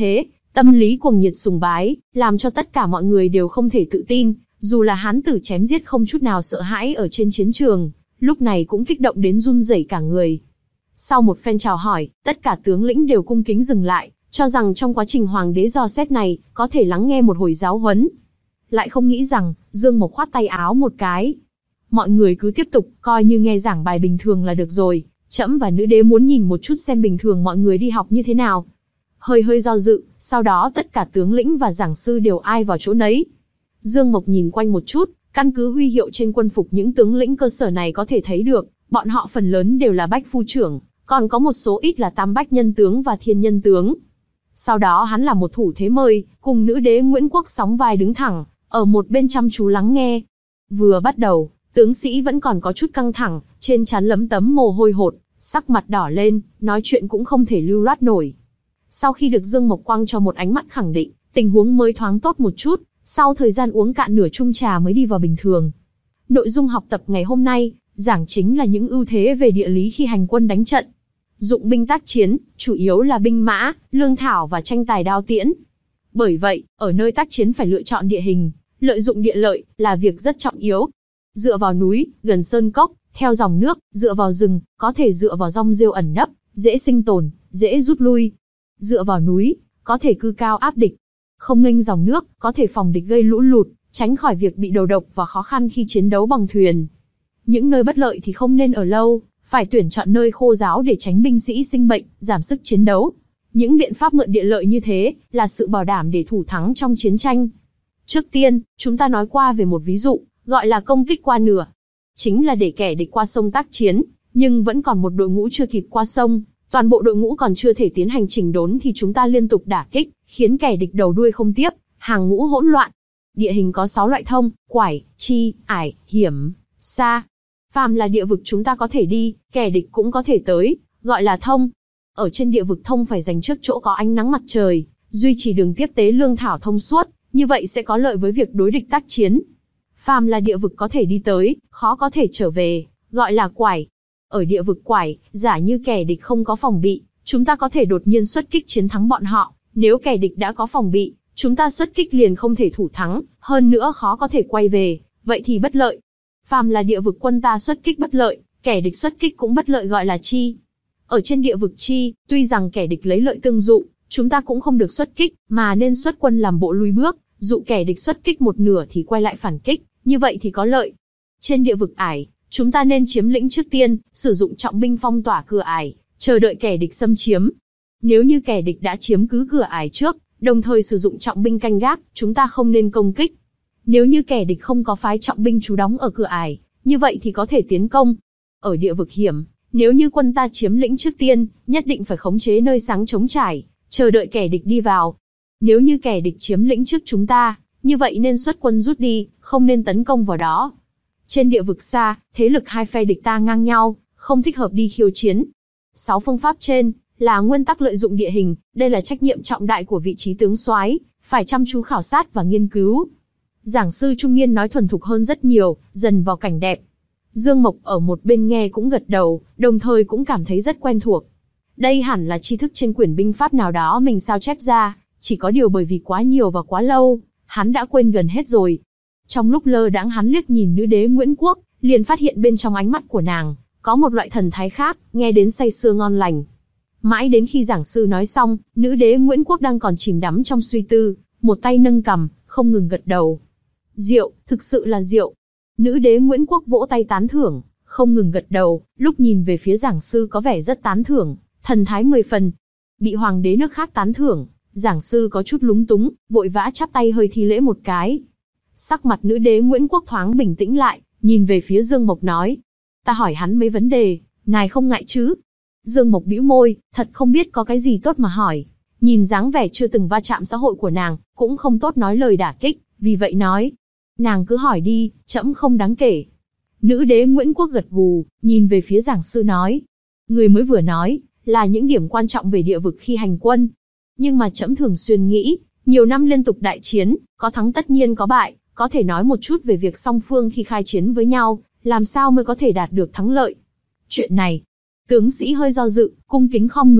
Tâm lý cuồng nhiệt sùng bái, làm cho tất cả mọi người đều không thể tự tin, dù là hán tử chém giết không chút nào sợ hãi ở trên chiến trường, lúc này cũng kích động đến run rẩy cả người. Sau một phen chào hỏi, tất cả tướng lĩnh đều cung kính dừng lại, cho rằng trong quá trình hoàng đế dò xét này, có thể lắng nghe một hồi giáo huấn. Lại không nghĩ rằng, Dương Mộc khoát tay áo một cái. Mọi người cứ tiếp tục, coi như nghe giảng bài bình thường là được rồi, trẫm và nữ đế muốn nhìn một chút xem bình thường mọi người đi học như thế nào. Hơi hơi do dự, sau đó tất cả tướng lĩnh và giảng sư đều ai vào chỗ nấy. Dương Mộc nhìn quanh một chút, căn cứ huy hiệu trên quân phục những tướng lĩnh cơ sở này có thể thấy được, bọn họ phần lớn đều là bách phu trưởng, còn có một số ít là tam bách nhân tướng và thiên nhân tướng. Sau đó hắn là một thủ thế mời, cùng nữ đế Nguyễn Quốc sóng vai đứng thẳng, ở một bên chăm chú lắng nghe. Vừa bắt đầu, tướng sĩ vẫn còn có chút căng thẳng, trên trán lấm tấm mồ hôi hột, sắc mặt đỏ lên, nói chuyện cũng không thể lưu loát nổi. Sau khi được Dương Mộc quăng cho một ánh mắt khẳng định, tình huống mới thoáng tốt một chút, sau thời gian uống cạn nửa chung trà mới đi vào bình thường. Nội dung học tập ngày hôm nay, giảng chính là những ưu thế về địa lý khi hành quân đánh trận. Dụng binh tác chiến, chủ yếu là binh mã, lương thảo và tranh tài đao tiễn. Bởi vậy, ở nơi tác chiến phải lựa chọn địa hình, lợi dụng địa lợi, là việc rất trọng yếu. Dựa vào núi, gần sơn cốc, theo dòng nước, dựa vào rừng, có thể dựa vào rong rêu ẩn nấp, dễ sinh tồn, dễ rút lui. Dựa vào núi, có thể cư cao áp địch. Không nghênh dòng nước, có thể phòng địch gây lũ lụt, tránh khỏi việc bị đầu độc và khó khăn khi chiến đấu bằng thuyền. Những nơi bất lợi thì không nên ở lâu, phải tuyển chọn nơi khô ráo để tránh binh sĩ sinh bệnh, giảm sức chiến đấu. Những biện pháp mượn địa lợi như thế, là sự bảo đảm để thủ thắng trong chiến tranh. Trước tiên, chúng ta nói qua về một ví dụ, gọi là công kích qua nửa. Chính là để kẻ địch qua sông tác chiến, nhưng vẫn còn một đội ngũ chưa kịp qua sông, toàn bộ đội ngũ còn chưa thể tiến hành chỉnh đốn thì chúng ta liên tục đả kích, khiến kẻ địch đầu đuôi không tiếp, hàng ngũ hỗn loạn. Địa hình có sáu loại thông, quải, chi, ải, hiểm, xa. Phàm là địa vực chúng ta có thể đi, kẻ địch cũng có thể tới, gọi là thông. Ở trên địa vực thông phải dành trước chỗ có ánh nắng mặt trời, duy trì đường tiếp tế lương thảo thông suốt, như vậy sẽ có lợi với việc đối địch tác chiến. Phàm là địa vực có thể đi tới, khó có thể trở về, gọi là quải. Ở địa vực quải, giả như kẻ địch không có phòng bị, chúng ta có thể đột nhiên xuất kích chiến thắng bọn họ. Nếu kẻ địch đã có phòng bị, chúng ta xuất kích liền không thể thủ thắng, hơn nữa khó có thể quay về, vậy thì bất lợi. Phàm là địa vực quân ta xuất kích bất lợi, kẻ địch xuất kích cũng bất lợi gọi là chi. Ở trên địa vực chi, tuy rằng kẻ địch lấy lợi tương dụ, chúng ta cũng không được xuất kích, mà nên xuất quân làm bộ lui bước, dụ kẻ địch xuất kích một nửa thì quay lại phản kích, như vậy thì có lợi. Trên địa vực ải, chúng ta nên chiếm lĩnh trước tiên, sử dụng trọng binh phong tỏa cửa ải, chờ đợi kẻ địch xâm chiếm. Nếu như kẻ địch đã chiếm cứ cửa ải trước, đồng thời sử dụng trọng binh canh gác, chúng ta không nên công kích. Nếu như kẻ địch không có phái trọng binh trú đóng ở cửa ải, như vậy thì có thể tiến công. Ở địa vực hiểm, nếu như quân ta chiếm lĩnh trước tiên, nhất định phải khống chế nơi sáng trống trải, chờ đợi kẻ địch đi vào. Nếu như kẻ địch chiếm lĩnh trước chúng ta, như vậy nên xuất quân rút đi, không nên tấn công vào đó. Trên địa vực xa, thế lực hai phe địch ta ngang nhau, không thích hợp đi khiêu chiến. Sáu phương pháp trên là nguyên tắc lợi dụng địa hình, đây là trách nhiệm trọng đại của vị trí tướng soái, phải chăm chú khảo sát và nghiên cứu. Giảng sư trung niên nói thuần thục hơn rất nhiều, dần vào cảnh đẹp. Dương Mộc ở một bên nghe cũng gật đầu, đồng thời cũng cảm thấy rất quen thuộc. Đây hẳn là tri thức trên quyển binh pháp nào đó mình sao chép ra, chỉ có điều bởi vì quá nhiều và quá lâu, hắn đã quên gần hết rồi. Trong lúc lơ đãng hắn liếc nhìn nữ đế Nguyễn Quốc, liền phát hiện bên trong ánh mắt của nàng, có một loại thần thái khác, nghe đến say sưa ngon lành. Mãi đến khi giảng sư nói xong, nữ đế Nguyễn Quốc đang còn chìm đắm trong suy tư, một tay nâng cằm, không ngừng gật đầu. Diệu, thực sự là diệu. Nữ đế Nguyễn Quốc vỗ tay tán thưởng, không ngừng gật đầu, lúc nhìn về phía giảng sư có vẻ rất tán thưởng, thần thái mười phần. Bị hoàng đế nước khác tán thưởng, giảng sư có chút lúng túng, vội vã chắp tay hơi thi lễ một cái. Sắc mặt nữ đế Nguyễn Quốc thoáng bình tĩnh lại, nhìn về phía Dương Mộc nói. Ta hỏi hắn mấy vấn đề, ngài không ngại chứ? Dương Mộc bĩu môi, thật không biết có cái gì tốt mà hỏi. Nhìn dáng vẻ chưa từng va chạm xã hội của nàng, cũng không tốt nói lời đả kích, vì vậy nói. Nàng cứ hỏi đi, trẫm không đáng kể. Nữ đế Nguyễn Quốc gật gù, nhìn về phía giảng sư nói. Người mới vừa nói, là những điểm quan trọng về địa vực khi hành quân. Nhưng mà trẫm thường xuyên nghĩ, nhiều năm liên tục đại chiến, có thắng tất nhiên có bại, có thể nói một chút về việc song phương khi khai chiến với nhau, làm sao mới có thể đạt được thắng lợi. Chuyện này, tướng sĩ hơi do dự, cung kính khom người,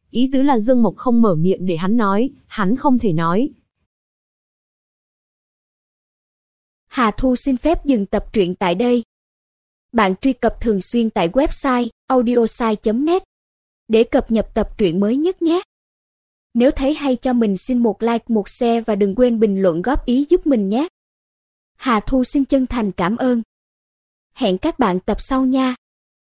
Ý tứ là Dương Mộc không mở miệng để hắn nói, hắn không thể nói. Hà Thu xin phép dừng tập truyện tại đây. Bạn truy cập thường xuyên tại website audiosai chấm net để cập nhật tập truyện mới nhất nhé. Nếu thấy hay cho mình xin một like, một share và đừng quên bình luận góp ý giúp mình nhé. Hà Thu xin chân thành cảm ơn. Hẹn các bạn tập sau nha.